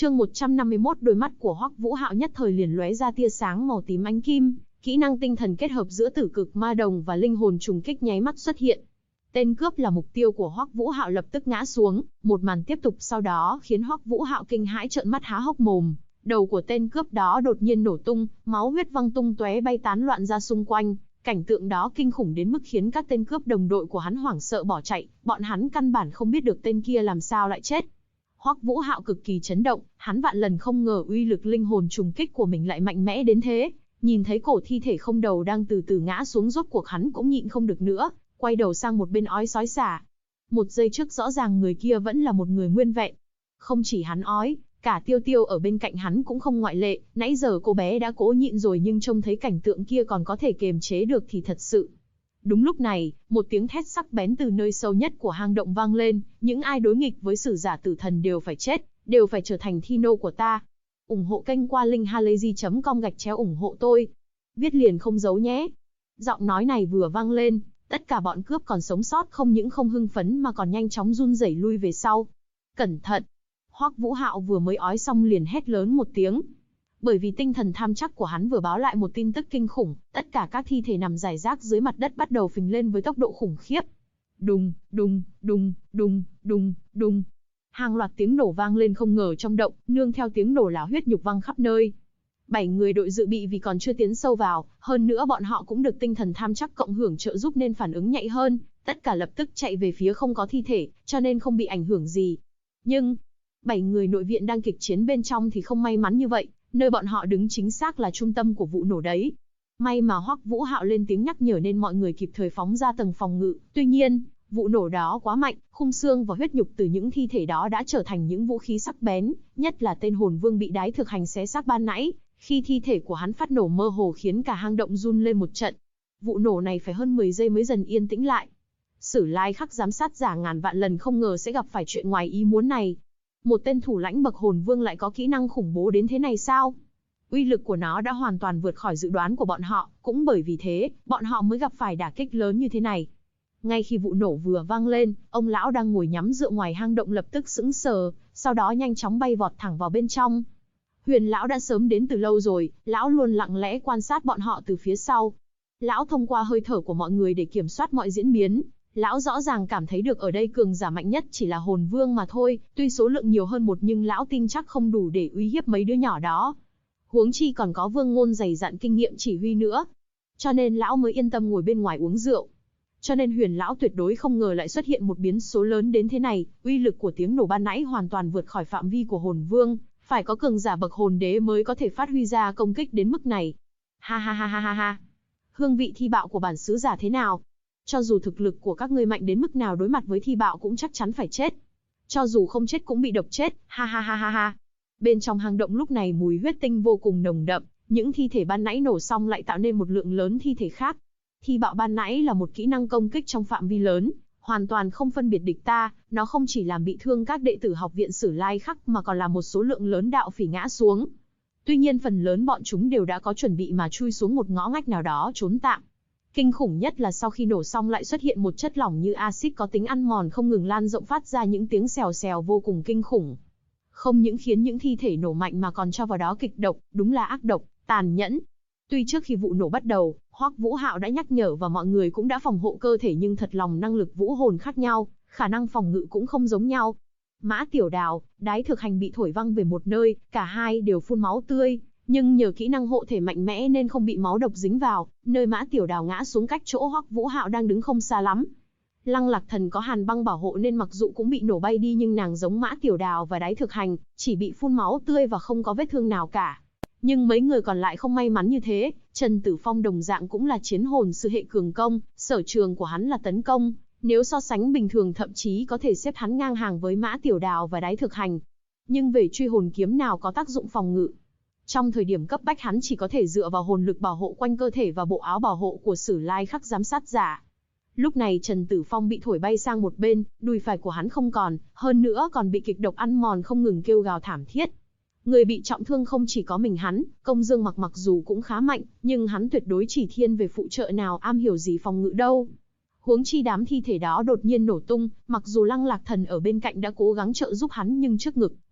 Chương 151, đôi mắt của Hoắc Vũ Hạo nhất thời liền lóe ra tia sáng màu tím ánh kim, kỹ năng tinh thần kết hợp giữa tử cực ma đồng và linh hồn trùng kích nháy mắt xuất hiện. Tên cướp là mục tiêu của Hoắc Vũ Hạo lập tức ngã xuống, một màn tiếp tục sau đó khiến Hoắc Vũ Hạo kinh hãi trợn mắt há hốc mồm. Đầu của tên cướp đó đột nhiên nổ tung, máu huyết văng tung tóe bay tán loạn ra xung quanh. Cảnh tượng đó kinh khủng đến mức khiến các tên cướp đồng đội của hắn hoảng sợ bỏ chạy, bọn hắn căn bản không biết được tên kia làm sao lại chết. Hoắc Vũ Hạo cực kỳ chấn động, hắn vạn lần không ngờ uy lực linh hồn trùng kích của mình lại mạnh mẽ đến thế. Nhìn thấy cổ thi thể không đầu đang từ từ ngã xuống, rốt cuộc hắn cũng nhịn không được nữa, quay đầu sang một bên ói xói xả. Một giây trước rõ ràng người kia vẫn là một người nguyên vẹn. Không chỉ hắn ói, cả Tiêu Tiêu ở bên cạnh hắn cũng không ngoại lệ, nãy giờ cô bé đã cố nhịn rồi nhưng trông thấy cảnh tượng kia còn có thể kiềm chế được thì thật sự. Đúng lúc này, một tiếng thét sắc bén từ nơi sâu nhất của hang động vang lên, những ai đối nghịch với sử giả tử thần đều phải chết, đều phải trở thành thi nô của ta. Ủng hộ kênh qua linkhalazy.com/ủng hộ tôi. Viết liền không giấu nhé. Giọng nói này vừa vang lên, tất cả bọn cướp còn sống sót không những không hưng phấn mà còn nhanh chóng run rẩy lui về sau. Cẩn thận! Hoắc Vũ Hạo vừa mới ói xong liền hét lớn một tiếng. Bởi vì tinh thần tham chắc của hắn vừa báo lại một tin tức kinh khủng, tất cả các thi thể nằm rải rác dưới mặt đất bắt đầu phình lên với tốc độ khủng khiếp. Đùng, đùng, đùng, đùng, đùng, đùng. Hàng loạt tiếng nổ vang lên không ngờ trong động, nương theo tiếng nổ là huyết nhục văng khắp nơi. 7 người đội dự bị vì còn chưa tiến sâu vào, hơn nữa bọn họ cũng được tinh thần tham chắc cộng hưởng trợ giúp nên phản ứng nhạy hơn, tất cả lập tức chạy về phía không có thi thể, cho nên không bị ảnh hưởng gì. Nhưng 7 người nội viện đang kịch chiến bên trong thì không may mắn như vậy, nơi bọn họ đứng chính xác là trung tâm của vụ nổ đấy. May mà Hoắc Vũ Hạo lên tiếng nhắc nhở nên mọi người kịp thời phóng ra tầng phòng ngự. Tuy nhiên, vụ nổ đó quá mạnh, khung xương và huyết nhục từ những thi thể đó đã trở thành những vũ khí sắc bén, nhất là tên hồn vương bị đái thực hành xé xác ban nãy, khi thi thể của hắn phát nổ mơ hồ khiến cả hang động run lên một trận. Vụ nổ này phải hơn 10 giây mới dần yên tĩnh lại. Sử Lai Khắc giám sát giả ngàn vạn lần không ngờ sẽ gặp phải chuyện ngoài ý muốn này. Một tên thủ lãnh bậc hồn vương lại có kỹ năng khủng bố đến thế này sao? Uy lực của nó đã hoàn toàn vượt khỏi dự đoán của bọn họ, cũng bởi vì thế, bọn họ mới gặp phải đả kích lớn như thế này. Ngay khi vụ nổ vừa vang lên, ông lão đang ngồi nhắm rượu ngoài hang động lập tức sững sờ, sau đó nhanh chóng bay vọt thẳng vào bên trong. Huyền lão đã sớm đến từ lâu rồi, lão luôn lặng lẽ quan sát bọn họ từ phía sau. Lão thông qua hơi thở của mọi người để kiểm soát mọi diễn biến. Lão rõ ràng cảm thấy được ở đây cường giả mạnh nhất chỉ là hồn vương mà thôi, tuy số lượng nhiều hơn một nhưng lão tin chắc không đủ để uy hiếp mấy đứa nhỏ đó. Huống chi còn có Vương Ngôn dày dặn kinh nghiệm chỉ huy nữa. Cho nên lão mới yên tâm ngồi bên ngoài uống rượu. Cho nên Huyền lão tuyệt đối không ngờ lại xuất hiện một biến số lớn đến thế này, uy lực của tiếng nổ ban nãy hoàn toàn vượt khỏi phạm vi của hồn vương, phải có cường giả bậc hồn đế mới có thể phát huy ra công kích đến mức này. Ha ha ha ha ha ha. Hương vị thi bạo của bản sứ giả thế nào? Cho dù thực lực của các ngươi mạnh đến mức nào đối mặt với thi bạo cũng chắc chắn phải chết. Cho dù không chết cũng bị độc chết, ha ha ha ha ha. Bên trong hang động lúc này mùi huyết tinh vô cùng nồng đậm, những thi thể ban nãy nổ xong lại tạo nên một lượng lớn thi thể khác. Thi bạo ban nãy là một kỹ năng công kích trong phạm vi lớn, hoàn toàn không phân biệt địch ta, nó không chỉ làm bị thương các đệ tử học viện Sử Lai Khắc mà còn làm một số lượng lớn đạo phỉ ngã xuống. Tuy nhiên phần lớn bọn chúng đều đã có chuẩn bị mà chui xuống một ngõ ngách nào đó trốn tạm. Kinh khủng nhất là sau khi nổ xong lại xuất hiện một chất lỏng như axit có tính ăn mòn không ngừng lan rộng phát ra những tiếng xèo xèo vô cùng kinh khủng. Không những khiến những thi thể nổ mạnh mà còn cho vào đó kịch độc, đúng là ác độc, tàn nhẫn. Tuy trước khi vụ nổ bắt đầu, Hoắc Vũ Hạo đã nhắc nhở và mọi người cũng đã phòng hộ cơ thể nhưng thật lòng năng lực vũ hồn khác nhau, khả năng phòng ngự cũng không giống nhau. Mã Tiểu Đào, Đái Thực Hành bị thổi văng về một nơi, cả hai đều phun máu tươi. Nhưng nhờ kỹ năng hộ thể mạnh mẽ nên không bị máu độc dính vào, nơi Mã Tiểu Đào ngã xuống cách chỗ Hoắc Vũ Hạo đang đứng không xa lắm. Lăng Lạc Thần có hàn băng bảo hộ nên mặc dù cũng bị nổ bay đi nhưng nàng giống Mã Tiểu Đào và Đái Thực Hành, chỉ bị phun máu tươi và không có vết thương nào cả. Nhưng mấy người còn lại không may mắn như thế, Trần Tử Phong đồng dạng cũng là chiến hồn sư hệ cường công, sở trường của hắn là tấn công, nếu so sánh bình thường thậm chí có thể xếp hắn ngang hàng với Mã Tiểu Đào và Đái Thực Hành. Nhưng về truy hồn kiếm nào có tác dụng phòng ngự? Trong thời điểm cấp bách hắn chỉ có thể dựa vào hồn lực bảo hộ quanh cơ thể và bộ áo bảo hộ của Sử Lai Khắc giám sát giả. Lúc này Trần Tử Phong bị thổi bay sang một bên, đùi phải của hắn không còn, hơn nữa còn bị kịch độc ăn mòn không ngừng kêu gào thảm thiết. Người bị trọng thương không chỉ có mình hắn, Công Dương mặc dù cũng khá mạnh, nhưng hắn tuyệt đối chỉ thiên về phụ trợ nào am hiểu gì phòng ngự đâu. Huống chi đám thi thể đó đột nhiên nổ tung, mặc dù Lăng Lạc Thần ở bên cạnh đã cố gắng trợ giúp hắn nhưng trước ngực,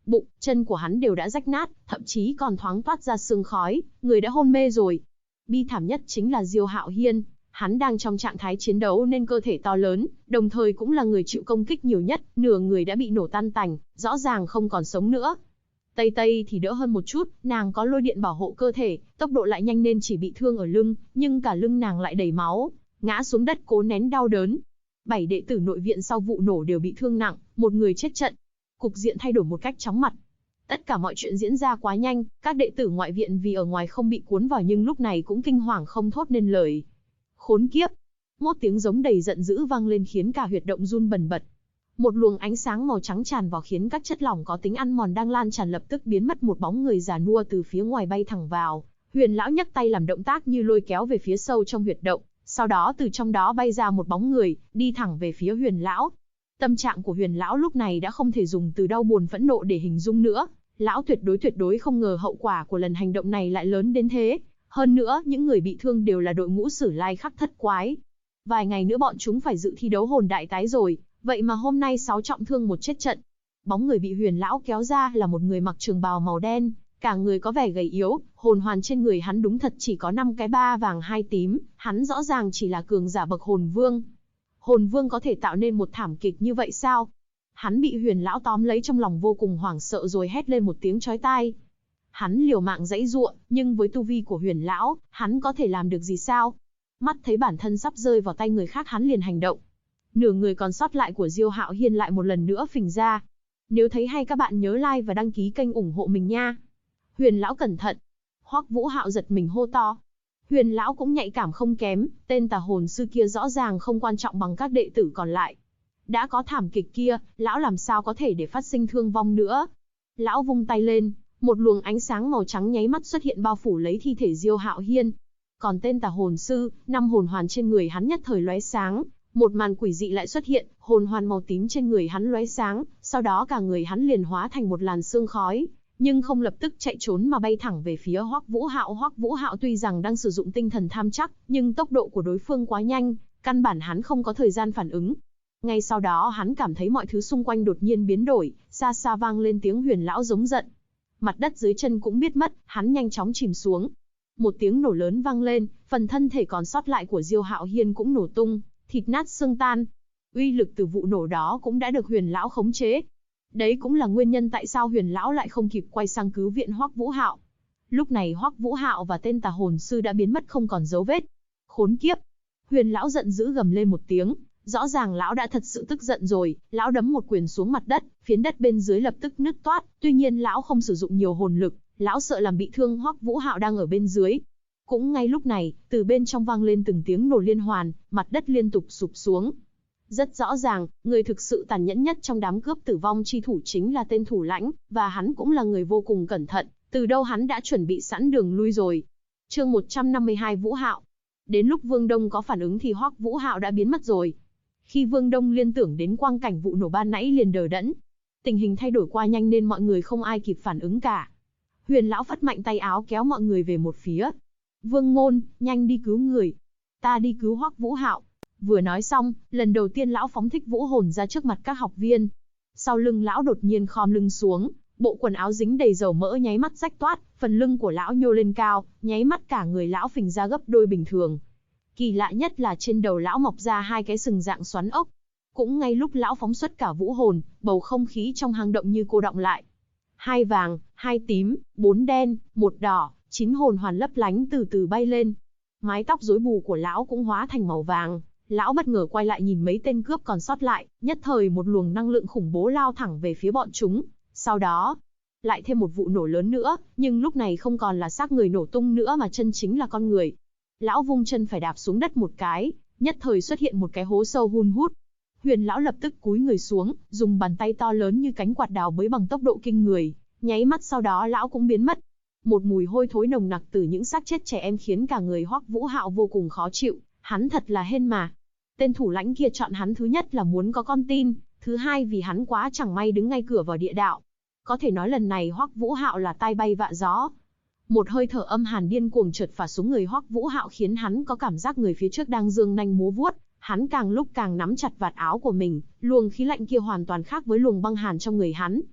bụng, chân của hắn đều đã rách nát, thậm chí còn thoáng toát ra sương khói, người đã hôn mê rồi. Bi thảm nhất chính là Diêu Hạo Hiên, hắn đang trong trạng thái chiến đấu nên cơ thể to lớn, đồng thời cũng là người chịu công kích nhiều nhất, nửa người đã bị nổ tan tành, rõ ràng không còn sống nữa. Tây Tây thì đỡ hơn một chút, nàng có lôi điện bảo hộ cơ thể, tốc độ lại nhanh nên chỉ bị thương ở lưng, nhưng cả lưng nàng lại đầy máu, ngã xuống đất cố nén đau đớn. 7 đệ tử nội viện sau vụ nổ đều bị thương nặng, một người chết trận. Cục diện thay đổi một cách chóng mặt. Tất cả mọi chuyện diễn ra quá nhanh, các đệ tử ngoại viện vì ở ngoài không bị cuốn vào nhưng lúc này cũng kinh hoàng không thốt nên lời. Khốn kiếp! Một tiếng giống đầy giận dữ vang lên khiến cả huyệt động run bần bật. Một luồng ánh sáng màu trắng tràn vào khiến các chất lỏng có tính ăn mòn đang lan tràn lập tức biến mất, một bóng người già nua từ phía ngoài bay thẳng vào. Huyền lão nhấc tay làm động tác như lôi kéo về phía sâu trong huyệt động, sau đó từ trong đó bay ra một bóng người, đi thẳng về phía Huyền lão. Tâm trạng của Huyền lão lúc này đã không thể dùng từ đau buồn phẫn nộ để hình dung nữa. Lão tuyệt đối không ngờ hậu quả của lần hành động này lại lớn đến thế. Hơn nữa, những người bị thương đều là đội ngũ Sử Lai Khắc Thất Quái. Vài ngày nữa bọn chúng phải dự thi đấu hồn đại tái rồi, vậy mà hôm nay 6 trọng thương một chết trận. Bóng người bị Huyền lão kéo ra là một người mặc trường bào màu đen, cả người có vẻ gầy yếu, hồn hoàn trên người hắn đúng thật chỉ có 5 cái 3 vàng 2 tím, hắn rõ ràng chỉ là cường giả bậc hồn vương. Hồn vương có thể tạo nên một thảm kịch như vậy sao? Hắn bị Huyền lão tóm lấy trong lòng vô cùng hoảng sợ rồi hét lên một tiếng chói tai. Hắn liều mạng giãy giụa, nhưng với tu vi của Huyền lão, hắn có thể làm được gì sao? Mắt thấy bản thân sắp rơi vào tay người khác hắn liền hành động. Nửa người còn sót lại của Diêu Hạo Hiên lại một lần nữa phình ra. Nếu thấy hay các bạn nhớ like và đăng ký kênh ủng hộ mình nha. Huyền lão cẩn thận. Hoắc Vũ Hạo giật mình hô to. Huyền lão cũng nhạy cảm không kém, tên tà hồn sư kia rõ ràng không quan trọng bằng các đệ tử còn lại. Đã có thảm kịch kia, lão làm sao có thể để phát sinh thương vong nữa. Lão vung tay lên, một luồng ánh sáng màu trắng nháy mắt xuất hiện bao phủ lấy thi thể Diêu Hạo Hiên. Còn tên tà hồn sư, 5 hồn hoàn trên người hắn nhất thời lóe sáng, một màn quỷ dị lại xuất hiện, hồn hoàn màu tím trên người hắn lóe sáng, sau đó cả người hắn liền hóa thành một làn sương khói, nhưng không lập tức chạy trốn mà bay thẳng về phía Hoắc Vũ Hạo. Hoắc Vũ Hạo tuy rằng đang sử dụng tinh thần tham chắc, nhưng tốc độ của đối phương quá nhanh, căn bản hắn không có thời gian phản ứng. Ngay sau đó hắn cảm thấy mọi thứ xung quanh đột nhiên biến đổi, xa xa vang lên tiếng Huyền lão giống giận. Mặt đất dưới chân cũng biết mất, hắn nhanh chóng chìm xuống. Một tiếng nổ lớn vang lên, phần thân thể còn sót lại của Diêu Hạo Hiên cũng nổ tung, thịt nát xương tan. Uy lực từ vụ nổ đó cũng đã được Huyền lão khống chế. Đấy cũng là nguyên nhân tại sao Huyền lão lại không kịp quay sang cứu viện Hoắc Vũ Hạo. Lúc này Hoắc Vũ Hạo và tên tà hồn sư đã biến mất không còn dấu vết. Khốn kiếp! Huyền lão giận dữ gầm lên một tiếng, rõ ràng lão đã thật sự tức giận rồi, lão đấm một quyền xuống mặt đất, phiến đất bên dưới lập tức nứt toát, tuy nhiên lão không sử dụng nhiều hồn lực, lão sợ làm bị thương Hoắc Vũ Hạo đang ở bên dưới. Cũng ngay lúc này, từ bên trong vang lên từng tiếng nổ liên hoàn, mặt đất liên tục sụp xuống. Rất rõ ràng, người thực sự tàn nhẫn nhất trong đám cướp tử vong chi thủ chính là tên thủ lãnh, và hắn cũng là người vô cùng cẩn thận, từ đâu hắn đã chuẩn bị sẵn đường lui rồi. Chương 152 Vũ Hạo. Đến lúc Vương Đông có phản ứng thì Hoắc Vũ Hạo đã biến mất rồi. Khi Vương Đông liên tưởng đến quang cảnh vụ nổ ban nãy liền đờ đẫn. Tình hình thay đổi quá nhanh nên mọi người không ai kịp phản ứng cả. Huyền lão phất mạnh tay áo kéo mọi người về một phía. Vương Ngôn, nhanh đi cứu người. Ta đi cứu Hoắc Vũ Hạo. Vừa nói xong, lần đầu tiên lão phóng thích vũ hồn ra trước mặt các học viên. Sau lưng lão đột nhiên khom lưng xuống, bộ quần áo dính đầy dầu mỡ nháy mắt rách toát, phần lưng của lão nhô lên cao, nháy mắt cả người lão phình ra gấp đôi bình thường. Kỳ lạ nhất là trên đầu lão mọc ra 2 cái sừng dạng xoắn ốc. Cũng ngay lúc lão phóng xuất cả vũ hồn, bầu không khí trong hang động như cô đọng lại. 2 vàng, 2 tím, 4 đen, 1 đỏ, 9 hồn hoàn lấp lánh từ từ bay lên. Mái tóc rối bù của lão cũng hóa thành màu vàng. Lão bất ngờ quay lại nhìn mấy tên cướp còn sót lại, nhất thời một luồng năng lượng khủng bố lao thẳng về phía bọn chúng. Sau đó, lại thêm một vụ nổ lớn nữa, nhưng lúc này không còn là xác người nổ tung nữa mà chân chính là con người. Lão vung chân phải đạp xuống đất một cái, nhất thời xuất hiện một cái hố sâu hun hút. Huyền lão lập tức cúi người xuống, dùng bàn tay to lớn như cánh quạt đào bới bằng tốc độ kinh người, nháy mắt sau đó lão cũng biến mất. Một mùi hôi thối nồng nặc từ những xác chết trẻ em khiến cả người Hoắc Vũ Hạo vô cùng khó chịu, hắn thật là hên mà. Tên thủ lãnh kia chọn hắn thứ nhất là muốn có con tin, thứ hai vì hắn quá chẳng may đứng ngay cửa vào địa đạo. Có thể nói lần này Hoắc Vũ Hạo là tai bay vạ gió. Một hơi thở âm hàn điên cuồng chợt phả xuống người Hoắc Vũ Hạo khiến hắn có cảm giác người phía trước đang giương nanh múa vuốt, hắn càng lúc càng nắm chặt vạt áo của mình, luồng khí lạnh kia hoàn toàn khác với luồng băng hàn trong người hắn.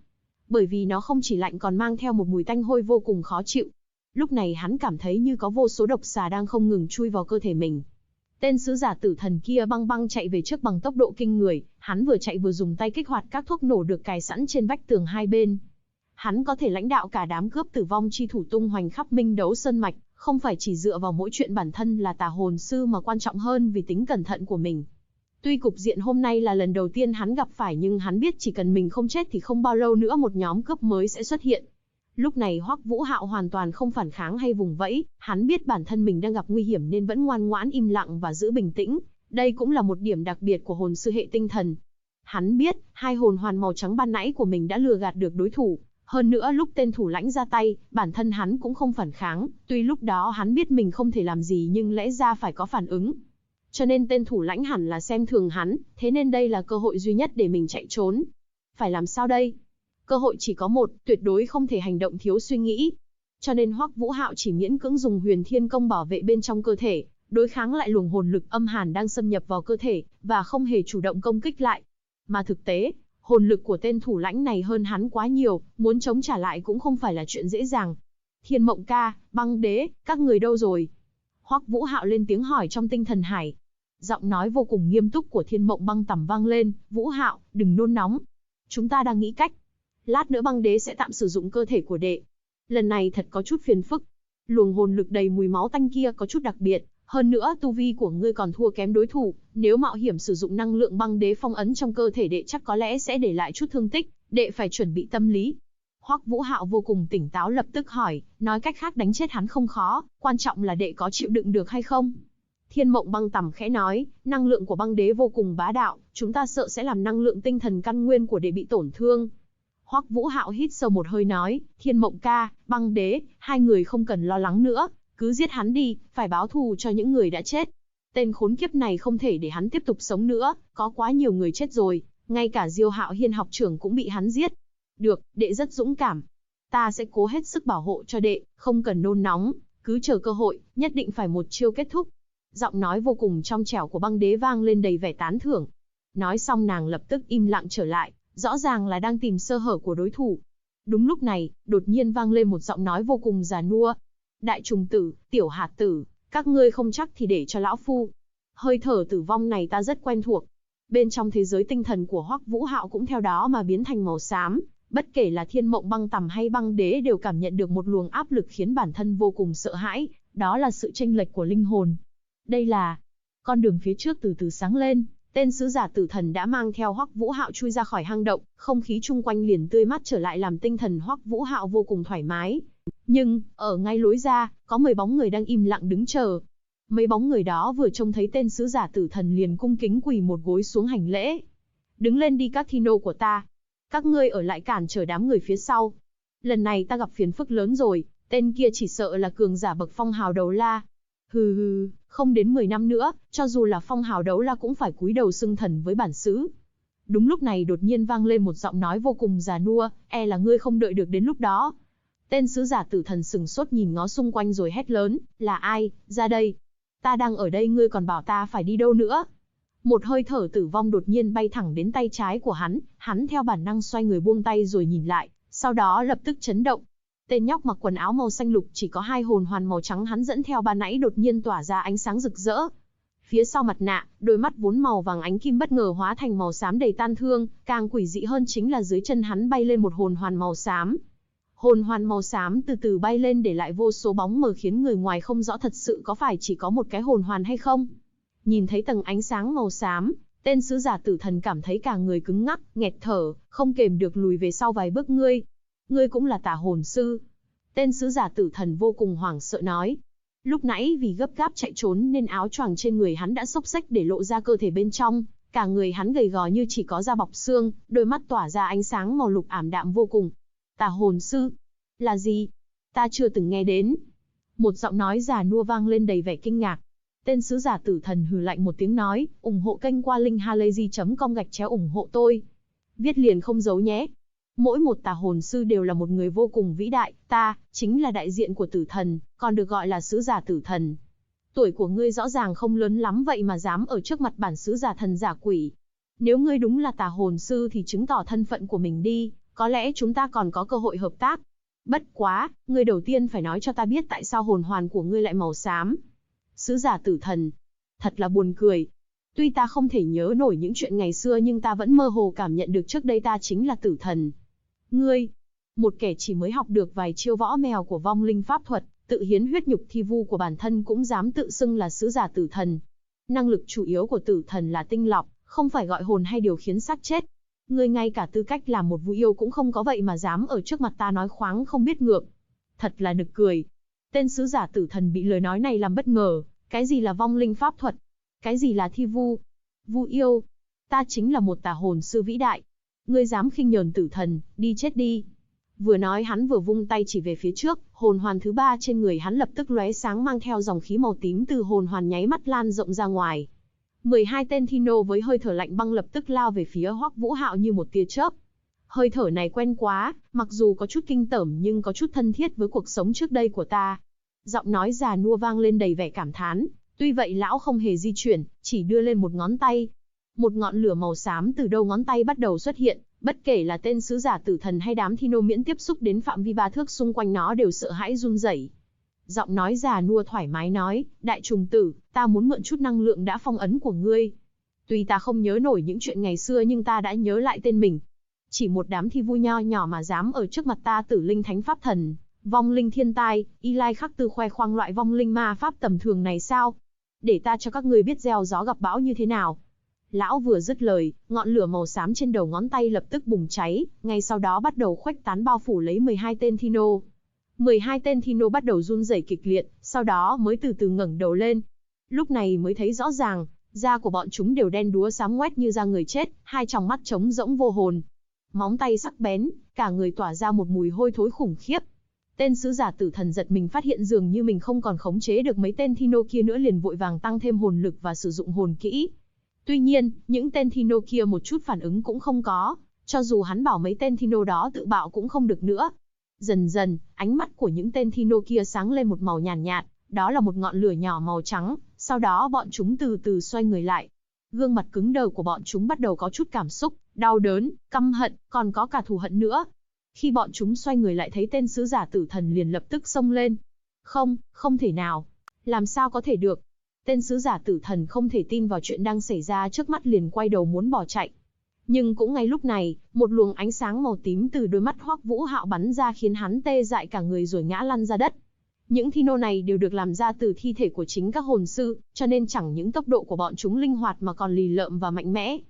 bởi vì nó không chỉ lạnh còn mang theo một mùi tanh hôi vô cùng khó chịu. Lúc này hắn cảm thấy như có vô số độc xà đang không ngừng chui vào cơ thể mình. Tên sứ giả tử thần kia băng băng chạy về trước bằng tốc độ kinh người, hắn vừa chạy vừa dùng tay kích hoạt các thuốc nổ được cài sẵn trên vách tường hai bên. Hắn có thể lãnh đạo cả đám cướp tử vong chi thủ tung hoành khắp Minh Đấu Sơn mạch, không phải chỉ dựa vào mỗi chuyện bản thân là tà hồn sư mà quan trọng hơn vì tính cẩn thận của mình. Tuy cục diện hôm nay là lần đầu tiên hắn gặp phải nhưng hắn biết chỉ cần mình không chết thì không bao lâu nữa một nhóm cướp mới sẽ xuất hiện. Lúc này Hoắc Vũ Hạo hoàn toàn không phản kháng hay vùng vẫy, hắn biết bản thân mình đang gặp nguy hiểm nên vẫn ngoan ngoãn im lặng và giữ bình tĩnh, đây cũng là một điểm đặc biệt của hồn sư hệ tinh thần. Hắn biết, hai hồn hoàn màu trắng ban nãy của mình đã lừa gạt được đối thủ, hơn nữa lúc tên thủ lãnh ra tay, bản thân hắn cũng không phản kháng, tuy lúc đó hắn biết mình không thể làm gì nhưng lẽ ra phải có phản ứng. Cho nên tên thủ lãnh hẳn là xem thường hắn, thế nên đây là cơ hội duy nhất để mình chạy trốn. Phải làm sao đây? Cơ hội chỉ có một, tuyệt đối không thể hành động thiếu suy nghĩ. Cho nên Hoắc Vũ Hạo chỉ miễn cưỡng dùng Huyền Thiên Công bảo vệ bên trong cơ thể, đối kháng lại luồng hồn lực âm hàn đang xâm nhập vào cơ thể, và không hề chủ động công kích lại. Mà thực tế, hồn lực của tên thủ lãnh này hơn hắn quá nhiều, muốn chống trả lại cũng không phải là chuyện dễ dàng. Thiên Mộng ca, Băng Đế, các người đâu rồi? Hoắc Vũ Hạo lên tiếng hỏi trong tinh thần hải. Giọng nói vô cùng nghiêm túc của Thiên Mộng Băng Tầm vang lên, Vũ Hạo, đừng nôn nóng. Chúng ta đang nghĩ cách. Lát nữa Băng Đế sẽ tạm sử dụng cơ thể của đệ. Lần này thật có chút phiền phức. Luồng hồn lực đầy mùi máu tanh kia có chút đặc biệt, hơn nữa tu vi của ngươi còn thua kém đối thủ, nếu mạo hiểm sử dụng năng lượng Băng Đế phong ấn trong cơ thể đệ chắc có lẽ sẽ để lại chút thương tích, đệ phải chuẩn bị tâm lý. Hoắc Vũ Hạo vô cùng tỉnh táo lập tức hỏi, nói cách khác đánh chết hắn không khó, quan trọng là đệ có chịu đựng được hay không. Thiên Mộng Băng Tầm khẽ nói, năng lượng của Băng Đế vô cùng bá đạo, chúng ta sợ sẽ làm năng lượng tinh thần căn nguyên của đệ bị tổn thương. Hoắc Vũ Hạo hít sâu một hơi nói, Thiên Mộng ca, Băng Đế, hai người không cần lo lắng nữa, cứ giết hắn đi, phải báo thù cho những người đã chết. Tên khốn kiếp này không thể để hắn tiếp tục sống nữa, có quá nhiều người chết rồi, ngay cả Diêu Hạo Hiên học trưởng cũng bị hắn giết. Được, đệ rất dũng cảm. Ta sẽ cố hết sức bảo hộ cho đệ, không cần nôn nóng, cứ chờ cơ hội, nhất định phải một chiêu kết thúc. Giọng nói vô cùng trong trẻo của Băng Đế vang lên đầy vẻ tán thưởng. Nói xong nàng lập tức im lặng trở lại, rõ ràng là đang tìm sơ hở của đối thủ. Đúng lúc này, đột nhiên vang lên một giọng nói vô cùng già nua. Đại trùng tử, tiểu hạt tử, các ngươi không chắc thì để cho lão phu. Hơi thở tử vong này ta rất quen thuộc. Bên trong thế giới tinh thần của Hoắc Vũ Hạo cũng theo đó mà biến thành màu xám. Bất kể là Thiên Mộng Băng Tầm hay Băng Đế đều cảm nhận được một luồng áp lực khiến bản thân vô cùng sợ hãi, đó là sự chênh lệch của linh hồn. Đây là... Con đường phía trước từ từ sáng lên, tên sứ giả tử thần đã mang theo Hoắc Vũ Hạo chui ra khỏi hang động, không khí chung quanh liền tươi mát trở lại làm tinh thần Hoắc Vũ Hạo vô cùng thoải mái. Nhưng, ở ngay lối ra, có 10 bóng người đang im lặng đứng chờ. Mấy bóng người đó vừa trông thấy tên sứ giả tử thần liền cung kính quỳ một gối xuống hành lễ. Đứng lên đi các thi nô của ta. Các ngươi ở lại cản trở đám người phía sau. Lần này ta gặp phiền phức lớn rồi, tên kia chỉ sợ là cường giả bậc phong hào đấu la. Hừ hừ, không đến 10 năm nữa, cho dù là phong hào đấu la cũng phải cúi đầu xưng thần với bản xứ. Đúng lúc này đột nhiên vang lên một giọng nói vô cùng già nua, e là ngươi không đợi được đến lúc đó. Tên sứ giả tử thần sừng sốt nhìn ngó xung quanh rồi hét lớn, là ai, ra đây. Ta đang ở đây ngươi còn bảo ta phải đi đâu nữa. Một hơi thở tử vong đột nhiên bay thẳng đến tay trái của hắn theo bản năng xoay người buông tay rồi nhìn lại, sau đó lập tức chấn động. Tên nhóc mặc quần áo màu xanh lục chỉ có hai hồn hoàn màu trắng hắn dẫn theo ban nãy đột nhiên tỏa ra ánh sáng rực rỡ. Phía sau mặt nạ, đôi mắt vốn màu vàng ánh kim bất ngờ hóa thành màu xám đầy tan thương, càng quỷ dị hơn chính là dưới chân hắn bay lên một hồn hoàn màu xám. Hồn hoàn màu xám từ từ bay lên để lại vô số bóng mờ khiến người ngoài không rõ thật sự có phải chỉ có một cái hồn hoàn hay không. Nhìn thấy tầng ánh sáng màu xám, tên sứ giả tử thần cảm thấy cả người cứng ngắc, nghẹt thở, không kềm được lùi về sau vài bước. Ngươi cũng là tà hồn sư. Tên sứ giả tử thần vô cùng hoảng sợ nói. Lúc nãy vì gấp gáp chạy trốn nên áo choàng trên người hắn đã xốc xếch để lộ ra cơ thể bên trong, cả người hắn gầy gò như chỉ có da bọc xương, đôi mắt tỏa ra ánh sáng màu lục ảm đạm vô cùng. Tà hồn sư? Là gì? Ta chưa từng nghe đến. Một giọng nói già nua vang lên đầy vẻ kinh ngạc. Tên sứ giả tử thần hừ lạnh một tiếng nói, ủng hộ kênh qua link halayzi.com ủng hộ tôi. Viết liền không giấu nhé. Mỗi một tà hồn sư đều là một người vô cùng vĩ đại, ta, chính là đại diện của tử thần, còn được gọi là sứ giả tử thần. Tuổi của ngươi rõ ràng không lớn lắm vậy mà dám ở trước mặt bản sứ giả thần giả quỷ. Nếu ngươi đúng là tà hồn sư thì chứng tỏ thân phận của mình đi, có lẽ chúng ta còn có cơ hội hợp tác. Bất quá, ngươi đầu tiên phải nói cho ta biết tại sao hồn hoàn của ngươi lại màu xám. Sứ giả tử thần. Thật là buồn cười. Tuy ta không thể nhớ nổi những chuyện ngày xưa nhưng ta vẫn mơ hồ cảm nhận được trước đây ta chính là tử thần. Ngươi, một kẻ chỉ mới học được vài chiêu võ mèo của vong linh pháp thuật, tự hiến huyết nhục thi vu của bản thân cũng dám tự xưng là sứ giả tử thần. Năng lực chủ yếu của tử thần là tinh lọc, không phải gọi hồn hay điều khiến xác chết. Ngươi ngay cả tư cách làm một vu yêu cũng không có vậy mà dám ở trước mặt ta nói khoáng không biết ngượng. Thật là nực cười. Tên sứ giả tử thần bị lời nói này làm bất ngờ. Cái gì là vong linh pháp thuật? Cái gì là thi vu? Vu yêu? Ta chính là một tà hồn sư vĩ đại. Ngươi dám khinh nhờn tử thần, đi chết đi. Vừa nói hắn vừa vung tay chỉ về phía trước, hồn hoàn thứ 3 trên người hắn lập tức lóe sáng mang theo dòng khí màu tím từ hồn hoàn nháy mắt lan rộng ra ngoài. 12 tên Thino với hơi thở lạnh băng lập tức lao về phía Hoắc Vũ Hạo như một tia chớp. Hơi thở này quen quá, mặc dù có chút kinh tởm nhưng có chút thân thiết với cuộc sống trước đây của ta. Giọng nói già nua vang lên đầy vẻ cảm thán, tuy vậy lão không hề di chuyển, chỉ đưa lên một ngón tay. Một ngọn lửa màu xám từ đầu ngón tay bắt đầu xuất hiện, bất kể là tên sứ giả tử thần hay đám Thino miễn tiếp xúc đến phạm vi 3 thước xung quanh nó đều sợ hãi run rẩy. Giọng nói già nua thoải mái nói, đại trùng tử, ta muốn mượn chút năng lượng đã phong ấn của ngươi. Tuy ta không nhớ nổi những chuyện ngày xưa nhưng ta đã nhớ lại tên mình. Chỉ một đám thi vu nho nhỏ mà dám ở trước mặt ta tử linh thánh pháp thần, vong linh thiên tai, Y Lai Khắc Tư khoe khoang loại vong linh ma pháp tầm thường này sao? Để ta cho các ngươi biết gieo gió gặp bão như thế nào. Lão vừa dứt lời, ngọn lửa màu xám trên đầu ngón tay lập tức bùng cháy, ngay sau đó bắt đầu khuếch tán bao phủ lấy 12 tên Thino. 12 tên Thino bắt đầu run rẩy kịch liệt, sau đó mới từ từ ngẩng đầu lên. Lúc này mới thấy rõ ràng, da của bọn chúng đều đen đúa xám ngoét như da người chết, hai tròng mắt trống rỗng vô hồn. Móng tay sắc bén, cả người tỏa ra một mùi hôi thối khủng khiếp. Tên sứ giả tử thần giật mình phát hiện dường như mình không còn khống chế được mấy tên Thino kia nữa liền vội vàng tăng thêm hồn lực và sử dụng hồn kỹ. Tuy nhiên, những tên Thino kia một chút phản ứng cũng không có, cho dù hắn bảo mấy tên Thino đó tự bạo cũng không được nữa. Dần dần, ánh mắt của những tên Thino kia sáng lên một màu nhàn nhạt, đó là một ngọn lửa nhỏ màu trắng, sau đó bọn chúng từ từ xoay người lại. Gương mặt cứng đờ của bọn chúng bắt đầu có chút cảm xúc, đau đớn, căm hận, còn có cả thù hận nữa. Khi bọn chúng xoay người lại thấy tên sứ giả tử thần liền lập tức xông lên. Không, không thể nào. Làm sao có thể được? Tên sứ giả tử thần không thể tin vào chuyện đang xảy ra trước mắt liền quay đầu muốn bỏ chạy. Nhưng cũng ngay lúc này, một luồng ánh sáng màu tím từ đôi mắt Hoắc Vũ Hạo bắn ra khiến hắn tê dại cả người rồi ngã lăn ra đất. Những Thino này đều được làm ra từ thi thể của chính các hồn sư, cho nên chẳng những tốc độ của bọn chúng linh hoạt mà còn lì lợm và mạnh mẽ.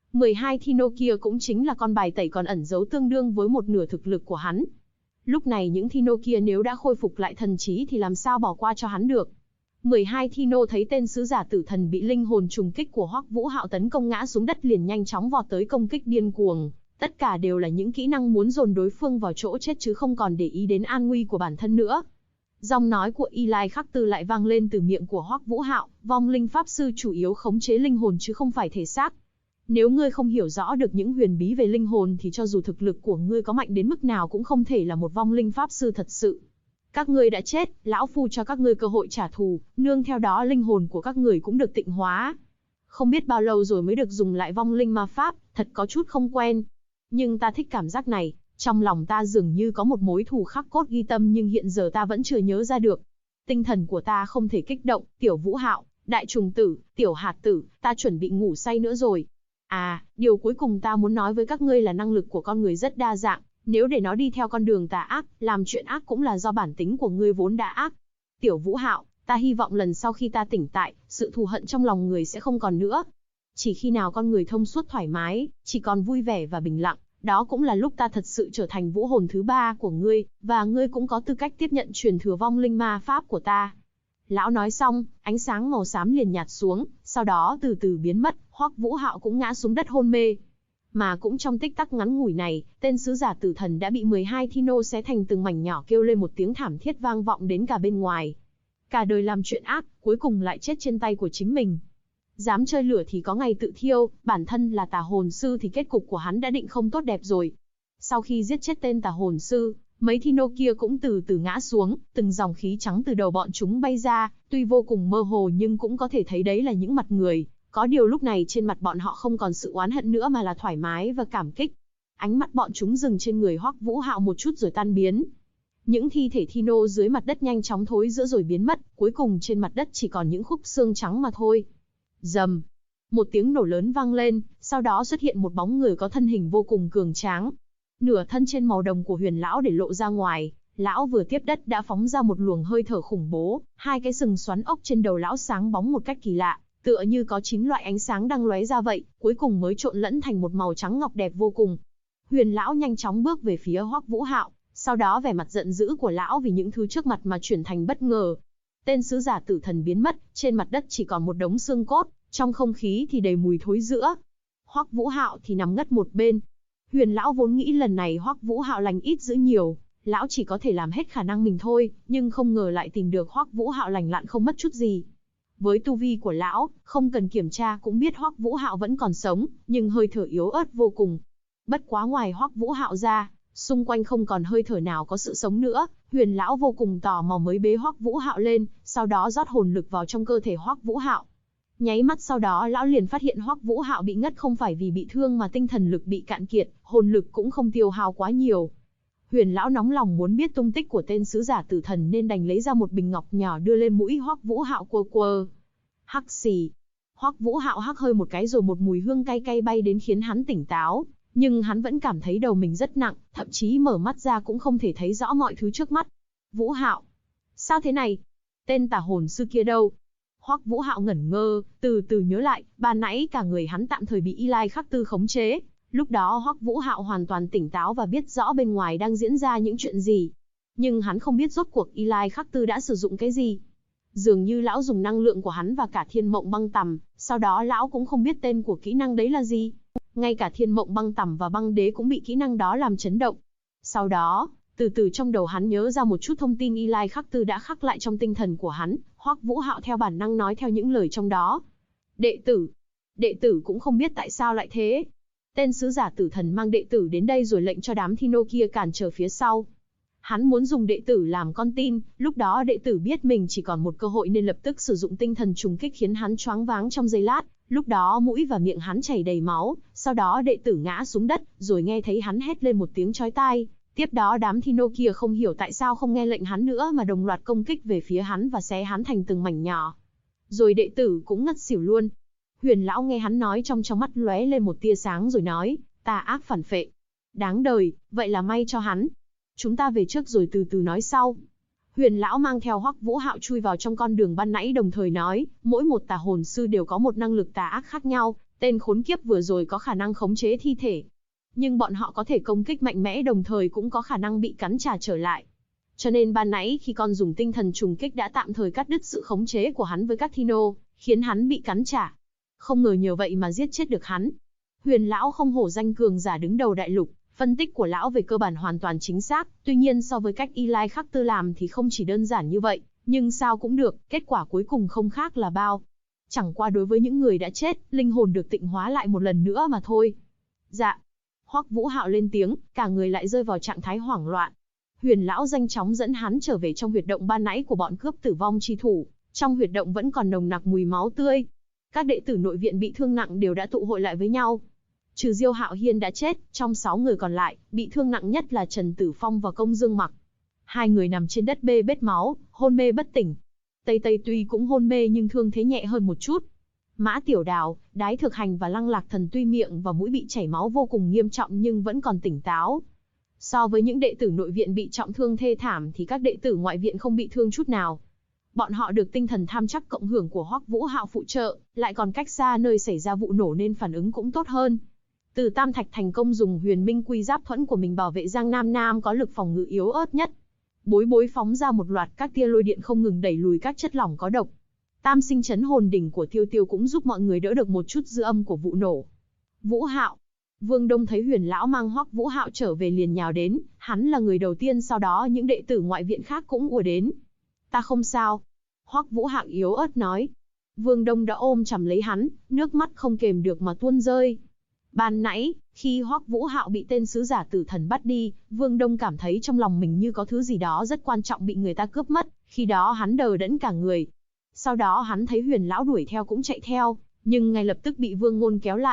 12 Thino kia cũng chính là con bài tẩy còn ẩn giấu tương đương với một nửa thực lực của hắn. Lúc này những Thino kia nếu đã khôi phục lại thần trí thì làm sao bỏ qua cho hắn được. 12 Thino thấy tên sứ giả tử thần bị linh hồn trùng kích của Hoắc Vũ Hạo tấn công ngã xuống đất liền nhanh chóng vọt tới công kích điên cuồng. Tất cả đều là những kỹ năng muốn dồn đối phương vào chỗ chết chứ không còn để ý đến an nguy của bản thân nữa. Giọng nói của Y Lai Khắc Tư lại vang lên từ miệng của Hoắc Vũ Hạo, vong linh pháp sư chủ yếu khống chế linh hồn chứ không phải thể xác. Nếu ngươi không hiểu rõ được những huyền bí về linh hồn thì cho dù thực lực của ngươi có mạnh đến mức nào cũng không thể là một vong linh pháp sư thật sự. Các ngươi đã chết, lão phu cho các ngươi cơ hội trả thù, nương theo đó linh hồn của các người cũng được tịnh hóa. Không biết bao lâu rồi mới được dùng lại vong linh ma pháp, thật có chút không quen. Nhưng ta thích cảm giác này, trong lòng ta dường như có một mối thù khắc cốt ghi tâm nhưng hiện giờ ta vẫn chưa nhớ ra được. Tinh thần của ta không thể kích động, tiểu Vũ Hạo, đại trùng tử, tiểu hạt tử, ta chuẩn bị ngủ say nữa rồi. À, điều cuối cùng ta muốn nói với các ngươi là năng lực của con người rất đa dạng. Nếu để nó đi theo con đường tà ác, làm chuyện ác cũng là do bản tính của ngươi vốn đã ác. Tiểu Vũ Hạo, ta hy vọng lần sau khi ta tỉnh tại, sự thù hận trong lòng người sẽ không còn nữa. Chỉ khi nào con người thông suốt thoải mái, chỉ còn vui vẻ và bình lặng, đó cũng là lúc ta thật sự trở thành vũ hồn thứ 3 của ngươi, và ngươi cũng có tư cách tiếp nhận truyền thừa vong linh ma pháp của ta. Lão nói xong, ánh sáng màu xám liền nhạt xuống, sau đó từ từ biến mất, Hoắc Vũ Hạo cũng ngã xuống đất hôn mê. Mà cũng trong tích tắc ngắn ngủi này, tên sứ giả tử thần đã bị 12 Thino xé thành từng mảnh nhỏ kêu lên một tiếng thảm thiết vang vọng đến cả bên ngoài. Cả đời làm chuyện ác, cuối cùng lại chết trên tay của chính mình. Dám chơi lửa thì có ngày tự thiêu, bản thân là tà hồn sư thì kết cục của hắn đã định không tốt đẹp rồi. Sau khi giết chết tên tà hồn sư, mấy Thino kia cũng từ từ ngã xuống, từng dòng khí trắng từ đầu bọn chúng bay ra, tuy vô cùng mơ hồ nhưng cũng có thể thấy đấy là những mặt người. Có điều lúc này trên mặt bọn họ không còn sự oán hận nữa mà là thoải mái và cảm kích. Ánh mắt bọn chúng dừng trên người Hoắc Vũ Hạo một chút rồi tan biến. Những thi thể Thino dưới mặt đất nhanh chóng thối rữa rồi biến mất, cuối cùng trên mặt đất chỉ còn những khúc xương trắng mà thôi. Rầm, một tiếng nổ lớn vang lên, sau đó xuất hiện một bóng người có thân hình vô cùng cường tráng. Nửa thân trên màu đồng của Huyền lão để lộ ra ngoài, lão vừa tiếp đất đã phóng ra một luồng hơi thở khủng bố, hai cái sừng xoắn ốc trên đầu lão sáng bóng một cách kỳ lạ, tựa như có 9 loại ánh sáng đang lóe ra vậy, cuối cùng mới trộn lẫn thành một màu trắng ngọc đẹp vô cùng. Huyền lão nhanh chóng bước về phía Hoắc Vũ Hạo, sau đó vẻ mặt giận dữ của lão vì những thứ trước mặt mà chuyển thành bất ngờ. Tên sứ giả tử thần biến mất, trên mặt đất chỉ còn một đống xương cốt, trong không khí thì đầy mùi thối rữa. Hoắc Vũ Hạo thì nằm ngất một bên. Huyền lão vốn nghĩ lần này Hoắc Vũ Hạo lành ít dữ nhiều, lão chỉ có thể làm hết khả năng mình thôi, nhưng không ngờ lại tìm được Hoắc Vũ Hạo lành lặn không mất chút gì. Với tu vi của lão, không cần kiểm tra cũng biết Hoắc Vũ Hạo vẫn còn sống, nhưng hơi thở yếu ớt vô cùng. Bất quá ngoài Hoắc Vũ Hạo ra, xung quanh không còn hơi thở nào có sự sống nữa. Huyền lão vô cùng tò mò mới bế Hoắc Vũ Hạo lên, sau đó rót hồn lực vào trong cơ thể Hoắc Vũ Hạo. Nháy mắt sau đó lão liền phát hiện Hoắc Vũ Hạo bị ngất không phải vì bị thương mà tinh thần lực bị cạn kiệt, hồn lực cũng không tiêu hao quá nhiều. Huyền lão nóng lòng muốn biết tung tích của tên sứ giả tử thần nên đành lấy ra một bình ngọc nhỏ đưa lên mũi Hoắc Vũ Hạo quơ quơ. Hắc xì. Hoắc Vũ Hạo hắc hơi một cái rồi một mùi hương cay cay bay đến khiến hắn tỉnh táo, nhưng hắn vẫn cảm thấy đầu mình rất nặng, thậm chí mở mắt ra cũng không thể thấy rõ mọi thứ trước mắt. Vũ Hạo, sao thế này? Tên tà hồn sư kia đâu? Hoắc Vũ Hạo ngẩn ngơ, từ từ nhớ lại, ban nãy cả người hắn tạm thời bị Y Lai Khắc Tư khống chế. Lúc đó Hoắc Vũ Hạo hoàn toàn tỉnh táo và biết rõ bên ngoài đang diễn ra những chuyện gì. Nhưng hắn không biết rốt cuộc Y Lai Khắc Tư đã sử dụng cái gì. Dường như lão dùng năng lượng của hắn và cả Thiên Mộng Băng Tằm, sau đó lão cũng không biết tên của kỹ năng đấy là gì. Ngay cả Thiên Mộng Băng Tằm và Băng Đế cũng bị kỹ năng đó làm chấn động. Sau đó, từ từ trong đầu hắn nhớ ra một chút thông tin Y Lai Khắc Tư đã khắc lại trong tinh thần của hắn. Hoắc Vũ Hạo theo bản năng nói theo những lời trong đó. Đệ tử cũng không biết tại sao lại thế. Tên sứ giả tử thần mang đệ tử đến đây rồi lệnh cho đám Thino kia cản trở phía sau. Hắn muốn dùng đệ tử làm con tin, lúc đó đệ tử biết mình chỉ còn một cơ hội nên lập tức sử dụng tinh thần trùng kích khiến hắn choáng váng trong giây lát. Lúc đó mũi và miệng hắn chảy đầy máu, sau đó đệ tử ngã xuống đất, rồi nghe thấy hắn hét lên một tiếng chói tai. Tiếp đó đám Thino kia không hiểu tại sao không nghe lệnh hắn nữa mà đồng loạt công kích về phía hắn và xé hắn thành từng mảnh nhỏ. Rồi đệ tử cũng ngất xỉu luôn. Huyền lão nghe hắn nói trong mắt lóe lên một tia sáng rồi nói, tà ác phản phệ. Đáng đời, vậy là may cho hắn. Chúng ta về trước rồi từ từ nói sau. Huyền lão mang theo Hoắc Vũ Hạo chui vào trong con đường ban nãy đồng thời nói, mỗi một tà hồn sư đều có một năng lực tà ác khác nhau, tên khốn kiếp vừa rồi có khả năng khống chế thi thể. Nhưng bọn họ có thể công kích mạnh mẽ đồng thời cũng có khả năng bị cắn trả trở lại. Cho nên ban nãy khi con dùng tinh thần trùng kích đã tạm thời cắt đứt sự khống chế của hắn với các Thino, khiến hắn bị cắn trả. Không ngờ nhờ vậy mà giết chết được hắn. Huyền lão không hổ danh cường giả đứng đầu đại lục, phân tích của lão về cơ bản hoàn toàn chính xác, tuy nhiên so với cách Y Lai Khắc Tư làm thì không chỉ đơn giản như vậy, nhưng sao cũng được, kết quả cuối cùng không khác là bao. Chẳng qua đối với những người đã chết, linh hồn được tịnh hóa lại một lần nữa mà thôi. Dạ. Hoắc Vũ Hạo lên tiếng, cả người lại rơi vào trạng thái hoảng loạn. Huyền lão nhanh chóng dẫn hắn trở về trong huyệt động ban nãy của bọn cướp tử vong chi thủ, trong huyệt động vẫn còn nồng nặc mùi máu tươi. Các đệ tử nội viện bị thương nặng đều đã tụ hội lại với nhau. Trừ Diêu Hạo Hiên đã chết, trong 6 người còn lại, bị thương nặng nhất là Trần Tử Phong và Công Dương Mặc. Hai người nằm trên đất bê bết máu, hôn mê bất tỉnh. Tây Tây tuy cũng hôn mê nhưng thương thế nhẹ hơn một chút. Mã Tiểu Đào, Đái Thực Hành và Lăng Lạc Thần tuy miệng và mũi bị chảy máu vô cùng nghiêm trọng nhưng vẫn còn tỉnh táo. So với những đệ tử nội viện bị trọng thương thê thảm thì các đệ tử ngoại viện không bị thương chút nào. Bọn họ được tinh thần tham chắc cộng hưởng của Hoắc Vũ Hạo phụ trợ, lại còn cách xa nơi xảy ra vụ nổ nên phản ứng cũng tốt hơn. Từ Tam Thạch thành công dùng Huyền Minh Quy Giáp thuẫn của mình bảo vệ Giang Nam Nam có lực phòng ngự yếu ớt nhất. Bối bối phóng ra một loạt các tia lôi điện không ngừng đẩy lùi các chất lỏng có độc. Tam sinh chấn hồn đỉnh của Tiêu Tiêu cũng giúp mọi người đỡ được một chút dư âm của vụ nổ. Vũ Hạo. Vương Đông thấy Huyền lão mang Hoắc Vũ Hạo trở về liền nhào đến, hắn là người đầu tiên, sau đó những đệ tử ngoại viện khác cũng ùa đến. Ta không sao. Hoắc Vũ Hạo yếu ớt nói. Vương Đông đã ôm chầm lấy hắn, nước mắt không kềm được mà tuôn rơi. Ban nãy, khi Hoắc Vũ Hạo bị tên sứ giả tử thần bắt đi, Vương Đông cảm thấy trong lòng mình như có thứ gì đó rất quan trọng bị người ta cướp mất, khi đó hắn đờ đẫn cả người. Sau đó hắn thấy Huyền lão đuổi theo cũng chạy theo, nhưng ngay lập tức bị Vương Ngôn kéo lại.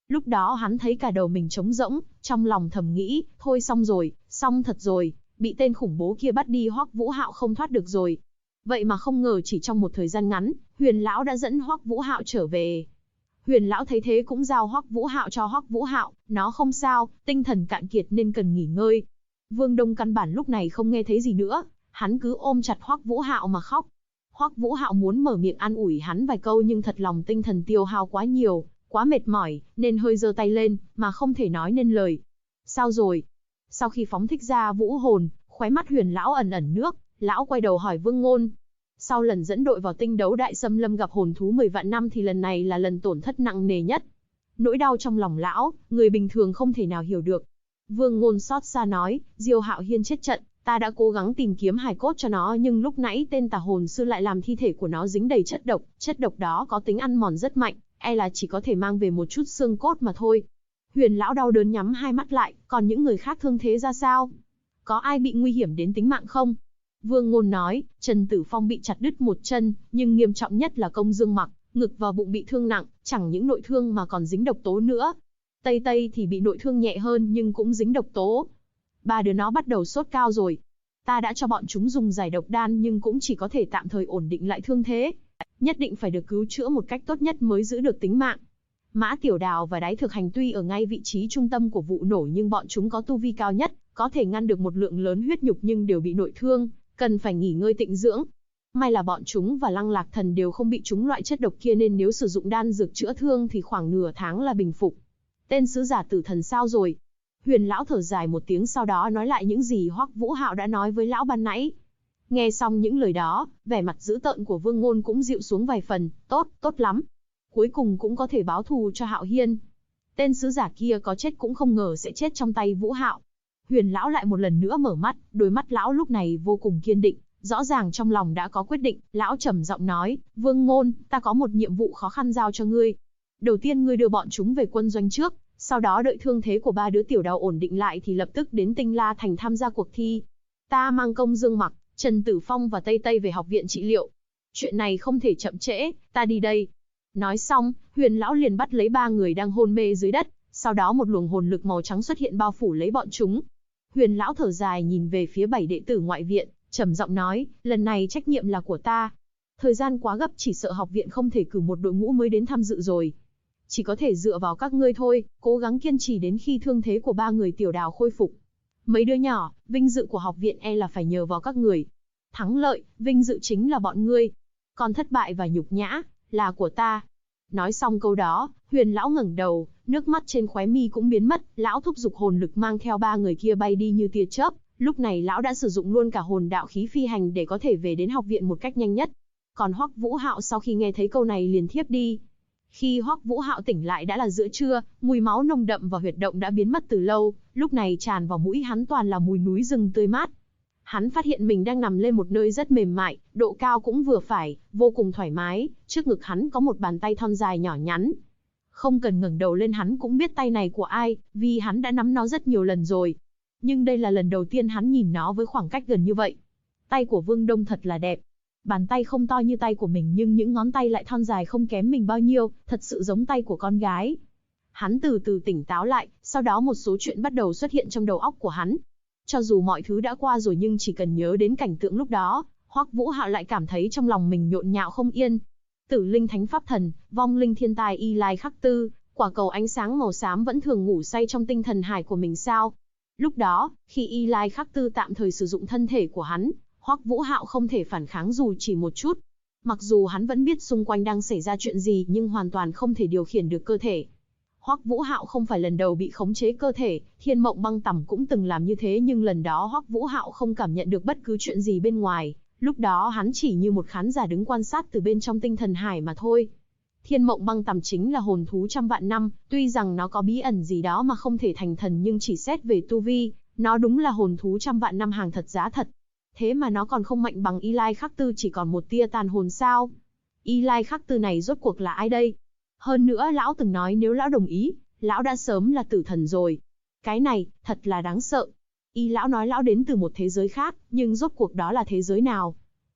Lúc đó hắn thấy cả đầu mình trống rỗng, trong lòng thầm nghĩ, thôi xong rồi, xong thật rồi, bị tên khủng bố kia bắt đi Hoắc Vũ Hạo không thoát được rồi. Vậy mà không ngờ chỉ trong một thời gian ngắn, Huyền lão đã dẫn Hoắc Vũ Hạo trở về. Huyền lão thấy thế cũng giao Hoắc Vũ Hạo cho Hoắc Vũ Hạo, nó không sao, tinh thần cạn kiệt nên cần nghỉ ngơi. Vương Đông căn bản lúc này không nghe thấy gì nữa, hắn cứ ôm chặt Hoắc Vũ Hạo mà khóc. Hoắc Vũ Hạo muốn mở miệng an ủi hắn vài câu nhưng thật lòng tinh thần tiêu hao quá nhiều, quá mệt mỏi, nên hơi giơ tay lên, mà không thể nói nên lời. Sao rồi? Sau khi phóng thích ra vũ hồn, khóe mắt Huyền lão ẩn ẩn nước, lão quay đầu hỏi Vương Ngôn. Sau lần dẫn đội vào tinh đấu đại xâm lâm gặp hồn thú 10 vạn năm thì lần này là lần tổn thất nặng nề nhất. Nỗi đau trong lòng lão, người bình thường không thể nào hiểu được. Vương Ngôn xót xa nói, Diêu Hạo Hiên chết trận, ta đã cố gắng tìm kiếm hài cốt cho nó nhưng lúc nãy tên tà hồn sư lại làm thi thể của nó dính đầy chất độc đó có tính ăn mòn rất mạnh, e là chỉ có thể mang về một chút xương cốt mà thôi. Huyền lão đau đớn nhắm hai mắt lại, còn những người khác thương thế ra sao? Có ai bị nguy hiểm đến tính mạng không? Vương Ngôn nói, Trần Tử Phong bị chặt đứt một chân, nhưng nghiêm trọng nhất là Công Dương Mặc, ngực và bụng bị thương nặng, chẳng những nội thương mà còn dính độc tố nữa. Tây Tây thì bị nội thương nhẹ hơn nhưng cũng dính độc tố. Ba đứa nó bắt đầu sốt cao rồi. Ta đã cho bọn chúng dùng giải độc đan nhưng cũng chỉ có thể tạm thời ổn định lại thương thế. Nhất định phải được cứu chữa một cách tốt nhất mới giữ được tính mạng. Mã Tiểu Đào và Đái Thực Hành tuy ở ngay vị trí trung tâm của vụ nổ nhưng bọn chúng có tu vi cao nhất, có thể ngăn được một lượng lớn huyết nhục nhưng đều bị nội thương, cần phải nghỉ ngơi tịnh dưỡng. May là bọn chúng và Lăng Lạc Thần đều không bị trúng loại chất độc kia nên nếu sử dụng đan dược chữa thương thì khoảng nửa tháng là bình phục. Tên sứ giả Tử Thần sao rồi? Huyền lão thở dài một tiếng sau đó nói lại những gì Hoắc Vũ Hạo đã nói với lão ban nãy. Nghe xong những lời đó, vẻ mặt dữ tợn của Vương Ngôn cũng dịu xuống vài phần, tốt lắm. Cuối cùng cũng có thể báo thù cho Hạo Hiên. Tên sứ giả kia có chết cũng không ngờ sẽ chết trong tay Vũ Hạo. Huyền lão lại một lần nữa mở mắt, đôi mắt lão lúc này vô cùng kiên định, rõ ràng trong lòng đã có quyết định, lão trầm giọng nói, Vương Ngôn, ta có một nhiệm vụ khó khăn giao cho ngươi. Đầu tiên ngươi đưa bọn chúng về quân doanh trước, sau đó đợi thương thế của ba đứa tiểu đào ổn định lại thì lập tức đến Tinh La Thành tham gia cuộc thi. Ta mang Công Dương Mặc, Trần Tử Phong và Tây Tây về học viện trị liệu. Chuyện này không thể chậm trễ, ta đi đây. Nói xong, Huyền lão liền bắt lấy ba người đang hôn mê dưới đất, sau đó một luồng hồn lực màu trắng xuất hiện bao phủ lấy bọn chúng. Huyền lão thở dài nhìn về phía 7 đệ tử ngoại viện, trầm giọng nói, lần này trách nhiệm là của ta. Thời gian quá gấp chỉ sợ học viện không thể cử một đội ngũ mới đến tham dự rồi. Chỉ có thể dựa vào các ngươi thôi, cố gắng kiên trì đến khi thương thế của ba người tiểu đào khôi phục. Mấy đứa nhỏ, vinh dự của học viện e là phải nhờ vào các người. Thắng lợi, vinh dự chính là bọn ngươi. Còn thất bại và nhục nhã, là của ta. Nói xong câu đó, Huyền lão ngẩng đầu, nước mắt trên khóe mi cũng biến mất, lão thúc giục hồn lực mang theo ba người kia bay đi như tia chớp. Lúc này lão đã sử dụng luôn cả hồn đạo khí phi hành để có thể về đến học viện một cách nhanh nhất. Còn Hoắc Vũ Hạo sau khi nghe thấy câu này liền thiếp đi. Khi Hoắc Vũ Hạo tỉnh lại đã là giữa trưa, mùi máu nồng đậm và huyệt động đã biến mất từ lâu, lúc này tràn vào mũi hắn toàn là mùi núi rừng tươi mát. Hắn phát hiện mình đang nằm lên một nơi rất mềm mại, độ cao cũng vừa phải, vô cùng thoải mái, trước ngực hắn có một bàn tay thon dài nhỏ nhắn. Không cần ngẩng đầu lên hắn cũng biết tay này của ai, vì hắn đã nắm nó rất nhiều lần rồi. Nhưng đây là lần đầu tiên hắn nhìn nó với khoảng cách gần như vậy. Tay của Vương Đông thật là đẹp. Bàn tay không to như tay của mình nhưng những ngón tay lại thon dài không kém mình bao nhiêu, thật sự giống tay của con gái. Hắn từ từ tỉnh táo lại, sau đó một số chuyện bắt đầu xuất hiện trong đầu óc của hắn. Cho dù mọi thứ đã qua rồi nhưng chỉ cần nhớ đến cảnh tượng lúc đó, Hoắc Vũ Hạo lại cảm thấy trong lòng mình nhộn nhạo không yên. Tử linh thánh pháp thần, vong linh thiên tài Y Lai Khắc Tư, quả cầu ánh sáng màu xám vẫn thường ngủ say trong tinh thần hải của mình sao? Lúc đó, khi Y Lai Khắc Tư tạm thời sử dụng thân thể của hắn, Hoắc Vũ Hạo không thể phản kháng dù chỉ một chút. Mặc dù hắn vẫn biết xung quanh đang xảy ra chuyện gì nhưng hoàn toàn không thể điều khiển được cơ thể. Hoắc Vũ Hạo không phải lần đầu bị khống chế cơ thể, Thiên Mộng Băng Tẩm cũng từng làm như thế nhưng lần đó Hoắc Vũ Hạo không cảm nhận được bất cứ chuyện gì bên ngoài, lúc đó hắn chỉ như một khán giả đứng quan sát từ bên trong tinh thần hải mà thôi. Thiên Mộng Băng Tẩm chính là hồn thú trăm vạn năm, tuy rằng nó có bí ẩn gì đó mà không thể thành thần nhưng chỉ xét về tu vi, nó đúng là hồn thú trăm vạn năm hàng thật giá thật. Thế mà nó còn không mạnh bằng Y Lai Khắc Tư chỉ còn một tia tàn hồn sao? Y Lai Khắc Tư này rốt cuộc là ai đây? Hơn nữa lão từng nói nếu lão đồng ý, lão đã sớm là tử thần rồi. Cái này, thật là đáng sợ. Y lão nói lão đến từ một thế giới khác, nhưng rốt cuộc đó là thế giới nào?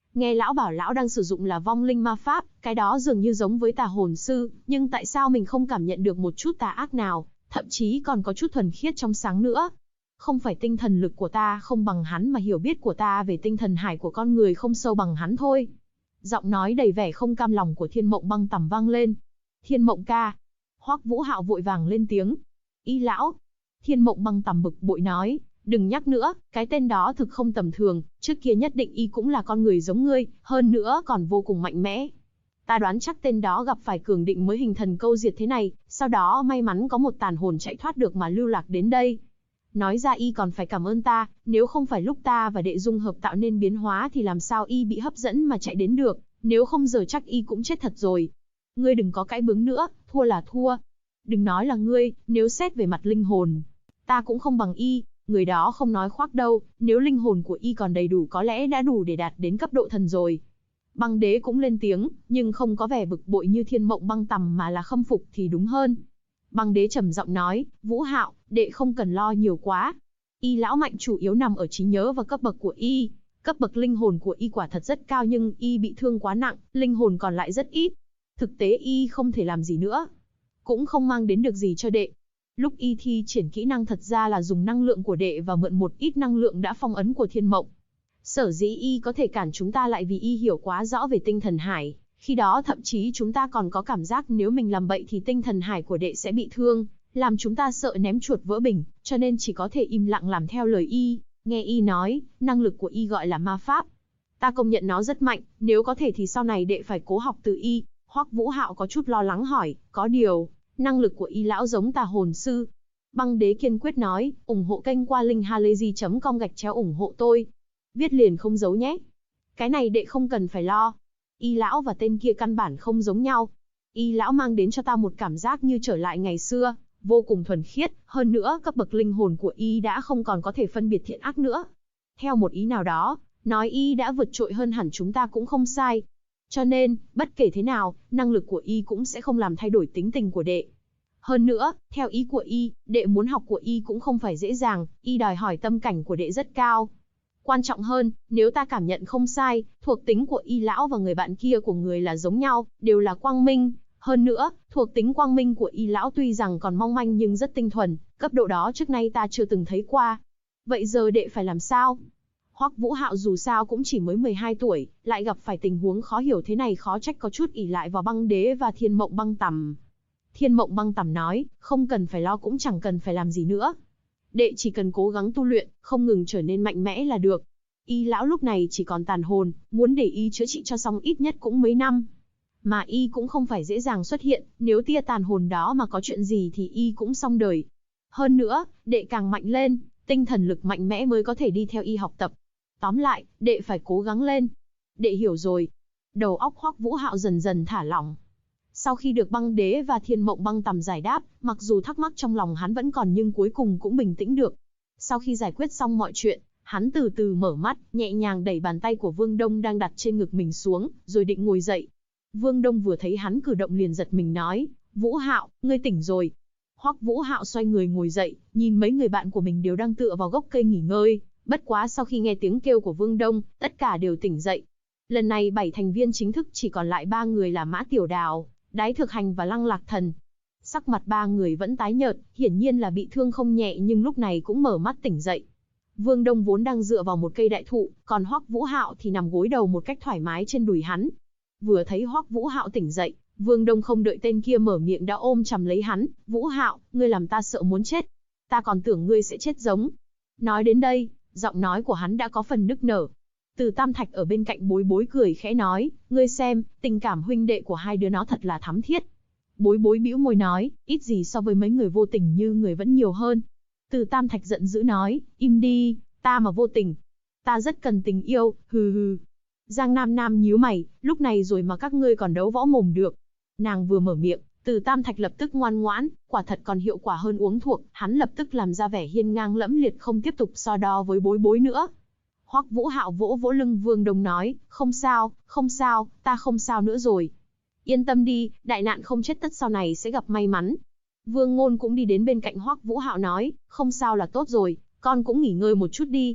Nghe lão bảo lão đang sử dụng là vong linh ma pháp, cái đó dường như giống với tà hồn sư, nhưng tại sao mình không cảm nhận được một chút tà ác nào, thậm chí còn có chút thuần khiết trong sáng nữa. Không phải tinh thần lực của ta không bằng hắn mà hiểu biết của ta về tinh thần hải của con người không sâu bằng hắn thôi. Giọng nói đầy vẻ không cam lòng của Thiên Mộng Băng Tằm vang lên. Thiên Mộng ca. Hoắc Vũ Hạo vội vàng lên tiếng. Y lão. Thiên Mộng Băng Tằm bực bội nói. Đừng nhắc nữa, cái tên đó thực không tầm thường, trước kia nhất định y cũng là con người giống ngươi, hơn nữa còn vô cùng mạnh mẽ. Ta đoán chắc tên đó gặp phải cường định mới hình thần câu diệt thế này, sau đó may mắn có một tàn hồn chạy thoát được mà lưu lạc đến đây. Nói ra y còn phải cảm ơn ta, nếu không phải lúc ta và đệ dung hợp tạo nên biến hóa thì làm sao y bị hấp dẫn mà chạy đến được, nếu không giờ chắc y cũng chết thật rồi. Ngươi đừng có cãi bướng nữa, thua là thua. Đừng nói là ngươi, nếu xét về mặt linh hồn, ta cũng không bằng y. Người đó không nói khoác đâu, nếu linh hồn của y còn đầy đủ có lẽ đã đủ để đạt đến cấp độ thần rồi. Băng đế cũng lên tiếng, nhưng không có vẻ bực bội như Thiên Mộng Băng Tằm mà là khâm phục thì đúng hơn. Băng đế trầm giọng nói, Vũ Hạo, đệ không cần lo nhiều quá. Y lão mạnh chủ yếu nằm ở trí nhớ và cấp bậc của y. Cấp bậc linh hồn của y quả thật rất cao nhưng y bị thương quá nặng, linh hồn còn lại rất ít. Thực tế y không thể làm gì nữa, cũng không mang đến được gì cho đệ. Lúc y thi triển kỹ năng thật ra là dùng năng lượng của đệ và mượn một ít năng lượng đã phong ấn của Thiên Mộng. Sở dĩ y có thể cản chúng ta lại vì y hiểu quá rõ về tinh thần hải, khi đó thậm chí chúng ta còn có cảm giác nếu mình làm bậy thì tinh thần hải của đệ sẽ bị thương, làm chúng ta sợ ném chuột vỡ bình, cho nên chỉ có thể im lặng làm theo lời y. Nghe y nói, năng lực của y gọi là ma pháp. Ta công nhận nó rất mạnh, nếu có thể thì sau này đệ phải cố học từ y. Hoắc Vũ Hạo có chút lo lắng hỏi, có điều, năng lực của y lão giống tà hồn sư. Băng đế kiên quyết nói, ủng hộ kênh qua link halayzi.com/ủng hộ tôi. Viết liền không giấu nhé. Cái này đệ không cần phải lo. Y lão và tên kia căn bản không giống nhau. Y lão mang đến cho ta một cảm giác như trở lại ngày xưa, vô cùng thuần khiết, hơn nữa cấp bậc linh hồn của y đã không còn có thể phân biệt thiện ác nữa. Theo một ý nào đó, nói y đã vượt trội hơn hẳn chúng ta cũng không sai. Cho nên, bất kể thế nào, năng lực của y cũng sẽ không làm thay đổi tính tình của đệ. Hơn nữa, theo ý của y, đệ muốn học của y cũng không phải dễ dàng, y đòi hỏi tâm cảnh của đệ rất cao. Quan trọng hơn, nếu ta cảm nhận không sai, thuộc tính của y lão và người bạn kia của người là giống nhau, đều là quang minh. Hơn nữa, thuộc tính quang minh của y lão tuy rằng còn mong manh nhưng rất tinh thuần, cấp độ đó trước nay ta chưa từng thấy qua. Vậy giờ đệ phải làm sao? Hoắc Vũ Hạo dù sao cũng chỉ mới 12 tuổi, lại gặp phải tình huống khó hiểu thế này khó trách có chút ỷ lại vào băng đế và Thiên Mộng Băng Tằm. Thiên Mộng Băng Tằm nói, không cần phải lo cũng chẳng cần phải làm gì nữa. Đệ chỉ cần cố gắng tu luyện, không ngừng trở nên mạnh mẽ là được. Y lão lúc này chỉ còn tàn hồn, muốn để y chữa trị cho xong ít nhất cũng mấy năm. Mà y cũng không phải dễ dàng xuất hiện, nếu tia tàn hồn đó mà có chuyện gì thì y cũng xong đời. Hơn nữa, đệ càng mạnh lên, tinh thần lực mạnh mẽ mới có thể đi theo y học tập. Tóm lại, đệ phải cố gắng lên. Đệ hiểu rồi. Đầu óc Hoắc Vũ Hạo dần dần thả lỏng. Sau khi được băng đế và Thiên Mộng Băng Tằm giải đáp, mặc dù thắc mắc trong lòng hắn vẫn còn nhưng cuối cùng cũng bình tĩnh được. Sau khi giải quyết xong mọi chuyện, hắn từ từ mở mắt, nhẹ nhàng đẩy bàn tay của Vương Đông đang đặt trên ngực mình xuống, rồi định ngồi dậy. Vương Đông vừa thấy hắn cử động liền giật mình nói, Vũ Hạo, ngươi tỉnh rồi. Hoắc Vũ Hạo xoay người ngồi dậy, nhìn mấy người bạn của mình đều đang tựa vào gốc cây nghỉ ngơi. Bất quá sau khi nghe tiếng kêu của Vương Đông, tất cả đều tỉnh dậy. Lần này 7 thành viên chính thức chỉ còn lại 3 người là Mã Tiểu Đào, Đái Thực Hành và Lăng Lạc Thần. Sắc mặt 3 người vẫn tái nhợt, hiển nhiên là bị thương không nhẹ nhưng lúc này cũng mở mắt tỉnh dậy. Vương Đông vốn đang dựa vào một cây đại thụ, còn Hoắc Vũ Hạo thì nằm gối đầu một cách thoải mái trên đùi hắn. Vừa thấy Hoắc Vũ Hạo tỉnh dậy, Vương Đông không đợi tên kia mở miệng đã ôm chầm lấy hắn, Vũ Hạo, ngươi làm ta sợ muốn chết. Ta còn tưởng ngươi sẽ chết giống. Nói đến đây, giọng nói của hắn đã có phần nức nở. Từ Tam Thạch ở bên cạnh Bối Bối cười khẽ nói, ngươi xem, tình cảm huynh đệ của hai đứa nó thật là thắm thiết. Bối Bối bĩu môi nói, ít gì so với mấy người vô tình như người vẫn nhiều hơn. Từ Tam Thạch giận dữ nói, im đi, ta mà vô tình. Ta rất cần tình yêu, hừ hừ. Giang Nam Nam nhíu mày, lúc này rồi mà các ngươi còn đấu võ mồm được. Nàng vừa mở miệng, Từ Tam Thạch lập tức ngoan ngoãn, quả thật còn hiệu quả hơn uống thuốc, hắn lập tức làm ra vẻ hiên ngang lẫm liệt không tiếp tục so đo với Bối Bối nữa. Hoắc Vũ Hạo vỗ vỗ lưng Vương Đông nói, không sao, ta không sao nữa rồi. Yên tâm đi, đại nạn không chết tất sau này sẽ gặp may mắn. Vương Ngôn cũng đi đến bên cạnh Hoắc Vũ Hạo nói, không sao là tốt rồi, con cũng nghỉ ngơi một chút đi.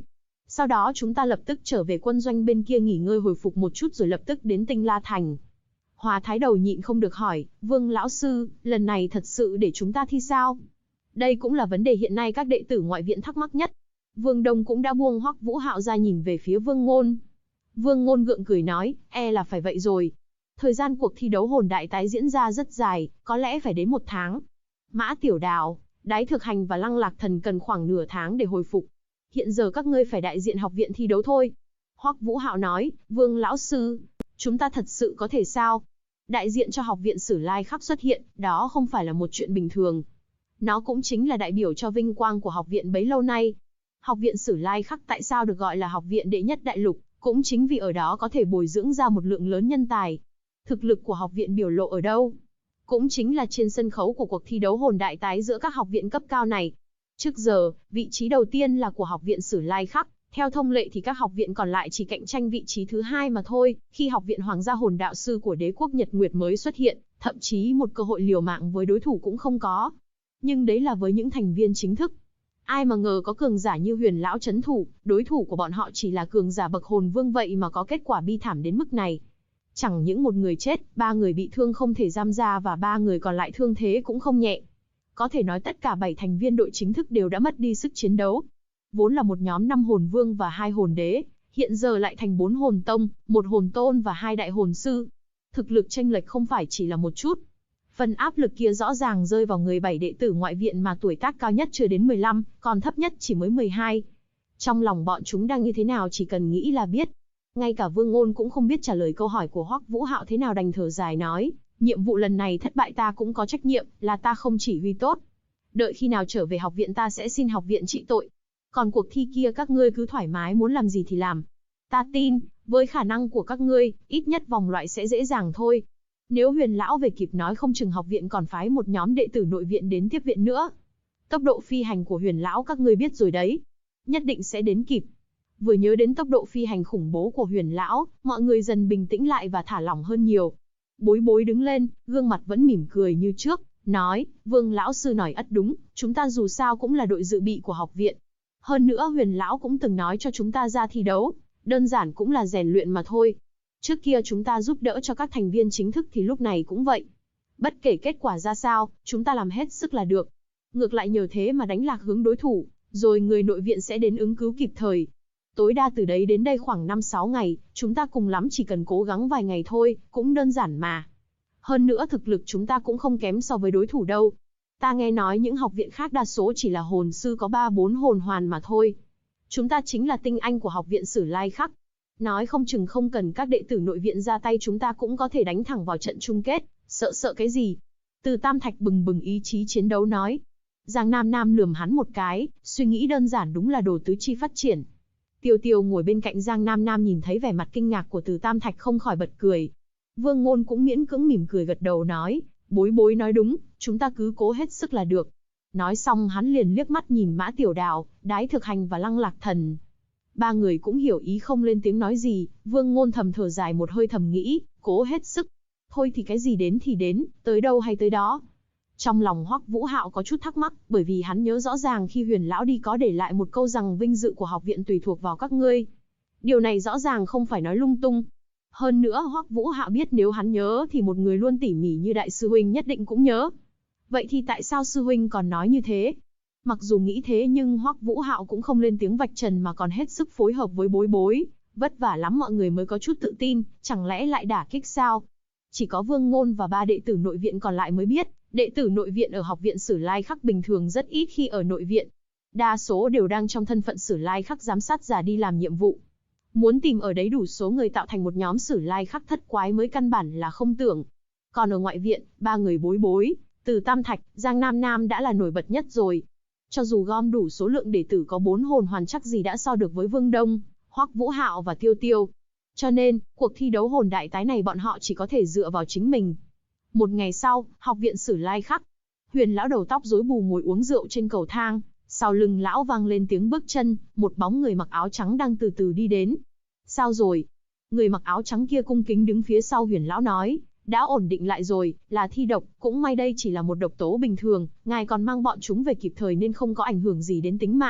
Sau đó chúng ta lập tức trở về quân doanh bên kia nghỉ ngơi hồi phục một chút rồi lập tức đến Tinh La Thành. Hòa Thái Đầu nhịn không được hỏi, Vương lão sư, lần này thật sự để chúng ta thi sao? Đây cũng là vấn đề hiện nay các đệ tử ngoại viện thắc mắc nhất. Vương Đông cũng đã buông Hoắc Vũ Hạo ra nhìn về phía Vương Ngôn. Vương Ngôn gượng cười nói, là phải vậy rồi. Thời gian cuộc thi đấu hồn đại tái diễn ra rất dài, có lẽ phải đến 1 tháng. Mã Tiểu Đào, Đái Thực Hành và Lăng Lạc Thần cần khoảng nửa tháng để hồi phục. Hiện giờ các ngươi phải đại diện học viện thi đấu thôi. Hoắc Vũ Hạo nói, Vương lão sư, chúng ta thật sự có thể sao? Đại diện cho học viện Sử Lai Khắc xuất hiện, đó không phải là một chuyện bình thường. Nó cũng chính là đại biểu cho vinh quang của học viện bấy lâu nay. Học viện Sử Lai Khắc tại sao được gọi là học viện đệ nhất đại lục, cũng chính vì ở đó có thể bồi dưỡng ra một lượng lớn nhân tài. Thực lực của học viện biểu lộ ở đâu? Cũng chính là trên sân khấu của cuộc thi đấu hồn đại tái giữa các học viện cấp cao này. Trước giờ, vị trí đầu tiên là của học viện Sử Lai Khắc, theo thông lệ thì các học viện còn lại chỉ cạnh tranh vị trí thứ 2 mà thôi, khi học viện Hoàng gia hồn đạo sư của đế quốc Nhật Nguyệt mới xuất hiện, thậm chí một cơ hội liều mạng với đối thủ cũng không có. Nhưng đấy là với những thành viên chính thức. Ai mà ngờ có cường giả như Huyền lão trấn thủ, đối thủ của bọn họ chỉ là cường giả bậc hồn vương vậy mà có kết quả bi thảm đến mức này. Chẳng những một người chết, 3 người bị thương không thể giam ra và 3 người còn lại thương thế cũng không nhẹ. Có thể nói tất cả 7 thành viên đội chính thức đều đã mất đi sức chiến đấu. Vốn là một nhóm 5 hồn vương và 2 hồn đế, hiện giờ lại thành 4 hồn tông, 1 hồn tôn và 2 đại hồn sư. Thực lực chênh lệch không phải chỉ là một chút. Phần áp lực kia rõ ràng rơi vào người 7 đệ tử ngoại viện mà tuổi tác cao nhất chưa đến 15, còn thấp nhất chỉ mới 12. Trong lòng bọn chúng đang như thế nào chỉ cần nghĩ là biết. Ngay cả Vương Ngôn cũng không biết trả lời câu hỏi của Hoắc Vũ Hạo thế nào đành thở dài nói, nhiệm vụ lần này thất bại ta cũng có trách nhiệm, là ta không chỉ huy tốt. Đợi khi nào trở về học viện ta sẽ xin học viện trị tội. Còn cuộc thi kia các ngươi cứ thoải mái muốn làm gì thì làm. Ta tin, với khả năng của các ngươi, ít nhất vòng loại sẽ dễ dàng thôi. Nếu Huyền lão về kịp nói không chừng học viện còn phái một nhóm đệ tử nội viện đến tiếp viện nữa. Tốc độ phi hành của Huyền lão các ngươi biết rồi đấy. Nhất định sẽ đến kịp. Vừa nhớ đến tốc độ phi hành khủng bố của Huyền lão, mọi người dần bình tĩnh lại và thả lỏng hơn nhiều. Bối Bối đứng lên, gương mặt vẫn mỉm cười như trước, nói, Vương lão sư nói ắt đúng, chúng ta dù sao cũng là đội dự bị của học viện. Hơn nữa Huyền lão cũng từng nói cho chúng ta ra thi đấu, đơn giản cũng là rèn luyện mà thôi. Trước kia chúng ta giúp đỡ cho các thành viên chính thức thì lúc này cũng vậy. Bất kể kết quả ra sao, chúng ta làm hết sức là được. Ngược lại nhờ thế mà đánh lạc hướng đối thủ, rồi người nội viện sẽ đến ứng cứu kịp thời. Tối đa từ đấy đến đây khoảng 5-6 ngày, chúng ta cùng lắm chỉ cần cố gắng vài ngày thôi, cũng đơn giản mà. Hơn nữa thực lực chúng ta cũng không kém so với đối thủ đâu. Ta nghe nói những học viện khác đa số chỉ là hồn sư có 3-4 hồn hoàn mà thôi. Chúng ta chính là tinh anh của học viện Sử Lai Khắc. Nói không chừng không cần các đệ tử nội viện ra tay chúng ta cũng có thể đánh thẳng vào trận chung kết, sợ cái gì. Từ Tam Thạch bừng bừng ý chí chiến đấu nói. Giang Nam Nam lườm hắn một cái, suy nghĩ đơn giản đúng là đồ tứ chi phát triển. Tiêu Tiêu ngồi bên cạnh Giang Nam Nam nhìn thấy vẻ mặt kinh ngạc của Từ Tam Thạch không khỏi bật cười. Vương Ngôn cũng miễn cưỡng mỉm cười gật đầu nói, Bối Bối nói đúng, chúng ta cứ cố hết sức là được. Nói xong hắn liền liếc mắt nhìn Mã Tiểu Đào, Đái Thực Hành và Lăng Lạc Thần. 3 người cũng hiểu ý không lên tiếng nói gì, Vương Ngôn thầm thở dài một hơi thầm nghĩ, cố hết sức. Thôi thì cái gì đến thì đến, tới đâu hay tới đó. Trong lòng Hoắc Vũ Hạo có chút thắc mắc, bởi vì hắn nhớ rõ ràng khi Huyền lão đi có để lại một câu rằng vinh dự của học viện tùy thuộc vào các ngươi. Điều này rõ ràng không phải nói lung tung. Hơn nữa Hoắc Vũ Hạo biết nếu hắn nhớ thì một người luôn tỉ mỉ như đại sư huynh nhất định cũng nhớ. Vậy thì tại sao sư huynh còn nói như thế? Mặc dù nghĩ thế nhưng Hoắc Vũ Hạo cũng không lên tiếng vạch trần mà còn hết sức phối hợp với Bối Bối. Vất vả lắm mọi người mới có chút tự tin, chẳng lẽ lại đả kích sao? Chỉ có Vương Ngôn và 3 đệ tử nội viện còn lại mới biết, đệ tử nội viện ở học viện Sử Lai Khắc bình thường rất ít khi ở nội viện. Đa số đều đang trong thân phận Sử Lai Khắc giám sát giả đi làm nhiệm vụ. Muốn tìm ở đấy đủ số người tạo thành một nhóm Sử Lai Khắc thất quái mới căn bản là không tưởng. Còn ở ngoại viện, 3 người Bối Bối, Từ Tam Thạch, Giang Nam Nam đã là nổi bật nhất rồi. Cho dù gom đủ số lượng đệ tử có 4 hồn hoàn chắc gì đã so được với Vương Đông, Hoắc Vũ Hạo và Tiêu Tiêu. Cho nên, cuộc thi đấu hồn đại tái này bọn họ chỉ có thể dựa vào chính mình. Một ngày sau, học viện Sử Lai Khắc. Huyền lão đầu tóc rối bù ngồi uống rượu trên cầu thang, sau lưng lão vang lên tiếng bước chân, một bóng người mặc áo trắng đang từ từ đi đến. Sao rồi? Người mặc áo trắng kia cung kính đứng phía sau Huyền lão nói, đã ổn định lại rồi, là thi độc, cũng may đây chỉ là một độc tố bình thường, ngài còn mang bọn chúng về kịp thời nên không có ảnh hưởng gì đến tính mạng.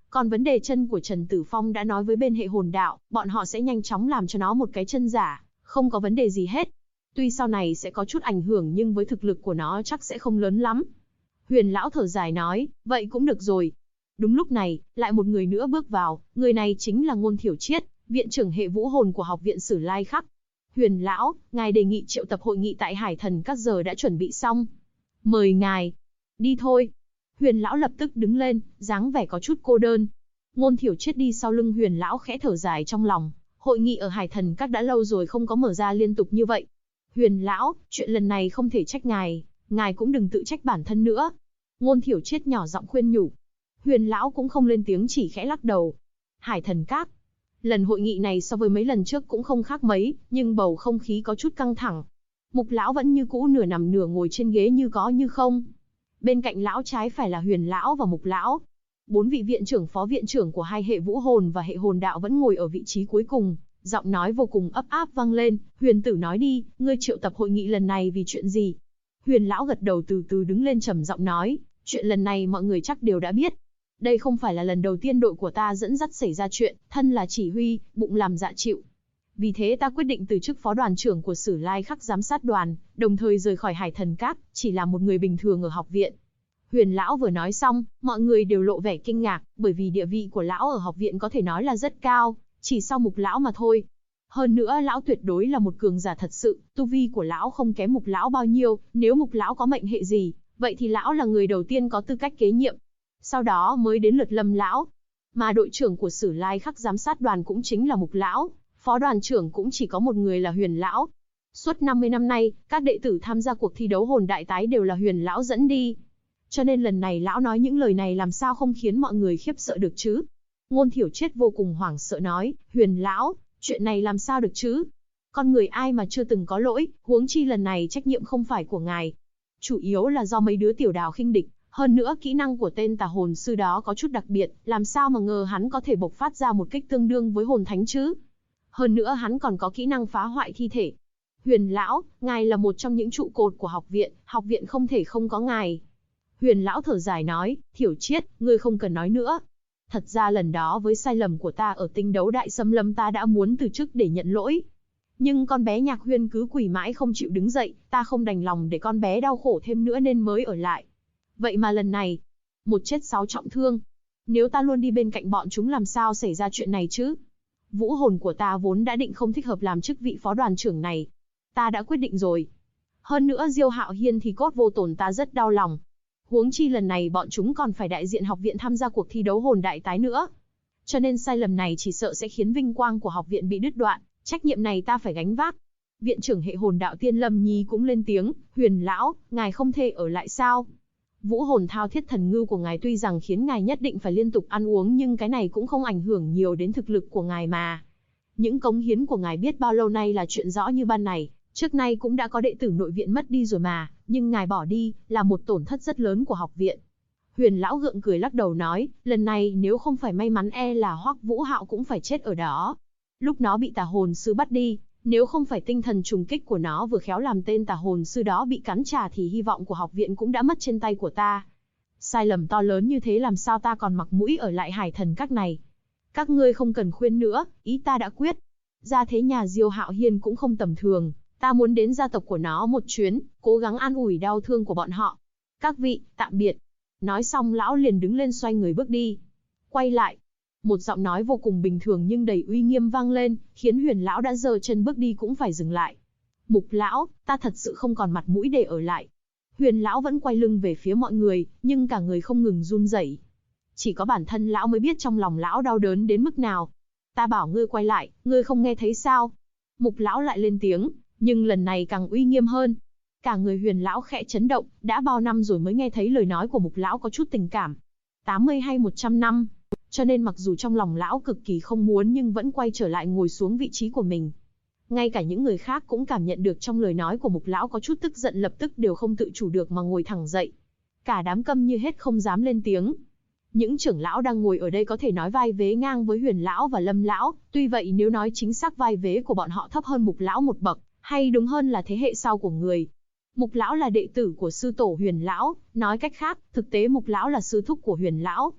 Còn vấn đề chân của Trần Tử Phong đã nói với bên hệ hồn đạo, bọn họ sẽ nhanh chóng làm cho nó một cái chân giả, không có vấn đề gì hết. Tuy sau này sẽ có chút ảnh hưởng nhưng với thực lực của nó chắc sẽ không lớn lắm. Huyền lão thở dài nói, vậy cũng được rồi. Đúng lúc này, lại một người nữa bước vào, người này chính là Ngôn Thiểu Triết, viện trưởng hệ vũ hồn của học viện Sử Lai Khắc. Huyền lão, ngài đề nghị triệu tập hội nghị tại Hải Thần các giờ đã chuẩn bị xong. Mời ngài. Đi thôi. Huyền lão lập tức đứng lên, dáng vẻ có chút cô đơn. Ngôn Thiểu Triết đi sau lưng Huyền lão khẽ thở dài trong lòng. Hội nghị ở Hải Thần các đã lâu rồi không có mở ra liên tục như vậy. Huyền lão, chuyện lần này không thể trách ngài cũng đừng tự trách bản thân nữa. Ngôn Thiểu Triết nhỏ giọng khuyên nhủ. Huyền lão cũng không lên tiếng, chỉ khẽ lắc đầu. Hải Thần các. Lần hội nghị này so với mấy lần trước cũng không khác mấy, nhưng bầu không khí có chút căng thẳng. Mục lão vẫn như cũ nửa nằm nửa ngồi trên ghế như có như không. Bên cạnh lão trái phải là Huyền lão và Mục lão. 4 vị viện trưởng phó viện trưởng của hai hệ vũ hồn và hệ hồn đạo vẫn ngồi ở vị trí cuối cùng. Giọng nói vô cùng ấp áp vang lên, Huyền tử nói đi, ngươi triệu tập hội nghị lần này vì chuyện gì? Huyền lão gật đầu từ từ đứng lên trầm giọng nói, chuyện lần này mọi người chắc đều đã biết. Đây không phải là lần đầu tiên đội của ta dẫn dắt xảy ra chuyện, thân là chỉ huy, bụng làm dạ chịu. Vì thế ta quyết định từ chức phó đoàn trưởng của Sử Lai Khắc giám sát đoàn, đồng thời rời khỏi Hải Thần Các, chỉ là một người bình thường ở học viện. Huyền lão vừa nói xong, mọi người đều lộ vẻ kinh ngạc, bởi vì địa vị của lão ở học viện có thể nói là rất cao, chỉ sau Mục lão mà thôi. Hơn nữa lão tuyệt đối là một cường giả thật sự, tu vi của lão không kém Mục lão bao nhiêu, nếu Mục lão có mệnh hệ gì, vậy thì lão là người đầu tiên có tư cách kế nhiệm. Sau đó mới đến lượt Lâm lão. Mà đội trưởng của Sử Lai Khắc giám sát đoàn cũng chính là Mục lão, phó đoàn trưởng cũng chỉ có một người là Huyền lão. Suốt 50 năm nay, các đệ tử tham gia cuộc thi đấu hồn đại tái đều là Huyền lão dẫn đi. Cho nên lần này lão nói những lời này làm sao không khiến mọi người khiếp sợ được chứ? Ngôn Thiểu Triết vô cùng hoảng sợ nói, Huyền lão, chuyện này làm sao được chứ? Con người ai mà chưa từng có lỗi, huống chi lần này trách nhiệm không phải của ngài. Chủ yếu là do mấy đứa tiểu đào khinh địch, hơn nữa kỹ năng của tên tà hồn sư đó có chút đặc biệt, làm sao mà ngờ hắn có thể bộc phát ra một kích tương đương với hồn thánh chứ? Hơn nữa hắn còn có kỹ năng phá hoại thi thể. Huyền lão, ngài là một trong những trụ cột của học viện không thể không có ngài. Huyền lão thở dài nói, Thiểu Triết, ngươi không cần nói nữa. Thật ra lần đó với sai lầm của ta ở tinh đấu đại xâm lâm ta đã muốn từ chức để nhận lỗi. Nhưng con bé Nhạc Huyên cứ quỳ mãi không chịu đứng dậy, ta không đành lòng để con bé đau khổ thêm nữa nên mới ở lại. Vậy mà lần này, 1 chết 6 trọng thương. Nếu ta luôn đi bên cạnh bọn chúng làm sao xảy ra chuyện này chứ? Vũ hồn của ta vốn đã định không thích hợp làm chức vị phó đoàn trưởng này. Ta đã quyết định rồi. Hơn nữa Diêu Hạo Hiên thì cốt vô tổn ta rất đau lòng. Huống chi lần này bọn chúng còn phải đại diện học viện tham gia cuộc thi đấu hồn đại tái nữa. Cho nên sai lầm này chỉ sợ sẽ khiến vinh quang của học viện bị đứt đoạn, trách nhiệm này ta phải gánh vác. Viện trưởng hệ hồn đạo Tiên Lâm Nhi cũng lên tiếng, Huyền lão, ngài không thể ở lại sao? Vũ hồn thao thiết thần ngư của ngài tuy rằng khiến ngài nhất định phải liên tục ăn uống nhưng cái này cũng không ảnh hưởng nhiều đến thực lực của ngài mà. Những cống hiến của ngài biết bao lâu nay là chuyện rõ như ban ngày, trước nay cũng đã có đệ tử nội viện mất đi rồi mà, nhưng ngài bỏ đi, là một tổn thất rất lớn của học viện. Huyền lão gượng cười lắc đầu nói, lần này nếu không phải may mắn e là Hoắc Vũ Hạo cũng phải chết ở đó. Lúc nó bị tà hồn sư bắt đi, nếu không phải tinh thần trùng kích của nó vừa khéo làm tên tà hồn sư đó bị cắn trả thì hy vọng của học viện cũng đã mất trên tay của ta. Sai lầm to lớn như thế làm sao ta còn mặc mũi ở lại Hải Thần các này. Các ngươi không cần khuyên nữa, ý ta đã quyết. Gia thế nhà Diêu Hạo Hiên cũng không tầm thường, ta muốn đến gia tộc của nó một chuyến, cố gắng an ủi đau thương của bọn họ. Các vị, tạm biệt. Nói xong lão liền đứng lên xoay người bước đi. Quay lại. Một giọng nói vô cùng bình thường nhưng đầy uy nghiêm vang lên, khiến Huyền lão đã giơ chân bước đi cũng phải dừng lại. Mục lão, ta thật sự không còn mặt mũi để ở lại. Huyền lão vẫn quay lưng về phía mọi người, nhưng cả người không ngừng run rẩy. Chỉ có bản thân lão mới biết trong lòng lão đau đớn đến mức nào. Ta bảo ngươi quay lại, ngươi không nghe thấy sao? Mục lão lại lên tiếng, nhưng lần này càng uy nghiêm hơn. Cả người Huyền lão khẽ chấn động, đã bao năm rồi mới nghe thấy lời nói của Mục lão có chút tình cảm. 80 hay 100 năm. Cho nên mặc dù trong lòng lão cực kỳ không muốn nhưng vẫn quay trở lại ngồi xuống vị trí của mình. Ngay cả những người khác cũng cảm nhận được trong lời nói của Mục lão có chút tức giận, lập tức đều không tự chủ được mà ngồi thẳng dậy. Cả đám câm như hết không dám lên tiếng. Những trưởng lão đang ngồi ở đây có thể nói vai vế ngang với Huyền lão và Lâm lão, tuy vậy nếu nói chính xác vai vế của bọn họ thấp hơn Mục lão một bậc, hay đúng hơn là thế hệ sau của người. Mục lão là đệ tử của sư tổ Huyền lão, nói cách khác, thực tế Mục lão là sư thúc của Huyền lão.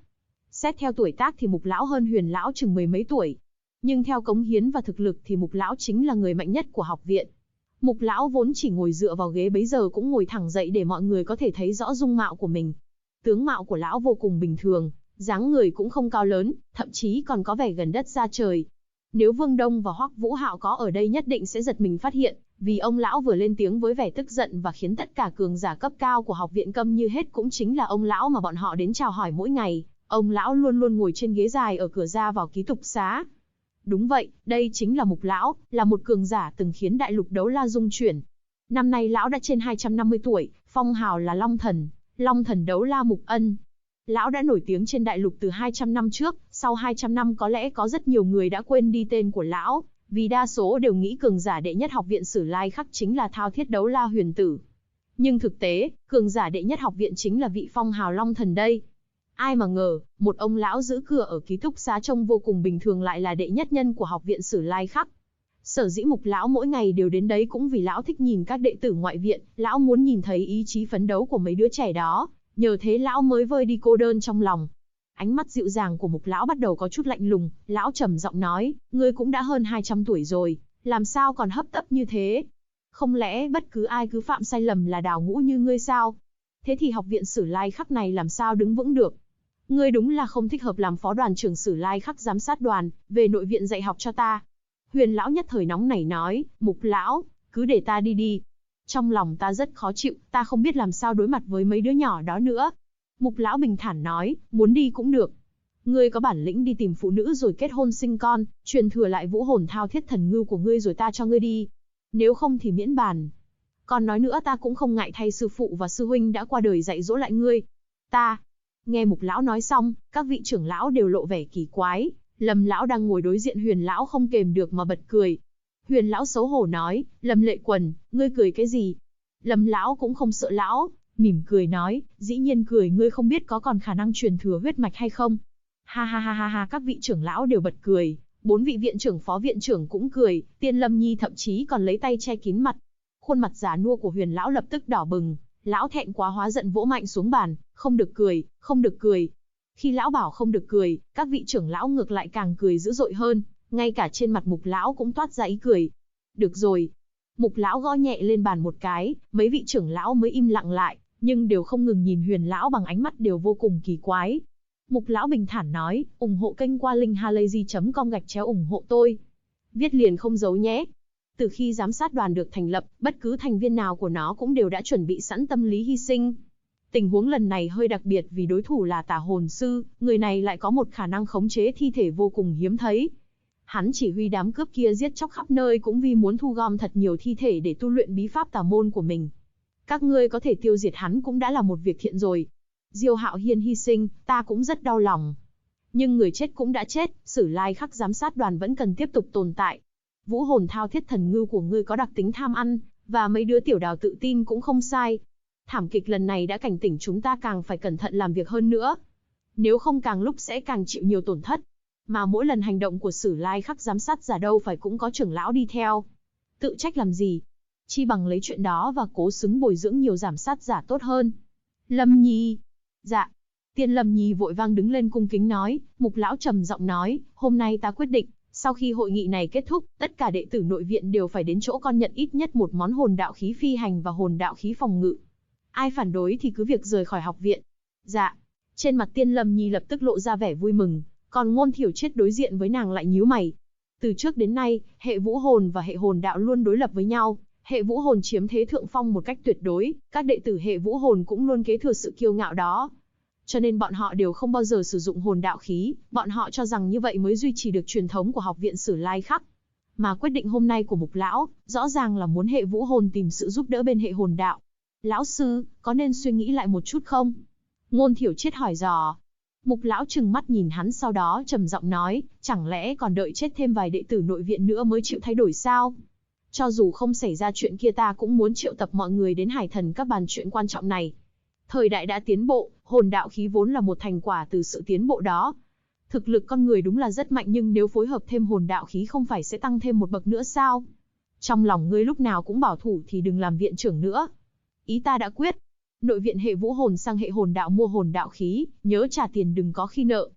Xét theo tuổi tác thì Mục lão hơn Huyền lão chừng mười mấy tuổi. Nhưng theo cống hiến và thực lực thì Mục lão chính là người mạnh nhất của học viện. Mục lão vốn chỉ ngồi dựa vào ghế bấy giờ cũng ngồi thẳng dậy để mọi người có thể thấy rõ dung mạo của mình. Tướng mạo của lão vô cùng bình thường, dáng người cũng không cao lớn, thậm chí còn có vẻ gần đất xa trời. Nếu Vương Đông và Hoắc Vũ Hạo có ở đây nhất định sẽ giật mình phát hiện, vì ông lão vừa lên tiếng với vẻ tức giận và khiến tất cả cường giả cấp cao của học viện câm như hết cũng chính là ông lão mà bọn họ đến chào hỏi mỗi ngày. Ông lão luôn luôn ngồi trên ghế dài ở cửa ra vào ký túc xá. Đúng vậy, đây chính là Mục lão, là một cường giả từng khiến đại lục đấu la rung chuyển. Năm nay lão đã trên 250 tuổi, phong hào là Long thần đấu la Mục Ân. Lão đã nổi tiếng trên đại lục từ 200 năm trước, sau 200 năm có lẽ có rất nhiều người đã quên đi tên của lão, vì đa số đều nghĩ cường giả đệ nhất học viện Sử Lai Khắc chính là Thao Thiết Đấu La Huyền Tử. Nhưng thực tế, cường giả đệ nhất học viện chính là vị phong hào Long thần đây. Ai mà ngờ, một ông lão giữ cửa ở ký túc xá trông vô cùng bình thường lại là đệ nhất nhân của học viện Sử Lai Khắc. Sở dĩ Mục lão mỗi ngày đều đến đấy cũng vì lão thích nhìn các đệ tử ngoại viện, lão muốn nhìn thấy ý chí phấn đấu của mấy đứa trẻ đó, nhờ thế lão mới vơi đi cô đơn trong lòng. Ánh mắt dịu dàng của Mục lão bắt đầu có chút lạnh lùng, lão trầm giọng nói, ngươi cũng đã hơn 200 tuổi rồi, làm sao còn hấp tấp như thế? Không lẽ bất cứ ai cứ phạm sai lầm là đào ngũ như ngươi sao? Thế thì học viện Sử Lai Khắc này làm sao đứng vững được? Ngươi đúng là không thích hợp làm phó đoàn trưởng Sử Lai Khắc giám sát đoàn, về nội viện dạy học cho ta. Huyền lão nhất thời nóng nảy nói, Mục lão, cứ để ta đi đi. Trong lòng ta rất khó chịu, ta không biết làm sao đối mặt với mấy đứa nhỏ đó nữa. Mục lão bình thản nói, muốn đi cũng được. Ngươi có bản lĩnh đi tìm phụ nữ rồi kết hôn sinh con, truyền thừa lại vũ hồn thao thiết thần ngưu của ngươi rồi ta cho ngươi đi. Nếu không thì miễn bàn. Còn nói nữa ta cũng không ngại thay sư phụ và sư huynh đã qua đời dạy dỗ lại ngươi. Ta. Nghe Mục lão nói xong, các vị trưởng lão đều lộ vẻ kỳ quái. Lâm lão đang ngồi đối diện Huyền lão không kềm được mà bật cười. Huyền lão xấu hổ nói, Lâm Lệ Quần, ngươi cười cái gì? Lâm lão cũng không sợ lão, mỉm cười nói, dĩ nhiên cười, ngươi không biết có còn khả năng truyền thừa huyết mạch hay không? Ha ha ha ha ha, các vị trưởng lão đều bật cười, 4 vị viện trưởng phó viện trưởng cũng cười, Tiên Lâm Nhi thậm chí còn lấy tay che kín mặt. Khuôn mặt già nua của Huyền lão lập tức đỏ bừng, lão thẹn quá hóa giận vỗ mạnh xuống bàn, không được cười, không được cười. Khi lão bảo không được cười, các vị trưởng lão ngược lại càng cười dữ dội hơn, ngay cả trên mặt Mục lão cũng toát ra ý cười. Được rồi. Mục lão gõ nhẹ lên bàn một cái, mấy vị trưởng lão mới im lặng lại, nhưng đều không ngừng nhìn Huyền lão bằng ánh mắt đều vô cùng kỳ quái. Mục lão bình thản nói, ủng hộ kênh qua linkhalazy.com ủng hộ tôi. Viết liền không giấu nhé. Từ khi giám sát đoàn được thành lập, bất cứ thành viên nào của nó cũng đều đã chuẩn bị sẵn tâm lý hy sinh. Tình huống lần này hơi đặc biệt vì đối thủ là Tà Hồn Sư, người này lại có một khả năng khống chế thi thể vô cùng hiếm thấy. Hắn chỉ huy đám cướp kia giết chóc khắp nơi cũng vì muốn thu gom thật nhiều thi thể để tu luyện bí pháp tà môn của mình. Các ngươi có thể tiêu diệt hắn cũng đã là một việc thiện rồi. Diêu Hạo Hiên hy sinh, ta cũng rất đau lòng. Nhưng người chết cũng đã chết, Sử Lai Khắc giám sát đoàn vẫn cần tiếp tục tồn tại. Vũ hồn thao thiết thần ngưu của ngươi có đặc tính tham ăn, và mấy đứa tiểu đào tự tin cũng không sai. Thảm kịch lần này đã cảnh tỉnh chúng ta càng phải cẩn thận làm việc hơn nữa. Nếu không càng lúc sẽ càng chịu nhiều tổn thất. Mà mỗi lần hành động của Sử Lai Khắc giám sát giả đâu phải cũng có trưởng lão đi theo. Tự trách làm gì? Chi bằng lấy chuyện đó và cố xứng bồi dưỡng nhiều giám sát giả tốt hơn. Lâm Nhi. Dạ. Tiên Lâm Nhi vội vang đứng lên cung kính nói, Mục lão trầm giọng nói, hôm nay ta quyết định, sau khi hội nghị này kết thúc, tất cả đệ tử nội viện đều phải đến chỗ con nhận ít nhất một món hồn đạo khí phi hành và hồn đạo khí phòng ngự. Ai phản đối thì cứ việc rời khỏi học viện. Dạ. Trên mặt Tiên Lâm Nhi lập tức lộ ra vẻ vui mừng, còn Ngôn Thiểu Triết đối diện với nàng lại nhíu mày. Từ trước đến nay, hệ vũ hồn và hệ hồn đạo luôn đối lập với nhau, hệ vũ hồn chiếm thế thượng phong một cách tuyệt đối, các đệ tử hệ vũ hồn cũng luôn kế thừa sự kiêu ngạo đó. Cho nên bọn họ đều không bao giờ sử dụng hồn đạo khí, bọn họ cho rằng như vậy mới duy trì được truyền thống của học viện Sử Lai Khắc. Mà quyết định hôm nay của Mục lão, rõ ràng là muốn hệ vũ hồn tìm sự giúp đỡ bên hệ hồn đạo. Lão sư, có nên suy nghĩ lại một chút không? Ngôn Thiểu Triết hỏi dò. Mục lão trừng mắt nhìn hắn sau đó trầm giọng nói, chẳng lẽ còn đợi chết thêm vài đệ tử nội viện nữa mới chịu thay đổi sao? Cho dù không xảy ra chuyện kia ta cũng muốn triệu tập mọi người đến Hải Thần các bàn chuyện quan trọng này. Thời đại đã tiến bộ, hồn đạo khí vốn là một thành quả từ sự tiến bộ đó. Thực lực con người đúng là rất mạnh nhưng nếu phối hợp thêm hồn đạo khí không phải sẽ tăng thêm một bậc nữa sao? Trong lòng ngươi lúc nào cũng bảo thủ thì đừng làm viện trưởng nữa. Ý ta đã quyết. Nội viện hệ vũ hồn sang hệ hồn đạo mua hồn đạo khí, nhớ trả tiền đừng có khi nợ.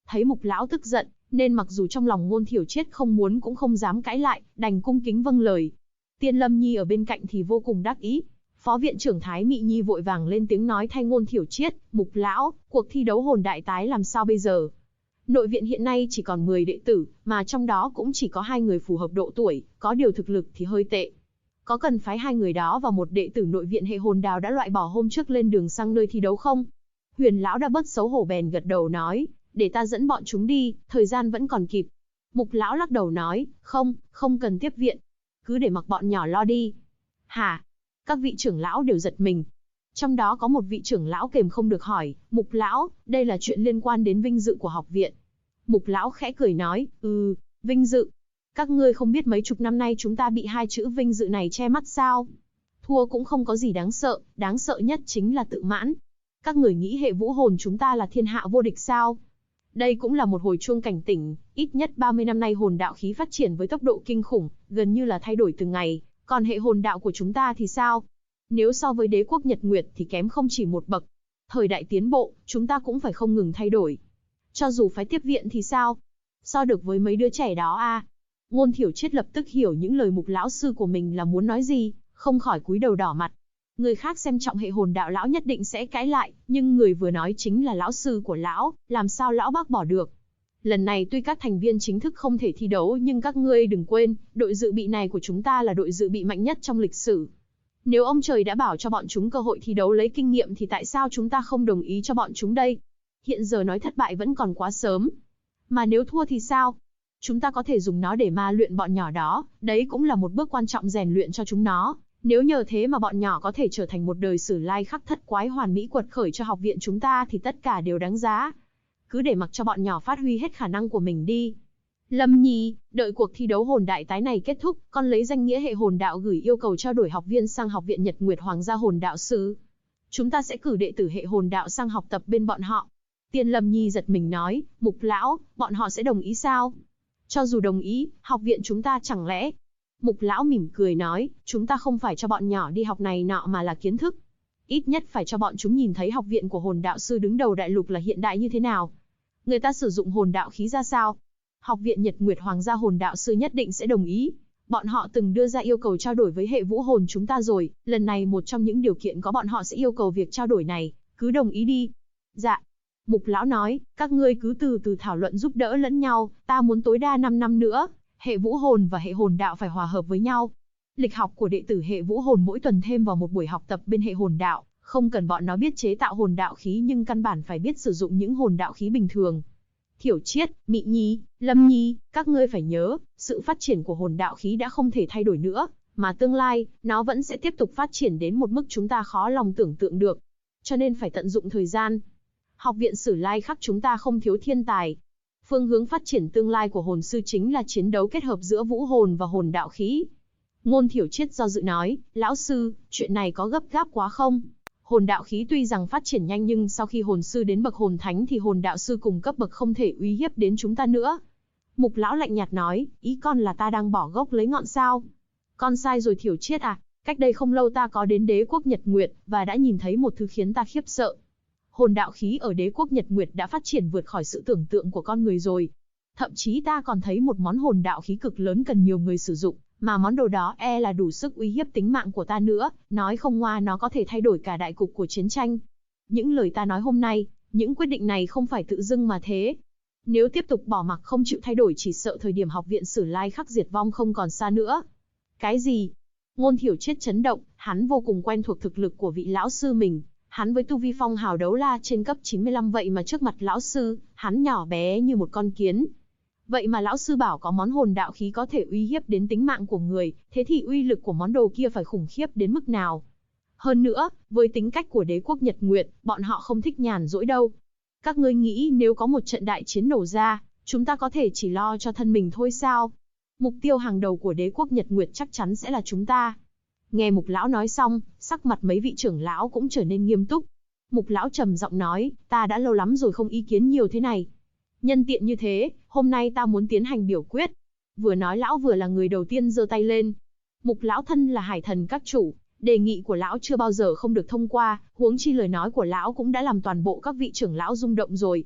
Thấy Mục lão tức giận, nên mặc dù trong lòng Ngôn Thiểu Triết không muốn cũng không dám cãi lại, đành cung kính vâng lời. Tiên Lâm Nhi ở bên cạnh thì vô cùng đắc ý. Phó viện trưởng Thái Mị Nhi vội vàng lên tiếng nói thay Ngôn Thiểu Triết, Mục lão, cuộc thi đấu hồn đại tái làm sao bây giờ? Nội viện hiện nay chỉ còn 10 đệ tử, mà trong đó cũng chỉ có 2 người phù hợp độ tuổi, có điều thực lực thì hơi tệ. Có cần phái 2 người đó và một đệ tử nội viện hệ hồn đào đã loại bỏ hôm trước lên đường sang nơi thi đấu không? Huyền lão đã bớt xấu hổ bèn gật đầu nói, để ta dẫn bọn chúng đi, thời gian vẫn còn kịp. Mục lão lắc đầu nói, không cần tiếp viện. Cứ để mặc bọn nhỏ lo đi. Hả? Các vị trưởng lão đều giật mình. Trong đó có một vị trưởng lão kềm không được hỏi, Mục lão, đây là chuyện liên quan đến vinh dự của học viện. Mục lão khẽ cười nói, vinh dự. Các ngươi không biết mấy chục năm nay chúng ta bị 2 chữ vinh dự này che mắt sao? Thua cũng không có gì đáng sợ nhất chính là tự mãn. Các người nghĩ hệ vũ hồn chúng ta là thiên hạ vô địch sao? Đây cũng là một hồi chuông cảnh tỉnh, ít nhất 30 năm nay hồn đạo khí phát triển với tốc độ kinh khủng, gần như là thay đổi từng ngày, còn hệ hồn đạo của chúng ta thì sao? Nếu so với đế quốc Nhật Nguyệt thì kém không chỉ một bậc. Thời đại tiến bộ, chúng ta cũng phải không ngừng thay đổi. Cho dù phái tiếp viện thì sao? So được với mấy đứa trẻ đó à? Ngôn Thiểu Triết lập tức hiểu những lời Mục lão sư của mình là muốn nói gì, không khỏi cúi đầu đỏ mặt. Người khác xem trọng hệ hồn đạo lão nhất định sẽ cãi lại, nhưng người vừa nói chính là lão sư của lão, làm sao lão bác bỏ được. Lần này tuy các thành viên chính thức không thể thi đấu nhưng các ngươi đừng quên, đội dự bị này của chúng ta là đội dự bị mạnh nhất trong lịch sử. Nếu ông trời đã bảo cho bọn chúng cơ hội thi đấu lấy kinh nghiệm thì tại sao chúng ta không đồng ý cho bọn chúng đây? Hiện giờ nói thất bại vẫn còn quá sớm. Mà nếu thua thì sao? Chúng ta có thể dùng nó để ma luyện bọn nhỏ đó, đấy cũng là một bước quan trọng rèn luyện cho chúng nó. Nếu nhờ thế mà bọn nhỏ có thể trở thành một đời sử lai khắc thất quái hoàn mỹ quật khởi cho học viện chúng ta thì tất cả đều đáng giá. Cứ để mặc cho bọn nhỏ phát huy hết khả năng của mình đi. Lâm Nhi, đợi cuộc thi đấu hồn đại tái này kết thúc, con lấy danh nghĩa hệ hồn đạo gửi yêu cầu trao đổi học viên sang học viện Nhật Nguyệt Hoàng gia hồn đạo sư. Chúng ta sẽ cử đệ tử hệ hồn đạo sang học tập bên bọn họ. Tiên Lâm Nhi giật mình nói, Mục lão, bọn họ sẽ đồng ý sao? Cho dù đồng ý, học viện chúng ta chẳng lẽ... Mục lão mỉm cười nói, chúng ta không phải cho bọn nhỏ đi học này nọ mà là kiến thức. Ít nhất phải cho bọn chúng nhìn thấy học viện của hồn đạo sư đứng đầu đại lục là hiện đại như thế nào. Người ta sử dụng hồn đạo khí ra sao. Học viện Nhật Nguyệt Hoàng gia hồn đạo sư nhất định sẽ đồng ý. Bọn họ từng đưa ra yêu cầu trao đổi với hệ vũ hồn chúng ta rồi, lần này một trong những điều kiện có bọn họ sẽ yêu cầu việc trao đổi này, cứ đồng ý đi. Dạ. Mục lão nói, các ngươi cứ từ từ thảo luận giúp đỡ lẫn nhau, ta muốn tối đa 5 năm nữa. Hệ vũ hồn và hệ hồn đạo phải hòa hợp với nhau. Lịch học của đệ tử hệ vũ hồn mỗi tuần thêm vào một buổi học tập bên hệ hồn đạo, không cần bọn nó biết chế tạo hồn đạo khí nhưng căn bản phải biết sử dụng những hồn đạo khí bình thường. Thiểu Triết, Mị Nhi, Lâm Nhi, các ngươi phải nhớ, sự phát triển của hồn đạo khí đã không thể thay đổi nữa, mà tương lai, nó vẫn sẽ tiếp tục phát triển đến một mức chúng ta khó lòng tưởng tượng được. Cho nên phải tận dụng thời gian. Học viện Sử Lai Khắc chúng ta không thiếu thiên tài. Phương hướng phát triển tương lai của hồn sư chính là chiến đấu kết hợp giữa vũ hồn và hồn đạo khí. Ngôn Thiểu Triết do dự nói, lão sư, chuyện này có gấp gáp quá không? Hồn đạo khí tuy rằng phát triển nhanh nhưng sau khi hồn sư đến bậc hồn thánh thì hồn đạo sư cùng cấp bậc không thể uy hiếp đến chúng ta nữa. Mục lão lạnh nhạt nói, ý con là ta đang bỏ gốc lấy ngọn sao? Con sai rồi Thiểu Triết à, cách đây không lâu ta có đến đế quốc Nhật Nguyệt và đã nhìn thấy một thứ khiến ta khiếp sợ. Hồn đạo khí ở đế quốc Nhật Nguyệt đã phát triển vượt khỏi sự tưởng tượng của con người rồi. Thậm chí ta còn thấy một món hồn đạo khí cực lớn cần nhiều người sử dụng, mà món đồ đó là đủ sức uy hiếp tính mạng của ta nữa, nói không ngoa nó có thể thay đổi cả đại cục của chiến tranh. Những lời ta nói hôm nay, những quyết định này không phải tự dưng mà thế. Nếu tiếp tục bỏ mặc không chịu thay đổi chỉ sợ thời điểm học viện Sử Lai Khắc diệt vong không còn xa nữa. Cái gì? Ngôn Thiểu Triết chấn động, hắn vô cùng quen thuộc thực lực của vị lão sư mình. Hắn với tu vi phong hào đấu la trên cấp 95 vậy mà trước mặt lão sư, hắn nhỏ bé như một con kiến. Vậy mà lão sư bảo có món hồn đạo khí có thể uy hiếp đến tính mạng của người, thế thì uy lực của món đồ kia phải khủng khiếp đến mức nào? Hơn nữa, với tính cách của đế quốc Nhật Nguyệt, bọn họ không thích nhàn rỗi đâu. Các ngươi nghĩ nếu có một trận đại chiến nổ ra, chúng ta có thể chỉ lo cho thân mình thôi sao? Mục tiêu hàng đầu của đế quốc Nhật Nguyệt chắc chắn sẽ là chúng ta. Nghe Mục lão nói xong, sắc mặt mấy vị trưởng lão cũng trở nên nghiêm túc. Mục lão trầm giọng nói, ta đã lâu lắm rồi không ý kiến nhiều thế này. Nhân tiện như thế, hôm nay ta muốn tiến hành biểu quyết. Vừa nói lão vừa là người đầu tiên giơ tay lên. Mục lão thân là hải thần các chủ, đề nghị của lão chưa bao giờ không được thông qua, huống chi lời nói của lão cũng đã làm toàn bộ các vị trưởng lão rung động rồi.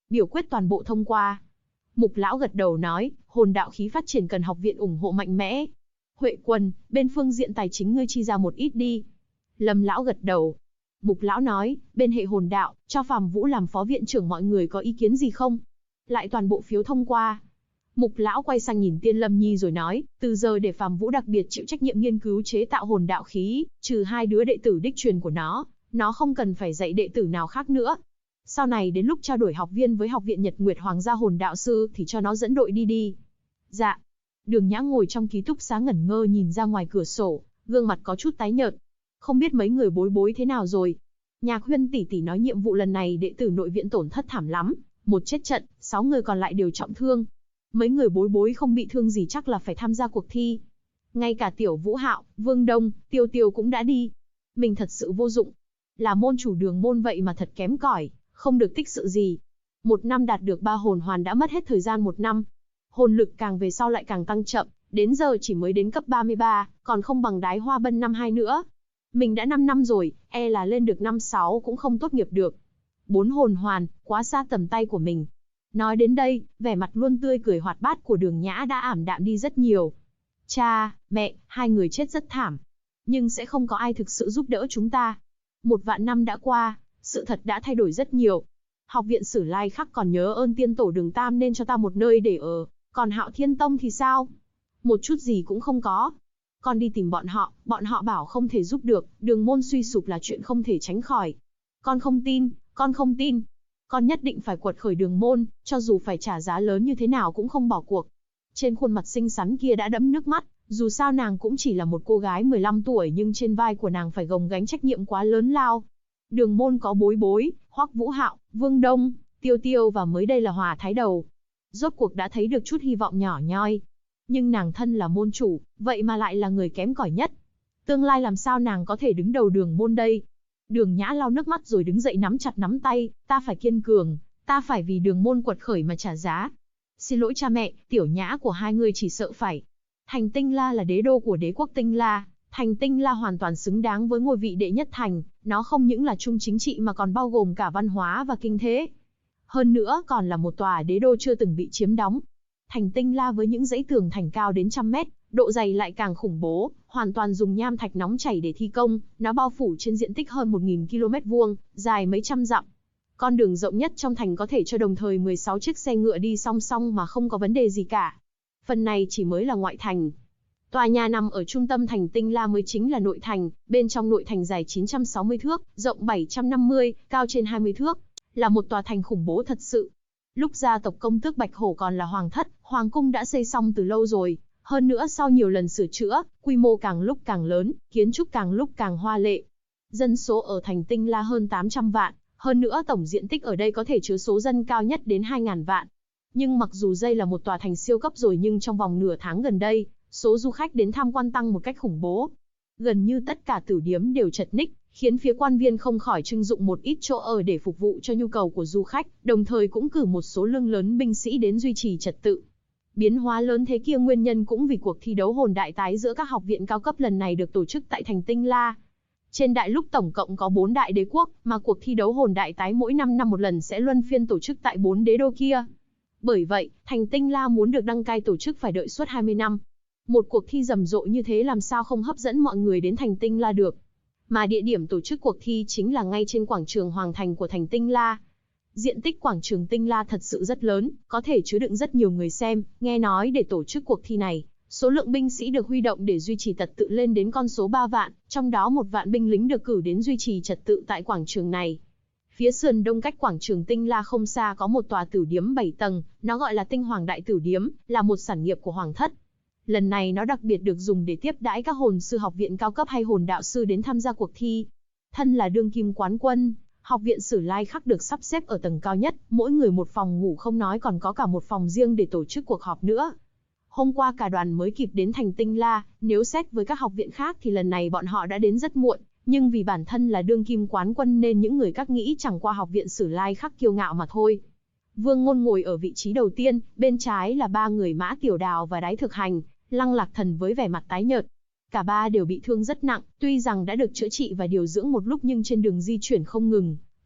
Biểu quyết toàn bộ thông qua. Mục lão gật đầu nói, hồn đạo khí phát triển cần học viện ủng hộ mạnh mẽ. Huệ Quân, bên phương diện tài chính ngươi chi ra một ít đi. Lâm lão gật đầu. Mục lão nói, bên hệ hồn đạo, cho Phàm Vũ làm phó viện trưởng mọi người có ý kiến gì không? Lại toàn bộ phiếu thông qua. Mục lão quay sang nhìn Tiên Lâm Nhi rồi nói, từ giờ để Phàm Vũ đặc biệt chịu trách nhiệm nghiên cứu chế tạo hồn đạo khí, trừ 2 đứa đệ tử đích truyền của nó không cần phải dạy đệ tử nào khác nữa. Sau này đến lúc trao đổi học viên với học viện Nhật Nguyệt Hoàng gia hồn đạo sư thì cho nó dẫn đội đi. Dạ. Đường Nhã ngồi trong ký túc xá ngẩn ngơ nhìn ra ngoài cửa sổ, gương mặt có chút tái nhợt. Không biết mấy người bối bối thế nào rồi. Nhạc Huyên tỷ tỷ nói nhiệm vụ lần này đệ tử nội viện tổn thất thảm lắm, 1 chết trận, 6 người còn lại đều trọng thương. Mấy người bối bối không bị thương gì chắc là phải tham gia cuộc thi. Ngay cả Tiểu Vũ Hạo, Vương Đông, Tiêu Tiêu cũng đã đi. Mình thật sự vô dụng. Là môn chủ đường môn vậy mà thật kém cỏi, không được tích sự gì. 1 năm đạt được 3 hồn hoàn đã mất hết thời gian 1 năm. Hồn lực càng về sau lại càng tăng chậm, đến giờ chỉ mới đến cấp 33, còn không bằng Đái Hoa Bân năm 2 nữa. Mình đã 5 năm rồi, e là lên được năm 6 cũng không tốt nghiệp được. 4 hồn hoàn, quá xa tầm tay của mình. Nói đến đây, vẻ mặt luôn tươi cười hoạt bát của Đường Nhã đã ảm đạm đi rất nhiều. Cha, mẹ, 2 người chết rất thảm. Nhưng sẽ không có ai thực sự giúp đỡ chúng ta. 1 vạn năm đã qua, sự thật đã thay đổi rất nhiều. Học viện Sử Lai Khắc còn nhớ ơn tiên tổ Đường Tam nên cho ta một nơi để ở. Còn Hạo Thiên Tông thì sao? Một chút gì cũng không có. Con đi tìm bọn họ bảo không thể giúp được, đường môn suy sụp là chuyện không thể tránh khỏi. Con không tin, con không tin. Con nhất định phải quật khởi đường môn, cho dù phải trả giá lớn như thế nào cũng không bỏ cuộc. Trên khuôn mặt xinh xắn kia đã đẫm nước mắt, dù sao nàng cũng chỉ là một cô gái 15 tuổi nhưng trên vai của nàng phải gồng gánh trách nhiệm quá lớn lao. Đường môn có bối bối, Hoắc Vũ Hạo, Vương Đông, Tiêu Tiêu và mới đây là Hòa Thái Đầu. Rốt cuộc đã thấy được chút hy vọng nhỏ nhoi. Nhưng nàng thân là môn chủ, vậy mà lại là người kém cỏi nhất. Tương lai làm sao nàng có thể đứng đầu đường môn đây? Đường Nhã lau nước mắt rồi đứng dậy nắm chặt nắm tay, ta phải kiên cường, ta phải vì đường môn quật khởi mà trả giá. Xin lỗi cha mẹ, Tiểu Nhã của 2 người chỉ sợ phải. Thành Tinh La là đế đô của đế quốc Tinh La, Thành Tinh La hoàn toàn xứng đáng với ngôi vị đệ nhất thành, nó không những là trung chính trị mà còn bao gồm cả văn hóa và kinh thế. Hơn nữa còn là một tòa đế đô chưa từng bị chiếm đóng. Thành Tinh La với những dãy tường thành cao đến 100 mét, độ dày lại càng khủng bố, hoàn toàn dùng nham thạch nóng chảy để thi công, nó bao phủ trên diện tích hơn 1000 km vuông, dài mấy trăm dặm. Con đường rộng nhất trong thành có thể cho đồng thời 16 chiếc xe ngựa đi song song mà không có vấn đề gì cả. Phần này chỉ mới là ngoại thành. Tòa nhà nằm ở trung tâm thành Tinh La mới chính là nội thành, bên trong nội thành dài 960 thước, rộng 750, cao trên 20 thước, là một tòa thành khủng bố thật sự. Lúc gia tộc công tước Bạch Hổ còn là hoàng thất, hoàng cung đã xây xong từ lâu rồi. Hơn nữa sau nhiều lần sửa chữa, quy mô càng lúc càng lớn, kiến trúc càng lúc càng hoa lệ. Dân số ở thành Tinh La hơn 800 vạn, hơn nữa tổng diện tích ở đây có thể chứa số dân cao nhất đến 2000 vạn. Nhưng mặc dù đây là một tòa thành siêu cấp rồi nhưng trong vòng nửa tháng gần đây, số du khách đến tham quan tăng một cách khủng bố. Gần như tất cả tử điếm đều chật ních, khiến phía quan viên không khỏi trưng dụng một ít chỗ ở để phục vụ cho nhu cầu của du khách, đồng thời cũng cử một số lượng lớn binh sĩ đến duy trì trật tự. Biến hóa lớn thế kia nguyên nhân cũng vì cuộc thi đấu hồn đại tái giữa các học viện cao cấp lần này được tổ chức tại thành Tinh La. Trên đại lục tổng cộng có 4 đại đế quốc, mà cuộc thi đấu hồn đại tái mỗi 5 năm một lần sẽ luân phiên tổ chức tại 4 đế đô kia. Bởi vậy, thành Tinh La muốn được đăng cai tổ chức phải đợi suốt 20 năm. Một cuộc thi rầm rộ như thế làm sao không hấp dẫn mọi người đến thành Tinh La được. Mà địa điểm tổ chức cuộc thi chính là ngay trên quảng trường Hoàng Thành của thành Tinh La. Diện tích quảng trường Tinh La thật sự rất lớn, có thể chứa đựng rất nhiều người xem. Nghe nói để tổ chức cuộc thi này, số lượng binh sĩ được huy động để duy trì trật tự lên đến con số 3 vạn, trong đó 1 vạn binh lính được cử đến duy trì trật tự tại quảng trường này. Phía sườn đông cách quảng trường Tinh La không xa có một tòa tử điếm 7 tầng, nó gọi là Tinh Hoàng Đại Tử Điếm, là một sản nghiệp của Hoàng thất. Lần này nó đặc biệt được dùng để tiếp đãi các hồn sư học viện cao cấp hay hồn đạo sư đến tham gia cuộc thi. Thân là đương kim quán quân, học viện Sử Lai Khắc được sắp xếp ở tầng cao nhất, mỗi người một phòng ngủ không nói còn có cả một phòng riêng để tổ chức cuộc họp nữa. Hôm qua cả đoàn mới kịp đến thành Tinh La, nếu xét với các học viện khác thì lần này bọn họ đã đến rất muộn, nhưng vì bản thân là đương kim quán quân nên những người các nghĩ chẳng qua học viện Sử Lai Khắc kiêu ngạo mà thôi. Vương Ngôn ngồi ở vị trí đầu tiên, bên trái là 3 người Mã Tiểu Đào và Đái Thực Hành, Lăng Lạc Thần với vẻ mặt tái nhợt. Cả ba đều bị thương rất nặng, tuy rằng đã được chữa trị và điều dưỡng một lúc nhưng trên đường di chuyển không ngừng,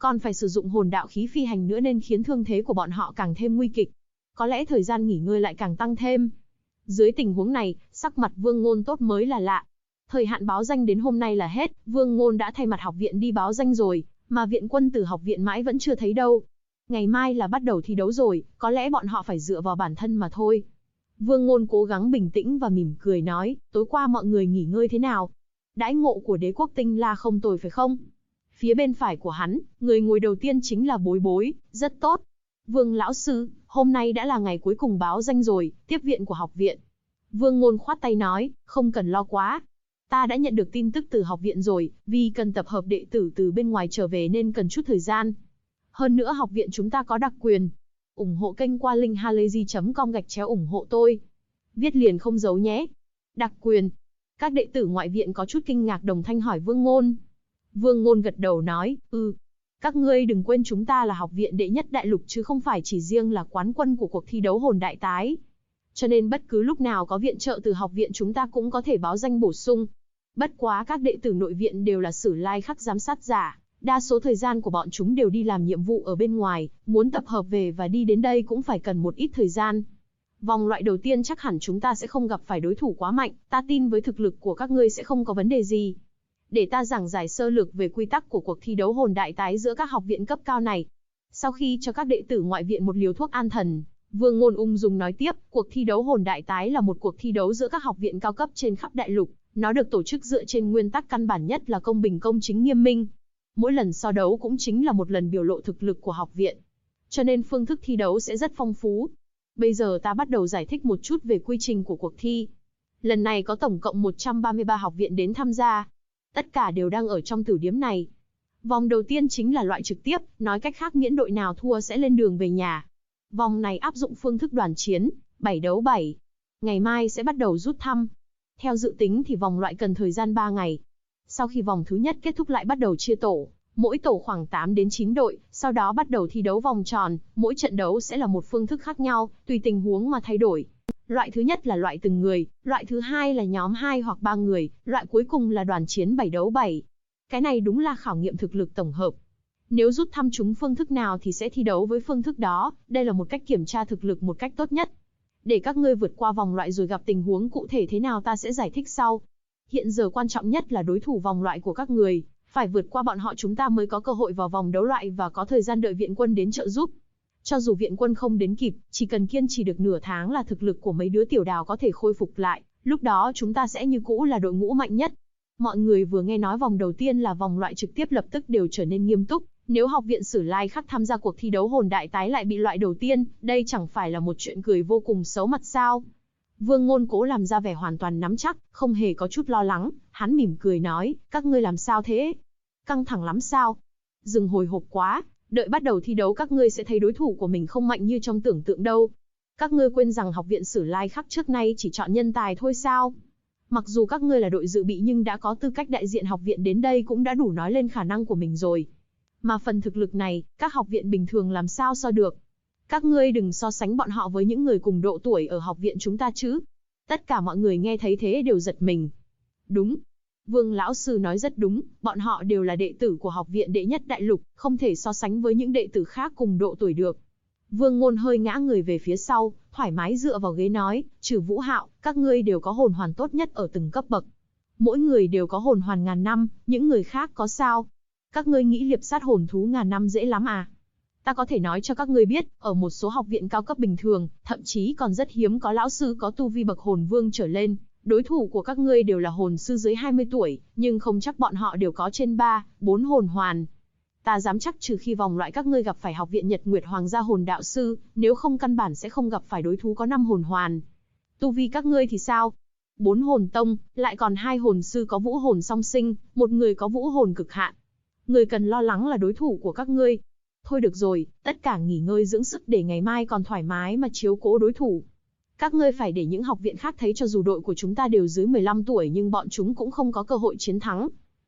Còn phải sử dụng hồn đạo khí phi hành nữa nên khiến thương thế của bọn họ càng thêm nguy kịch. Có lẽ thời gian nghỉ ngơi lại càng tăng thêm. Dưới tình huống này, sắc mặt Vương Ngôn tốt mới là lạ. Thời hạn báo danh đến hôm nay là hết, Vương Ngôn đã thay mặt học viện đi báo danh rồi, mà viện quân từ học viện mãi vẫn chưa thấy đâu. Ngày mai là bắt đầu thi đấu rồi, có lẽ bọn họ phải dựa vào bản thân mà thôi. Vương Ngôn cố gắng bình tĩnh và mỉm cười nói, tối qua mọi người nghỉ ngơi thế nào? Đãi ngộ của đế quốc Tinh La không tồi phải không? Phía bên phải của hắn, người ngồi đầu tiên chính là Bối Bối, rất tốt. Vương lão sư, hôm nay đã là ngày cuối cùng báo danh rồi, tiếp viện của học viện. Vương Ngôn khoát tay nói, không cần lo quá. Ta đã nhận được tin tức từ học viện rồi, vì cần tập hợp đệ tử từ bên ngoài trở về nên cần chút thời gian. Hơn nữa học viện chúng ta có đặc quyền. Ủng hộ kênh qua link halayzi.com/ủng hộ tôi. Viết liền không giấu nhé. Đặc quyền. Các đệ tử ngoại viện có chút kinh ngạc đồng thanh hỏi Vương Ngôn. Vương Ngôn gật đầu nói, các ngươi đừng quên chúng ta là học viện đệ nhất đại lục chứ không phải chỉ riêng là quán quân của cuộc thi đấu hồn đại tái. Cho nên bất cứ lúc nào có viện trợ từ học viện chúng ta cũng có thể báo danh bổ sung. Bất quá các đệ tử nội viện đều là Sử Lai Khắc giám sát giả, đa số thời gian của bọn chúng đều đi làm nhiệm vụ ở bên ngoài, muốn tập hợp về và đi đến đây cũng phải cần một ít thời gian. Vòng loại đầu tiên chắc hẳn chúng ta sẽ không gặp phải đối thủ quá mạnh, ta tin với thực lực của các ngươi sẽ không có vấn đề gì. Để ta giảng giải sơ lược về quy tắc của cuộc thi đấu hồn đại tái giữa các học viện cấp cao này. Sau khi cho các đệ tử ngoại viện một liều thuốc an thần, Vương Ngôn ung dung nói tiếp, cuộc thi đấu hồn đại tái là một cuộc thi đấu giữa các học viện cao cấp trên khắp đại lục, nó được tổ chức dựa trên nguyên tắc căn bản nhất là công bình công chính nghiêm minh. Mỗi lần so đấu cũng chính là một lần biểu lộ thực lực của học viện. Cho nên phương thức thi đấu sẽ rất phong phú. Bây giờ ta bắt đầu giải thích một chút về quy trình của cuộc thi. Lần này có tổng cộng 133 học viện đến tham gia. Tất cả đều đang ở trong tử điếm này. Vòng đầu tiên chính là loại trực tiếp, nói cách khác miễn đội nào thua sẽ lên đường về nhà. Vòng này áp dụng phương thức đoàn chiến, 7 đấu 7. Ngày mai sẽ bắt đầu rút thăm. Theo dự tính thì vòng loại cần thời gian 3 ngày. Sau khi vòng thứ nhất kết thúc lại bắt đầu chia tổ, mỗi tổ khoảng 8 đến 9 đội, sau đó bắt đầu thi đấu vòng tròn, mỗi trận đấu sẽ là một phương thức khác nhau, tùy tình huống mà thay đổi. Loại thứ nhất là loại từng người, loại thứ hai là nhóm 2 hoặc 3 người, loại cuối cùng là đoàn chiến 7 đấu 7. Cái này đúng là khảo nghiệm thực lực tổng hợp. Nếu rút thăm trúng phương thức nào thì sẽ thi đấu với phương thức đó, đây là một cách kiểm tra thực lực một cách tốt nhất. Để các ngươi vượt qua vòng loại rồi gặp tình huống cụ thể thế nào ta sẽ giải thích sau. Hiện giờ quan trọng nhất là đối thủ vòng loại của các người, phải vượt qua bọn họ chúng ta mới có cơ hội vào vòng đấu loại và có thời gian đợi viện quân đến trợ giúp. Cho dù viện quân không đến kịp, chỉ cần kiên trì được nửa tháng là thực lực của mấy đứa tiểu đào có thể khôi phục lại, lúc đó chúng ta sẽ như cũ là đội ngũ mạnh nhất. Mọi người vừa nghe nói vòng đầu tiên là vòng loại trực tiếp lập tức đều trở nên nghiêm túc, nếu học viện Sử Lai Khắc tham gia cuộc thi đấu hồn đại tái lại bị loại đầu tiên, đây chẳng phải là một chuyện cười vô cùng xấu mặt sao? Vương Ngôn cố làm ra vẻ hoàn toàn nắm chắc, không hề có chút lo lắng, hắn mỉm cười nói, các ngươi làm sao thế? Căng thẳng lắm sao? Dừng hồi hộp quá, đợi bắt đầu thi đấu các ngươi sẽ thấy đối thủ của mình không mạnh như trong tưởng tượng đâu. Các ngươi quên rằng học viện Sử Lai Khắc trước nay chỉ chọn nhân tài thôi sao? Mặc dù các ngươi là đội dự bị nhưng đã có tư cách đại diện học viện đến đây cũng đã đủ nói lên khả năng của mình rồi. Mà phần thực lực này, các học viện bình thường làm sao so được? Các ngươi đừng so sánh bọn họ với những người cùng độ tuổi ở học viện chúng ta chứ. Tất cả mọi người nghe thấy thế đều giật mình. Đúng. Vương lão sư nói rất đúng, bọn họ đều là đệ tử của học viện đệ nhất đại lục, không thể so sánh với những đệ tử khác cùng độ tuổi được. Vương Ngôn hơi ngã người về phía sau, thoải mái dựa vào ghế nói, trừ Vũ Hạo, các ngươi đều có hồn hoàn tốt nhất ở từng cấp bậc. Mỗi người đều có hồn hoàn ngàn năm, những người khác có sao? Các ngươi nghĩ liệp sát hồn thú ngàn năm dễ lắm à? Ta có thể nói cho các ngươi biết, ở một số học viện cao cấp bình thường, thậm chí còn rất hiếm có lão sư có tu vi bậc hồn vương trở lên. Đối thủ của các ngươi đều là hồn sư dưới 20 tuổi, nhưng không chắc bọn họ đều có trên 3, 4 hồn hoàn. Ta dám chắc trừ khi vòng loại các ngươi gặp phải học viện Nhật Nguyệt Hoàng gia hồn đạo sư, nếu không căn bản sẽ không gặp phải đối thủ có 5 hồn hoàn. Tu vi các ngươi thì sao? 4 hồn tông, lại còn 2 hồn sư có vũ hồn song sinh, một người có vũ hồn cực hạn. Người cần lo lắng là đối thủ của các ngươi. Thôi được rồi, tất cả nghỉ ngơi dưỡng sức để ngày mai còn thoải mái mà chiếu cố đối thủ. Các ngươi phải để những học viện khác thấy cho dù đội của chúng ta đều dưới 15 tuổi nhưng bọn chúng cũng không có cơ hội chiến thắng.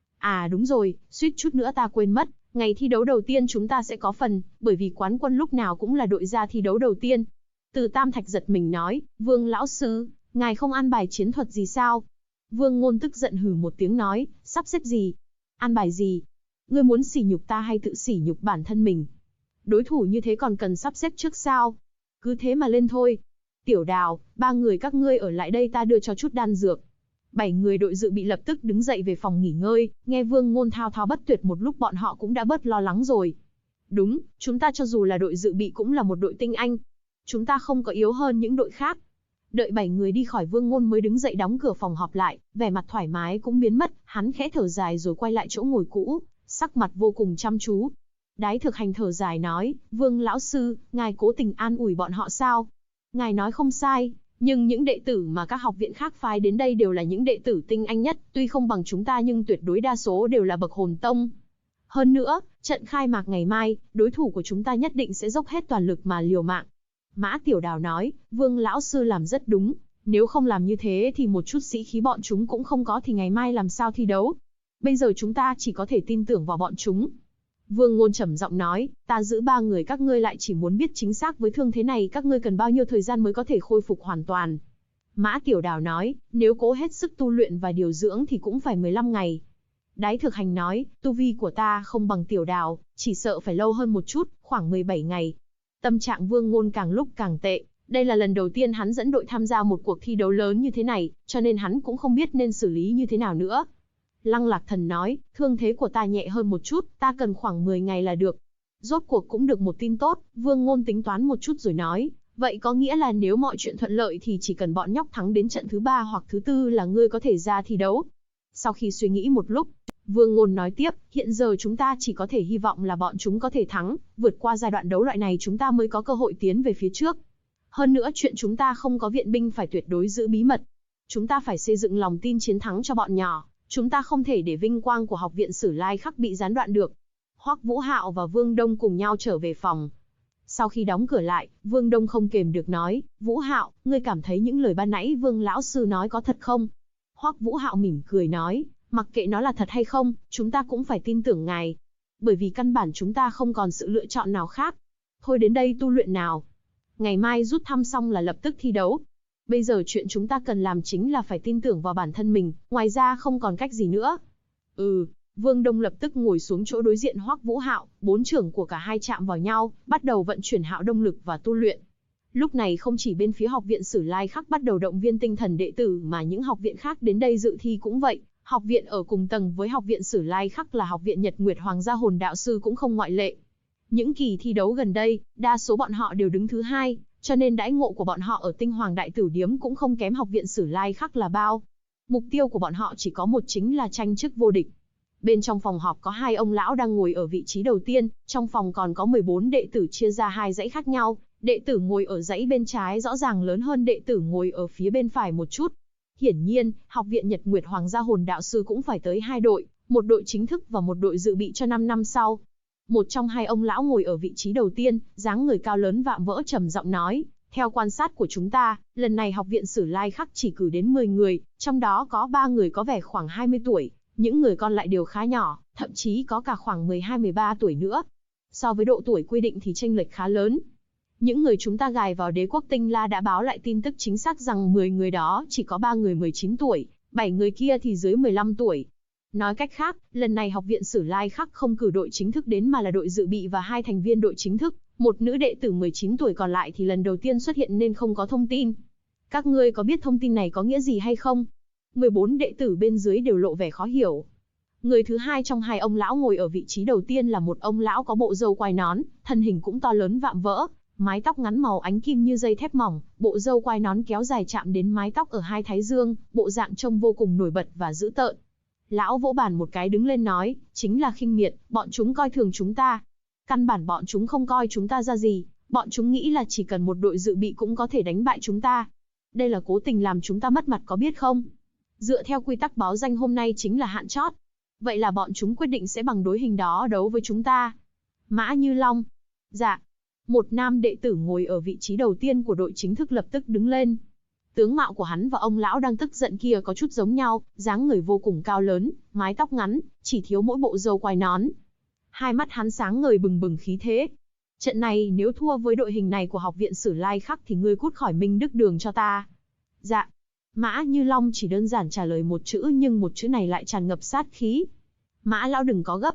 À đúng rồi, suýt chút nữa ta quên mất, ngày thi đấu đầu tiên chúng ta sẽ có phần, bởi vì quán quân lúc nào cũng là đội ra thi đấu đầu tiên. Từ Tam Thạch giật mình nói, Vương lão sư, ngài không an bài chiến thuật gì sao? Vương Ngôn tức giận hừ một tiếng nói, sắp xếp gì? An bài gì? Ngươi muốn sỉ nhục ta hay tự sỉ nhục bản thân mình? Đối thủ như thế còn cần sắp xếp trước sao? Cứ thế mà lên thôi. Tiểu Đào, 3 người các ngươi ở lại đây ta đưa cho chút đan dược. 7 người đội dự bị lập tức đứng dậy về phòng nghỉ ngơi, nghe Vương Ngôn thao thao bất tuyệt một lúc bọn họ cũng đã bớt lo lắng rồi. Đúng, chúng ta cho dù là đội dự bị cũng là một đội tinh anh. Chúng ta không có yếu hơn những đội khác. Đợi 7 người đi khỏi Vương Ngôn mới đứng dậy đóng cửa phòng họp lại, vẻ mặt thoải mái cũng biến mất, hắn khẽ thở dài rồi quay lại chỗ ngồi cũ, sắc mặt vô cùng chăm chú. Đái Thực Hành thở dài nói, Vương lão sư, ngài cố tình an ủi bọn họ sao? Ngài nói không sai, nhưng những đệ tử mà các học viện khác phái đến đây đều là những đệ tử tinh anh nhất, tuy không bằng chúng ta nhưng tuyệt đối đa số đều là bậc hồn tông. Hơn nữa, trận khai mạc ngày mai, đối thủ của chúng ta nhất định sẽ dốc hết toàn lực mà liều mạng. Mã Tiểu Đào nói, Vương lão sư làm rất đúng, nếu không làm như thế thì một chút sĩ khí bọn chúng cũng không có thì ngày mai làm sao thi đấu. Bây giờ chúng ta chỉ có thể tin tưởng vào bọn chúng. Vương Ngôn trầm giọng nói, ta giữ 3 người các ngươi lại chỉ muốn biết chính xác với thương thế này các ngươi cần bao nhiêu thời gian mới có thể khôi phục hoàn toàn. Mã Tiểu Đào nói, nếu cố hết sức tu luyện và điều dưỡng thì cũng phải 15 ngày. Đái Thực Hành nói, tu vi của ta không bằng Tiểu Đào, chỉ sợ phải lâu hơn một chút, khoảng 17 ngày. Tâm trạng Vương Ngôn càng lúc càng tệ, đây là lần đầu tiên hắn dẫn đội tham gia một cuộc thi đấu lớn như thế này, cho nên hắn cũng không biết nên xử lý như thế nào nữa. Lăng Lạc Thần nói, thương thế của ta nhẹ hơn một chút, ta cần khoảng 10 ngày là được. Rốt cuộc cũng được một tin tốt, Vương Ngôn tính toán một chút rồi nói, vậy có nghĩa là nếu mọi chuyện thuận lợi thì chỉ cần bọn nhóc thắng đến trận thứ 3 hoặc thứ 4 là ngươi có thể ra thi đấu. Sau khi suy nghĩ một lúc, Vương Ngôn nói tiếp, hiện giờ chúng ta chỉ có thể hy vọng là bọn chúng có thể thắng, vượt qua giai đoạn đấu loại này chúng ta mới có cơ hội tiến về phía trước. Hơn nữa chuyện chúng ta không có viện binh phải tuyệt đối giữ bí mật. Chúng ta phải xây dựng lòng tin chiến thắng cho bọn nhỏ. Chúng ta không thể để vinh quang của học viện Sử Lai Khắc bị gián đoạn được. Hoắc Vũ Hạo và Vương Đông cùng nhau trở về phòng. Sau khi đóng cửa lại, Vương Đông không kềm được nói, Vũ Hạo, ngươi cảm thấy những lời ban nãy Vương lão sư nói có thật không? Hoắc Vũ Hạo mỉm cười nói, mặc kệ nó là thật hay không, chúng ta cũng phải tin tưởng ngài. Bởi vì căn bản chúng ta không còn sự lựa chọn nào khác. Thôi đến đây tu luyện nào. Ngày mai rút thăm xong là lập tức thi đấu. Bây giờ chuyện chúng ta cần làm chính là phải tin tưởng vào bản thân mình, ngoài ra không còn cách gì nữa. Vương Đông lập tức ngồi xuống chỗ đối diện Hoắc Vũ Hạo, 4 trưởng của cả hai chạm vào nhau, bắt đầu vận chuyển Hạo Đông lực và tu luyện. Lúc này không chỉ bên phía học viện Sử Lai Khắc bắt đầu động viên tinh thần đệ tử mà những học viện khác đến đây dự thi cũng vậy. Học viện ở cùng tầng với học viện Sử Lai Khắc là học viện Nhật Nguyệt Hoàng gia Hồn Đạo Sư cũng không ngoại lệ. Những kỳ thi đấu gần đây, đa số bọn họ đều đứng thứ 2, cho nên đãi ngộ của bọn họ ở Tinh Hoàng Đại Tử Điếm cũng không kém học viện Sử Lai Khắc là bao. Mục tiêu của bọn họ chỉ có một chính là tranh chức vô địch. Bên trong phòng họp có 2 ông lão đang ngồi ở vị trí đầu tiên, trong phòng còn có 14 đệ tử chia ra 2 dãy khác nhau, đệ tử ngồi ở dãy bên trái rõ ràng lớn hơn đệ tử ngồi ở phía bên phải một chút. Hiển nhiên, học viện Nhật Nguyệt Hoàng gia Hồn Đạo Sư cũng phải tới 2 đội, một đội chính thức và một đội dự bị cho 5 năm sau. Một trong 2 ông lão ngồi ở vị trí đầu tiên, dáng người cao lớn vạm vỡ trầm giọng nói, theo quan sát của chúng ta, lần này học viện Sử Lai Khắc chỉ cử đến 10 người, trong đó có 3 người có vẻ khoảng 20 tuổi, những người còn lại đều khá nhỏ, thậm chí có cả khoảng 12-13 tuổi nữa. So với độ tuổi quy định thì chênh lệch khá lớn. Những người chúng ta gài vào Đế quốc Tinh La đã báo lại tin tức chính xác rằng 10 người đó chỉ có 3 người 19 tuổi, 7 người kia thì dưới 15 tuổi. Nói cách khác, lần này học viện Sử Lai Khắc không cử đội chính thức đến mà là đội dự bị và 2 thành viên đội chính thức, một nữ đệ tử 19 tuổi còn lại thì lần đầu tiên xuất hiện nên không có thông tin. Các ngươi có biết thông tin này có nghĩa gì hay không? 14 đệ tử bên dưới đều lộ vẻ khó hiểu. Người thứ 2 trong 2 ông lão ngồi ở vị trí đầu tiên là một ông lão có bộ râu quai nón, thân hình cũng to lớn vạm vỡ, mái tóc ngắn màu ánh kim như dây thép mỏng, bộ râu quai nón kéo dài chạm đến mái tóc ở 2 thái dương, bộ dạng trông vô cùng nổi bật và dữ tợn. Lão vỗ bàn một cái đứng lên nói, chính là khinh miệt, bọn chúng coi thường chúng ta. Căn bản bọn chúng không coi chúng ta ra gì, bọn chúng nghĩ là chỉ cần một đội dự bị cũng có thể đánh bại chúng ta. Đây là cố tình làm chúng ta mất mặt có biết không? Dựa theo quy tắc báo danh hôm nay chính là hạn chót. Vậy là bọn chúng quyết định sẽ bằng đối hình đó đấu với chúng ta. Mã Như Long. Dạ. Một nam đệ tử ngồi ở vị trí đầu tiên của đội chính thức lập tức đứng lên. Tướng mạo của hắn và ông lão đang tức giận kia có chút giống nhau, dáng người vô cùng cao lớn, mái tóc ngắn, chỉ thiếu mỗi bộ râu quai nón. Hai mắt hắn sáng ngời bừng bừng khí thế. Trận này nếu thua với đội hình này của học viện Sử Lai Khắc thì ngươi cút khỏi Minh Đức Đường cho ta. Dạ. Mã Như Long chỉ đơn giản trả lời một chữ nhưng một chữ này lại tràn ngập sát khí. Mã lão đừng có gấp.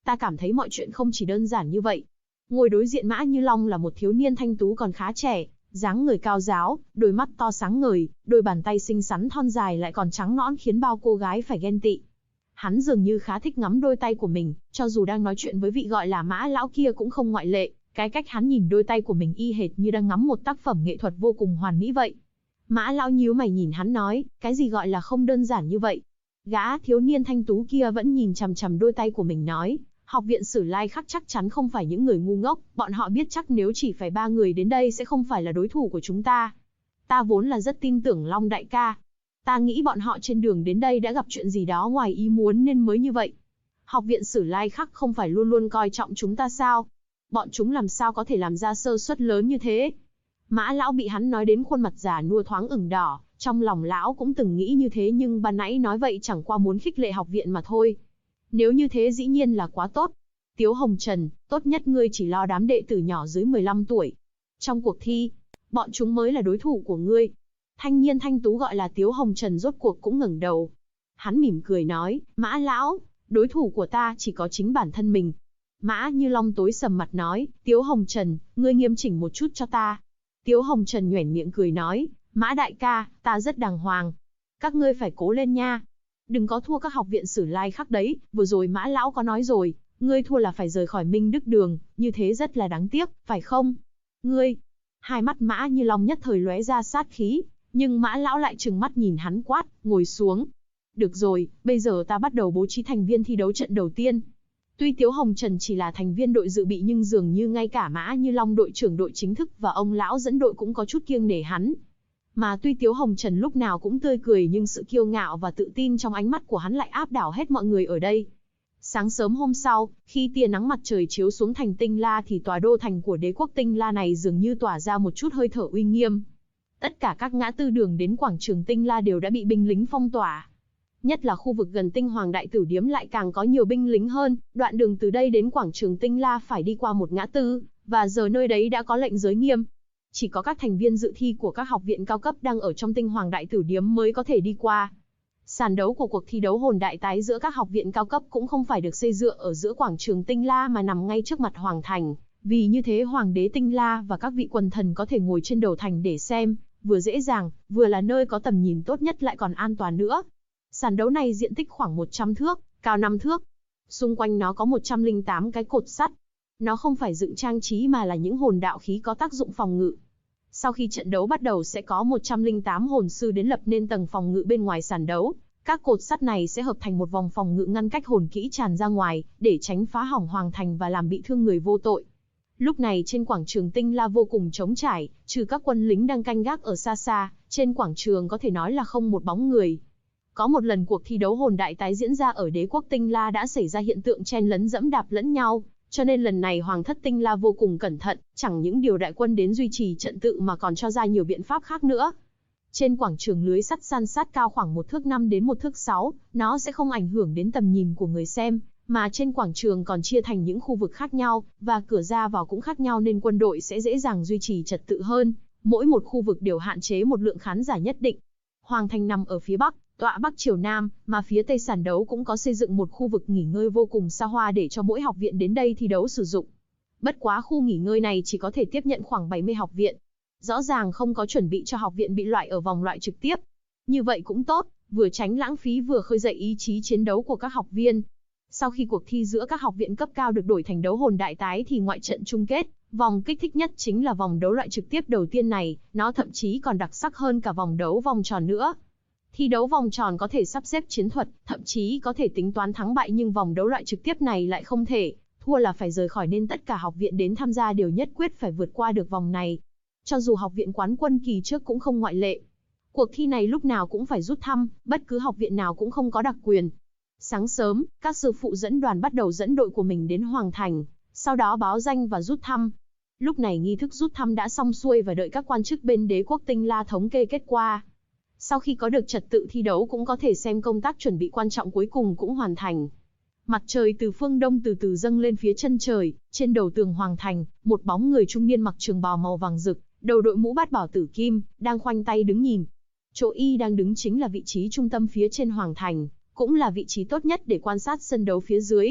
Ta cảm thấy mọi chuyện không chỉ đơn giản như vậy. Ngồi đối diện Mã Như Long là một thiếu niên thanh tú còn khá trẻ, dáng người cao ráo, đôi mắt to sáng ngời, đôi bàn tay xinh xắn thon dài lại còn trắng nõn khiến bao cô gái phải ghen tị. Hắn dường như khá thích ngắm đôi tay của mình, cho dù đang nói chuyện với vị gọi là Mã lão kia cũng không ngoại lệ, cái cách hắn nhìn đôi tay của mình y hệt như đang ngắm một tác phẩm nghệ thuật vô cùng hoàn mỹ vậy. Mã lão nhíu mày nhìn hắn nói, cái gì gọi là không đơn giản như vậy? Gã thiếu niên thanh tú kia vẫn nhìn chằm chằm đôi tay của mình nói, Học viện Sử Lai Khắc chắc chắn không phải những người ngu ngốc, bọn họ biết chắc nếu chỉ phải 3 người đến đây sẽ không phải là đối thủ của chúng ta. Ta vốn là rất tin tưởng Long đại ca. Ta nghĩ bọn họ trên đường đến đây đã gặp chuyện gì đó ngoài ý muốn nên mới như vậy. Học viện Sử Lai Khắc không phải luôn luôn coi trọng chúng ta sao? Bọn chúng làm sao có thể làm ra sơ suất lớn như thế? Mã lão bị hắn nói đến khuôn mặt già nua thoáng ửng đỏ, trong lòng lão cũng từng nghĩ như thế nhưng ban nãy nói vậy chẳng qua muốn khích lệ học viện mà thôi. Nếu như thế dĩ nhiên là quá tốt. Tiếu Hồng Trần, tốt nhất ngươi chỉ lo đám đệ tử nhỏ dưới 15 tuổi. Trong cuộc thi, bọn chúng mới là đối thủ của ngươi. Thanh niên thanh tú gọi là Tiếu Hồng Trần rốt cuộc cũng ngẩng đầu. Hắn mỉm cười nói, Mã lão, đối thủ của ta chỉ có chính bản thân mình. Mã Như Long tối sầm mặt nói, Tiếu Hồng Trần, ngươi nghiêm chỉnh một chút cho ta. Tiếu Hồng Trần nhoẻn miệng cười nói, Mã đại ca, ta rất đàng hoàng. Các ngươi phải cố lên nha. Đừng có thua các học viện Sử Lai Khắc đấy, vừa rồi Mã lão có nói rồi, ngươi thua là phải rời khỏi Minh Đức Đường, như thế rất là đáng tiếc, phải không? Ngươi! Hai mắt Mã Như Long nhất thời lóe ra sát khí, nhưng Mã lão lại trừng mắt nhìn hắn quát, ngồi xuống. Được rồi, bây giờ ta bắt đầu bố trí thành viên thi đấu trận đầu tiên. Tuy Tiếu Hồng Trần chỉ là thành viên đội dự bị nhưng dường như ngay cả Mã Như Long đội trưởng đội chính thức và ông lão dẫn đội cũng có chút kiêng nể hắn. Mà tuy Tiếu Hồng Trần lúc nào cũng tươi cười nhưng sự kiêu ngạo và tự tin trong ánh mắt của hắn lại áp đảo hết mọi người ở đây. Sáng sớm hôm sau, khi tia nắng mặt trời chiếu xuống thành Tinh La thì tòa đô thành của đế quốc Tinh La này dường như tỏa ra một chút hơi thở uy nghiêm. Tất cả các ngã tư đường đến quảng trường Tinh La đều đã bị binh lính phong tỏa. Nhất là khu vực gần Tinh Hoàng Đại Tử Điếm lại càng có nhiều binh lính hơn, đoạn đường từ đây đến quảng trường Tinh La phải đi qua một ngã tư, và giờ nơi đấy đã có lệnh giới nghiêm. Chỉ có các thành viên dự thi của các học viện cao cấp đang ở trong Tinh Hoàng Đại Tử Điếm mới có thể đi qua. Sàn đấu của cuộc thi đấu hồn đại tái giữa các học viện cao cấp cũng không phải được xây dựa ở giữa quảng trường Tinh La mà nằm ngay trước mặt Hoàng Thành, vì như thế Hoàng đế Tinh La và các vị quần thần có thể ngồi trên đầu thành để xem, vừa dễ dàng, vừa là nơi có tầm nhìn tốt nhất lại còn an toàn nữa. Sàn đấu này diện tích khoảng 100 thước, cao 5 thước. Xung quanh nó có 108 cái cột sắt. Nó không phải dựng trang trí mà là những hồn đạo khí có tác dụng phòng ngự. Sau khi trận đấu bắt đầu sẽ có 108 hồn sư đến lập nên tầng phòng ngự bên ngoài sàn đấu. Các cột sắt này sẽ hợp thành một vòng phòng ngự ngăn cách hồn kỹ tràn ra ngoài, để tránh phá hỏng Hoàng Thành và làm bị thương người vô tội. Lúc này trên quảng trường Tinh La vô cùng trống trải, trừ các quân lính đang canh gác ở xa xa, trên quảng trường có thể nói là không một bóng người. Có một lần cuộc thi đấu hồn đại tái diễn ra ở đế quốc Tinh La đã xảy ra hiện tượng chen lấn dẫm đạp lẫn nhau, cho nên lần này Hoàng thất Tinh La vô cùng cẩn thận, chẳng những điều đại quân đến duy trì trật tự mà còn cho ra nhiều biện pháp khác nữa. Trên quảng trường lưới sắt san sát cao khoảng 1 thước 5 đến 1 thước 6, nó sẽ không ảnh hưởng đến tầm nhìn của người xem, mà trên quảng trường còn chia thành những khu vực khác nhau, và cửa ra vào cũng khác nhau nên quân đội sẽ dễ dàng duy trì trật tự hơn, mỗi một khu vực đều hạn chế một lượng khán giả nhất định. Hoàng thành nằm ở phía bắc, tọa bắc chiều nam, mà phía tây sàn đấu cũng có xây dựng một khu vực nghỉ ngơi vô cùng xa hoa để cho mỗi học viện đến đây thi đấu sử dụng. Bất quá khu nghỉ ngơi này chỉ có thể tiếp nhận khoảng 70 học viện. Rõ ràng không có chuẩn bị cho học viện bị loại ở vòng loại trực tiếp. Như vậy cũng tốt, vừa tránh lãng phí vừa khơi dậy ý chí chiến đấu của các học viên. Sau khi cuộc thi giữa các học viện cấp cao được đổi thành đấu hồn đại tái thì ngoại trận chung kết, vòng kích thích nhất chính là vòng đấu loại trực tiếp đầu tiên này, nó thậm chí còn đặc sắc hơn cả vòng đấu vòng tròn nữa. Thi đấu vòng tròn có thể sắp xếp chiến thuật, thậm chí có thể tính toán thắng bại nhưng vòng đấu loại trực tiếp này lại không thể, thua là phải rời khỏi nên tất cả học viện đến tham gia đều nhất quyết phải vượt qua được vòng này. Cho dù học viện quán quân kỳ trước cũng không ngoại lệ. Cuộc thi này lúc nào cũng phải rút thăm, bất cứ học viện nào cũng không có đặc quyền. Sáng sớm, các sư phụ dẫn đoàn bắt đầu dẫn đội của mình đến Hoàng Thành, sau đó báo danh và rút thăm. Lúc này nghi thức rút thăm đã xong xuôi và đợi các quan chức bên đế quốc Tinh La thống kê kết quả. Sau khi có được trật tự thi đấu cũng có thể xem công tác chuẩn bị quan trọng cuối cùng cũng hoàn thành. Mặt trời từ phương đông từ từ dâng lên phía chân trời, trên đầu tường Hoàng Thành, một bóng người trung niên mặc trường bào màu vàng rực, đầu đội mũ bát bảo tử kim, đang khoanh tay đứng nhìn. Chỗ y đang đứng chính là vị trí trung tâm phía trên Hoàng Thành, cũng là vị trí tốt nhất để quan sát sân đấu phía dưới.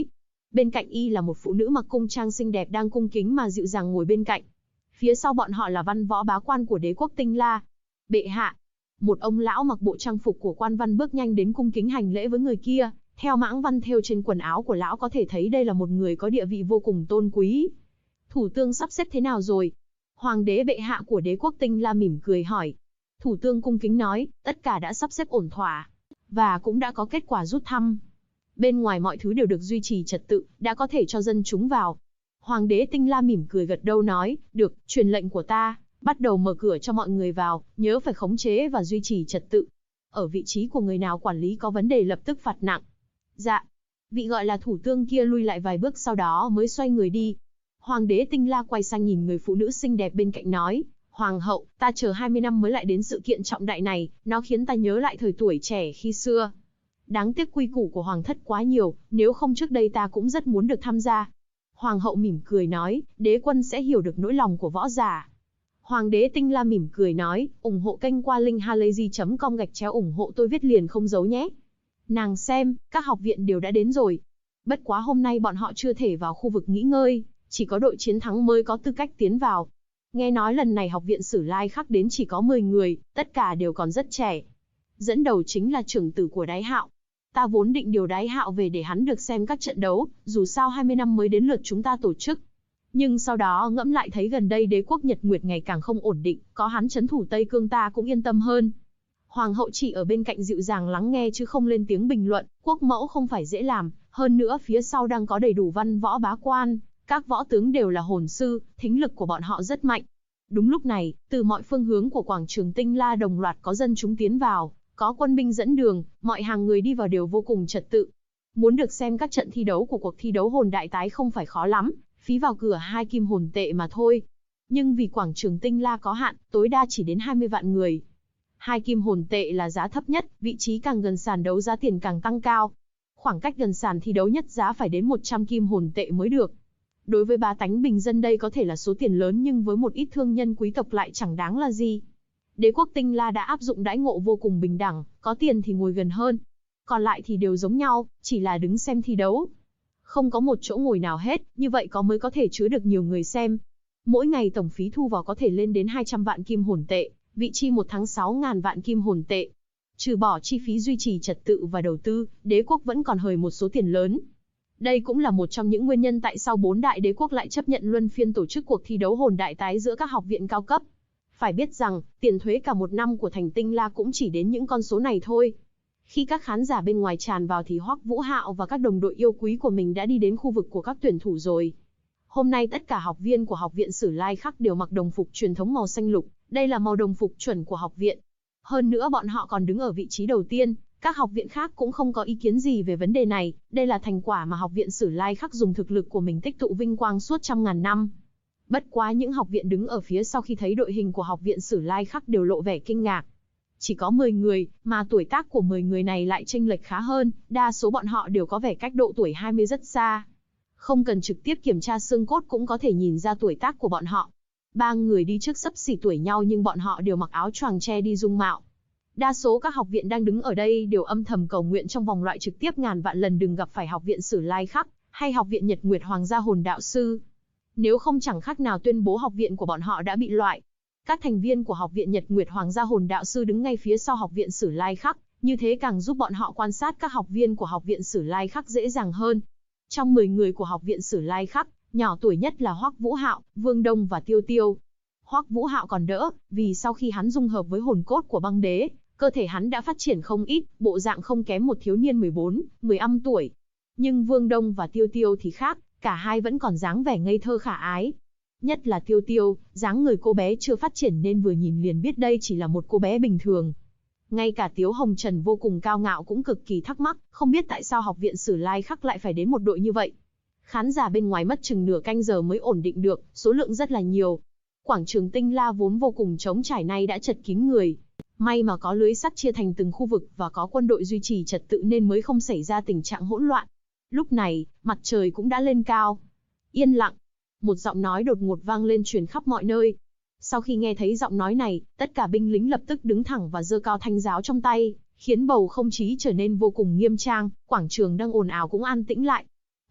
Bên cạnh y là một phụ nữ mặc cung trang xinh đẹp đang cung kính mà dịu dàng ngồi bên cạnh. Phía sau bọn họ là văn võ bá quan của đế quốc Tinh La. Bệ hạ. Một ông lão mặc bộ trang phục của quan văn bước nhanh đến cung kính hành lễ với người kia. Theo mãng văn thêu trên quần áo của lão có thể thấy đây là một người có địa vị vô cùng tôn quý. Thủ tướng sắp xếp thế nào rồi? Hoàng đế bệ hạ của đế quốc Tinh La mỉm cười hỏi. Thủ tướng cung kính nói, tất cả đã sắp xếp ổn thỏa. Và cũng đã có kết quả rút thăm. Bên ngoài mọi thứ đều được duy trì trật tự, đã có thể cho dân chúng vào. Hoàng đế Tinh La mỉm cười gật đầu nói, được, truyền lệnh của ta, bắt đầu mở cửa cho mọi người vào, nhớ phải khống chế và duy trì trật tự. Ở vị trí của người nào quản lý có vấn đề lập tức phạt nặng. Dạ. Vị gọi là thủ tướng kia lui lại vài bước sau đó mới xoay người đi. Hoàng đế Tinh La quay sang nhìn người phụ nữ xinh đẹp bên cạnh nói, Hoàng hậu, ta chờ 20 năm mới lại đến sự kiện trọng đại này, nó khiến ta nhớ lại thời tuổi trẻ khi xưa. Đáng tiếc quy củ của hoàng thất quá nhiều, nếu không trước đây ta cũng rất muốn được tham gia. Hoàng hậu mỉm cười nói, đế quân sẽ hiểu được nỗi lòng của võ giả. Hoàng đế Tinh La mỉm cười nói, ủng hộ kênh qua link halayzi.com ủng hộ tôi viết liền không giấu nhé. Nàng xem, các học viện đều đã đến rồi. Bất quá hôm nay bọn họ chưa thể vào khu vực nghỉ ngơi, chỉ có đội chiến thắng mới có tư cách tiến vào. Nghe nói lần này học viện Sử Lai Khắc đến chỉ có 10 người, tất cả đều còn rất trẻ. Dẫn đầu chính là trưởng tử của Đái Hạo. Ta vốn định điều Đái Hạo về để hắn được xem các trận đấu, dù sao 20 năm mới đến lượt chúng ta tổ chức. Nhưng sau đó ngẫm lại thấy gần đây đế quốc Nhật Nguyệt ngày càng không ổn định, có hắn trấn thủ Tây Cương ta cũng yên tâm hơn. Hoàng hậu chỉ ở bên cạnh dịu dàng lắng nghe chứ không lên tiếng bình luận, quốc mẫu không phải dễ làm, hơn nữa phía sau đang có đầy đủ văn võ bá quan, các võ tướng đều là hồn sư, thính lực của bọn họ rất mạnh. Đúng lúc này, từ mọi phương hướng của quảng trường Tinh La đồng loạt có dân chúng tiến vào, có quân binh dẫn đường, mọi hàng người đi vào đều vô cùng trật tự. Muốn được xem các trận thi đấu của cuộc thi đấu hồn đại tái không phải khó lắm, phí vào cửa 2 kim hồn tệ mà thôi. Nhưng vì quảng trường Tinh La có hạn, tối đa chỉ đến 20 vạn người. 2 kim hồn tệ là giá thấp nhất, vị trí càng gần sàn đấu giá tiền càng tăng cao. Khoảng cách gần sàn thi đấu nhất giá phải đến 100 kim hồn tệ mới được. Đối với bá tánh bình dân đây có thể là số tiền lớn nhưng với một ít thương nhân quý tộc lại chẳng đáng là gì. Đế quốc Tinh La đã áp dụng đãi ngộ vô cùng bình đẳng, có tiền thì ngồi gần hơn. Còn lại thì đều giống nhau, chỉ là đứng xem thi đấu. Không có một chỗ ngồi nào hết, như vậy mới có thể chứa được nhiều người xem. Mỗi ngày tổng phí thu vào có thể lên đến 200 vạn kim hồn tệ, vị chi 1 tháng 6.000 vạn kim hồn tệ. Trừ bỏ chi phí duy trì trật tự và đầu tư, đế quốc vẫn còn hời một số tiền lớn. Đây cũng là một trong những nguyên nhân tại sao 4 đại đế quốc lại chấp nhận luân phiên tổ chức cuộc thi đấu hồn đại tái giữa các học viện cao cấp. Phải biết rằng, tiền thuế cả một năm của thành Tinh La cũng chỉ đến những con số này thôi. Khi các khán giả bên ngoài tràn vào thì Hoắc Vũ Hạo và các đồng đội yêu quý của mình đã đi đến khu vực của các tuyển thủ rồi. Hôm nay tất cả học viên của học viện Sử Lai Khắc đều mặc đồng phục truyền thống màu xanh lục, đây là màu đồng phục chuẩn của học viện. Hơn nữa bọn họ còn đứng ở vị trí đầu tiên, các học viện khác cũng không có ý kiến gì về vấn đề này, đây là thành quả mà học viện Sử Lai Khắc dùng thực lực của mình tích tụ vinh quang suốt trăm ngàn năm. Bất quá những học viện đứng ở phía sau khi thấy đội hình của học viện Sử Lai Khắc đều lộ vẻ kinh ngạc. Chỉ có 10 người, mà tuổi tác của 10 người này lại chênh lệch khá hơn, đa số bọn họ đều có vẻ cách độ tuổi 20 rất xa. Không cần trực tiếp kiểm tra xương cốt cũng có thể nhìn ra tuổi tác của bọn họ. 3 người đi trước xấp xỉ tuổi nhau nhưng bọn họ đều mặc áo choàng che đi dung mạo. Đa số các học viện đang đứng ở đây đều âm thầm cầu nguyện trong vòng loại trực tiếp ngàn vạn lần đừng gặp phải học viện Sử Lai Khắc, hay học viện Nhật Nguyệt Hoàng gia hồn đạo sư. Nếu không chẳng khác nào tuyên bố học viện của bọn họ đã bị loại. Các thành viên của học viện Nhật Nguyệt Hoàng gia hồn đạo sư đứng ngay phía sau học viện Sử Lai Khắc, như thế càng giúp bọn họ quan sát các học viên của học viện Sử Lai Khắc dễ dàng hơn. Trong 10 người của học viện Sử Lai Khắc, nhỏ tuổi nhất là Hoắc Vũ Hạo, Vương Đông và Tiêu Tiêu. Hoắc Vũ Hạo còn đỡ, vì sau khi hắn dung hợp với hồn cốt của băng đế, cơ thể hắn đã phát triển không ít, bộ dạng không kém một thiếu niên 14-15 tuổi. Nhưng Vương Đông và Tiêu Tiêu thì khác, cả hai vẫn còn dáng vẻ ngây thơ khả ái. Nhất là Tiêu Tiêu, dáng người cô bé chưa phát triển nên vừa nhìn liền biết đây chỉ là một cô bé bình thường. Ngay cả Tiếu Hồng Trần vô cùng cao ngạo cũng cực kỳ thắc mắc, không biết tại sao học viện Sử Lai Khắc lại phải đến một đội như vậy. Khán giả bên ngoài mất chừng nửa canh giờ mới ổn định được, số lượng rất là nhiều. Quảng trường Tinh La vốn vô cùng trống trải nay đã chật kín người. May mà có lưới sắt chia thành từng khu vực và có quân đội duy trì trật tự nên mới không xảy ra tình trạng hỗn loạn. Lúc này, mặt trời cũng đã lên cao. Yên lặng. Một giọng nói đột ngột vang lên truyền khắp mọi nơi. Sau khi nghe thấy giọng nói này, tất cả binh lính lập tức đứng thẳng và giơ cao thanh giáo trong tay, khiến bầu không khí trở nên vô cùng nghiêm trang, quảng trường đang ồn ào cũng an tĩnh lại.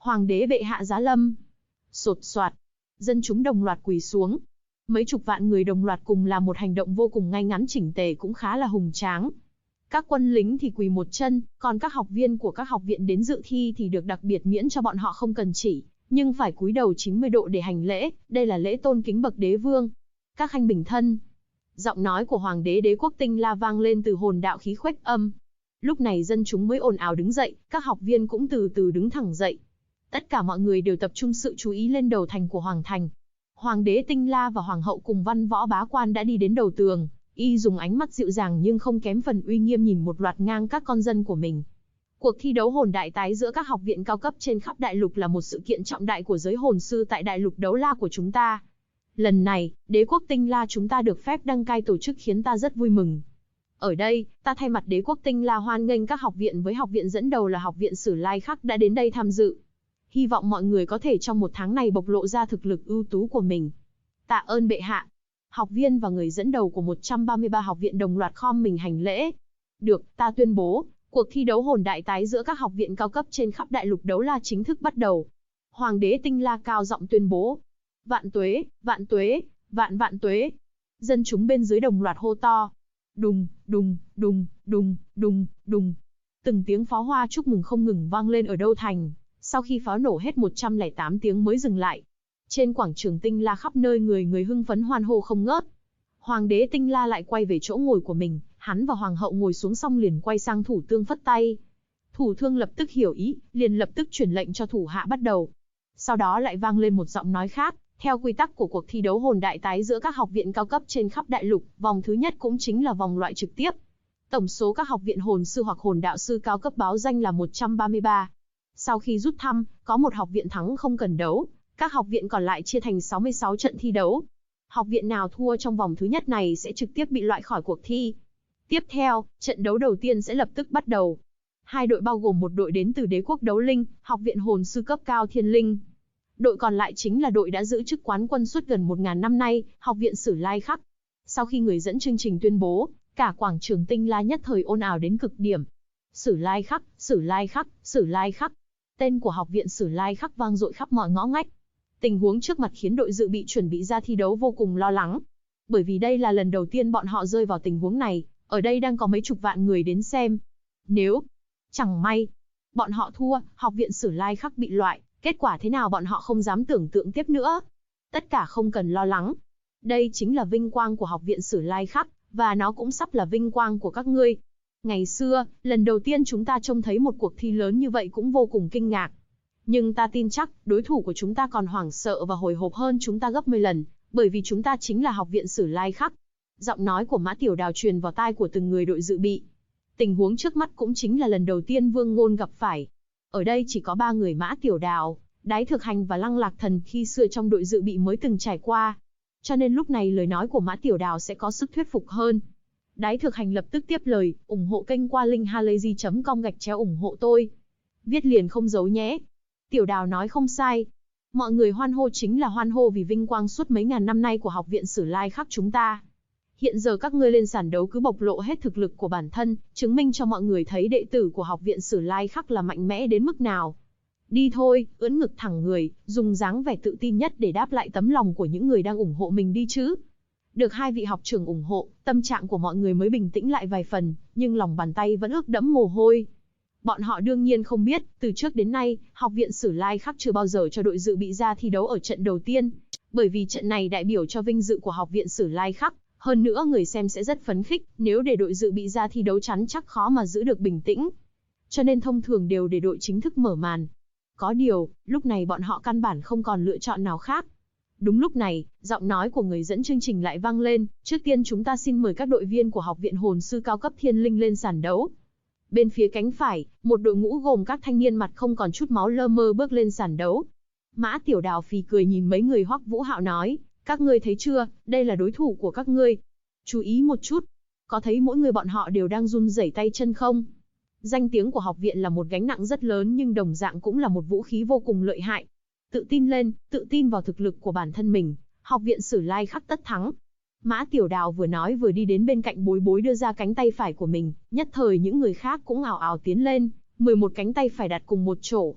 Hoàng đế bệ hạ giá lâm. Sột soạt, dân chúng đồng loạt quỳ xuống. Mấy chục vạn người đồng loạt cùng làm một hành động vô cùng ngay ngắn chỉnh tề cũng khá là hùng tráng. Các quân lính thì quỳ một chân, còn các học viên của các học viện đến dự thi thì được đặc biệt miễn cho bọn họ không cần chỉ, nhưng phải cúi đầu 90 độ để hành lễ, đây là lễ tôn kính bậc đế vương. Các khanh bình thân. Giọng nói của hoàng đế đế quốc Tinh La vang lên từ hồn đạo khí khuếch âm. Lúc này dân chúng mới ồn ào đứng dậy, các học viên cũng từ từ đứng thẳng dậy. Tất cả mọi người đều tập trung sự chú ý lên đầu thành của hoàng thành. Hoàng đế Tinh La và hoàng hậu cùng văn võ bá quan đã đi đến đầu tường, y dùng ánh mắt dịu dàng nhưng không kém phần uy nghiêm nhìn một loạt ngang các con dân của mình. Cuộc thi đấu hồn đại tái giữa các học viện cao cấp trên khắp đại lục là một sự kiện trọng đại của giới hồn sư tại đại lục đấu la của chúng ta. Lần này, đế quốc Tinh La chúng ta được phép đăng cai tổ chức khiến ta rất vui mừng. Ở đây, ta thay mặt đế quốc Tinh La hoan nghênh các học viện với học viện dẫn đầu là học viện Sử Lai Khắc đã đến đây tham dự. Hy vọng mọi người có thể trong một tháng này bộc lộ ra thực lực ưu tú của mình. Tạ ơn bệ hạ. Học viên và người dẫn đầu của 133 học viện đồng loạt khom mình hành lễ. Được, ta tuyên bố, cuộc thi đấu hồn đại tái giữa các học viện cao cấp trên khắp đại lục đấu la chính thức bắt đầu. Hoàng đế Tinh La cao giọng tuyên bố. Vạn tuế, vạn tuế, vạn vạn tuế. Dân chúng bên dưới đồng loạt hô to. Đùng, đùng, đùng, đùng, đùng, đùng. Từng tiếng pháo hoa chúc mừng không ngừng vang lên ở đâu thành. Sau khi pháo nổ hết 108 tiếng mới dừng lại. Trên quảng trường Tinh La khắp nơi người hưng phấn hoan hô không ngớt. Hoàng đế Tinh La lại quay về chỗ ngồi của mình, hắn và hoàng hậu ngồi xuống xong liền quay sang thủ thương phất tay. Thủ thương lập tức hiểu ý, liền lập tức truyền lệnh cho thủ hạ bắt đầu. Sau đó lại vang lên một giọng nói khác, theo quy tắc của cuộc thi đấu hồn đại tái giữa các học viện cao cấp trên khắp đại lục, vòng thứ nhất cũng chính là vòng loại trực tiếp. Tổng số các học viện hồn sư hoặc hồn đạo sư cao cấp báo danh là 133. Sau khi rút thăm, có một học viện thắng không cần đấu, các học viện còn lại chia thành 66 trận thi đấu. Học viện nào thua trong vòng thứ nhất này sẽ trực tiếp bị loại khỏi cuộc thi. Tiếp theo, trận đấu đầu tiên sẽ lập tức bắt đầu. Hai đội bao gồm một đội đến từ đế quốc Đấu Linh, học viện hồn sư cấp cao Thiên Linh. Đội còn lại chính là đội đã giữ chức quán quân suốt gần 1000 năm nay, học viện Sử Lai Khắc. Sau khi người dẫn chương trình tuyên bố, cả quảng trường Tinh La nhất thời ồn ào đến cực điểm. Sử Lai Khắc, Sử Lai Khắc, Sử Lai Khắc. Tên của học viện Sử Lai Khắc vang dội khắp mọi ngõ ngách. Tình huống trước mặt khiến đội dự bị chuẩn bị ra thi đấu vô cùng lo lắng. Bởi vì đây là lần đầu tiên bọn họ rơi vào tình huống này, ở đây đang có mấy chục vạn người đến xem. Nếu chẳng may bọn họ thua, học viện Sử Lai Khắc bị loại, kết quả thế nào bọn họ không dám tưởng tượng tiếp nữa. Tất cả không cần lo lắng. Đây chính là vinh quang của học viện Sử Lai Khắc, và nó cũng sắp là vinh quang của các ngươi. Ngày xưa, lần đầu tiên chúng ta trông thấy một cuộc thi lớn như vậy cũng vô cùng kinh ngạc. Nhưng ta tin chắc, đối thủ của chúng ta còn hoảng sợ và hồi hộp hơn chúng ta gấp 10 lần, bởi vì chúng ta chính là học viện Sử Lai Khắc. Giọng nói của Mã Tiểu Đào truyền vào tai của từng người đội dự bị. Tình huống trước mắt cũng chính là lần đầu tiên Vương Ngôn gặp phải. Ở đây chỉ có 3 người Mã Tiểu Đào, Đái Thực Hành và Lăng Lạc Thần khi xưa trong đội dự bị mới từng trải qua. Cho nên lúc này lời nói của Mã Tiểu Đào sẽ có sức thuyết phục hơn. Đái Thực Hành lập tức tiếp lời, ủng hộ kênh qua link halayzi.com ủng hộ tôi. Viết liền không giấu nhé. Tiểu Đào nói không sai. Mọi người hoan hô chính là hoan hô vì vinh quang suốt mấy ngàn năm nay của học viện Sử Lai Khắc chúng ta. Hiện giờ các ngươi lên sàn đấu cứ bộc lộ hết thực lực của bản thân, chứng minh cho mọi người thấy đệ tử của học viện Sử Lai Khắc là mạnh mẽ đến mức nào. Đi thôi, ưỡn ngực thẳng người, dùng dáng vẻ tự tin nhất để đáp lại tấm lòng của những người đang ủng hộ mình đi chứ. Được hai vị học trưởng ủng hộ, tâm trạng của mọi người mới bình tĩnh lại vài phần, nhưng lòng bàn tay vẫn ướt đẫm mồ hôi. Bọn họ đương nhiên không biết, từ trước đến nay, học viện Sử Lai Khắc chưa bao giờ cho đội dự bị ra thi đấu ở trận đầu tiên, bởi vì trận này đại biểu cho vinh dự của học viện Sử Lai Khắc, hơn nữa người xem sẽ rất phấn khích, nếu để đội dự bị ra thi đấu chắn chắc khó mà giữ được bình tĩnh. Cho nên thông thường đều để đội chính thức mở màn. Có điều, lúc này bọn họ căn bản không còn lựa chọn nào khác. Đúng lúc này, giọng nói của người dẫn chương trình lại vang lên, trước tiên chúng ta xin mời các đội viên của học viện hồn sư cao cấp Thiên Linh lên sàn đấu. Bên phía cánh phải, một đội ngũ gồm các thanh niên mặt không còn chút máu lơ mơ bước lên sàn đấu. Mã Tiểu Đào phì cười nhìn mấy người Hoắc Vũ Hạo nói, các ngươi thấy chưa, đây là đối thủ của các ngươi. Chú ý một chút, có thấy mỗi người bọn họ đều đang run rẩy tay chân không? Danh tiếng của học viện là một gánh nặng rất lớn nhưng đồng dạng cũng là một vũ khí vô cùng lợi hại. Tự tin lên, tự tin vào thực lực của bản thân mình, học viện Sử Lai Khắc tất thắng. Mã Tiểu Đào vừa nói vừa đi đến bên cạnh Bối Bối đưa ra cánh tay phải của mình, nhất thời những người khác cũng ào ào tiến lên, 11 cánh tay phải đặt cùng một chỗ.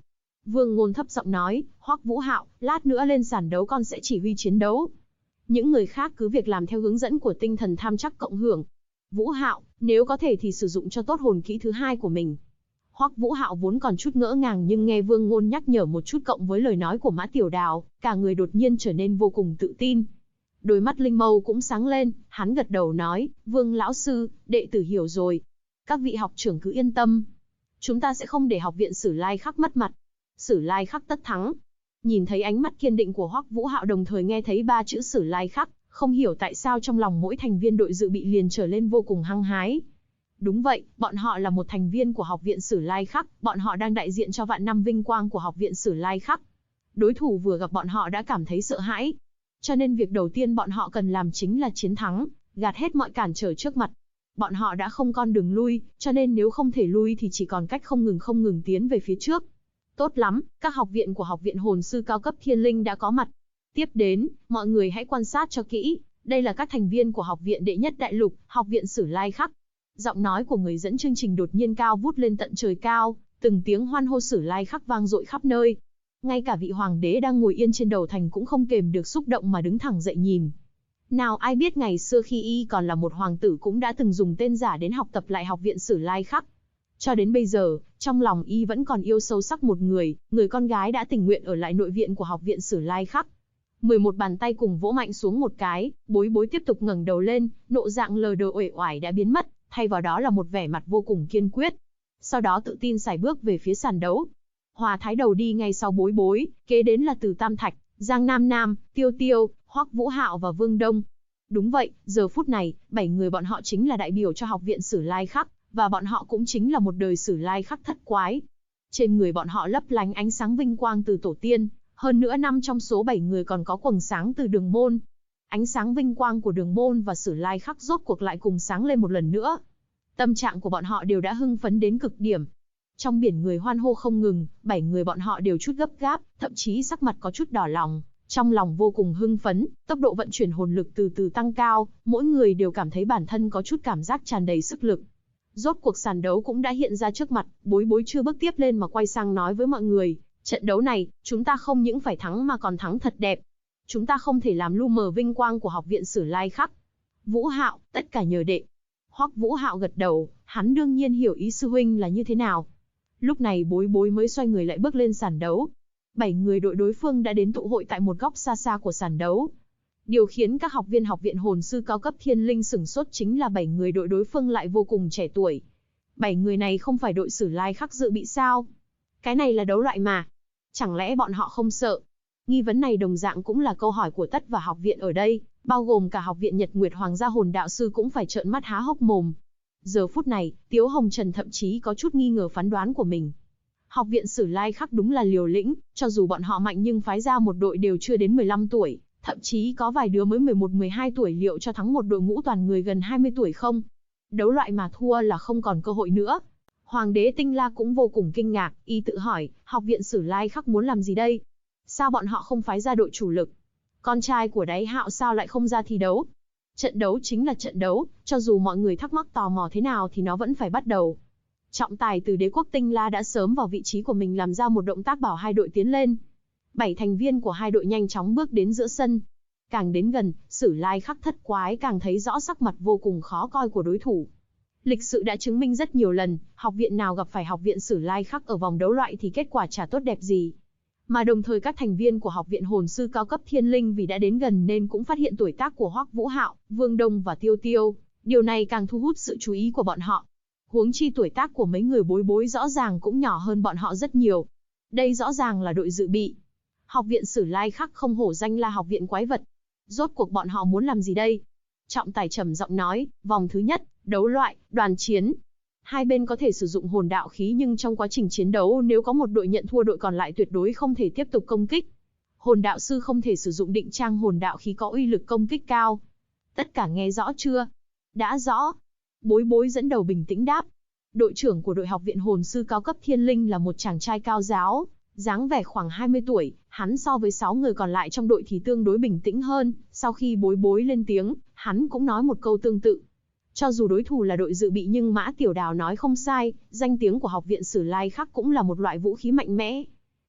Vương Ngôn thấp giọng nói, Hoắc Vũ Hạo, lát nữa lên sàn đấu con sẽ chỉ huy chiến đấu. Những người khác cứ việc làm theo hướng dẫn của tinh thần tham chắc cộng hưởng. Vũ Hạo, nếu có thể thì sử dụng cho tốt hồn kỹ thứ hai của mình. Hoắc Vũ Hạo vốn còn chút ngỡ ngàng nhưng nghe Vương Ngôn nhắc nhở một chút cộng với lời nói của Mã Tiểu Đào, cả người đột nhiên trở nên vô cùng tự tin. Đôi mắt linh mâu cũng sáng lên, hắn gật đầu nói, Vương lão sư, đệ tử hiểu rồi. Các vị học trưởng cứ yên tâm. Chúng ta sẽ không để học viện Sử Lai Khắc mất mặt. Sử Lai Khắc tất thắng. Nhìn thấy ánh mắt kiên định của Hoắc Vũ Hạo đồng thời nghe thấy 3 chữ Sử Lai Khắc, không hiểu tại sao trong lòng mỗi thành viên đội dự bị liền trở lên vô cùng hăng hái. Đúng vậy, bọn họ là một thành viên của học viện Sử Lai Khắc, bọn họ đang đại diện cho vạn năm vinh quang của học viện Sử Lai Khắc. Đối thủ vừa gặp bọn họ đã cảm thấy sợ hãi. Cho nên việc đầu tiên bọn họ cần làm chính là chiến thắng, gạt hết mọi cản trở trước mặt. Bọn họ đã không con đường lui, cho nên nếu không thể lui thì chỉ còn cách không ngừng tiến về phía trước. Tốt lắm, các học viện của học viện hồn sư cao cấp Thiên Linh đã có mặt. Tiếp đến, mọi người hãy quan sát cho kỹ, đây là các thành viên của học viện đệ nhất đại lục, học viện Sử Lai Khắc. Giọng nói của người dẫn chương trình đột nhiên cao vút lên tận trời cao, từng tiếng hoan hô Sử Lai Khắc vang dội khắp nơi. Ngay cả vị hoàng đế đang ngồi yên trên đầu thành cũng không kềm được xúc động mà đứng thẳng dậy nhìn. Nào ai biết ngày xưa khi y còn là một hoàng tử cũng đã từng dùng tên giả đến học tập lại học viện Sử Lai Khắc. Cho đến bây giờ, trong lòng y vẫn còn yêu sâu sắc một người con gái đã tình nguyện ở lại nội viện của học viện Sử Lai Khắc. 11 bàn tay cùng vỗ mạnh xuống một cái, Bối Bối tiếp tục ngẩng đầu lên, nộ dạng lờ đờ uể oải đã biến mất, thay vào đó là một vẻ mặt vô cùng kiên quyết. Sau đó tự tin sải bước về phía sàn đấu. Hòa Thái đầu đi ngay sau Bối Bối, kế đến là Từ Tam Thạch, Giang Nam Nam, Tiêu Tiêu, Hoắc Vũ Hạo và Vương Đông. Đúng vậy, giờ phút này, 7 người bọn họ chính là đại biểu cho học viện Sử Lai Khắc, và bọn họ cũng chính là một đời Sử Lai Khắc thất quái. Trên người bọn họ lấp lánh ánh sáng vinh quang từ tổ tiên, hơn nữa 5 trong số 7 người còn có quầng sáng từ Đường Môn. Ánh sáng vinh quang của Đường Môn và Sử Lai Khắc rốt cuộc lại cùng sáng lên một lần nữa. Tâm trạng của bọn họ đều đã hưng phấn đến cực điểm. Trong biển người hoan hô không ngừng, 7 người bọn họ đều chút gấp gáp, thậm chí sắc mặt có chút đỏ lòng, trong lòng vô cùng hưng phấn, tốc độ vận chuyển hồn lực từ từ tăng cao, mỗi người đều cảm thấy bản thân có chút cảm giác tràn đầy sức lực. Rốt cuộc sàn đấu cũng đã hiện ra trước mặt, Bối Bối chưa bước tiếp lên mà quay sang nói với mọi người, trận đấu này, chúng ta không những phải thắng mà còn thắng thật đẹp. Chúng ta không thể làm lu mờ vinh quang của học viện Sử Lai Khắc. Vũ Hạo, tất cả nhờ đệ. Hoắc Vũ Hạo gật đầu, hắn đương nhiên hiểu ý sư huynh là như thế nào. Lúc này Bối Bối mới xoay người lại bước lên sàn đấu. 7 người đội đối phương đã đến tụ hội tại một góc xa xa của sàn đấu. Điều khiến các học viên học viện hồn sư cao cấp Thiên Linh sửng sốt chính là 7 người đội đối phương lại vô cùng trẻ tuổi. 7 người này không phải đội Sử Lai Khắc dự bị sao? Cái này là đấu loại mà. Chẳng lẽ bọn họ không sợ? Nghi vấn này đồng dạng cũng là câu hỏi của tất và học viện ở đây, bao gồm cả học viện Nhật Nguyệt Hoàng gia hồn đạo sư cũng phải trợn mắt há hốc mồm. Giờ phút này, Tiếu Hồng Trần thậm chí có chút nghi ngờ phán đoán của mình. Học viện Sử Lai Khắc đúng là liều lĩnh, cho dù bọn họ mạnh nhưng phái ra một đội đều chưa đến 15 tuổi, thậm chí có vài đứa mới 11-12 tuổi, liệu cho thắng một đội ngũ toàn người gần 20 tuổi không? Đấu loại mà thua là không còn cơ hội nữa. Hoàng đế Tinh La cũng vô cùng kinh ngạc, y tự hỏi, học viện Sử Lai Khắc muốn làm gì đây? Sao bọn họ không phái ra đội chủ lực? Con trai của Đáy Hạo sao lại không ra thi đấu? Trận đấu chính là trận đấu, cho dù mọi người thắc mắc tò mò thế nào thì nó vẫn phải bắt đầu. Trọng tài từ đế quốc Tinh La đã sớm vào vị trí của mình làm ra một động tác bảo hai đội tiến lên. 7 thành viên của hai đội nhanh chóng bước đến giữa sân. Càng đến gần, Sử Lai Khắc thất quái càng thấy rõ sắc mặt vô cùng khó coi của đối thủ. Lịch sử đã chứng minh rất nhiều lần, học viện nào gặp phải học viện Sử Lai Khắc ở vòng đấu loại thì kết quả chả tốt đẹp gì. Mà đồng thời các thành viên của học viện hồn sư cao cấp Thiên Linh vì đã đến gần nên cũng phát hiện tuổi tác của Hoắc Vũ Hạo, Vương Đông và Tiêu Tiêu. Điều này càng thu hút sự chú ý của bọn họ. Huống chi tuổi tác của mấy người Bối Bối rõ ràng cũng nhỏ hơn bọn họ rất nhiều. Đây rõ ràng là đội dự bị. Học viện Sử Lai Khắc không hổ danh là học viện quái vật. Rốt cuộc bọn họ muốn làm gì đây? Trọng tài trầm giọng nói, vòng thứ nhất, đấu loại, đoàn chiến. Hai bên có thể sử dụng hồn đạo khí nhưng trong quá trình chiến đấu nếu có một đội nhận thua đội còn lại tuyệt đối không thể tiếp tục công kích. Hồn đạo sư không thể sử dụng định trang hồn đạo khí có uy lực công kích cao. Tất cả nghe rõ chưa? Đã rõ. Bối Bối dẫn đầu bình tĩnh đáp. Đội trưởng của đội học viện hồn sư cao cấp Thiên Linh là một chàng trai cao giáo, dáng vẻ khoảng 20 tuổi, hắn so với 6 người còn lại trong đội thì tương đối bình tĩnh hơn, sau khi Bối Bối lên tiếng, hắn cũng nói một câu tương tự. Cho dù đối thủ là đội dự bị nhưng Mã Tiểu Đào nói không sai, danh tiếng của học viện Sử Lai Khắc cũng là một loại vũ khí mạnh mẽ.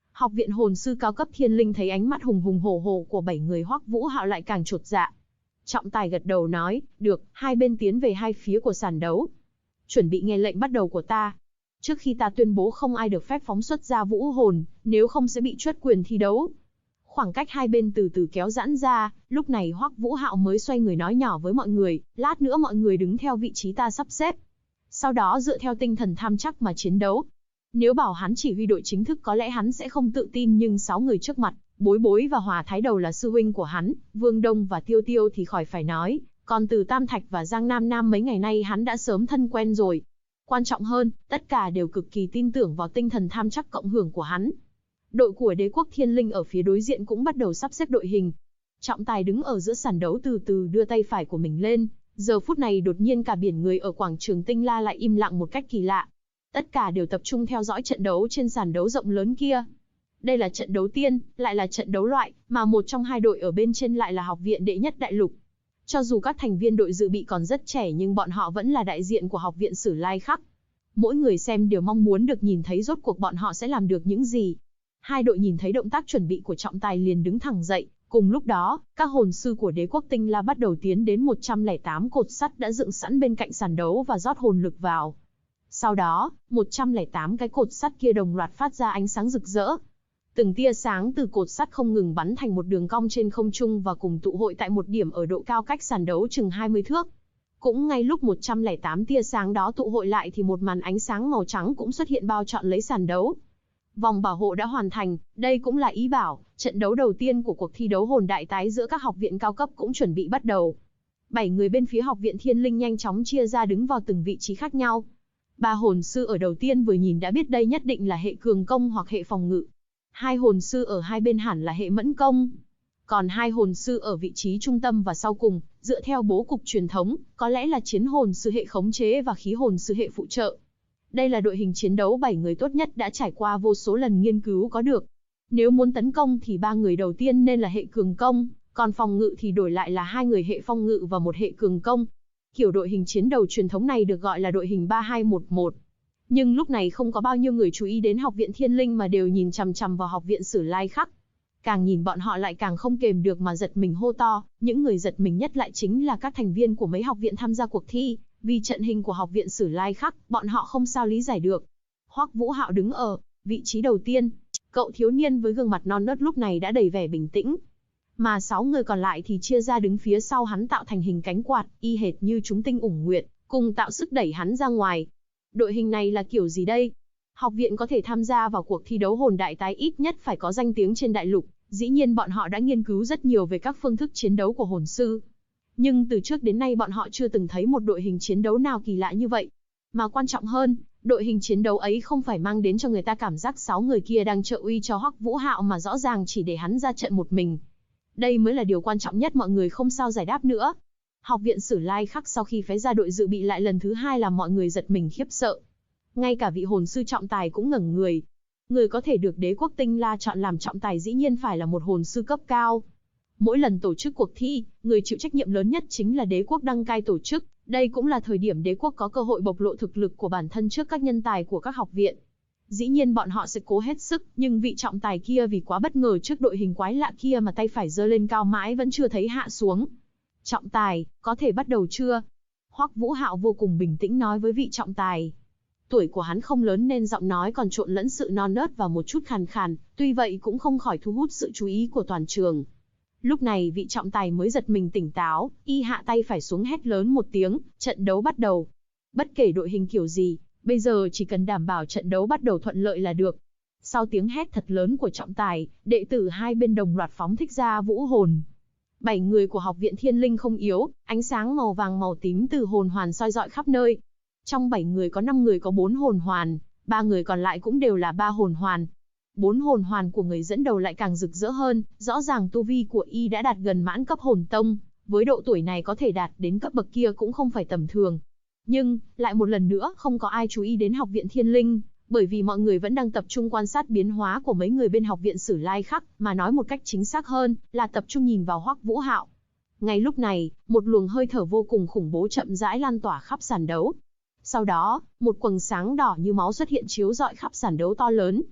Học viện hồn sư cao cấp Thiên Linh thấy ánh mắt hùng hùng hổ hổ của 7 người Hoắc Vũ Hạo lại càng chột dạ. Trọng tài gật đầu nói, được, hai bên tiến về hai phía của sàn đấu. Chuẩn bị nghe lệnh bắt đầu của ta. Trước khi ta tuyên bố không ai được phép phóng xuất ra vũ hồn, nếu không sẽ bị truất quyền thi đấu. Khoảng cách hai bên từ từ kéo giãn ra, lúc này Hoắc Vũ Hạo mới xoay người nói nhỏ với mọi người, lát nữa mọi người đứng theo vị trí ta sắp xếp. Sau đó dựa theo tinh thần tham chắc mà chiến đấu. Nếu bảo hắn chỉ huy đội chính thức có lẽ hắn sẽ không tự tin, nhưng 6 người trước mặt, Bối Bối và Hòa Thái Đầu là sư huynh của hắn, Vương Đông và Tiêu Tiêu thì khỏi phải nói, còn từ Tam Thạch và Giang Nam Nam mấy ngày nay hắn đã sớm thân quen rồi. Quan trọng hơn, tất cả đều cực kỳ tin tưởng vào tinh thần tham chắc cộng hưởng của hắn. Đội của Đế quốc Thiên Linh ở phía đối diện cũng bắt đầu sắp xếp đội hình. Trọng tài đứng ở giữa sàn đấu từ từ đưa tay phải của mình lên, giờ phút này đột nhiên cả biển người ở quảng trường Tinh La lại im lặng một cách kỳ lạ. Tất cả đều tập trung theo dõi trận đấu trên sàn đấu rộng lớn kia. Đây là trận đấu tiên, lại là trận đấu loại, mà một trong hai đội ở bên trên lại là học viện đệ nhất đại lục. Cho dù các thành viên đội dự bị còn rất trẻ nhưng bọn họ vẫn là đại diện của học viện Sử Lai Khắc. Mỗi người xem đều mong muốn được nhìn thấy rốt cuộc bọn họ sẽ làm được những gì. Hai đội nhìn thấy động tác chuẩn bị của trọng tài liền đứng thẳng dậy. Cùng lúc đó, các hồn sư của đế quốc Tinh La bắt đầu tiến đến 108 cột sắt đã dựng sẵn bên cạnh sàn đấu và rót hồn lực vào. Sau đó, 108 cái cột sắt kia đồng loạt phát ra ánh sáng rực rỡ. Từng tia sáng từ cột sắt không ngừng bắn thành một đường cong trên không trung và cùng tụ hội tại một điểm ở độ cao cách sàn đấu chừng 20 thước. Cũng ngay lúc 108 tia sáng đó tụ hội lại thì một màn ánh sáng màu trắng cũng xuất hiện bao trọn lấy sàn đấu. Vòng bảo hộ đã hoàn thành, đây cũng là ý bảo, trận đấu đầu tiên của cuộc thi đấu hồn đại tái giữa các học viện cao cấp cũng chuẩn bị bắt đầu. 7 người bên phía học viện Thiên Linh nhanh chóng chia ra đứng vào từng vị trí khác nhau. 3 hồn sư ở đầu tiên vừa nhìn đã biết đây nhất định là hệ cường công hoặc hệ phòng ngự. 2 hồn sư ở hai bên hẳn là hệ mẫn công. Còn 2 hồn sư ở vị trí trung tâm và sau cùng, dựa theo bố cục truyền thống, có lẽ là chiến hồn sư hệ khống chế và khí hồn sư hệ phụ trợ. Đây là đội hình chiến đấu 7 người tốt nhất đã trải qua vô số lần nghiên cứu có được. Nếu muốn tấn công thì 3 người đầu tiên nên là hệ cường công, còn phòng ngự thì đổi lại là 2 người hệ phong ngự và một hệ cường công. Kiểu đội hình chiến đấu truyền thống này được gọi là đội hình 3211. Nhưng lúc này không có bao nhiêu người chú ý đến học viện Thiên Linh mà đều nhìn chằm chằm vào học viện Sử Lai Khắc. Càng nhìn bọn họ lại càng không kềm được mà giật mình hô to, những người giật mình nhất lại chính là các thành viên của mấy học viện tham gia cuộc thi, vì trận hình của học viện Sử Lai Khắc, bọn họ không sao lý giải được. Hoắc Vũ Hạo đứng ở vị trí đầu tiên, cậu thiếu niên với gương mặt non nớt lúc này đã đầy vẻ bình tĩnh. Mà 6 người còn lại thì chia ra đứng phía sau hắn tạo thành hình cánh quạt, y hệt như chúng tinh ủng nguyệt, cùng tạo sức đẩy hắn ra ngoài. Đội hình này là kiểu gì đây? Học viện có thể tham gia vào cuộc thi đấu hồn đại tái ít nhất phải có danh tiếng trên đại lục, dĩ nhiên bọn họ đã nghiên cứu rất nhiều về các phương thức chiến đấu của hồn sư. Nhưng từ trước đến nay bọn họ chưa từng thấy một đội hình chiến đấu nào kỳ lạ như vậy. Mà quan trọng hơn, đội hình chiến đấu ấy không phải mang đến cho người ta cảm giác 6 người kia đang trợ uy cho Hoắc Vũ Hạo mà rõ ràng chỉ để hắn ra trận một mình. Đây mới là điều quan trọng nhất mọi người không sao giải đáp nữa. Học viện Sử Lai Khắc sau khi phái ra đội dự bị lại lần thứ 2 làm mọi người giật mình khiếp sợ. Ngay cả vị hồn sư trọng tài cũng ngẩng người. Người có thể được đế quốc Tinh La chọn làm trọng tài dĩ nhiên phải là một hồn sư cấp cao. Mỗi lần tổ chức cuộc thi, người chịu trách nhiệm lớn nhất chính là đế quốc đăng cai tổ chức. Đây cũng là thời điểm đế quốc có cơ hội bộc lộ thực lực của bản thân trước các nhân tài của các học viện. Dĩ nhiên bọn họ sẽ cố hết sức, nhưng vị trọng tài kia vì quá bất ngờ trước đội hình quái lạ kia mà tay phải giơ lên cao mãi vẫn chưa thấy hạ xuống. Trọng tài, có thể bắt đầu chưa? Hoắc Vũ Hạo vô cùng bình tĩnh nói với vị trọng tài. Tuổi của hắn không lớn nên giọng nói còn trộn lẫn sự non nớt và một chút khàn khàn, tuy vậy cũng không khỏi thu hút sự chú ý của toàn trường. Lúc này vị trọng tài mới giật mình tỉnh táo, y hạ tay phải xuống hét lớn một tiếng, trận đấu bắt đầu. Bất kể đội hình kiểu gì, bây giờ chỉ cần đảm bảo trận đấu bắt đầu thuận lợi là được. Sau tiếng hét thật lớn của trọng tài, đệ tử hai bên đồng loạt phóng thích ra vũ hồn. 7 người của học viện Thiên Linh không yếu, ánh sáng màu vàng màu tím từ hồn hoàn soi rọi khắp nơi. Trong 7 người có 5 người có 4 hồn hoàn, 3 người còn lại cũng đều là 3 hồn hoàn. 4 hồn hoàn của người dẫn đầu lại càng rực rỡ hơn, rõ ràng tu vi của y đã đạt gần mãn cấp hồn tông, với độ tuổi này có thể đạt đến cấp bậc kia cũng không phải tầm thường. Nhưng, lại một lần nữa không có ai chú ý đến học viện Thiên Linh, bởi vì mọi người vẫn đang tập trung quan sát biến hóa của mấy người bên học viện Sử Lai Khắc, mà nói một cách chính xác hơn, là tập trung nhìn vào Hoắc Vũ Hạo. Ngay lúc này, một luồng hơi thở vô cùng khủng bố chậm rãi lan tỏa khắp sàn đấu. Sau đó, một quầng sáng đỏ như máu xuất hiện chiếu rọi khắp sàn đấu to lớn.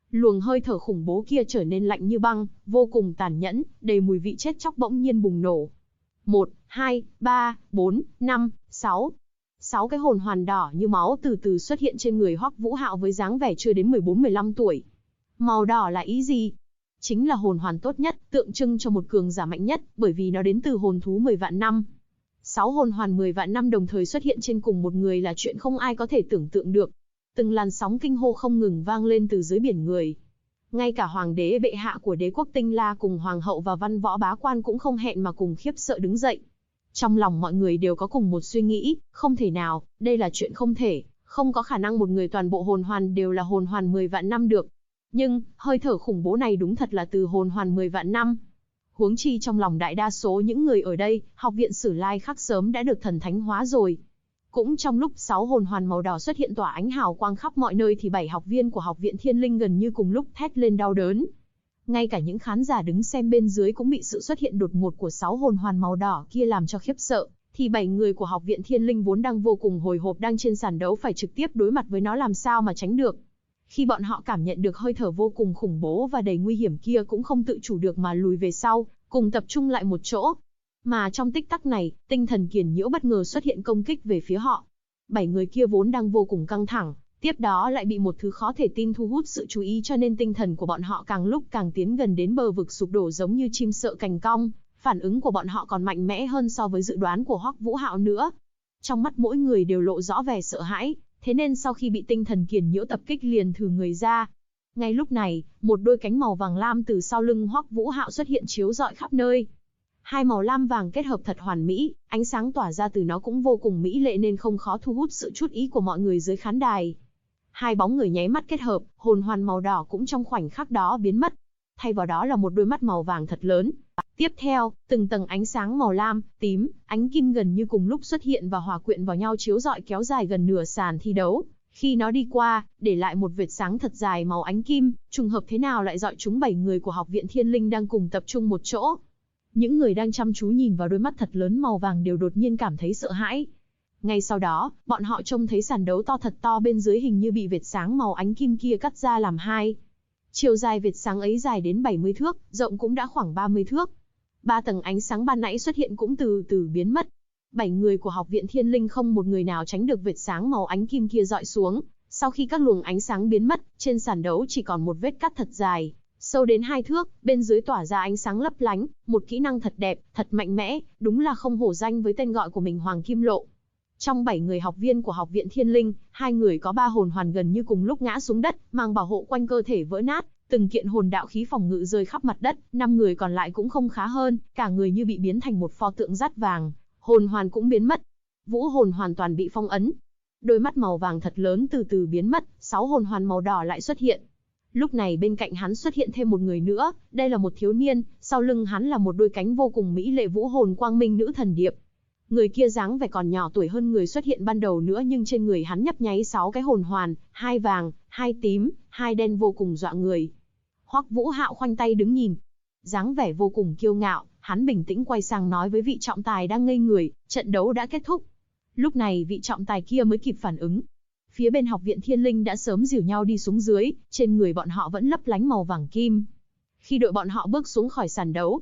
Luồng hơi thở khủng bố kia trở nên lạnh như băng, vô cùng tàn nhẫn, đầy mùi vị chết chóc bỗng nhiên bùng nổ. 1, 2, 3, 4, 5, 6. 6 cái hồn hoàn đỏ như máu từ từ xuất hiện trên người Hoắc Vũ Hạo với dáng vẻ chưa đến 14-15 tuổi. Màu đỏ là ý gì? Chính là hồn hoàn tốt nhất, tượng trưng cho một cường giả mạnh nhất, bởi vì nó đến từ hồn thú 10 vạn năm. 6 hồn hoàn 10 vạn năm đồng thời xuất hiện trên cùng một người là chuyện không ai có thể tưởng tượng được. Từng làn sóng kinh hô không ngừng vang lên từ dưới biển người. Ngay cả hoàng đế bệ hạ của đế quốc Tinh La cùng hoàng hậu và văn võ bá quan cũng không hẹn mà cùng khiếp sợ đứng dậy. Trong lòng mọi người đều có cùng một suy nghĩ, không thể nào, đây là chuyện không thể, không có khả năng một người toàn bộ hồn hoàn đều là hồn hoàn 10 vạn năm được. Nhưng, hơi thở khủng bố này đúng thật là từ hồn hoàn 10 vạn năm. Huống chi trong lòng đại đa số những người ở đây, học viện Sử Lai Khắc sớm đã được thần thánh hóa rồi. Cũng trong lúc 6 hồn hoàn màu đỏ xuất hiện tỏa ánh hào quang khắp mọi nơi thì 7 học viên của học viện Thiên Linh gần như cùng lúc thét lên đau đớn. Ngay cả những khán giả đứng xem bên dưới cũng bị sự xuất hiện đột ngột của 6 hồn hoàn màu đỏ kia làm cho khiếp sợ, thì 7 người của học viện Thiên Linh vốn đang vô cùng hồi hộp đang trên sàn đấu phải trực tiếp đối mặt với nó làm sao mà tránh được. Khi bọn họ cảm nhận được hơi thở vô cùng khủng bố và đầy nguy hiểm kia cũng không tự chủ được mà lùi về sau, cùng tập trung lại một chỗ. Mà trong tích tắc này, tinh thần kiền nhiễu bất ngờ xuất hiện công kích về phía họ. 7 người kia vốn đang vô cùng căng thẳng, tiếp đó lại bị một thứ khó thể tin thu hút sự chú ý cho nên tinh thần của bọn họ càng lúc càng tiến gần đến bờ vực sụp đổ giống như chim sợ cành cong, phản ứng của bọn họ còn mạnh mẽ hơn so với dự đoán của Hoắc Vũ Hạo nữa. Trong mắt mỗi người đều lộ rõ vẻ sợ hãi, thế nên sau khi bị tinh thần kiền nhiễu tập kích liền thử người ra. Ngay lúc này, một đôi cánh màu vàng lam từ sau lưng Hoắc Vũ Hạo xuất hiện chiếu rọi khắp nơi. Hai màu lam vàng kết hợp thật hoàn mỹ, ánh sáng tỏa ra từ nó cũng vô cùng mỹ lệ nên không khó thu hút sự chú ý của mọi người dưới khán đài. Hai bóng người nháy mắt kết hợp, hồn hoàn màu đỏ cũng trong khoảnh khắc đó biến mất. Thay vào đó là một đôi mắt màu vàng thật lớn. Tiếp theo, từng tầng ánh sáng màu lam, tím, ánh kim gần như cùng lúc xuất hiện và hòa quyện vào nhau chiếu rọi kéo dài gần nửa sàn thi đấu. Khi nó đi qua, để lại một vệt sáng thật dài màu ánh kim, trùng hợp thế nào lại dọi chúng 7 người của học viện Thiên Linh đang cùng tập trung một chỗ. Những người đang chăm chú nhìn vào đôi mắt thật lớn màu vàng đều đột nhiên cảm thấy sợ hãi. Ngay sau đó, bọn họ trông thấy sàn đấu to thật to bên dưới hình như bị vệt sáng màu ánh kim kia cắt ra làm hai. Chiều dài vệt sáng ấy dài đến 70 thước, rộng cũng đã khoảng 30 thước. 3 tầng ánh sáng ban nãy xuất hiện cũng từ từ biến mất. 7 người của học viện Thiên Linh không một người nào tránh được vệt sáng màu ánh kim kia dọi xuống. Sau khi các luồng ánh sáng biến mất, trên sàn đấu chỉ còn một vết cắt thật dài, sâu đến 2 thước, bên dưới tỏa ra ánh sáng lấp lánh, một kỹ năng thật đẹp, thật mạnh mẽ, đúng là không hổ danh với tên gọi của mình Hoàng Kim Lộ. Trong 7 người học viên của học viện Thiên Linh, 2 người có 3 hồn hoàn gần như cùng lúc ngã xuống đất, mang bảo hộ quanh cơ thể vỡ nát, từng kiện hồn đạo khí phòng ngự rơi khắp mặt đất, 5 người còn lại cũng không khá hơn, cả người như bị biến thành một pho tượng dát vàng, hồn hoàn cũng biến mất. Vũ hồn hoàn toàn bị phong ấn. Đôi mắt màu vàng thật lớn từ từ biến mất, 6 hồn hoàn màu đỏ lại xuất hiện. Lúc này bên cạnh hắn xuất hiện thêm một người nữa, đây là một thiếu niên, sau lưng hắn là một đôi cánh vô cùng mỹ lệ vũ hồn quang minh nữ thần điệp. Người kia dáng vẻ còn nhỏ tuổi hơn người xuất hiện ban đầu nữa nhưng trên người hắn nhấp nháy 6 cái hồn hoàn, 2 vàng, 2 tím, 2 đen vô cùng dọa người. Hoắc Vũ Hạo khoanh tay đứng nhìn, dáng vẻ vô cùng kiêu ngạo, hắn bình tĩnh quay sang nói với vị trọng tài đang ngây người, trận đấu đã kết thúc. Lúc này vị trọng tài kia mới kịp phản ứng. Phía bên học viện Thiên Linh đã sớm dìu nhau đi xuống dưới, trên người bọn họ vẫn lấp lánh màu vàng kim. Khi đội bọn họ bước xuống khỏi sàn đấu,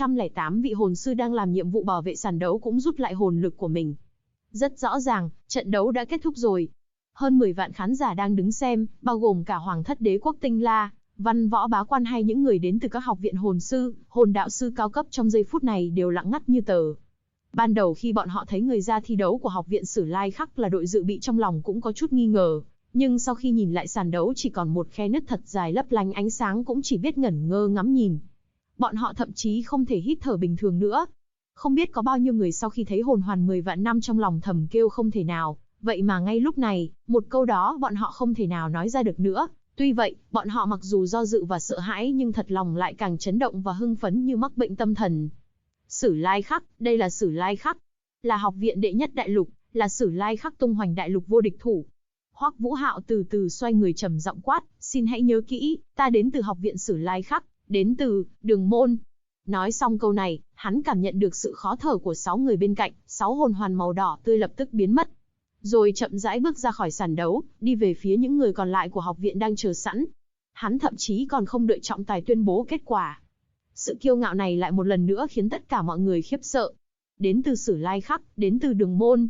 108 vị hồn sư đang làm nhiệm vụ bảo vệ sàn đấu cũng rút lại hồn lực của mình. Rất rõ ràng, trận đấu đã kết thúc rồi. Hơn 10 vạn khán giả đang đứng xem, bao gồm cả Hoàng thất đế quốc Tinh La, văn võ bá quan hay những người đến từ các học viện hồn sư, hồn đạo sư cao cấp trong giây phút này đều lặng ngắt như tờ. Ban đầu khi bọn họ thấy người ra thi đấu của học viện Sử Lai Khắc là đội dự bị trong lòng cũng có chút nghi ngờ, nhưng sau khi nhìn lại sàn đấu chỉ còn một khe nứt thật dài lấp lánh ánh sáng cũng chỉ biết ngẩn ngơ ngắm nhìn. Bọn họ thậm chí không thể hít thở bình thường nữa. Không biết có bao nhiêu người sau khi thấy hồn hoàn 10 vạn năm trong lòng thầm kêu không thể nào, vậy mà ngay lúc này, một câu đó bọn họ không thể nào nói ra được nữa. Tuy vậy, bọn họ mặc dù do dự và sợ hãi nhưng thật lòng lại càng chấn động và hưng phấn như mắc bệnh tâm thần. Sử Lai Khắc, đây là Sử Lai Khắc, là học viện đệ nhất đại lục, là Sử Lai Khắc tung hoành đại lục vô địch thủ. Hoắc Vũ Hạo từ từ xoay người trầm giọng quát, xin hãy nhớ kỹ, ta đến từ học viện Sử Lai Khắc, đến từ Đường Môn. Nói xong câu này, hắn cảm nhận được sự khó thở của 6 người bên cạnh, 6 hồn hoàn màu đỏ tươi lập tức biến mất. Rồi chậm rãi bước ra khỏi sàn đấu, đi về phía những người còn lại của học viện đang chờ sẵn. Hắn thậm chí còn không đợi trọng tài tuyên bố kết quả. Sự kiêu ngạo này lại một lần nữa khiến tất cả mọi người khiếp sợ. Đến từ Sử Lai Khắc, đến từ Đường Môn.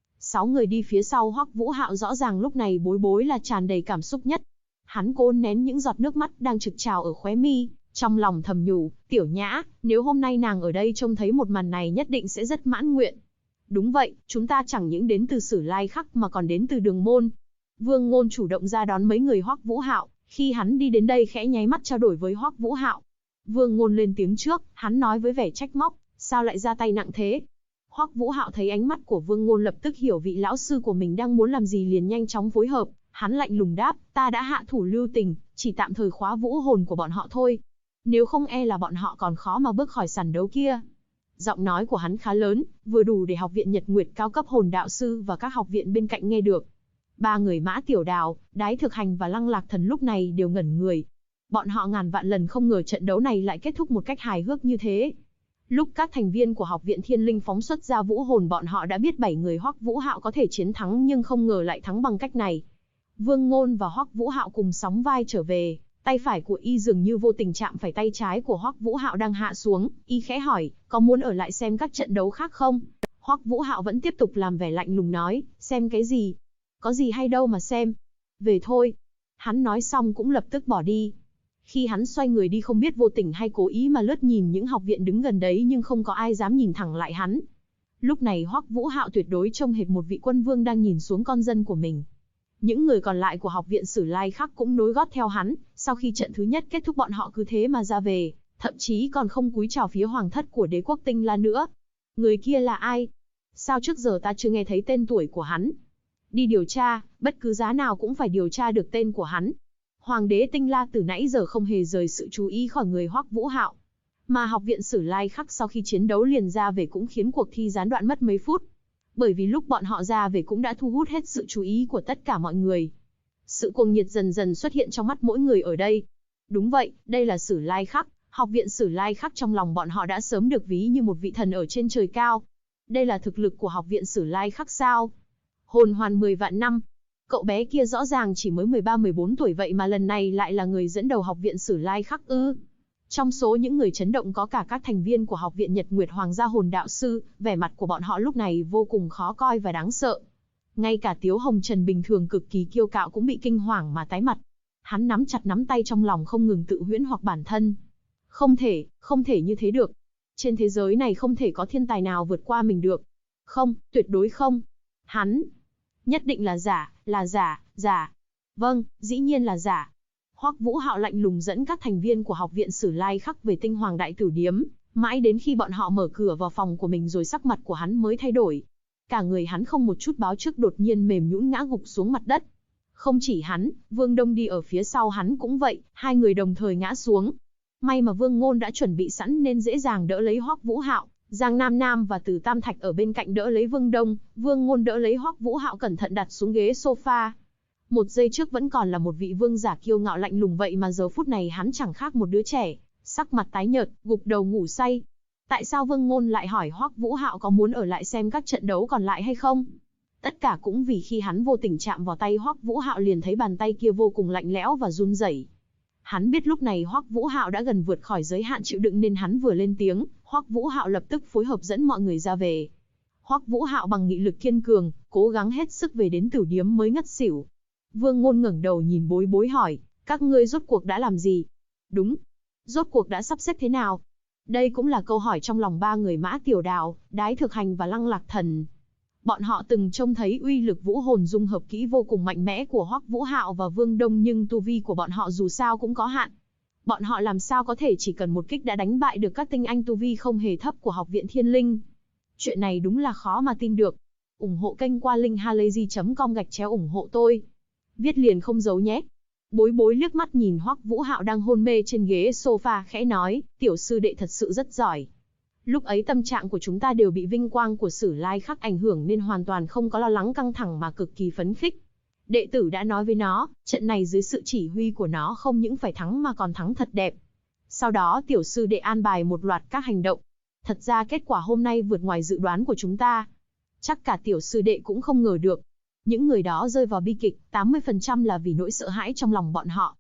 6 người đi phía sau Hoắc Vũ Hạo rõ ràng lúc này Bối Bối là tràn đầy cảm xúc nhất. Hắn cố nén những giọt nước mắt đang trực trào ở khóe mi, trong lòng thầm nhủ, Tiểu Nhã, nếu hôm nay nàng ở đây trông thấy một màn này nhất định sẽ rất mãn nguyện. Đúng vậy, chúng ta chẳng những đến từ Sử Lai Khắc mà còn đến từ Đường Môn. Vương Ngôn chủ động ra đón mấy người Hoắc Vũ Hạo, khi hắn đi đến đây khẽ nháy mắt trao đổi với Hoắc Vũ Hạo. Vương Ngôn lên tiếng trước, hắn nói với vẻ trách móc, sao lại ra tay nặng thế? Hoắc Vũ Hạo thấy ánh mắt của Vương Ngôn lập tức hiểu vị lão sư của mình đang muốn làm gì liền nhanh chóng phối hợp, hắn lạnh lùng đáp, ta đã hạ thủ lưu tình, chỉ tạm thời khóa vũ hồn của bọn họ thôi. Nếu không e là bọn họ còn khó mà bước khỏi sàn đấu kia. Giọng nói của hắn khá lớn, vừa đủ để học viện Nhật Nguyệt cao cấp hồn đạo sư và các học viện bên cạnh nghe được. 3 người Mã Tiểu Đào, Đái Thực Hành và Lăng Lạc Thần lúc này đều ngẩn người. Bọn họ ngàn vạn lần không ngờ trận đấu này lại kết thúc một cách hài hước như thế. Lúc các thành viên của học viện Thiên Linh phóng xuất ra vũ hồn bọn họ đã biết 7 người Hoắc Vũ Hạo có thể chiến thắng nhưng không ngờ lại thắng bằng cách này. Vương Ngôn và Hoắc Vũ Hạo cùng sóng vai trở về, tay phải của y dường như vô tình chạm phải tay trái của Hoắc Vũ Hạo đang hạ xuống, y khẽ hỏi, có muốn ở lại xem các trận đấu khác không? Hoắc Vũ Hạo vẫn tiếp tục làm vẻ lạnh lùng nói, xem cái gì? Có gì hay đâu mà xem. Về thôi. Hắn nói xong cũng lập tức bỏ đi. Khi hắn xoay người đi không biết vô tình hay cố ý mà lướt nhìn những học viện đứng gần đấy nhưng không có ai dám nhìn thẳng lại hắn. Lúc này Hoắc Vũ Hạo tuyệt đối trông hệt một vị quân vương đang nhìn xuống con dân của mình. Những người còn lại của học viện Sử Lai Khắc cũng nối gót theo hắn, sau khi trận thứ nhất kết thúc bọn họ cứ thế mà ra về, thậm chí còn không cúi chào phía hoàng thất của đế quốc Tinh La nữa. Người kia là ai? Sao trước giờ ta chưa nghe thấy tên tuổi của hắn? Đi điều tra, bất cứ giá nào cũng phải điều tra được tên của hắn. Hoàng đế Tinh La từ nãy giờ không hề rời sự chú ý khỏi người Hoắc Vũ Hạo. Mà học viện Sử Lai Khắc sau khi chiến đấu liền ra về cũng khiến cuộc thi gián đoạn mất mấy phút. Bởi vì lúc bọn họ ra về cũng đã thu hút hết sự chú ý của tất cả mọi người. Sự cuồng nhiệt dần dần xuất hiện trong mắt mỗi người ở đây. Đúng vậy, đây là Sử Lai Khắc, học viện Sử Lai Khắc trong lòng bọn họ đã sớm được ví như một vị thần ở trên trời cao. Đây là thực lực của học viện Sử Lai Khắc sao? Hồn hoàn 10 vạn năm. Cậu bé kia rõ ràng chỉ mới 13-14 tuổi vậy mà lần này lại là người dẫn đầu học viện Sử Lai Khắc ư? Trong số những người chấn động có cả các thành viên của học viện Nhật Nguyệt Hoàng gia hồn đạo sư, vẻ mặt của bọn họ lúc này vô cùng khó coi và đáng sợ. Ngay cả Tiếu Hồng Trần bình thường cực kỳ kiêu cạo cũng bị kinh hoàng mà tái mặt. Hắn nắm chặt nắm tay trong lòng không ngừng tự huyễn hoặc bản thân. Không thể như thế được. Trên thế giới này không thể có thiên tài nào vượt qua mình được. Không, tuyệt đối không. Hắn nhất định là giả. Vâng, dĩ nhiên là giả. Hoắc Vũ Hạo lạnh lùng dẫn các thành viên của học viện Sử Lai Khắc về Tinh Hoàng Đại Tử Điếm, mãi đến khi bọn họ mở cửa vào phòng của mình rồi sắc mặt của hắn mới thay đổi. Cả người hắn không một chút báo trước đột nhiên mềm nhũn ngã gục xuống mặt đất. Không chỉ hắn, Vương Đông đi ở phía sau hắn cũng vậy, hai người đồng thời ngã xuống. May mà Vương Ngôn đã chuẩn bị sẵn nên dễ dàng đỡ lấy Hoắc Vũ Hạo, Giang Nam Nam và Từ Tam Thạch ở bên cạnh đỡ lấy Vương Đông, Vương Ngôn đỡ lấy Hoắc Vũ Hạo cẩn thận đặt xuống ghế sofa. Một giây trước vẫn còn là một vị vương giả kiêu ngạo lạnh lùng vậy mà giờ phút này hắn chẳng khác một đứa trẻ, sắc mặt tái nhợt, gục đầu ngủ say. Tại sao Vương Ngôn lại hỏi Hoắc Vũ Hạo có muốn ở lại xem các trận đấu còn lại hay không? Tất cả cũng vì khi hắn vô tình chạm vào tay Hoắc Vũ Hạo liền thấy bàn tay kia vô cùng lạnh lẽo và run rẩy. Hắn biết lúc này Hoắc Vũ Hạo đã gần vượt khỏi giới hạn chịu đựng nên hắn vừa lên tiếng, Hoắc Vũ Hạo lập tức phối hợp dẫn mọi người ra về. Hoắc Vũ Hạo bằng nghị lực kiên cường, cố gắng hết sức về đến Tử Điếm mới ngất xỉu. Vương Ngôn ngẩng đầu nhìn Bối Bối hỏi, các ngươi rốt cuộc đã làm gì? Đúng. Rốt cuộc đã sắp xếp thế nào? Đây cũng là câu hỏi trong lòng ba người Mã Tiểu Đào, Đái Thực Hành và Lăng Lạc Thần. Bọn họ từng trông thấy uy lực vũ hồn dung hợp kỹ vô cùng mạnh mẽ của Hoắc Vũ Hạo và Vương Đông nhưng tu vi của bọn họ dù sao cũng có hạn. Bọn họ làm sao có thể chỉ cần một kích đã đánh bại được các tinh anh tu vi không hề thấp của học viện Thiên Linh? Chuyện này đúng là khó mà tin được. Ủng hộ kênh qua linkhalazy.com/ủng hộ tôi. Viết liền không giấu nhé. Bối Bối liếc mắt nhìn Hoắc Vũ Hạo đang hôn mê trên ghế sofa khẽ nói, tiểu sư đệ thật sự rất giỏi. Lúc ấy tâm trạng của chúng ta đều bị vinh quang của Sử Lai Khắc ảnh hưởng nên hoàn toàn không có lo lắng căng thẳng mà cực kỳ phấn khích. Đệ tử đã nói với nó, trận này dưới sự chỉ huy của nó không những phải thắng mà còn thắng thật đẹp. Sau đó tiểu sư đệ an bài một loạt các hành động. Thật ra kết quả hôm nay vượt ngoài dự đoán của chúng ta. Chắc cả tiểu sư đệ cũng không ngờ được. Những người đó rơi vào bi kịch, 80% là vì nỗi sợ hãi trong lòng bọn họ.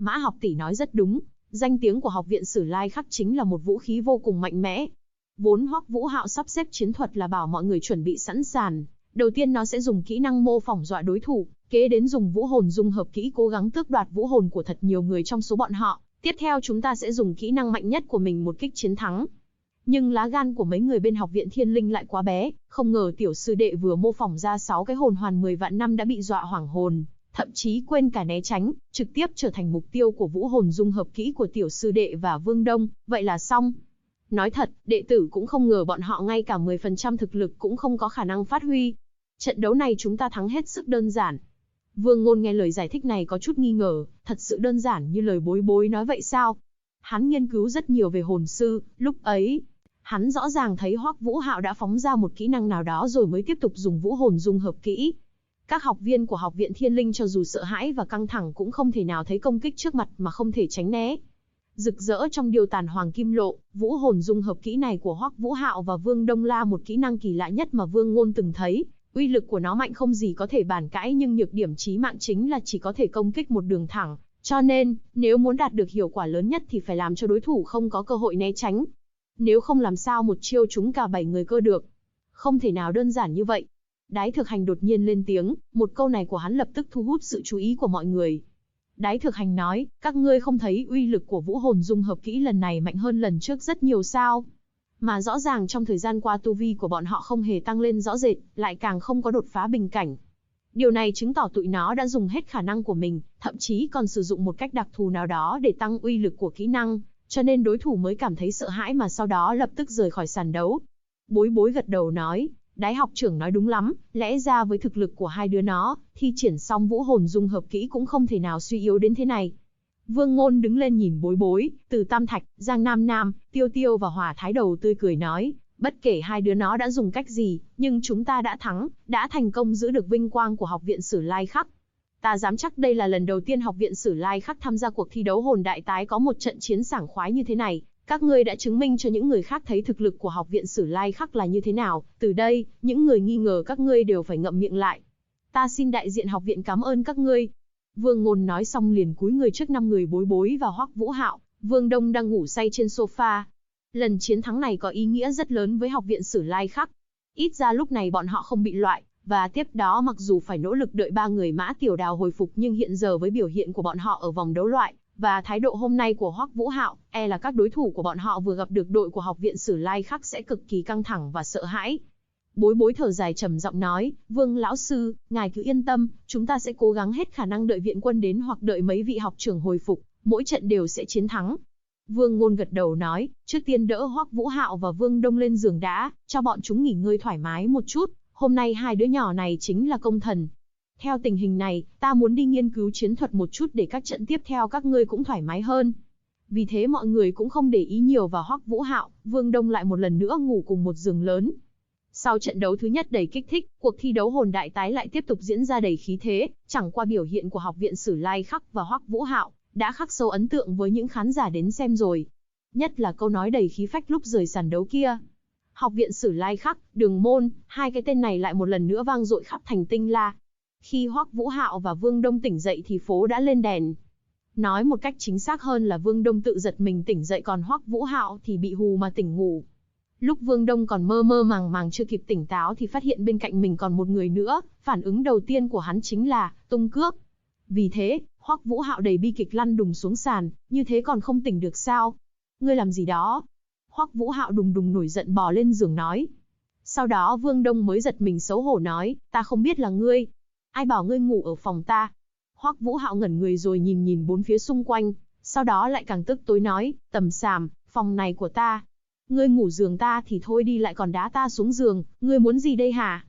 Mã học tỷ nói rất đúng, danh tiếng của học viện Sử Lai Khắc chính là một vũ khí vô cùng mạnh mẽ. Vốn Hoắc Vũ Hạo sắp xếp chiến thuật là bảo mọi người chuẩn bị sẵn sàng. Đầu tiên nó sẽ dùng kỹ năng mô phỏng dọa đối thủ, kế đến dùng vũ hồn dung hợp kỹ cố gắng tước đoạt vũ hồn của thật nhiều người trong số bọn họ. Tiếp theo chúng ta sẽ dùng kỹ năng mạnh nhất của mình một kích chiến thắng. Nhưng lá gan của mấy người bên học viện Thiên Linh lại quá bé, không ngờ tiểu sư đệ vừa mô phỏng ra 6 cái hồn hoàn 10 vạn năm đã bị dọa hoảng hồn, thậm chí quên cả né tránh, trực tiếp trở thành mục tiêu của vũ hồn dung hợp kỹ của tiểu sư đệ và Vương Đông, vậy là xong. Nói thật, đệ tử cũng không ngờ bọn họ ngay cả 10% thực lực cũng không có khả năng phát huy. Trận đấu này chúng ta thắng hết sức đơn giản. Vương Ngôn nghe lời giải thích này có chút nghi ngờ, thật sự đơn giản như lời Bối Bối nói vậy sao? Hắn nghiên cứu rất nhiều về hồn sư, lúc ấy, hắn rõ ràng thấy Hoắc Vũ Hạo đã phóng ra một kỹ năng nào đó rồi mới tiếp tục dùng vũ hồn dung hợp kỹ. Các học viên của học viện Thiên Linh cho dù sợ hãi và căng thẳng cũng không thể nào thấy công kích trước mặt mà không thể tránh né. Rực rỡ trong điều tàn hoàng kim lộ, vũ hồn dung hợp kỹ này của Hoắc Vũ Hạo và Vương Đông là một kỹ năng kỳ lạ nhất mà Vương Ngôn từng thấy. Uy lực của nó mạnh không gì có thể bàn cãi, nhưng nhược điểm chí mạng chính là chỉ có thể công kích một đường thẳng. Cho nên, nếu muốn đạt được hiệu quả lớn nhất thì phải làm cho đối thủ không có cơ hội né tránh. Nếu không làm sao một chiêu trúng cả 7 người cơ được. Không thể nào đơn giản như vậy. Đái Thực Hành đột nhiên lên tiếng, một câu này của hắn lập tức thu hút sự chú ý của mọi người. Đái Thực Hành nói, các ngươi không thấy uy lực của vũ hồn dung hợp kỹ lần này mạnh hơn lần trước rất nhiều sao? Mà rõ ràng trong thời gian qua tu vi của bọn họ không hề tăng lên rõ rệt, lại càng không có đột phá bình cảnh. Điều này chứng tỏ tụi nó đã dùng hết khả năng của mình, thậm chí còn sử dụng một cách đặc thù nào đó để tăng uy lực của kỹ năng, cho nên đối thủ mới cảm thấy sợ hãi mà sau đó lập tức rời khỏi sàn đấu. Bối Bối gật đầu nói, Đái học trưởng nói đúng lắm, lẽ ra với thực lực của hai đứa nó, thi triển xong vũ hồn dung hợp kỹ cũng không thể nào suy yếu đến thế này. Vương Ngôn đứng lên nhìn Bối Bối, Từ Tam Thạch, Giang Nam Nam, Tiêu Tiêu và Hỏa Thái Đầu tươi cười nói, bất kể hai đứa nó đã dùng cách gì, nhưng chúng ta đã thắng, đã thành công giữ được vinh quang của học viện Sử Lai Khắc. Ta dám chắc đây là lần đầu tiên học viện Sử Lai Khắc tham gia cuộc thi đấu hồn đại tái có một trận chiến sảng khoái như thế này. Các ngươi đã chứng minh cho những người khác thấy thực lực của học viện Sử Lai Khắc là như thế nào, từ đây, những người nghi ngờ các ngươi đều phải ngậm miệng lại. Ta xin đại diện học viện cảm ơn các ngươi. Vương Ngôn nói xong liền cúi người trước 5 người Bối Bối và Hoắc Vũ Hạo. Vương Đông đang ngủ say trên sofa. Lần chiến thắng này có ý nghĩa rất lớn với học viện Sử Lai Khắc. Ít ra lúc này bọn họ không bị loại, và tiếp đó mặc dù phải nỗ lực đợi 3 người Mã Tiểu Đào hồi phục, nhưng hiện giờ với biểu hiện của bọn họ ở vòng đấu loại và thái độ hôm nay của Hoắc Vũ Hạo, là các đối thủ của bọn họ vừa gặp được đội của học viện Sử Lai Khắc sẽ cực kỳ căng thẳng và sợ hãi. Bối Bối thở dài trầm giọng nói, Vương lão sư, ngài cứ yên tâm, chúng ta sẽ cố gắng hết khả năng đợi viện quân đến hoặc đợi mấy vị học trưởng hồi phục, mỗi trận đều sẽ chiến thắng. Vương Ngôn gật đầu nói, trước tiên đỡ Hoắc Vũ Hạo và Vương Đông lên giường đã, cho bọn chúng nghỉ ngơi thoải mái một chút, hôm nay hai đứa nhỏ này chính là công thần. Theo tình hình này, ta muốn đi nghiên cứu chiến thuật một chút để các trận tiếp theo các ngươi cũng thoải mái hơn. Vì thế mọi người cũng không để ý nhiều vào Hoắc Vũ Hạo, Vương Đông lại một lần nữa ngủ cùng một giường lớn. Sau trận đấu thứ nhất đầy kích thích, cuộc thi đấu hồn đại tái lại tiếp tục diễn ra đầy khí thế, chẳng qua biểu hiện của học viện Sử Lai Khắc và Hoắc Vũ Hạo đã khắc sâu ấn tượng với những khán giả đến xem rồi. Nhất là câu nói đầy khí phách lúc rời sàn đấu kia. Học viện Sử Lai Khắc, Đường Môn, hai cái tên này lại một lần nữa vang dội khắp thành Tinh La. Khi Hoắc Vũ Hạo và Vương Đông tỉnh dậy thì phố đã lên đèn. Nói một cách chính xác hơn là Vương Đông tự giật mình tỉnh dậy, còn Hoắc Vũ Hạo thì bị hù mà tỉnh ngủ. Lúc Vương Đông còn mơ mơ màng màng chưa kịp tỉnh táo thì phát hiện bên cạnh mình còn một người nữa, phản ứng đầu tiên của hắn chính là tung cước. Vì thế, Hoắc Vũ Hạo đầy bi kịch lăn đùng xuống sàn, như thế còn không tỉnh được sao? Ngươi làm gì đó? Hoắc Vũ Hạo đùng đùng nổi giận bò lên giường nói. Sau đó Vương Đông mới giật mình xấu hổ nói, ta không biết là ngươi. Ai bảo ngươi ngủ ở phòng ta? Hoắc Vũ Hạo ngẩn người rồi nhìn nhìn bốn phía xung quanh, sau đó lại càng tức tối nói, Tầm Sàm, phòng này của ta. Ngươi ngủ giường ta thì thôi đi lại còn đá ta xuống giường, ngươi muốn gì đây hả?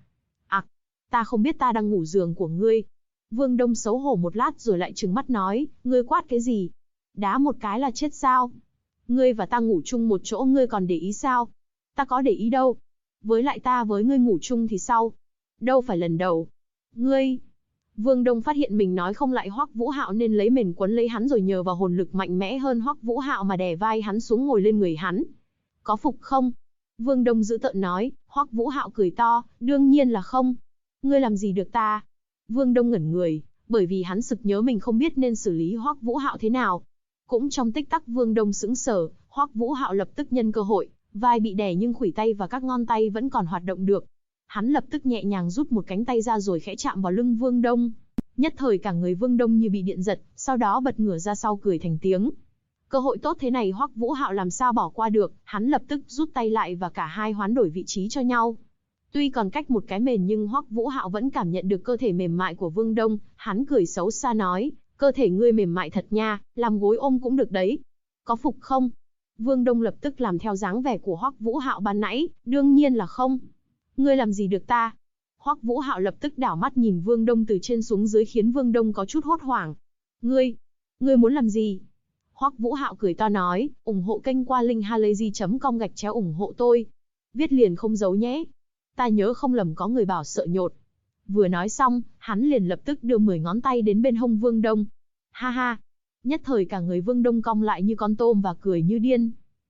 Ta không biết ta đang ngủ giường của ngươi. Vương Đông xấu hổ một lát rồi lại trừng mắt nói, ngươi quát cái gì? Đá một cái là chết sao? Ngươi và ta ngủ chung một chỗ ngươi còn để ý sao? Ta có để ý đâu. Với lại ta với ngươi ngủ chung thì sao? Đâu phải lần đầu. Ngươi... Vương Đông phát hiện mình nói không lại Hoắc Vũ Hạo nên lấy mền quấn lấy hắn rồi nhờ vào hồn lực mạnh mẽ hơn Hoắc Vũ Hạo mà đè vai hắn xuống ngồi lên người hắn. Có phục không? Vương Đông dữ tợn nói. Hoắc Vũ Hạo cười to, đương nhiên là không. Ngươi làm gì được ta? Vương Đông ngẩn người, bởi vì hắn sực nhớ mình không biết nên xử lý Hoắc Vũ Hạo thế nào. Cũng trong tích tắc Vương Đông sững sờ, Hoắc Vũ Hạo lập tức nhân cơ hội, vai bị đè nhưng khuỷu tay và các ngón tay vẫn còn hoạt động được. Hắn lập tức nhẹ nhàng rút một cánh tay ra rồi khẽ chạm vào lưng Vương Đông. Nhất thời cả người Vương Đông như bị điện giật, sau đó bật ngửa ra sau cười thành tiếng. Cơ hội tốt thế này Hoắc Vũ Hạo làm sao bỏ qua được, hắn lập tức rút tay lại và cả hai hoán đổi vị trí cho nhau. Tuy còn cách một cái mền nhưng Hoắc Vũ Hạo vẫn cảm nhận được cơ thể mềm mại của Vương Đông, hắn cười xấu xa nói, cơ thể ngươi mềm mại thật nha, làm gối ôm cũng được đấy. Có phục không? Vương Đông lập tức làm theo dáng vẻ của Hoắc Vũ Hạo ban nãy, đương nhiên là không. Ngươi làm gì được ta? Hoắc Vũ Hạo lập tức đảo mắt nhìn Vương Đông từ trên xuống dưới khiến Vương Đông có chút hốt hoảng. Ngươi muốn làm gì? Hoắc Vũ Hạo cười to nói, ủng hộ kênh qua linkhalazy.com/ủng hộ tôi. Viết liền không giấu nhé. Ta nhớ không lầm có người bảo sợ nhột. Vừa nói xong, hắn liền lập tức đưa 10 ngón tay đến bên hông Vương Đông. Ha ha. Nhất thời cả người Vương Đông cong lại như con tôm và cười như điên.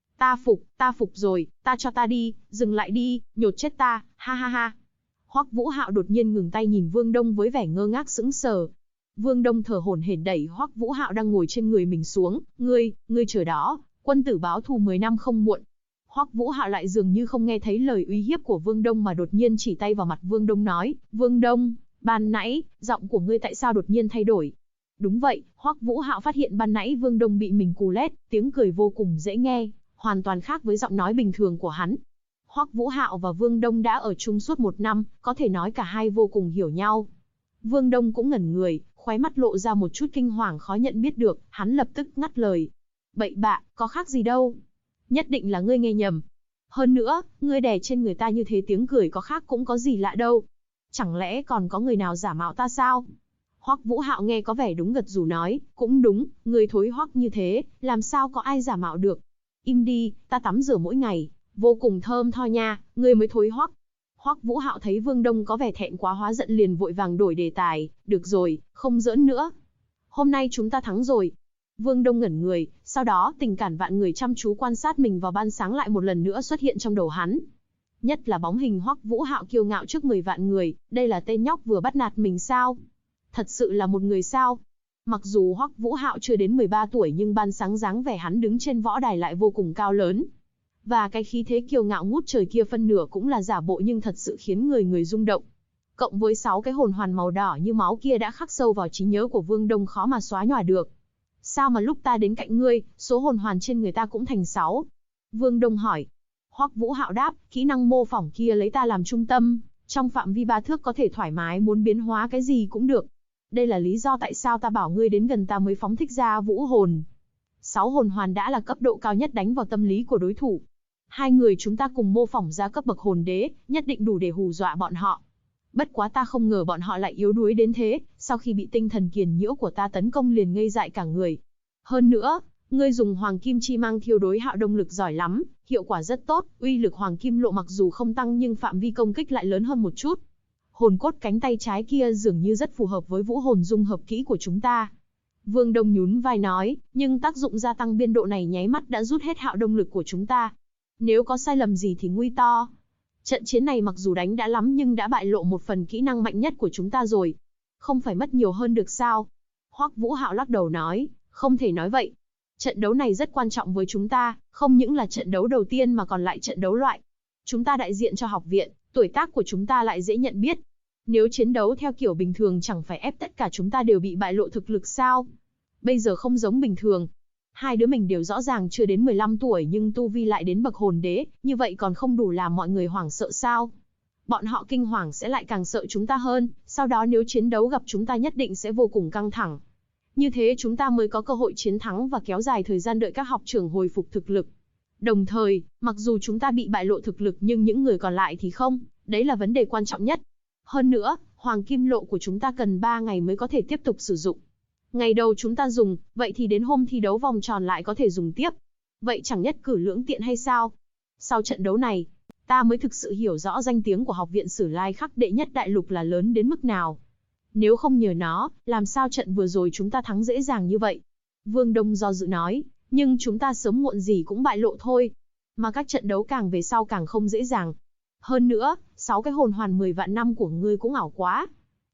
Ta phục rồi, cho ta đi, dừng lại đi, nhột chết ta, ha ha ha. Hoắc Vũ Hạo đột nhiên ngừng tay nhìn Vương Đông với vẻ ngơ ngác sững sờ. Vương Đông thở hổn hển đẩy Hoắc Vũ Hạo đang ngồi trên người mình xuống, ngươi chờ đó, quân tử báo thù 10 năm không muộn. Hoắc Vũ Hạo lại dường như không nghe thấy lời uy hiếp của Vương Đông mà đột nhiên chỉ tay vào mặt Vương Đông nói, Vương Đông, ban nãy, giọng của ngươi tại sao đột nhiên thay đổi? Đúng vậy, Hoắc Vũ Hạo phát hiện ban nãy Vương Đông bị mình cù lét, tiếng cười vô cùng dễ nghe, hoàn toàn khác với giọng nói bình thường của hắn. Hoắc Vũ Hạo và Vương Đông đã ở chung suốt 1 năm, có thể nói cả hai vô cùng hiểu nhau. Vương Đông cũng ngẩn người, khóe mắt lộ ra một chút kinh hoàng khó nhận biết được, hắn lập tức ngắt lời. Bậy bạ, có khác gì đâu. Nhất định là ngươi nghe nhầm. Hơn nữa, ngươi đè trên người ta như thế tiếng cười có khác cũng có gì lạ đâu. Chẳng lẽ còn có người nào giả mạo ta sao? Hoắc Vũ Hạo nghe có vẻ đúng gật gù nói, cũng đúng, ngươi thối hoắc như thế, làm sao có ai giả mạo được. Im đi, ta tắm rửa mỗi ngày, vô cùng thơm tho nha, ngươi mới thối hoắc. Hoắc Vũ Hạo thấy Vương Đông có vẻ thẹn quá hóa giận liền vội vàng đổi đề tài, được rồi, không giỡn nữa. Hôm nay chúng ta thắng rồi. Vương Đông ngẩn người, sau đó tình cảm vạn người chăm chú quan sát mình vào ban sáng lại một lần nữa xuất hiện trong đầu hắn. Nhất là bóng hình Hoắc Vũ Hạo kiêu ngạo trước 10 vạn người, đây là tên nhóc vừa bắt nạt mình sao? Thật sự là một người sao? Mặc dù Hoắc Vũ Hạo chưa đến 13 tuổi nhưng ban sáng dáng vẻ hắn đứng trên võ đài lại vô cùng cao lớn. Và cái khí thế kiêu ngạo ngút trời kia phân nửa cũng là giả bộ nhưng thật sự khiến người rung động. Cộng với 6 cái hồn hoàn màu đỏ như máu kia đã khắc sâu vào trí nhớ của Vương Đông khó mà xóa nhòa được. Sao mà lúc ta đến cạnh ngươi, số hồn hoàn trên người ta cũng thành 6? Vương Đông hỏi. Hoắc Vũ Hạo đáp, kỹ năng mô phỏng kia lấy ta làm trung tâm, trong phạm vi 3 thước có thể thoải mái muốn biến hóa cái gì cũng được. Đây là lý do tại sao ta bảo ngươi đến gần ta mới phóng thích ra vũ hồn. 6 hồn hoàn đã là cấp độ cao nhất đánh vào tâm lý của đối thủ. Hai người chúng ta cùng mô phỏng ra cấp bậc hồn đế, nhất định đủ để hù dọa bọn họ. Bất quá ta không ngờ bọn họ lại yếu đuối đến thế, sau khi bị tinh thần kiền nhiễu của ta tấn công liền ngây dại cả người. Hơn nữa, ngươi dùng hoàng kim chi mang thiêu đối hạo động lực giỏi lắm, hiệu quả rất tốt, uy lực hoàng kim lộ mặc dù không tăng nhưng phạm vi công kích lại lớn hơn một chút. Hồn cốt cánh tay trái kia dường như rất phù hợp với vũ hồn dung hợp kỹ của chúng ta. Vương Đông nhún vai nói, nhưng tác dụng gia tăng biên độ này nháy mắt đã rút hết hạo động lực của chúng ta. Nếu có sai lầm gì thì nguy to. Trận chiến này mặc dù đánh đã lắm nhưng đã bại lộ một phần kỹ năng mạnh nhất của chúng ta rồi. Không phải mất nhiều hơn được sao? Hoắc Vũ Hạo lắc đầu nói, không thể nói vậy. Trận đấu này rất quan trọng với chúng ta, không những là trận đấu đầu tiên mà còn lại trận đấu loại. Chúng ta đại diện cho học viện, tuổi tác của chúng ta lại dễ nhận biết. Nếu chiến đấu theo kiểu bình thường chẳng phải ép tất cả chúng ta đều bị bại lộ thực lực sao? Bây giờ không giống bình thường. Hai đứa mình đều rõ ràng chưa đến 15 tuổi nhưng tu vi lại đến bậc hồn đế, như vậy còn không đủ làm mọi người hoảng sợ sao? Bọn họ kinh hoàng sẽ lại càng sợ chúng ta hơn, sau đó nếu chiến đấu gặp chúng ta nhất định sẽ vô cùng căng thẳng. Như thế chúng ta mới có cơ hội chiến thắng và kéo dài thời gian đợi các học trưởng hồi phục thực lực. Đồng thời, mặc dù chúng ta bị bại lộ thực lực nhưng những người còn lại thì không, đấy là vấn đề quan trọng nhất. Hơn nữa, hoàng kim lộ của chúng ta cần 3 ngày mới có thể tiếp tục sử dụng. Ngày đầu chúng ta dùng, vậy thì đến hôm thi đấu vòng tròn lại có thể dùng tiếp. Vậy chẳng nhất cử lưỡng tiện hay sao? Sau trận đấu này, ta mới thực sự hiểu rõ danh tiếng của học viện Sử Lai Khắc đệ nhất đại lục là lớn đến mức nào. Nếu không nhờ nó, làm sao trận vừa rồi chúng ta thắng dễ dàng như vậy? Vương Đông do dự nói, nhưng chúng ta sớm muộn gì cũng bại lộ thôi. Mà các trận đấu càng về sau càng không dễ dàng. Hơn nữa, 6 cái hồn hoàn 10 vạn năm của ngươi cũng ảo quá.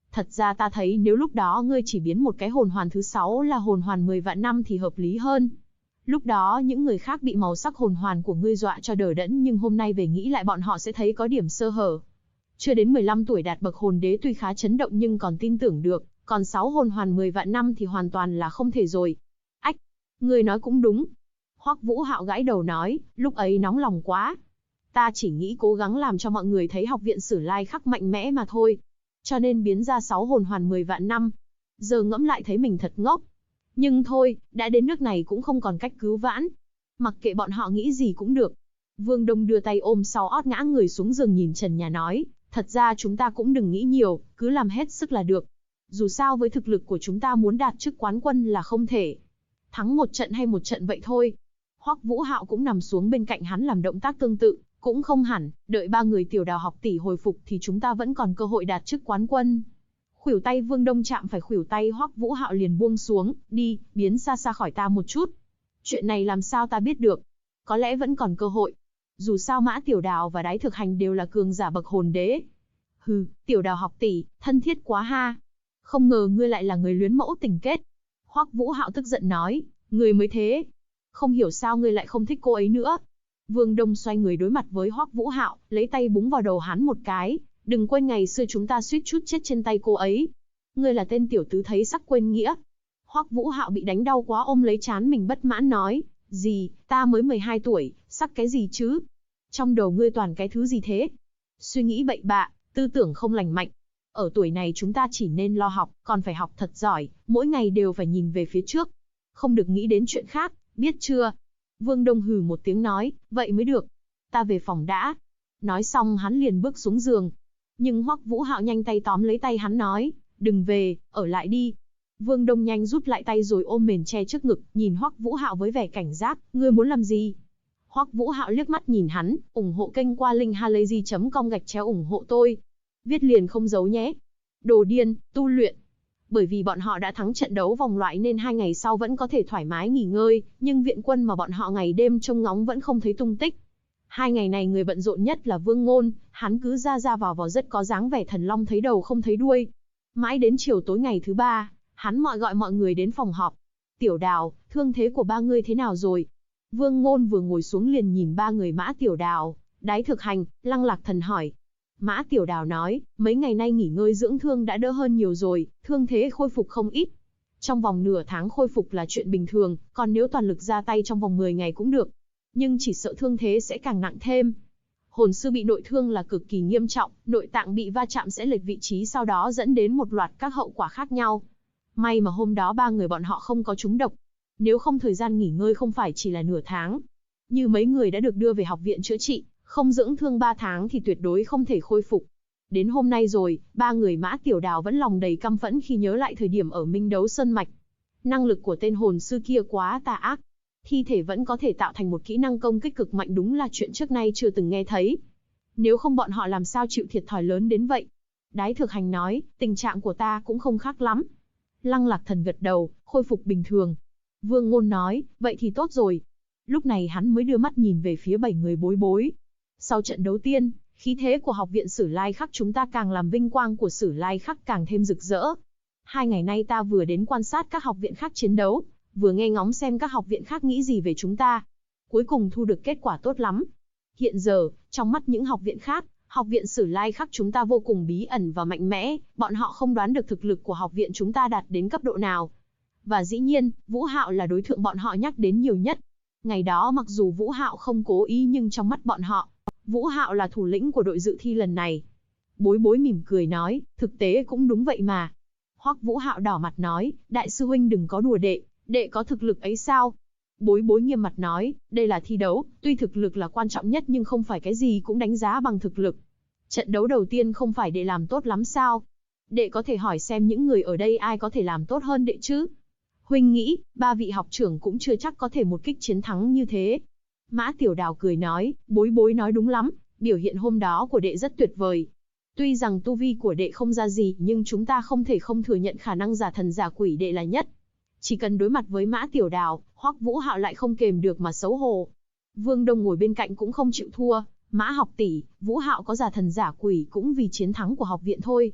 Thật ra ta thấy nếu lúc đó ngươi chỉ biến một cái hồn hoàn thứ 6 là hồn hoàn 10 vạn năm thì hợp lý hơn. Lúc đó những người khác bị màu sắc hồn hoàn của ngươi dọa cho đờ đẫn, nhưng hôm nay về nghĩ lại bọn họ sẽ thấy có điểm sơ hở. Chưa đến 15 tuổi đạt bậc hồn đế tuy khá chấn động nhưng còn tin tưởng được, còn 6 hồn hoàn 10 vạn năm thì hoàn toàn là không thể rồi. Ách, ngươi nói cũng đúng. Hoắc Vũ Hạo gãi đầu nói, lúc ấy nóng lòng quá. Ta chỉ nghĩ cố gắng làm cho mọi người thấy học viện Sử Lai Khắc mạnh mẽ mà thôi. Cho nên biến ra 6 hồn hoàn 10 vạn năm. Giờ ngẫm lại thấy mình thật ngốc. Nhưng thôi, đã đến nước này cũng không còn cách cứu vãn. Mặc kệ bọn họ nghĩ gì cũng được. Vương Đông đưa tay ôm sau ót ngã người xuống giường nhìn trần nhà nói, thật ra chúng ta cũng đừng nghĩ nhiều, cứ làm hết sức là được. Dù sao với thực lực của chúng ta muốn đạt chức quán quân là không thể. Thắng một trận hay một trận vậy thôi. Hoắc Vũ Hạo cũng nằm xuống bên cạnh hắn làm động tác tương tự, cũng không hẳn, đợi 3 người Tiểu Đào học tỷ hồi phục thì chúng ta vẫn còn cơ hội đạt chức quán quân. Khuỷu tay Vương Đông chạm phải khuỷu tay Hoắc Vũ Hạo liền buông xuống, đi, biến xa xa khỏi ta một chút. Chuyện này làm sao ta biết được? Có lẽ vẫn còn cơ hội. Dù sao Mã Tiểu Đào và Đái Thực Hành đều là cường giả bậc hồn đế. Hừ, Tiểu Đào học tỷ, thân thiết quá ha. Không ngờ ngươi lại là người luyến mẫu tình kết. Hoắc Vũ Hạo tức giận nói, ngươi mới thế. Không hiểu sao ngươi lại không thích cô ấy nữa. Vương Đông xoay người đối mặt với Hoắc Vũ Hạo, lấy tay búng vào đầu hắn một cái. Đừng quên ngày xưa chúng ta suýt chút chết trên tay cô ấy. Ngươi là tên tiểu tứ thấy sắc quên nghĩa. Hoắc Vũ Hạo bị đánh đau quá ôm lấy trán mình bất mãn nói, gì, ta mới 12 tuổi, sắc cái gì chứ? Trong đầu ngươi toàn cái thứ gì thế? Suy nghĩ bậy bạ, tư tưởng không lành mạnh. Ở tuổi này chúng ta chỉ nên lo học, còn phải học thật giỏi, mỗi ngày đều phải nhìn về phía trước. Không được nghĩ đến chuyện khác, biết chưa? Vương Đông hừ một tiếng nói, vậy mới được. Ta về phòng đã. Nói xong hắn liền bước xuống giường. Nhưng Hoắc Vũ Hạo nhanh tay tóm lấy tay hắn nói, đừng về, ở lại đi. Vương Đông nhanh rút lại tay rồi ôm mền che trước ngực, nhìn Hoắc Vũ Hạo với vẻ cảnh giác, ngươi muốn làm gì? Hoắc Vũ Hạo liếc mắt nhìn hắn, ủng hộ kênh qua linkhalazy.com/ủng hộ tôi. Viết liền không giấu nhé. Đồ điên, tu luyện. Bởi vì bọn họ đã thắng trận đấu vòng loại nên 2 ngày sau vẫn có thể thoải mái nghỉ ngơi, nhưng viện quân mà bọn họ ngày đêm trông ngóng vẫn không thấy tung tích. 2 ngày này người bận rộn nhất là Vương Ngôn, hắn cứ ra vào rất có dáng vẻ thần long thấy đầu không thấy đuôi. Mãi đến chiều tối ngày thứ 3, hắn gọi mọi người đến phòng họp. Tiểu Đào, thương thế của ba ngươi thế nào rồi? Vương Ngôn vừa ngồi xuống liền nhìn 3 người Mã Tiểu Đào, Đái Thực Hành, Lăng Lạc Thần hỏi. Mã Tiểu Đào nói, mấy ngày nay nghỉ ngơi dưỡng thương đã đỡ hơn nhiều rồi, thương thế khôi phục không ít. Trong vòng nửa tháng khôi phục là chuyện bình thường, còn nếu toàn lực ra tay trong vòng 10 ngày cũng được. Nhưng chỉ sợ thương thế sẽ càng nặng thêm. Hồn sư bị nội thương là cực kỳ nghiêm trọng, nội tạng bị va chạm sẽ lệch vị trí sau đó dẫn đến một loạt các hậu quả khác nhau. May mà hôm đó 3 người bọn họ không có trúng độc. Nếu không thời gian nghỉ ngơi không phải chỉ là nửa tháng. Như mấy người đã được đưa về học viện chữa trị, không dưỡng thương 3 tháng thì tuyệt đối không thể khôi phục. Đến hôm nay rồi, 3 người Mã Tiểu Đào vẫn lòng đầy căm phẫn khi nhớ lại thời điểm ở Minh Đấu Sơn Mạch. Năng lực của tên hồn sư kia quá tà ác. Thi thể vẫn có thể tạo thành một kỹ năng công kích cực mạnh, đúng là chuyện trước nay chưa từng nghe thấy. Nếu không bọn họ làm sao chịu thiệt thòi lớn đến vậy? Đái Thực Hành nói, tình trạng của ta cũng không khác lắm. Lăng Lạc Thần gật đầu, khôi phục bình thường. Vương Ngôn nói, vậy thì tốt rồi. Lúc này hắn mới đưa mắt nhìn về phía 7 người Bối Bối. Sau trận đấu tiên, khí thế của học viện Sử Lai Khắc chúng ta càng làm vinh quang của Sử Lai Khắc càng thêm rực rỡ. 2 ngày nay ta vừa đến quan sát các học viện khác chiến đấu, vừa nghe ngóng xem các học viện khác nghĩ gì về chúng ta. Cuối cùng thu được kết quả tốt lắm. Hiện giờ, trong mắt những học viện khác, học viện Sử Lai Khắc chúng ta vô cùng bí ẩn và mạnh mẽ, bọn họ không đoán được thực lực của học viện chúng ta đạt đến cấp độ nào. Và dĩ nhiên, Vũ Hạo là đối tượng bọn họ nhắc đến nhiều nhất. Ngày đó mặc dù Vũ Hạo không cố ý nhưng trong mắt bọn họ, Vũ Hạo là thủ lĩnh của đội dự thi lần này. Bối Bối mỉm cười nói, thực tế cũng đúng vậy mà. Hoắc Vũ Hạo đỏ mặt nói, đại sư huynh đừng có đùa đệ có thực lực ấy sao? Bối Bối nghiêm mặt nói, đây là thi đấu, tuy thực lực là quan trọng nhất nhưng không phải cái gì cũng đánh giá bằng thực lực. Trận đấu đầu tiên không phải đệ làm tốt lắm sao? Đệ có thể hỏi xem những người ở đây ai có thể làm tốt hơn đệ chứ? Huynh nghĩ, 3 vị học trưởng cũng chưa chắc có thể một kích chiến thắng như thế. Mã Tiểu Đào cười nói, Bối Bối nói đúng lắm, biểu hiện hôm đó của đệ rất tuyệt vời. Tuy rằng tu vi của đệ không ra gì nhưng chúng ta không thể không thừa nhận khả năng giả thần giả quỷ đệ là nhất. Chỉ cần đối mặt với Mã Tiểu Đào, Hoắc Vũ Hạo lại không kềm được mà xấu hổ. Vương Đông ngồi bên cạnh cũng không chịu thua, Mã học tỷ, Vũ Hạo có giả thần giả quỷ cũng vì chiến thắng của học viện thôi.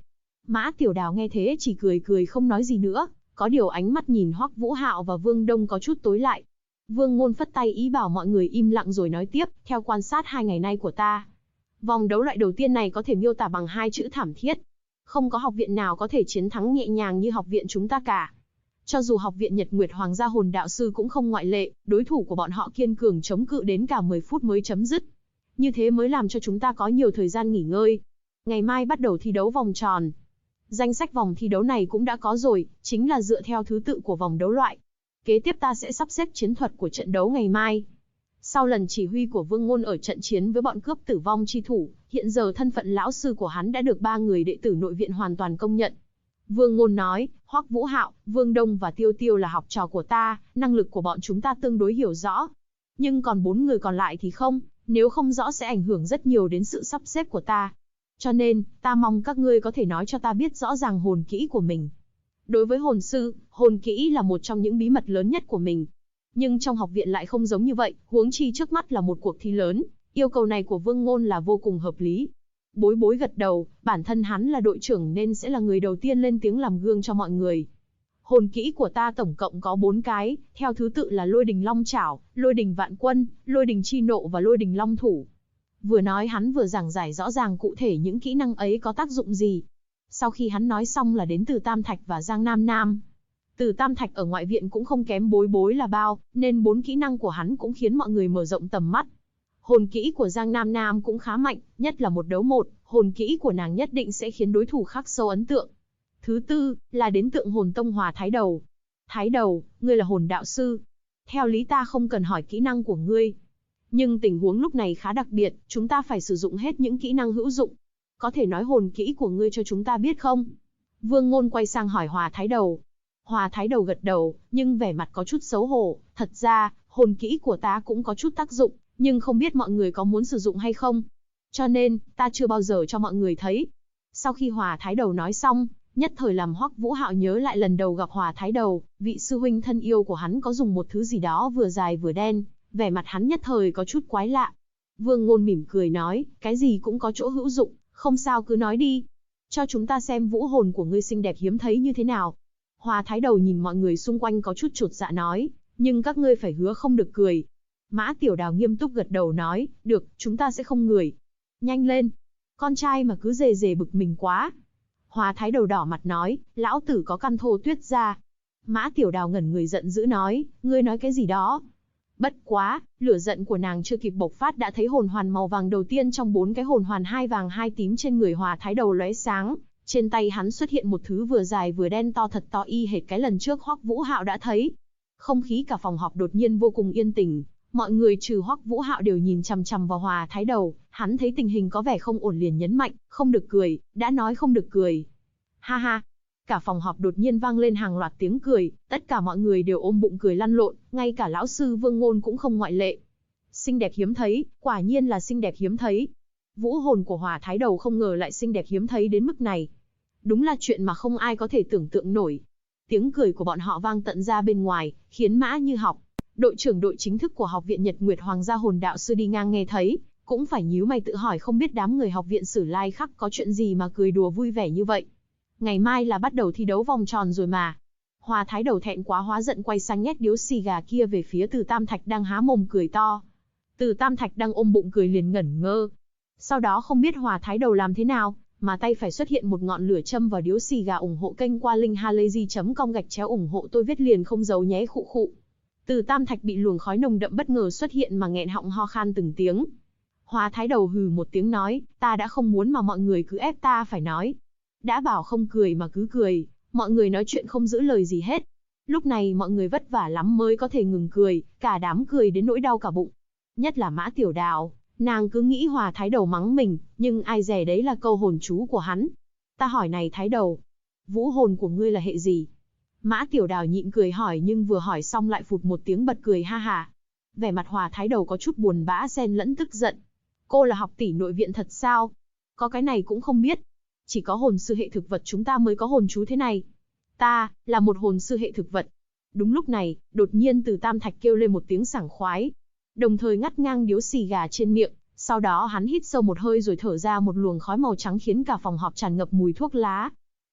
Mã Tiểu Đào nghe thế chỉ cười cười không nói gì nữa, có điều ánh mắt nhìn Hoắc Vũ Hạo và Vương Đông có chút tối lại. Vương Ngôn phất tay ý bảo mọi người im lặng rồi nói tiếp, theo quan sát 2 ngày nay của ta. Vòng đấu loại đầu tiên này có thể miêu tả bằng 2 chữ thảm thiết. Không có học viện nào có thể chiến thắng nhẹ nhàng như học viện chúng ta cả. Cho dù học viện Nhật Nguyệt Hoàng gia hồn đạo sư cũng không ngoại lệ, đối thủ của bọn họ kiên cường chống cự đến cả 10 phút mới chấm dứt. Như thế mới làm cho chúng ta có nhiều thời gian nghỉ ngơi. Ngày mai bắt đầu thi đấu vòng tròn. Danh sách vòng thi đấu này cũng đã có rồi, chính là dựa theo thứ tự của vòng đấu loại. Kế tiếp ta sẽ sắp xếp chiến thuật của trận đấu ngày mai. Sau lần chỉ huy của Vương Ngôn ở trận chiến với bọn cướp tử vong chi thủ, hiện giờ thân phận lão sư của hắn đã được 3 người đệ tử nội viện hoàn toàn công nhận. Vương Ngôn nói, Hoắc Vũ Hạo, Vương Đông và Tiêu Tiêu là học trò của ta, năng lực của bọn chúng ta tương đối hiểu rõ. Nhưng còn 4 người còn lại thì không, nếu không rõ sẽ ảnh hưởng rất nhiều đến sự sắp xếp của ta. Cho nên, ta mong các ngươi có thể nói cho ta biết rõ ràng hồn kỹ của mình. Đối với hồn sư, hồn kỹ là một trong những bí mật lớn nhất của mình. Nhưng trong học viện lại không giống như vậy, huống chi trước mắt là một cuộc thi lớn, yêu cầu này của Vương Ngôn là vô cùng hợp lý. Bối Bối gật đầu, bản thân hắn là đội trưởng nên sẽ là người đầu tiên lên tiếng làm gương cho mọi người. Hồn kỹ của ta tổng cộng có 4 cái, theo thứ tự là Lôi Đình Long Chảo, Lôi Đình Vạn Quân, Lôi Đình Chi Nộ và Lôi Đình Long Thủ. Vừa nói hắn vừa giảng giải rõ ràng cụ thể những kỹ năng ấy có tác dụng gì. Sau khi hắn nói xong là đến Từ Tam Thạch và Giang Nam Nam. Từ Tam Thạch ở ngoại viện cũng không kém Bối Bối là bao, nên 4 kỹ năng của hắn cũng khiến mọi người mở rộng tầm mắt. Hồn kỹ của Giang Nam Nam cũng khá mạnh, nhất là 1 đấu 1, hồn kỹ của nàng nhất định sẽ khiến đối thủ khắc sâu ấn tượng. Thứ tư, là đến Tượng Hồn Tông Hòa Thái Đầu. Thái Đầu, ngươi là hồn đạo sư. Theo lý ta không cần hỏi kỹ năng của ngươi. Nhưng tình huống lúc này khá đặc biệt, chúng ta phải sử dụng hết những kỹ năng hữu dụng. Có thể nói hồn kỹ của ngươi cho chúng ta biết không? Vương Ngôn quay sang hỏi Hòa Thái Đầu. Hòa Thái Đầu gật đầu, nhưng vẻ mặt có chút xấu hổ. Thật ra, hồn kỹ của ta cũng có chút tác dụng, nhưng không biết mọi người có muốn sử dụng hay không. Cho nên, ta chưa bao giờ cho mọi người thấy. Sau khi Hòa Thái Đầu nói xong, nhất thời làm Hoắc Vũ Hạo nhớ lại lần đầu gặp Hòa Thái Đầu, vị sư huynh thân yêu của hắn có dùng một thứ gì đó vừa dài vừa đen, vẻ mặt hắn nhất thời có chút quái lạ. Vương Ngôn mỉm cười nói, cái gì cũng có chỗ hữu dụng, không sao cứ nói đi. Cho chúng ta xem vũ hồn của ngươi xinh đẹp hiếm thấy như thế nào. Hòa Thái Đầu nhìn mọi người xung quanh có chút chột dạ nói, nhưng các ngươi phải hứa không được cười. Mã Tiểu Đào nghiêm túc gật đầu nói, được, chúng ta sẽ không ngửi. Nhanh lên, con trai mà cứ dề dề bực mình quá. Hòa Thái Đầu đỏ mặt nói, lão tử có căn thô tuyết ra. Mã Tiểu Đào ngẩn người giận dữ nói, ngươi nói cái gì đó? Bất quá, lửa giận của nàng chưa kịp bộc phát đã thấy hồn hoàn màu vàng đầu tiên trong 4 cái hồn hoàn 2 vàng 2 tím trên người Hòa Thái Đầu lóe sáng. Trên tay hắn xuất hiện một thứ vừa dài vừa đen to thật to y hệt cái lần trước Hoắc Vũ Hạo đã thấy. Không khí cả phòng họp đột nhiên vô cùng yên tĩnh. Mọi người trừ Hoắc Vũ Hạo đều nhìn chằm chằm vào Hòa Thái Đầu, hắn thấy tình hình có vẻ không ổn liền nhấn mạnh, không được cười, đã nói không được cười. Ha ha. Cả phòng họp đột nhiên vang lên hàng loạt tiếng cười, tất cả mọi người đều ôm bụng cười lăn lộn, ngay cả lão sư Vương Ngôn cũng không ngoại lệ. Xinh đẹp hiếm thấy, quả nhiên là xinh đẹp hiếm thấy. Vũ hồn của Hòa Thái Đầu không ngờ lại xinh đẹp hiếm thấy đến mức này. Đúng là chuyện mà không ai có thể tưởng tượng nổi. Tiếng cười của bọn họ vang tận ra bên ngoài, khiến Mã Như Học, đội trưởng đội chính thức của học viện Nhật Nguyệt Hoàng gia hồn đạo sư đi ngang nghe thấy, cũng phải nhíu mày tự hỏi không biết đám người học viện Sử Lai Khắc có chuyện gì mà cười đùa vui vẻ như vậy. Ngày mai là bắt đầu thi đấu vòng tròn rồi mà. Hòa Thái Đầu thẹn quá hóa giận quay sang nhét điếu xì gà kia về phía Từ Tam Thạch đang há mồm cười to. Từ Tam Thạch đang ôm bụng cười liền ngẩn ngơ. Sau đó không biết Hòa Thái Đầu làm thế nào, mà tay phải xuất hiện một ngọn lửa châm vào điếu xì gà. Ủng hộ kênh qua link halayzi.com /ủng hộ tôi viết liền không giấu nhé khụ khụ. Từ Tam Thạch bị luồng khói nồng đậm bất ngờ xuất hiện mà nghẹn họng ho khan từng tiếng. Hòa Thái Đầu hừ một tiếng nói, ta đã không muốn mà mọi người cứ ép ta phải nói. Đã bảo không cười mà cứ cười, mọi người nói chuyện không giữ lời gì hết. Lúc này mọi người vất vả lắm mới có thể ngừng cười, cả đám cười đến nỗi đau cả bụng. Nhất là Mã Tiểu Đào, nàng cứ nghĩ Hòa Thái Đầu mắng mình, nhưng ai dè đấy là câu hồn chú của hắn. Ta hỏi này Thái Đầu, vũ hồn của ngươi là hệ gì? Mã Tiểu Đào nhịn cười hỏi nhưng vừa hỏi xong lại phụt một tiếng bật cười ha hả. Vẻ mặt Hòa Thái Đầu có chút buồn bã xen lẫn tức giận. Cô là học tỷ nội viện thật sao? Có cái này cũng không biết. Chỉ có hồn sư hệ thực vật chúng ta mới có hồn chú thế này. Ta, là một hồn sư hệ thực vật. Đúng lúc này, đột nhiên Từ Tam Thạch kêu lên một tiếng sảng khoái. Đồng thời ngắt ngang điếu xì gà trên miệng, sau đó hắn hít sâu một hơi rồi thở ra một luồng khói màu trắng khiến cả phòng họp tràn ngập mùi thuốc lá.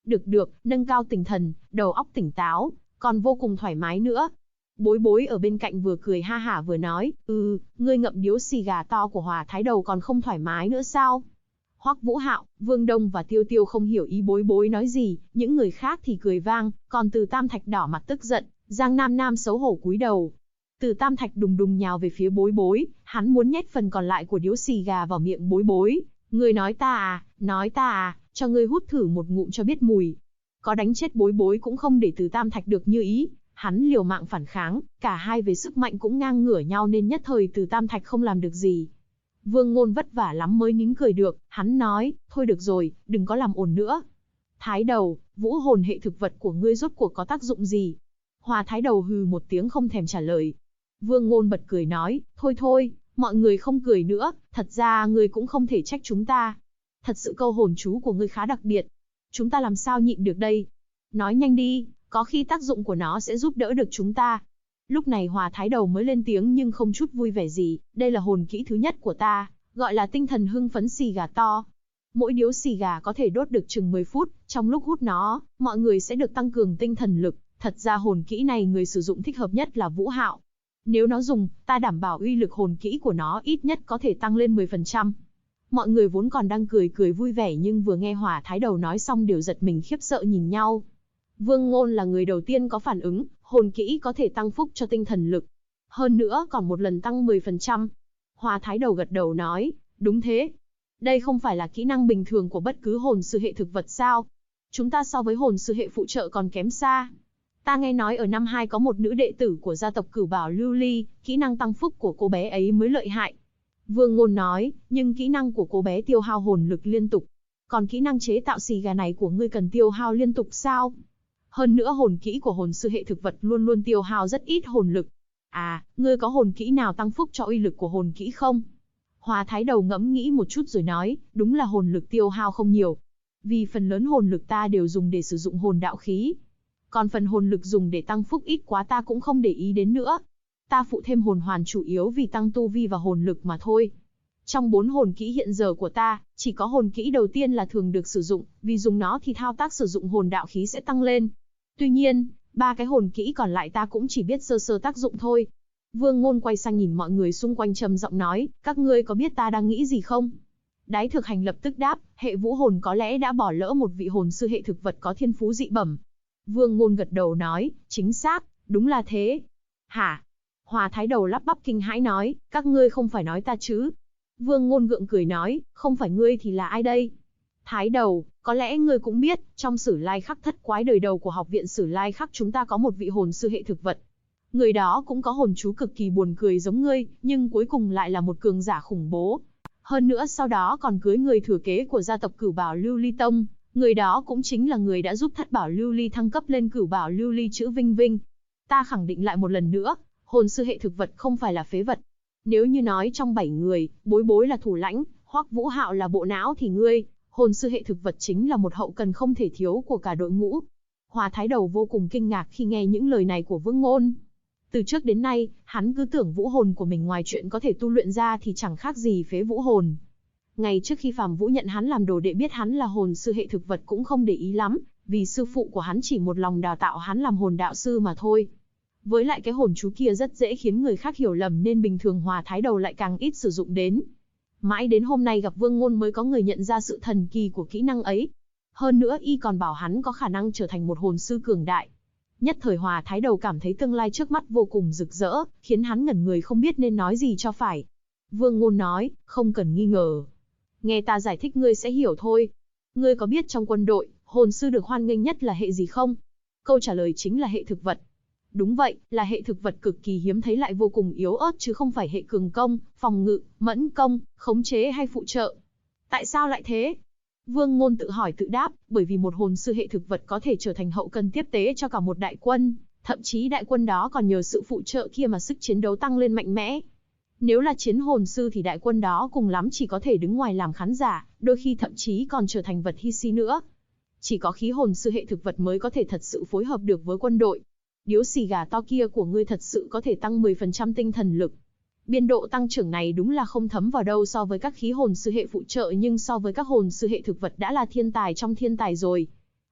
Được, nâng cao tinh thần, đầu óc tỉnh táo, còn vô cùng thoải mái nữa. Bối Bối ở bên cạnh vừa cười ha hả vừa nói, ngươi ngậm điếu xì gà to của Hòa Thái Đầu còn không thoải mái nữa sao? Hoắc Vũ Hạo, Vương Đông và Tiêu Tiêu không hiểu ý Bối Bối nói gì, những người khác thì cười vang, còn Từ Tam Thạch đỏ mặt tức giận, Giang Nam Nam xấu hổ cúi đầu. Từ Tam Thạch đùng đùng nhào về phía Bối Bối, hắn muốn nhét phần còn lại của điếu xì gà vào miệng Bối Bối. Ngươi nói ta à, cho ngươi hút thử một ngụm cho biết mùi. Có đánh chết Bối Bối cũng không để Từ Tam Thạch được như ý, hắn liều mạng phản kháng, cả hai về sức mạnh cũng ngang ngửa nhau nên nhất thời Từ Tam Thạch không làm được gì. Vương Ngôn vất vả lắm mới nín cười được, hắn nói, thôi được rồi, đừng có làm ồn nữa. Thái Đầu, vũ hồn hệ thực vật của ngươi rốt cuộc có tác dụng gì? Hòa Thái Đầu hừ một tiếng không thèm trả lời. Vương Ngôn bật cười nói, thôi, mọi người không cười nữa, thật ra ngươi cũng không thể trách chúng ta. Thật sự câu hồn chú của ngươi khá đặc biệt. Chúng ta làm sao nhịn được đây? Nói nhanh đi, có khi tác dụng của nó sẽ giúp đỡ được chúng ta. Lúc này Hòa Thái Đầu mới lên tiếng nhưng không chút vui vẻ gì, đây là hồn kỹ thứ nhất của ta, gọi là tinh thần hưng phấn xì gà to. Mỗi điếu xì gà có thể đốt được chừng 10 phút, trong lúc hút nó, mọi người sẽ được tăng cường tinh thần lực. Thật ra hồn kỹ này người sử dụng thích hợp nhất là Vũ Hạo. Nếu nó dùng, ta đảm bảo uy lực hồn kỹ của nó ít nhất có thể tăng lên 10%. Mọi người vốn còn đang cười vui vẻ nhưng vừa nghe Hòa Thái Đầu nói xong đều giật mình khiếp sợ nhìn nhau. Vương Ngôn là người đầu tiên có phản ứng, hồn kỹ có thể tăng phúc cho tinh thần lực. Hơn nữa còn một lần tăng 10%. Hòa Thái Đầu gật đầu nói, đúng thế. Đây không phải là kỹ năng bình thường của bất cứ hồn sư hệ thực vật sao? Chúng ta so với hồn sư hệ phụ trợ còn kém xa. Ta nghe nói ở năm 2 có một nữ đệ tử của gia tộc Cửu Bảo Lưu Ly, kỹ năng tăng phúc của cô bé ấy mới lợi hại. Vương Ngôn nói, nhưng kỹ năng của cô bé tiêu hao hồn lực liên tục. Còn kỹ năng chế tạo xì gà này của ngươi cần tiêu hao liên tục sao? Hơn nữa hồn kỹ của hồn sư hệ thực vật luôn luôn tiêu hao rất ít hồn lực. À, ngươi có hồn kỹ nào tăng phúc cho uy lực của hồn kỹ không? Hòa Thái Đầu ngẫm nghĩ một chút rồi nói, đúng là hồn lực tiêu hao không nhiều. Vì phần lớn hồn lực ta đều dùng để sử dụng hồn đạo khí. Còn phần hồn lực dùng để tăng phúc ít quá ta cũng không để ý đến nữa. Ta phụ thêm hồn hoàn chủ yếu vì tăng tu vi và hồn lực mà thôi. Trong 4 hồn kỹ hiện giờ của ta, chỉ có hồn kỹ đầu tiên là thường được sử dụng, vì dùng nó thì thao tác sử dụng hồn đạo khí sẽ tăng lên. Tuy nhiên, 3 cái hồn kỹ còn lại ta cũng chỉ biết sơ sơ tác dụng thôi. Vương Ngôn quay sang nhìn mọi người xung quanh trầm giọng nói, các ngươi có biết ta đang nghĩ gì không? Đái Thực Hành lập tức đáp, hệ vũ hồn có lẽ đã bỏ lỡ một vị hồn sư hệ thực vật có thiên phú dị bẩm. Vương Ngôn gật đầu nói, chính xác, đúng là thế. Hả? Hòa Thái Đầu lắp bắp kinh hãi nói, các ngươi không phải nói ta chứ? Vương Ngôn gượng cười nói, không phải ngươi thì là ai đây? Thái Đầu, có lẽ ngươi cũng biết, trong Sử Lai Khắc thất quái đời đầu của học viện Sử Lai Khắc chúng ta có một vị hồn sư hệ thực vật. Người đó cũng có hồn chú cực kỳ buồn cười giống ngươi, nhưng cuối cùng lại là một cường giả khủng bố. Hơn nữa sau đó còn cưới người thừa kế của gia tộc Cửu Bảo Lưu Ly Tông, người đó cũng chính là người đã giúp Thất Bảo Lưu Ly thăng cấp lên Cửu Bảo Lưu Ly chữ Vinh Vinh. Ta khẳng định lại một lần nữa, hồn sư hệ thực vật không phải là phế vật. Nếu như nói trong 7 người, Bối Bối là thủ lãnh, Hoắc Vũ Hạo là bộ não thì ngươi, hồn sư hệ thực vật chính là một hậu cần không thể thiếu của cả đội ngũ. Hòa Thái Đầu vô cùng kinh ngạc khi nghe những lời này của Vương Ngôn. Từ trước đến nay, hắn cứ tưởng vũ hồn của mình ngoài chuyện có thể tu luyện ra thì chẳng khác gì phế vũ hồn. Ngày trước khi Phàm Vũ nhận hắn làm đồ đệ biết hắn là hồn sư hệ thực vật cũng không để ý lắm, vì sư phụ của hắn chỉ một lòng đào tạo hắn làm hồn đạo sư mà thôi. Với lại cái hồn chú kia rất dễ khiến người khác hiểu lầm nên bình thường Hòa Thái Đầu lại càng ít sử dụng đến. Mãi đến hôm nay gặp Vương Ngôn mới có người nhận ra sự thần kỳ của kỹ năng ấy. Hơn nữa y còn bảo hắn có khả năng trở thành một hồn sư cường đại. Nhất thời Hòa Thái Đầu cảm thấy tương lai trước mắt vô cùng rực rỡ, khiến hắn ngẩn người không biết nên nói gì cho phải. Vương Ngôn nói, không cần nghi ngờ. Nghe ta giải thích ngươi sẽ hiểu thôi. Ngươi có biết trong quân đội, hồn sư được hoan nghênh nhất là hệ gì không? Câu trả lời chính là hệ thực vật. Đúng vậy, là hệ thực vật cực kỳ hiếm thấy lại vô cùng yếu ớt chứ không phải hệ cường công, phòng ngự, mẫn công, khống chế hay phụ trợ. Tại sao lại thế? Vương Ngôn tự hỏi tự đáp, bởi vì một hồn sư hệ thực vật có thể trở thành hậu cần tiếp tế cho cả một đại quân, thậm chí đại quân đó còn nhờ sự phụ trợ kia mà sức chiến đấu tăng lên mạnh mẽ. Nếu là chiến hồn sư thì đại quân đó cùng lắm chỉ có thể đứng ngoài làm khán giả, đôi khi thậm chí còn trở thành vật hy sinh nữa. Chỉ có khí hồn sư hệ thực vật mới có thể thật sự phối hợp được với quân đội. Điếu xì gà to kia của ngươi thật sự có thể tăng 10% tinh thần lực. Biên độ tăng trưởng này đúng là không thấm vào đâu so với các khí hồn sư hệ phụ trợ nhưng so với các hồn sư hệ thực vật đã là thiên tài trong thiên tài rồi.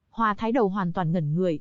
Hòa Thái Đầu hoàn toàn ngẩn người,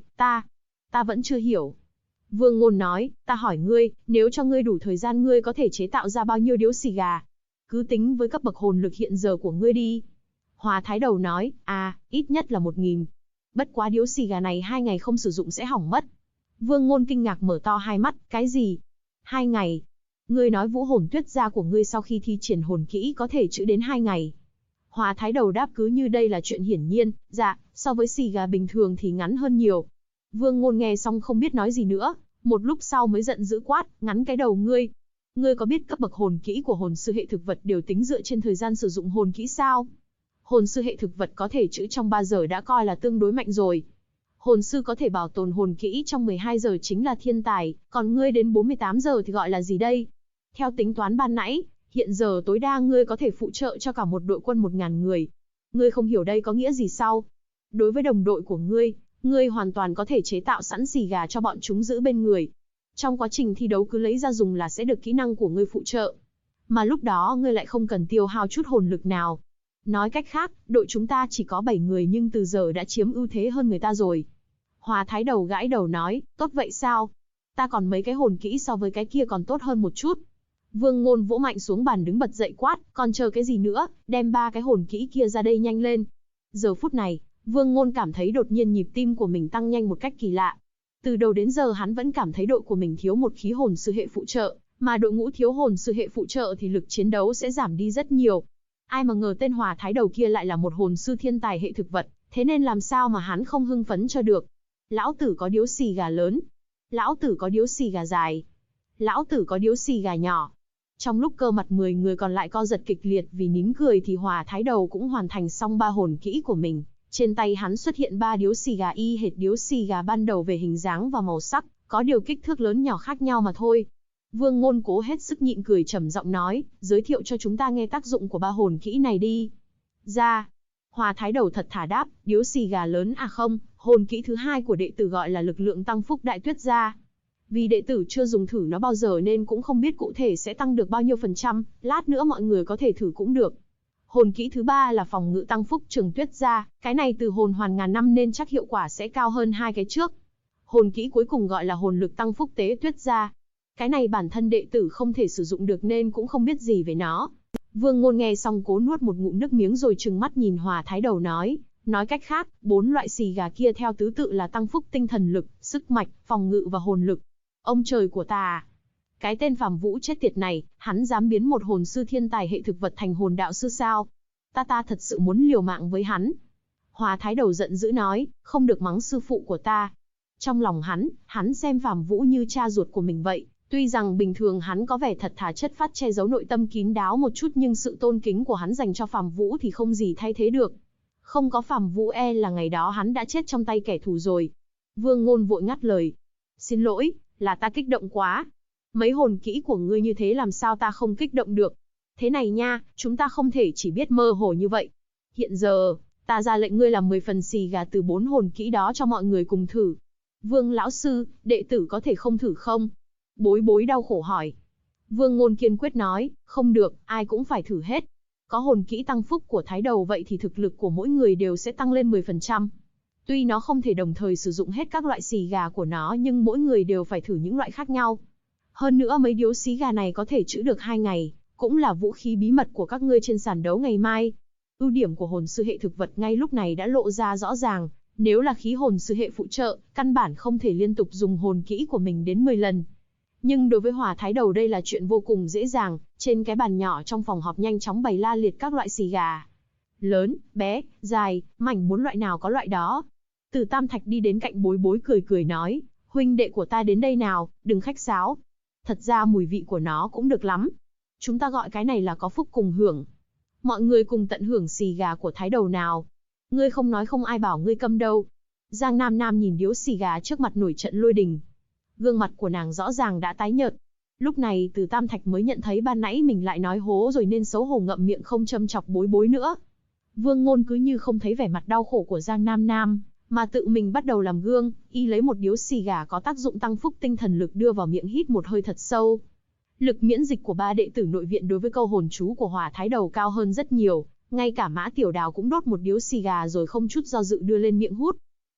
ta vẫn chưa hiểu. Vương Ngôn nói, ta hỏi ngươi, nếu cho ngươi đủ thời gian ngươi có thể chế tạo ra bao nhiêu điếu xì gà? Cứ tính với cấp bậc hồn lực hiện giờ của ngươi đi. Hòa Thái Đầu nói, ít nhất là 1000. Bất quá điếu xì gà này 2 ngày không sử dụng sẽ hỏng mất. Vương Ngôn kinh ngạc mở to hai mắt, cái gì? 2 ngày? Ngươi nói Vũ Hồn Tuyết gia của ngươi sau khi thi triển hồn kỹ có thể trữ đến 2 ngày. Hòa Thái Đầu đáp cứ như đây là chuyện hiển nhiên, dạ, so với xì gà bình thường thì ngắn hơn nhiều. Vương Ngôn nghe xong không biết nói gì nữa, một lúc sau mới giận dữ quát, ngắn cái đầu ngươi. Ngươi có biết cấp bậc hồn kỹ của hồn sư hệ thực vật đều tính dựa trên thời gian sử dụng hồn kỹ sao? Hồn sư hệ thực vật có thể trữ trong 3 giờ đã coi là tương đối mạnh rồi. Hồn sư có thể bảo tồn hồn kỹ trong 12 giờ chính là thiên tài, còn ngươi đến 48 giờ thì gọi là gì đây? Theo tính toán ban nãy, hiện giờ tối đa ngươi có thể phụ trợ cho cả một đội quân 1000 người. Ngươi không hiểu đây có nghĩa gì sao? Đối với đồng đội của ngươi hoàn toàn có thể chế tạo sẵn xì gà cho bọn chúng giữ bên người. Trong quá trình thi đấu cứ lấy ra dùng là sẽ được kỹ năng của ngươi phụ trợ. Mà lúc đó ngươi lại không cần tiêu hao chút hồn lực nào. Nói cách khác, đội chúng ta chỉ có 7 người nhưng từ giờ đã chiếm ưu thế hơn người ta rồi. Hòa Thái Đầu gãi đầu nói, tốt vậy sao? Ta còn mấy cái hồn kỹ so với cái kia còn tốt hơn một chút. Vương Ngôn vỗ mạnh xuống bàn đứng bật dậy quát, còn chờ cái gì nữa, đem 3 cái hồn kỹ kia ra đây nhanh lên. Giờ phút này, Vương Ngôn cảm thấy đột nhiên nhịp tim của mình tăng nhanh một cách kỳ lạ. Từ đầu đến giờ hắn vẫn cảm thấy đội của mình thiếu một khí hồn sư hệ phụ trợ, mà đội ngũ thiếu hồn sư hệ phụ trợ thì lực chiến đấu sẽ giảm đi rất nhiều. Ai mà ngờ tên Hòa Thái Đầu kia lại là một hồn sư thiên tài hệ thực vật, thế nên làm sao mà hắn không hưng phấn cho được. Lão tử có điếu xì gà lớn. Lão tử có điếu xì gà dài. Lão tử có điếu xì gà nhỏ. Trong lúc cơ mặt 10 người còn lại co giật kịch liệt vì nín cười thì Hòa Thái Đầu cũng hoàn thành xong 3 hồn kỹ của mình. Trên tay hắn xuất hiện 3 điếu xì gà y hệt điếu xì gà ban đầu về hình dáng và màu sắc, có điều kích thước lớn nhỏ khác nhau mà thôi. Vương Ngôn cố hết sức nhịn cười trầm giọng nói, giới thiệu cho chúng ta nghe tác dụng của 3 hồn kỹ này đi. Ra. Hòa Thái Đầu thật thà đáp, điếu xì gà lớn không, hồn kỹ thứ 2 của đệ tử gọi là lực lượng tăng phúc đại tuyết gia. Vì đệ tử chưa dùng thử nó bao giờ nên cũng không biết cụ thể sẽ tăng được bao nhiêu %, lát nữa mọi người có thể thử cũng được. Hồn kỹ thứ 3 là phòng ngự tăng phúc trường tuyết gia, cái này từ hồn hoàn ngàn năm nên chắc hiệu quả sẽ cao hơn 2 cái trước. Hồn kỹ cuối cùng gọi là hồn lực tăng phúc tế tuyết gia. Cái này bản thân đệ tử không thể sử dụng được nên cũng không biết gì về nó. Vương Ngôn nghe xong cố nuốt một ngụm nước miếng rồi trừng mắt nhìn Hòa Thái Đầu nói cách khác, 4 loại xì gà kia theo tứ tự là tăng phúc tinh thần lực, sức mạch, phòng ngự và hồn lực. Ông trời của ta! Cái tên phàm Vũ chết tiệt này, hắn dám biến một hồn sư thiên tài hệ thực vật thành hồn đạo sư sao? Ta thật sự muốn liều mạng với hắn. Hòa Thái Đầu giận dữ nói, không được mắng sư phụ của ta. Trong lòng hắn xem phàm Vũ như cha ruột của mình vậy. Tuy rằng bình thường hắn có vẻ thật thà chất phát che giấu nội tâm kín đáo một chút nhưng sự tôn kính của hắn dành cho phàm Vũ thì không gì thay thế được. Không có phàm Vũ là ngày đó hắn đã chết trong tay kẻ thù rồi. Vương Ngôn vội ngắt lời. Xin lỗi, là ta kích động quá. Mấy hồn kỹ của ngươi như thế làm sao ta không kích động được. Thế này nha, chúng ta không thể chỉ biết mơ hồ như vậy. Hiện giờ, ta ra lệnh ngươi làm 10 phần xì gà từ 4 hồn kỹ đó cho mọi người cùng thử. Vương lão sư, đệ tử có thể không thử không? Bối bối đau khổ hỏi. Vương Ngôn kiên quyết nói, không được, ai cũng phải thử hết. Có hồn kỹ tăng phúc của Thái Đầu vậy thì thực lực của mỗi người đều sẽ tăng lên 10%. Tuy nó không thể đồng thời sử dụng hết các loại xì gà của nó nhưng mỗi người đều phải thử những loại khác nhau. Hơn nữa mấy điếu xí gà này có thể trữ được 2 ngày, cũng là vũ khí bí mật của các ngươi trên sàn đấu ngày mai. Ưu điểm của hồn sư hệ thực vật ngay lúc này đã lộ ra rõ ràng, nếu là khí hồn sư hệ phụ trợ, căn bản không thể liên tục dùng hồn kỹ của mình đến 10 lần. Nhưng đối với Hòa Thái Đầu đây là chuyện vô cùng dễ dàng, trên cái bàn nhỏ trong phòng họp nhanh chóng bày la liệt các loại xì gà. Lớn, bé, dài, mảnh muốn loại nào có loại đó. Từ Tam Thạch đi đến cạnh Bối Bối cười cười nói, huynh đệ của ta đến đây nào, đừng khách sáo. Thật ra mùi vị của nó cũng được lắm. Chúng ta gọi cái này là có phúc cùng hưởng. Mọi người cùng tận hưởng xì gà của Thái Đầu nào. Ngươi không nói không ai bảo ngươi câm đâu. Giang Nam Nam nhìn điếu xì gà trước mặt nổi trận lôi đình. Gương mặt của nàng rõ ràng đã tái nhợt. Lúc này Từ Tam Thạch mới nhận thấy ban nãy mình lại nói hố rồi nên xấu hổ ngậm miệng không châm chọc Bối Bối nữa. Vương Ngôn cứ như không thấy vẻ mặt đau khổ của Giang Nam Nam, mà tự mình bắt đầu làm gương, y lấy một điếu xì gà có tác dụng tăng phúc tinh thần lực đưa vào miệng hít một hơi thật sâu. Lực miễn dịch của 3 đệ tử nội viện đối với câu hồn chú của Hòa Thái Đầu cao hơn rất nhiều, ngay cả Mã Tiểu Đào cũng đốt một điếu xì gà rồi không chút do dự đưa lên miệng hút.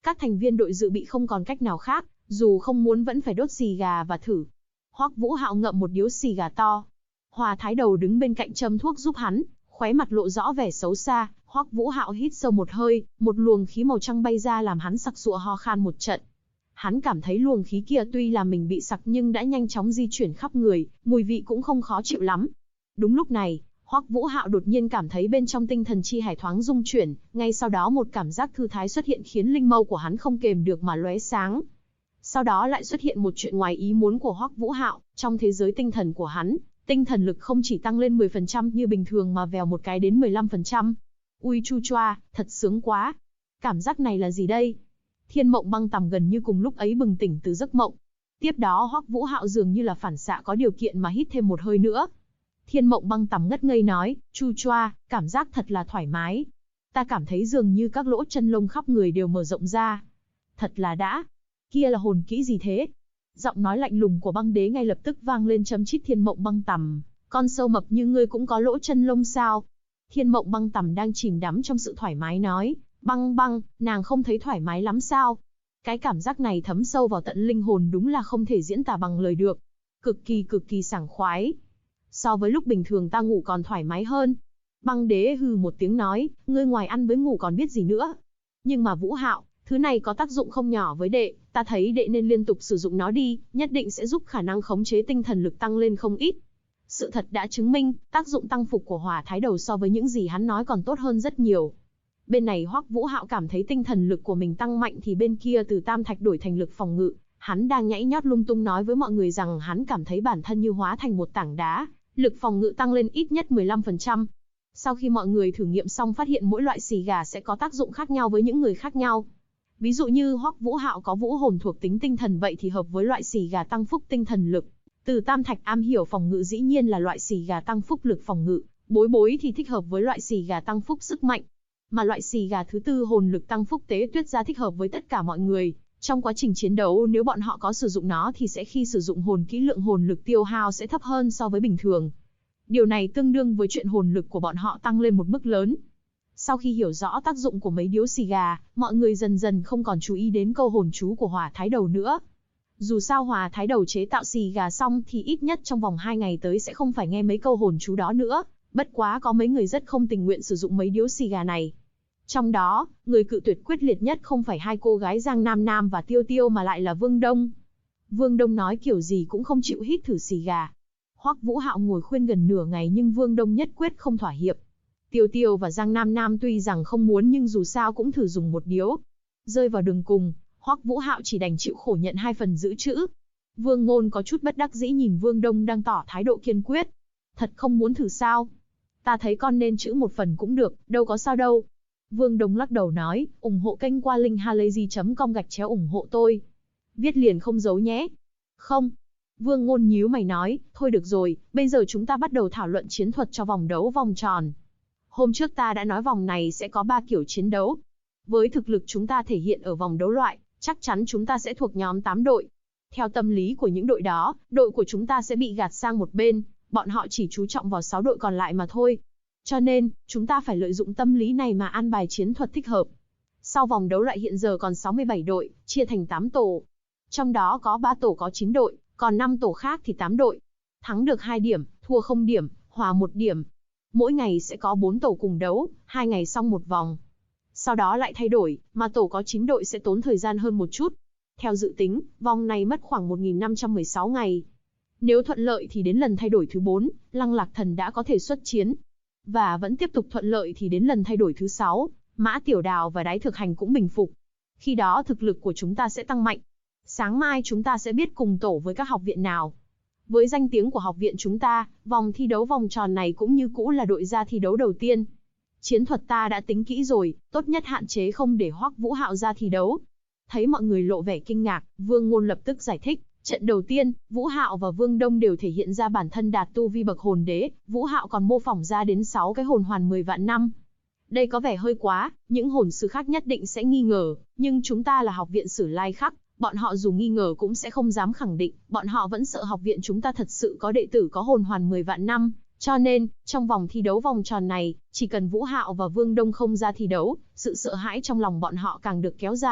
Các thành viên đội dự bị không còn cách nào khác, dù không muốn vẫn phải đốt xì gà và thử. Hoắc Vũ Hạo ngậm một điếu xì gà to. Hòa Thái Đầu đứng bên cạnh châm thuốc giúp hắn, khóe mặt lộ rõ vẻ xấu xa. Hoắc Vũ Hạo hít sâu một hơi, một luồng khí màu trắng bay ra làm hắn sặc sụa ho khan một trận. Hắn cảm thấy luồng khí kia tuy là mình bị sặc nhưng đã nhanh chóng di chuyển khắp người, mùi vị cũng không khó chịu lắm. Đúng lúc này, Hoắc Vũ Hạo đột nhiên cảm thấy bên trong tinh thần chi hải thoáng rung chuyển, ngay sau đó một cảm giác thư thái xuất hiện khiến linh mâu của hắn không kềm được mà lóe sáng. Sau đó lại xuất hiện một chuyện ngoài ý muốn của Hoắc Vũ Hạo, trong thế giới tinh thần của hắn, tinh thần lực không chỉ tăng lên 10% như bình thường mà vèo một cái đến 15%. Ui chu choa, thật sướng quá. Cảm giác này là gì đây? Thiên Mộng Băng Tằm gần như cùng lúc ấy bừng tỉnh từ giấc mộng. Tiếp đó Hoắc Vũ Hạo dường như là phản xạ có điều kiện mà hít thêm một hơi nữa. Thiên Mộng Băng Tằm ngất ngây nói, chu choa, cảm giác thật là thoải mái. Ta cảm thấy dường như các lỗ chân lông khắp người đều mở rộng ra. Thật là đã. Kia là hồn kỹ gì thế? Giọng nói lạnh lùng của Băng Đế ngay lập tức vang lên châm chít Thiên Mộng Băng Tằm. Con sâu mập như ngươi cũng có lỗ chân lông sao? Thiên Mộng Băng Tằm đang chìm đắm trong sự thoải mái nói, Băng Băng, nàng không thấy thoải mái lắm sao? Cái cảm giác này thấm sâu vào tận linh hồn đúng là không thể diễn tả bằng lời được. Cực kỳ sảng khoái. So với lúc bình thường ta ngủ còn thoải mái hơn. Băng Đế hừ một tiếng nói, ngươi ngoài ăn với ngủ còn biết gì nữa. Nhưng mà Vũ Hạo, thứ này có tác dụng không nhỏ với đệ, ta thấy đệ nên liên tục sử dụng nó đi, nhất định sẽ giúp khả năng khống chế tinh thần lực tăng lên không ít. Sự thật đã chứng minh, tác dụng tăng phục của Hỏa Thái Đầu so với những gì hắn nói còn tốt hơn rất nhiều. Bên này Hoắc Vũ Hạo cảm thấy tinh thần lực của mình tăng mạnh thì bên kia từ tam thạch đổi thành lực phòng ngự, hắn đang nhảy nhót lung tung nói với mọi người rằng hắn cảm thấy bản thân như hóa thành một tảng đá, lực phòng ngự tăng lên ít nhất 15%. Sau khi mọi người thử nghiệm xong phát hiện mỗi loại xì gà sẽ có tác dụng khác nhau với những người khác nhau. Ví dụ như Hoắc Vũ Hạo có vũ hồn thuộc tính tinh thần vậy thì hợp với loại xì gà tăng phúc tinh thần lực. Từ tam thạch am hiểu phòng ngự dĩ nhiên là loại xì gà tăng phúc lực phòng ngự, bối bối thì thích hợp với loại xì gà tăng phúc sức mạnh. Mà loại xì gà thứ tư hồn lực tăng phúc tế tuyết gia thích hợp với tất cả mọi người. Trong quá trình chiến đấu nếu bọn họ có sử dụng nó thì sẽ khi sử dụng hồn kỹ lượng hồn lực tiêu hao sẽ thấp hơn so với bình thường. Điều này tương đương với chuyện hồn lực của bọn họ tăng lên một mức lớn. Sau khi hiểu rõ tác dụng của mấy điếu xì gà, mọi người dần dần không còn chú ý đến câu hồn chú của Hỏa Thái Đầu nữa. Dù sao Hỏa Thái Đầu chế tạo xì gà xong thì ít nhất trong vòng 2 ngày tới sẽ không phải nghe mấy câu hồn chú đó nữa. Bất quá có mấy người rất không tình nguyện sử dụng mấy điếu xì gà này. Trong đó, người cự tuyệt quyết liệt nhất không phải hai cô gái Giang Nam Nam và Tiêu Tiêu mà lại là Vương Đông. Vương Đông nói kiểu gì cũng không chịu hít thử xì gà. Hoắc Vũ Hạo ngồi khuyên gần nửa ngày nhưng Vương Đông nhất quyết không thỏa hiệp. Tiêu Tiêu và Giang Nam Nam tuy rằng không muốn nhưng dù sao cũng thử dùng một điếu. Rơi vào đường cùng, Hoắc Vũ Hạo chỉ đành chịu khổ nhận 2 phần giữ chữ. Vương Ngôn có chút bất đắc dĩ nhìn Vương Đông đang tỏ thái độ kiên quyết. Thật không muốn thử sao? Ta thấy con nên chữ 1 phần cũng được, đâu có sao đâu. Vương Đông lắc đầu nói, ủng hộ kênh qua link halayzi.com/ủng hộ tôi. Viết liền không giấu nhé. Không. Vương Ngôn nhíu mày nói, thôi được rồi, bây giờ chúng ta bắt đầu thảo luận chiến thuật cho vòng đấu vòng tròn. Hôm trước ta đã nói vòng này sẽ có 3 kiểu chiến đấu. Với thực lực chúng ta thể hiện ở vòng đấu loại, chắc chắn chúng ta sẽ thuộc nhóm 8 đội. Theo tâm lý của những đội đó, đội của chúng ta sẽ bị gạt sang một bên, bọn họ chỉ chú trọng vào 6 đội còn lại mà thôi. Cho nên, chúng ta phải lợi dụng tâm lý này mà an bài chiến thuật thích hợp. Sau vòng đấu loại hiện giờ còn 67 đội, chia thành 8 tổ. Trong đó có 3 tổ có 9 đội, còn 5 tổ khác thì 8 đội. Thắng được 2 điểm, thua 0 điểm, hòa 1 điểm. Mỗi ngày sẽ có 4 tổ cùng đấu, 2 ngày xong một vòng. Sau đó lại thay đổi, mà tổ có 9 đội sẽ tốn thời gian hơn một chút. Theo dự tính, vòng này mất khoảng 1516 ngày. Nếu thuận lợi thì đến lần thay đổi thứ 4, Lăng Lạc Thần đã có thể xuất chiến. Và vẫn tiếp tục thuận lợi thì đến lần thay đổi thứ 6, Mã Tiểu Đào và Đái Thực Hành cũng bình phục. Khi đó thực lực của chúng ta sẽ tăng mạnh. Sáng mai chúng ta sẽ biết cùng tổ với các học viện nào. Với danh tiếng của học viện chúng ta, vòng thi đấu vòng tròn này cũng như cũ là đội ra thi đấu đầu tiên. Chiến thuật ta đã tính kỹ rồi, tốt nhất hạn chế không để Hoắc Vũ Hạo ra thi đấu. Thấy mọi người lộ vẻ kinh ngạc, Vương Ngôn lập tức giải thích. Trận đầu tiên, Vũ Hạo và Vương Đông đều thể hiện ra bản thân đạt tu vi bậc hồn đế, Vũ Hạo còn mô phỏng ra đến 6 cái hồn hoàn 10 vạn năm. Đây có vẻ hơi quá, những hồn sư khác nhất định sẽ nghi ngờ, nhưng chúng ta là học viện Sử Lai Khắc, bọn họ dù nghi ngờ cũng sẽ không dám khẳng định, bọn họ vẫn sợ học viện chúng ta thật sự có đệ tử có hồn hoàn 10 vạn năm, cho nên, trong vòng thi đấu vòng tròn này, chỉ cần Vũ Hạo và Vương Đông không ra thi đấu, sự sợ hãi trong lòng bọn họ càng được kéo dài.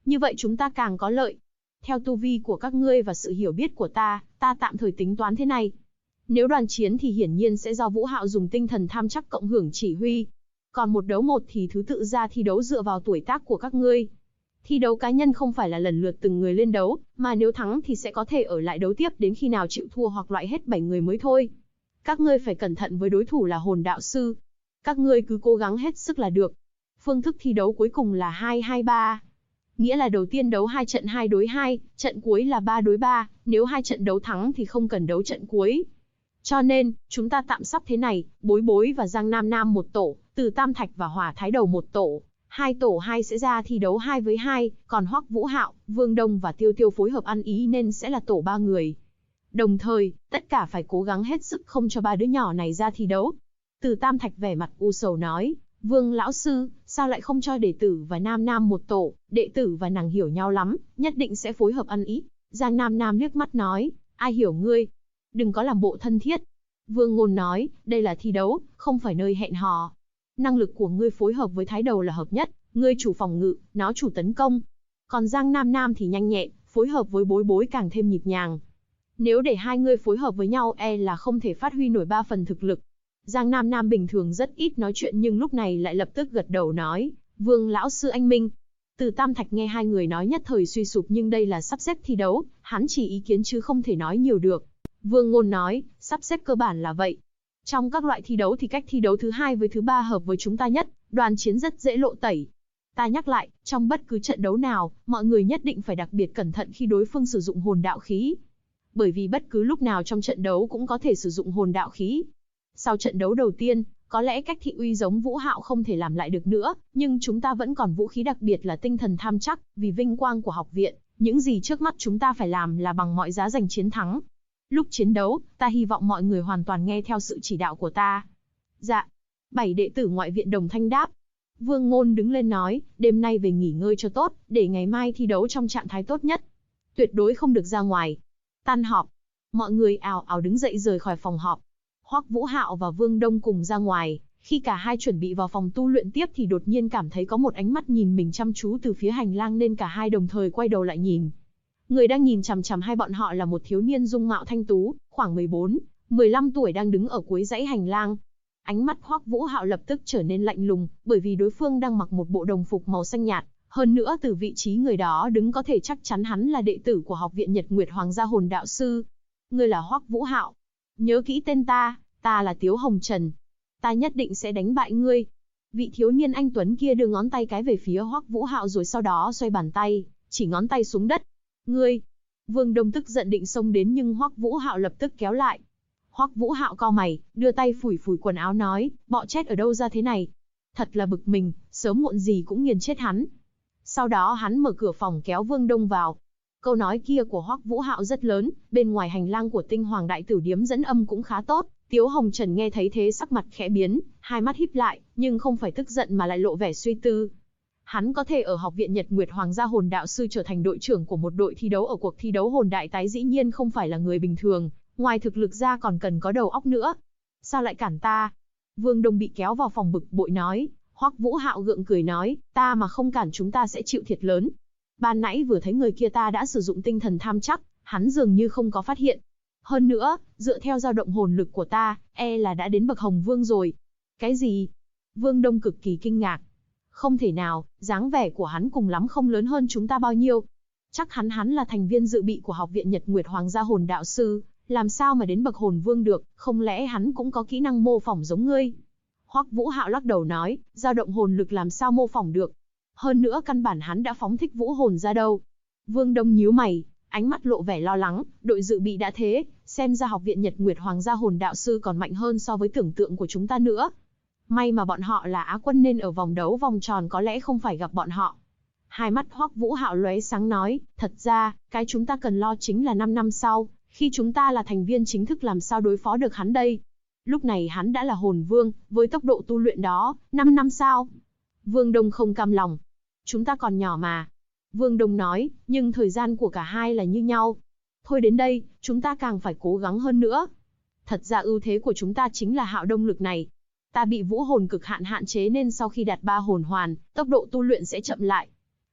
Như vậy chúng ta càng có lợi. Theo tu vi của các ngươi và sự hiểu biết của ta tạm thời tính toán thế này. Nếu đoàn chiến thì hiển nhiên sẽ do Vũ Hạo dùng tinh thần tham chắc cộng hưởng chỉ huy. Còn một đấu một thì thứ tự ra thi đấu dựa vào tuổi tác của các ngươi. Thi đấu cá nhân không phải là lần lượt từng người lên đấu, mà nếu thắng thì sẽ có thể ở lại đấu tiếp đến khi nào chịu thua hoặc loại hết 7 người mới thôi. Các ngươi phải cẩn thận với đối thủ là hồn đạo sư. Các ngươi cứ cố gắng hết sức là được. Phương thức thi đấu cuối cùng là 2-2-3. Nghĩa là đầu tiên đấu 2 trận 2 đối 2, trận cuối là 3 đối 3, nếu 2 trận đấu thắng thì không cần đấu trận cuối. Cho nên, chúng ta tạm sắp thế này, Bối Bối và Giang Nam Nam một tổ, Từ Tam Thạch và Hỏa Thái Đầu một tổ. Hai tổ 2 sẽ ra thi đấu 2 với 2, còn Hoắc Vũ Hạo, Vương Đông và Tiêu Tiêu phối hợp ăn ý nên sẽ là tổ 3 người. Đồng thời, tất cả phải cố gắng hết sức không cho ba đứa nhỏ này ra thi đấu. Từ Tam Thạch vẻ mặt u sầu nói, Vương lão sư, sao lại không cho đệ tử và Nam Nam một tổ, đệ tử và nàng hiểu nhau lắm, nhất định sẽ phối hợp ăn ý. Giang Nam Nam liếc mắt nói, ai hiểu ngươi? Đừng có làm bộ thân thiết. Vương Ngôn nói, đây là thi đấu, không phải nơi hẹn hò. Năng lực của ngươi phối hợp với Thái Đầu là hợp nhất, ngươi chủ phòng ngự, nó chủ tấn công. Còn Giang Nam Nam thì nhanh nhẹn, phối hợp với Bối Bối càng thêm nhịp nhàng. Nếu để hai ngươi phối hợp với nhau là không thể phát huy nổi 3 phần thực lực. Giang Nam Nam bình thường rất ít nói chuyện nhưng lúc này lại lập tức gật đầu nói, Vương lão sư anh minh. Từ Tam Thạch nghe hai người nói nhất thời suy sụp nhưng đây là sắp xếp thi đấu, hắn chỉ ý kiến chứ không thể nói nhiều được. Vương Ngôn nói, sắp xếp cơ bản là vậy. Trong các loại thi đấu thì cách thi đấu thứ 2 với thứ 3 hợp với chúng ta nhất, đoàn chiến rất dễ lộ tẩy. Ta nhắc lại, trong bất cứ trận đấu nào, mọi người nhất định phải đặc biệt cẩn thận khi đối phương sử dụng hồn đạo khí. Bởi vì bất cứ lúc nào trong trận đấu cũng có thể sử dụng hồn đạo khí. Sau trận đấu đầu tiên, có lẽ cách thị uy giống Vũ Hạo không thể làm lại được nữa, nhưng chúng ta vẫn còn vũ khí đặc biệt là tinh thần tham chắc, vì vinh quang của học viện, những gì trước mắt chúng ta phải làm là bằng mọi giá giành chiến thắng. Lúc chiến đấu, ta hy vọng mọi người hoàn toàn nghe theo sự chỉ đạo của ta. Dạ. 7 đệ tử ngoại viện đồng thanh đáp. Vương Ngôn đứng lên nói, đêm nay về nghỉ ngơi cho tốt, để ngày mai thi đấu trong trạng thái tốt nhất. Tuyệt đối không được ra ngoài. Tan họp. Mọi người ào ào đứng dậy rời khỏi phòng họp. Hoắc Vũ Hạo và Vương Đông cùng ra ngoài, khi cả hai chuẩn bị vào phòng tu luyện tiếp thì đột nhiên cảm thấy có một ánh mắt nhìn mình chăm chú từ phía hành lang nên cả hai đồng thời quay đầu lại nhìn. Người đang nhìn chằm chằm hai bọn họ là một thiếu niên dung mạo thanh tú, khoảng 14, 15 tuổi đang đứng ở cuối dãy hành lang. Ánh mắt Hoắc Vũ Hạo lập tức trở nên lạnh lùng, bởi vì đối phương đang mặc một bộ đồng phục màu xanh nhạt, hơn nữa từ vị trí người đó đứng có thể chắc chắn hắn là đệ tử của học viện Nhật Nguyệt Hoàng gia hồn đạo sư. Ngươi là Hoắc Vũ Hạo? Nhớ kỹ tên ta là Tiếu Hồng Trần. Ta nhất định sẽ đánh bại ngươi. Vị thiếu niên anh tuấn kia đưa ngón tay cái về phía Hoắc Vũ Hạo rồi sau đó xoay bàn tay, chỉ ngón tay xuống đất. Ngươi! Vương Đông tức giận định xông đến nhưng Hoắc Vũ Hạo lập tức kéo lại. Hoắc Vũ Hạo cau mày, đưa tay phủi phủi quần áo nói, bọ chết ở đâu ra thế này? Thật là bực mình, sớm muộn gì cũng nghiền chết hắn. Sau đó hắn mở cửa phòng kéo Vương Đông vào. Câu nói kia của Hoắc Vũ Hạo rất lớn, bên ngoài hành lang của Tinh Hoàng Đại Tử Điếm dẫn âm cũng khá tốt. Tiếu Hồng Trần nghe thấy thế sắc mặt khẽ biến, hai mắt híp lại, nhưng không phải tức giận mà lại lộ vẻ suy tư. Hắn có thể ở học viện Nhật Nguyệt Hoàng gia hồn đạo sư trở thành đội trưởng của một đội thi đấu ở cuộc thi đấu hồn đại tái dĩ nhiên không phải là người bình thường, ngoài thực lực ra còn cần có đầu óc nữa. Sao lại cản ta? Vương Đông bị kéo vào phòng bực bội nói. Hoắc Vũ Hạo gượng cười nói, ta mà không cản chúng ta sẽ chịu thiệt lớn. Ban nãy vừa thấy người kia ta đã sử dụng tinh thần tham chắc, hắn dường như không có phát hiện. Hơn nữa, dựa theo dao động hồn lực của ta, là đã đến bậc Hồng Vương rồi. Cái gì? Vương Đông cực kỳ kinh ngạc. Không thể nào, dáng vẻ của hắn cùng lắm không lớn hơn chúng ta bao nhiêu. Chắc hắn là thành viên dự bị của học viện Nhật Nguyệt Hoàng gia hồn đạo sư, làm sao mà đến bậc hồn vương được, không lẽ hắn cũng có kỹ năng mô phỏng giống ngươi? Hoắc Vũ Hạo lắc đầu nói, dao động hồn lực làm sao mô phỏng được? Hơn nữa căn bản hắn đã phóng thích vũ hồn ra đâu. Vương Đông nhíu mày, ánh mắt lộ vẻ lo lắng, đội dự bị đã thế, xem ra học viện Nhật Nguyệt Hoàng gia hồn đạo sư còn mạnh hơn so với tưởng tượng của chúng ta nữa. May mà bọn họ là Á quân nên ở vòng đấu vòng tròn có lẽ không phải gặp bọn họ. Hai mắt Hoắc Vũ Hạo lóe sáng nói, thật ra, cái chúng ta cần lo chính là 5 năm sau, khi chúng ta là thành viên chính thức làm sao đối phó được hắn đây. Lúc này hắn đã là hồn vương, với tốc độ tu luyện đó, 5 năm sau. Vương Đông không cam lòng. Chúng ta còn nhỏ mà. Vương Đông nói, nhưng thời gian của cả hai là như nhau. Thôi đến đây, chúng ta càng phải cố gắng hơn nữa. Thật ra ưu thế của chúng ta chính là hạo đông lực này. Ta bị vũ hồn cực hạn hạn chế nên sau khi đạt 3 hồn hoàn, tốc độ tu luyện sẽ chậm lại.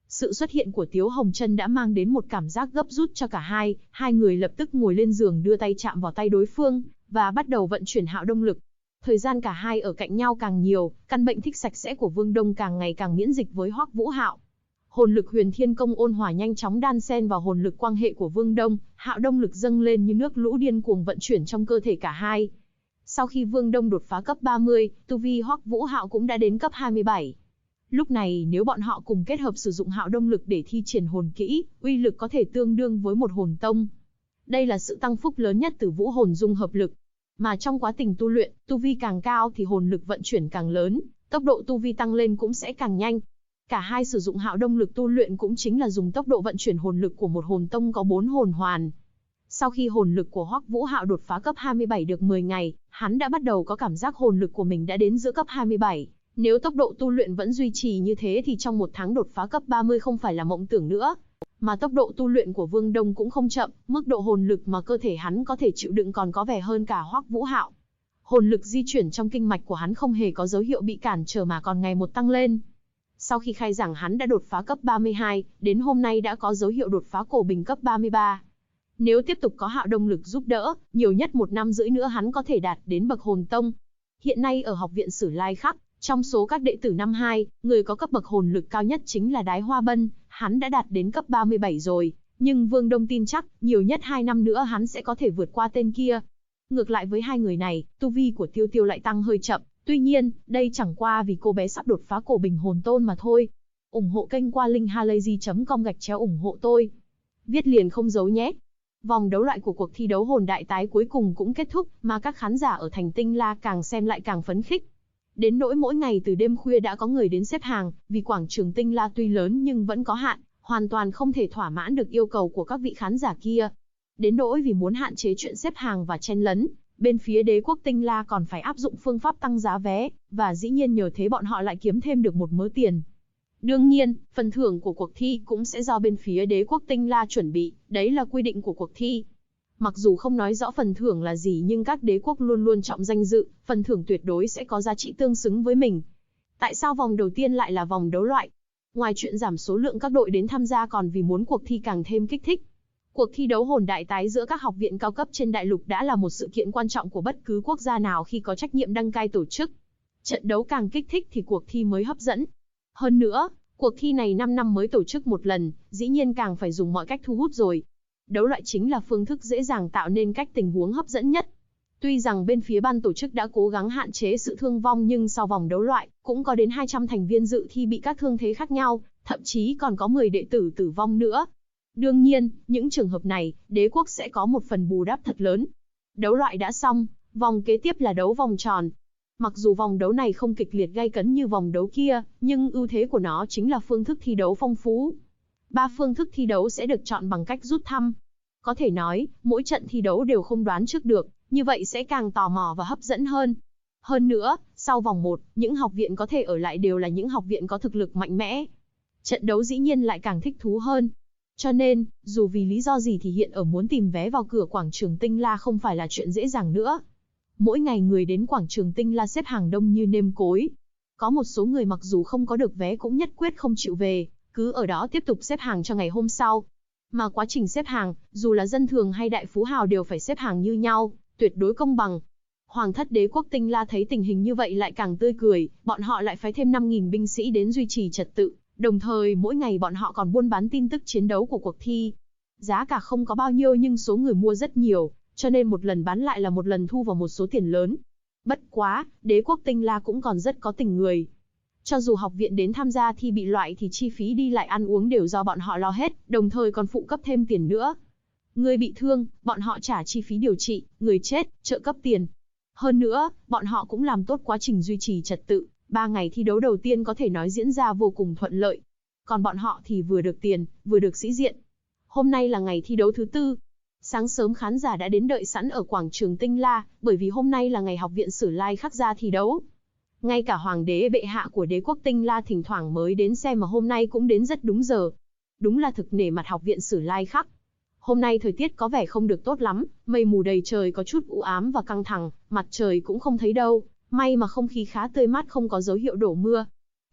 Sự xuất hiện của Tiếu Hồng Chân đã mang đến một cảm giác gấp rút cho cả hai người lập tức ngồi lên giường đưa tay chạm vào tay đối phương, và bắt đầu vận chuyển hạo đông lực. Thời gian cả hai ở cạnh nhau càng nhiều, căn bệnh thích sạch sẽ của Vương Đông càng ngày càng miễn dịch với Hoắc Vũ Hạo. Hồn lực Huyền Thiên Công ôn hòa nhanh chóng đan xen vào hồn lực quang hệ của Vương Đông, hạo đông lực dâng lên như nước lũ điên cuồng vận chuyển trong cơ thể cả hai. Sau khi Vương Đông đột phá cấp 30, tu vi Hoắc Vũ Hạo cũng đã đến cấp 27. Lúc này nếu bọn họ cùng kết hợp sử dụng hạo đông lực để thi triển hồn kỹ, uy lực có thể tương đương với một hồn tông. Đây là sự tăng phúc lớn nhất từ vũ hồn dung hợp lực. Mà trong quá trình tu luyện, tu vi càng cao thì hồn lực vận chuyển càng lớn, tốc độ tu vi tăng lên cũng sẽ càng nhanh. Cả hai sử dụng hạo đông lực tu luyện cũng chính là dùng tốc độ vận chuyển hồn lực của một hồn tông có 4 hồn hoàn. Sau khi hồn lực của Hoắc Vũ Hạo đột phá cấp 27 được 10 ngày, hắn đã bắt đầu có cảm giác hồn lực của mình đã đến giữa cấp 27. Nếu tốc độ tu luyện vẫn duy trì như thế thì trong một tháng đột phá cấp 30 không phải là mộng tưởng nữa. Mà tốc độ tu luyện của Vương Đông cũng không chậm, mức độ hồn lực mà cơ thể hắn có thể chịu đựng còn có vẻ hơn cả Hoắc Vũ Hạo. Hồn lực di chuyển trong kinh mạch của hắn không hề có dấu hiệu bị cản trở mà còn ngày một tăng lên. Sau khi khai giảng hắn đã đột phá cấp 32, đến hôm nay đã có dấu hiệu đột phá cổ bình cấp 33. Nếu tiếp tục có hạo đông lực giúp đỡ, nhiều nhất 1 năm rưỡi nữa hắn có thể đạt đến bậc hồn tông. Hiện nay ở học viện Sử Lai Khắc, trong số các đệ tử năm 2, người có cấp bậc hồn lực cao nhất chính là Đái Hoa Bân, hắn đã đạt đến cấp 37 rồi, nhưng Vương Đông tin chắc, nhiều nhất 2 năm nữa hắn sẽ có thể vượt qua tên kia. Ngược lại với hai người này, tu vi của Tiêu Tiêu lại tăng hơi chậm, tuy nhiên, đây chẳng qua vì cô bé sắp đột phá cổ bình hồn tôn mà thôi. Ủng hộ kênh qua linkhalazy.com/ủng hộ tôi. Viết liền không giấu nhé. Vòng đấu loại của cuộc thi đấu hồn đại tái cuối cùng cũng kết thúc, mà các khán giả ở thành Tinh La càng xem lại càng phấn khích. Đến nỗi mỗi ngày từ đêm khuya đã có người đến xếp hàng, vì quảng trường Tinh La tuy lớn nhưng vẫn có hạn, hoàn toàn không thể thỏa mãn được yêu cầu của các vị khán giả kia. Đến nỗi vì muốn hạn chế chuyện xếp hàng và chen lấn, bên phía Đế quốc Tinh La còn phải áp dụng phương pháp tăng giá vé, và dĩ nhiên nhờ thế bọn họ lại kiếm thêm được một mớ tiền. Đương nhiên, phần thưởng của cuộc thi cũng sẽ do bên phía Đế quốc Tinh La chuẩn bị, đấy là quy định của cuộc thi. Mặc dù không nói rõ phần thưởng là gì nhưng các đế quốc luôn luôn trọng danh dự, phần thưởng tuyệt đối sẽ có giá trị tương xứng với mình. Tại sao vòng đầu tiên lại là vòng đấu loại? Ngoài chuyện giảm số lượng các đội đến tham gia còn vì muốn cuộc thi càng thêm kích thích. Cuộc thi đấu hồn đại tái giữa các học viện cao cấp trên đại lục đã là một sự kiện quan trọng của bất cứ quốc gia nào khi có trách nhiệm đăng cai tổ chức. Trận đấu càng kích thích thì cuộc thi mới hấp dẫn. Hơn nữa, cuộc thi này 5 năm mới tổ chức một lần, dĩ nhiên càng phải dùng mọi cách thu hút rồi. Đấu loại chính là phương thức dễ dàng tạo nên cách tình huống hấp dẫn nhất. Tuy rằng bên phía ban tổ chức đã cố gắng hạn chế sự thương vong nhưng sau vòng đấu loại, cũng có đến 200 thành viên dự thi bị các thương thế khác nhau, thậm chí còn có 10 đệ tử tử vong nữa. Đương nhiên, những trường hợp này, đế quốc sẽ có một phần bù đắp thật lớn. Đấu loại đã xong, vòng kế tiếp là đấu vòng tròn. Mặc dù vòng đấu này không kịch liệt gay cấn như vòng đấu kia, nhưng ưu thế của nó chính là phương thức thi đấu phong phú. 3 phương thức thi đấu sẽ được chọn bằng cách rút thăm. Có thể nói, mỗi trận thi đấu đều không đoán trước được, như vậy sẽ càng tò mò và hấp dẫn hơn. Hơn nữa, sau vòng 1, những học viện có thể ở lại đều là những học viện có thực lực mạnh mẽ. Trận đấu dĩ nhiên lại càng thích thú hơn. Cho nên, dù vì lý do gì thì hiện ở muốn tìm vé vào cửa quảng trường Tinh La không phải là chuyện dễ dàng nữa. Mỗi ngày người đến quảng trường Tinh La xếp hàng đông như nêm cối. Có một số người mặc dù không có được vé cũng nhất quyết không chịu về, cứ ở đó tiếp tục xếp hàng cho ngày hôm sau. Mà quá trình xếp hàng, dù là dân thường hay đại phú hào đều phải xếp hàng như nhau, tuyệt đối công bằng. Hoàng thất đế quốc Tinh La thấy tình hình như vậy lại càng tươi cười, bọn họ lại phái thêm 5.000 binh sĩ đến duy trì trật tự, đồng thời mỗi ngày bọn họ còn buôn bán tin tức chiến đấu của cuộc thi. Giá cả không có bao nhiêu nhưng số người mua rất nhiều, cho nên một lần bán lại là một lần thu vào một số tiền lớn. Bất quá, đế quốc Tinh La cũng còn rất có tình người. Cho dù học viện đến tham gia thi bị loại thì chi phí đi lại ăn uống đều do bọn họ lo hết, đồng thời còn phụ cấp thêm tiền nữa. Người bị thương, bọn họ trả chi phí điều trị, người chết, trợ cấp tiền. Hơn nữa, bọn họ cũng làm tốt quá trình duy trì trật tự, 3 ngày thi đấu đầu tiên có thể nói diễn ra vô cùng thuận lợi. Còn bọn họ thì vừa được tiền, vừa được sĩ diện. Hôm nay là ngày thi đấu thứ 4. Sáng sớm khán giả đã đến đợi sẵn ở quảng trường Tinh La, bởi vì hôm nay là ngày học viện Sử Lai Khắc ra thi đấu. Ngay cả hoàng đế bệ hạ của đế quốc Tinh La thỉnh thoảng mới đến xem mà hôm nay cũng đến rất đúng giờ. Đúng là thực nể mặt học viện Sử Lai Khắc. Hôm nay thời tiết có vẻ không được tốt lắm, mây mù đầy trời có chút u ám và căng thẳng, mặt trời cũng không thấy đâu, may mà không khí khá tươi mát không có dấu hiệu đổ mưa.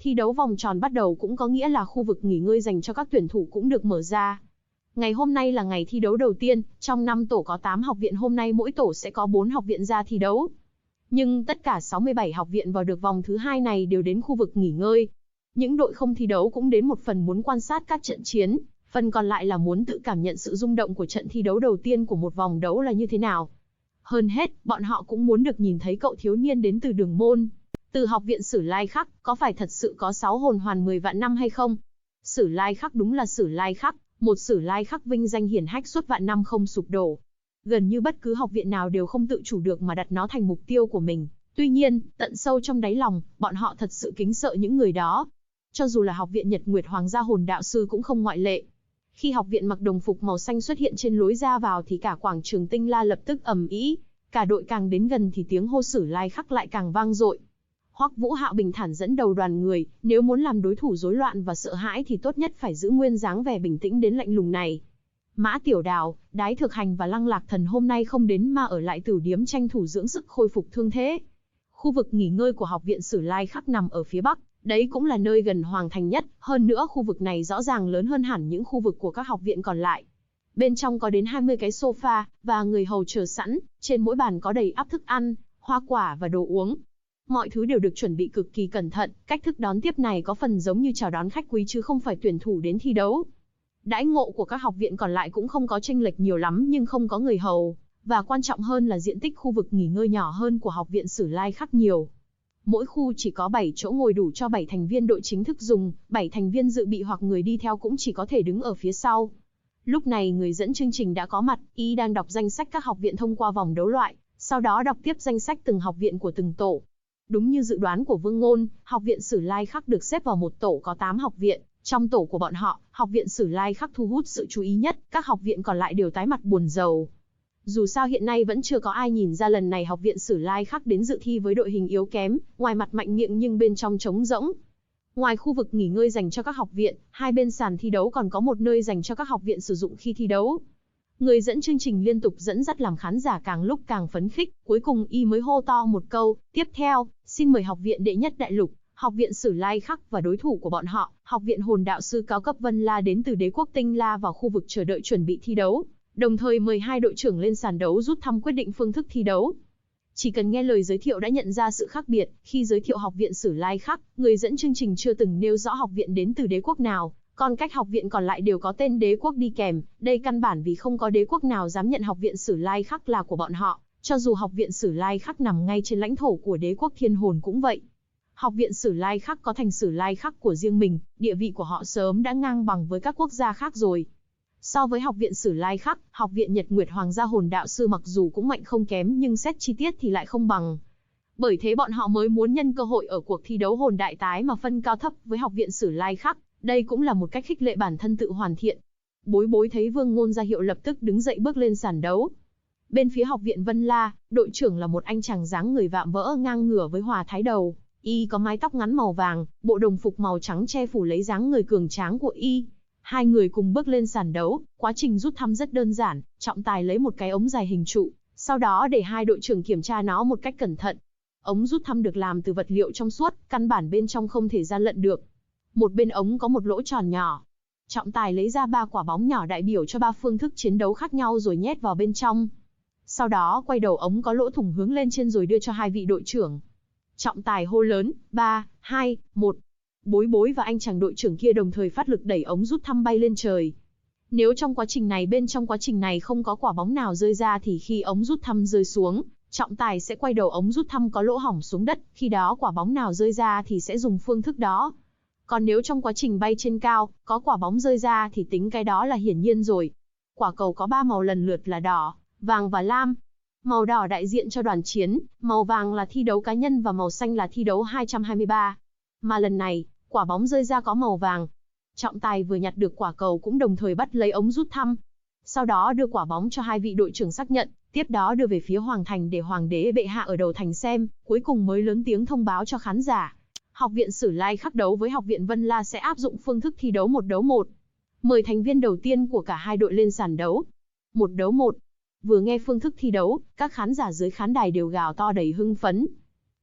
Thi đấu vòng tròn bắt đầu cũng có nghĩa là khu vực nghỉ ngơi dành cho các tuyển thủ cũng được mở ra. Ngày hôm nay là ngày thi đấu đầu tiên, trong 5 tổ có 8 học viện, hôm nay mỗi tổ sẽ có 4 học viện ra thi đấu. Nhưng tất cả 67 học viện vào được vòng thứ 2 này đều đến khu vực nghỉ ngơi. Những đội không thi đấu cũng đến một phần muốn quan sát các trận chiến, phần còn lại là muốn tự cảm nhận sự rung động của trận thi đấu đầu tiên của một vòng đấu là như thế nào. Hơn hết, bọn họ cũng muốn được nhìn thấy cậu thiếu niên đến từ Đường Môn, từ học viện Sử Lai Khắc, có phải thật sự có 6 hồn hoàn 10 vạn năm hay không? Sử Lai Khắc đúng là Sử Lai Khắc, một Sử Lai Khắc vinh danh hiển hách suốt vạn năm không sụp đổ. Gần như bất cứ học viện nào đều không tự chủ được mà đặt nó thành mục tiêu của mình. Tuy nhiên, tận sâu trong đáy lòng, bọn họ thật sự kính sợ những người đó. Cho dù là học viện Nhật Nguyệt Hoàng gia hồn đạo sư cũng không ngoại lệ. Khi học viện mặc đồng phục màu xanh xuất hiện trên lối ra vào thì cả quảng trường Tinh La lập tức ầm ĩ. Cả đội càng đến gần thì tiếng hô Sử Lai Khắc lại càng vang dội. Hoắc Vũ Hạo bình thản dẫn đầu đoàn người, nếu muốn làm đối thủ rối loạn và sợ hãi thì tốt nhất phải giữ nguyên dáng vẻ bình tĩnh đến lạnh lùng này. Mã Tiểu Đào, Đái Thực Hành và Lăng Lạc Thần hôm nay không đến mà ở lại Tửu Điếm tranh thủ dưỡng sức khôi phục thương thế. Khu vực nghỉ ngơi của học viện Sử Lai Khắc nằm ở phía bắc, đấy cũng là nơi gần Hoàng Thành nhất, hơn nữa khu vực này rõ ràng lớn hơn hẳn những khu vực của các học viện còn lại. Bên trong có đến 20 cái sofa, và người hầu chờ sẵn, trên mỗi bàn có đầy ắp thức ăn, hoa quả và đồ uống. Mọi thứ đều được chuẩn bị cực kỳ cẩn thận, cách thức đón tiếp này có phần giống như chào đón khách quý chứ không phải tuyển thủ đến thi đấu. Đãi ngộ của các học viện còn lại cũng không có chênh lệch nhiều lắm nhưng không có người hầu, và quan trọng hơn là diện tích khu vực nghỉ ngơi nhỏ hơn của học viện Sử Lai Khắc nhiều. Mỗi khu chỉ có 7 chỗ ngồi đủ cho 7 thành viên đội chính thức dùng, 7 thành viên dự bị hoặc người đi theo cũng chỉ có thể đứng ở phía sau. Lúc này người dẫn chương trình đã có mặt, y đang đọc danh sách các học viện thông qua vòng đấu loại, sau đó đọc tiếp danh sách từng học viện của từng tổ. Đúng như dự đoán của Vương Ngôn, học viện Sử Lai Khắc được xếp vào một tổ có 8 học viện. Trong tổ của bọn họ, học viện Sử Lai Khắc thu hút sự chú ý nhất, các học viện còn lại đều tái mặt buồn rầu. Dù sao hiện nay vẫn chưa có ai nhìn ra lần này học viện Sử Lai Khắc đến dự thi với đội hình yếu kém, ngoài mặt mạnh miệng nhưng bên trong trống rỗng. Ngoài khu vực nghỉ ngơi dành cho các học viện, hai bên sàn thi đấu còn có một nơi dành cho các học viện sử dụng khi thi đấu. Người dẫn chương trình liên tục dẫn dắt làm khán giả càng lúc càng phấn khích, cuối cùng y mới hô to một câu, tiếp theo, xin mời học viện đệ nhất đại lục, học viện Sử Lai Khắc và đối thủ của bọn họ, học viện hồn đạo sư cao cấp Vân La đến từ đế quốc Tinh La vào khu vực chờ đợi chuẩn bị thi đấu, đồng thời mời hai đội trưởng lên sàn đấu rút thăm quyết định phương thức thi đấu. Chỉ cần nghe lời giới thiệu đã nhận ra sự khác biệt, khi giới thiệu học viện Sử Lai Khắc, người dẫn chương trình chưa từng nêu rõ học viện đến từ đế quốc nào, còn các học viện còn lại đều có tên đế quốc đi kèm, đây căn bản vì không có đế quốc nào dám nhận học viện Sử Lai Khắc là của bọn họ, cho dù học viện Sử Lai Khắc nằm ngay trên lãnh thổ của đế quốc Thiên Hồn cũng vậy. Học viện Sử Lai Khắc có thành Sử Lai Khắc của riêng mình, địa vị của họ sớm đã ngang bằng với các quốc gia khác rồi. So với học viện Sử Lai Khắc, học viện Nhật Nguyệt Hoàng gia hồn đạo sư mặc dù cũng mạnh không kém nhưng xét chi tiết thì lại không bằng. Bởi thế bọn họ mới muốn nhân cơ hội ở cuộc thi đấu hồn đại tái mà phân cao thấp với học viện Sử Lai Khắc, đây cũng là một cách khích lệ bản thân tự hoàn thiện. Bối Bối thấy Vương Ngôn ra hiệu lập tức đứng dậy bước lên sàn đấu. Bên phía học viện Vân La, đội trưởng là một anh chàng dáng người vạm vỡ ngang ngửa với Hòa Thái Đầu. Y có mái tóc ngắn màu vàng, bộ đồng phục màu trắng che phủ lấy dáng người cường tráng của y. Hai người cùng bước lên sàn đấu, quá trình rút thăm rất đơn giản, trọng tài lấy một cái ống dài hình trụ, sau đó để hai đội trưởng kiểm tra nó một cách cẩn thận. Ống rút thăm được làm từ vật liệu trong suốt, căn bản bên trong không thể gian lận được. Một bên ống có một lỗ tròn nhỏ. Trọng tài lấy ra 3 quả bóng nhỏ đại biểu cho 3 phương thức chiến đấu khác nhau rồi nhét vào bên trong. Sau đó quay đầu ống có lỗ thủng hướng lên trên rồi đưa cho hai vị đội trưởng. Trọng tài hô lớn, 3, 2, 1. Bối Bối và anh chàng đội trưởng kia đồng thời phát lực đẩy ống rút thăm bay lên trời. Nếu trong quá trình này bên trong quá trình này không có quả bóng nào rơi ra thì khi ống rút thăm rơi xuống, trọng tài sẽ quay đầu ống rút thăm có lỗ hổng xuống đất, khi đó quả bóng nào rơi ra thì sẽ dùng phương thức đó. Còn nếu trong quá trình bay trên cao, có quả bóng rơi ra thì tính cái đó là hiển nhiên rồi. Quả cầu có 3 màu lần lượt là đỏ, vàng và lam. Màu đỏ đại diện cho đoàn chiến, màu vàng là thi đấu cá nhân và màu xanh là thi đấu 223. Mà lần này, quả bóng rơi ra có màu vàng. Trọng tài vừa nhặt được quả cầu cũng đồng thời bắt lấy ống rút thăm. Sau đó đưa quả bóng cho hai vị đội trưởng xác nhận, tiếp đó đưa về phía Hoàng Thành để Hoàng đế bệ hạ ở đầu thành xem, cuối cùng mới lớn tiếng thông báo cho khán giả. Học viện Sử Lai Khắc đấu với học viện Vân La sẽ áp dụng phương thức thi đấu 1 đấu 1. Mời thành viên đầu tiên của cả hai đội lên sàn đấu. 1 đấu 1. Vừa nghe phương thức thi đấu, các khán giả dưới khán đài đều gào to đầy hưng phấn.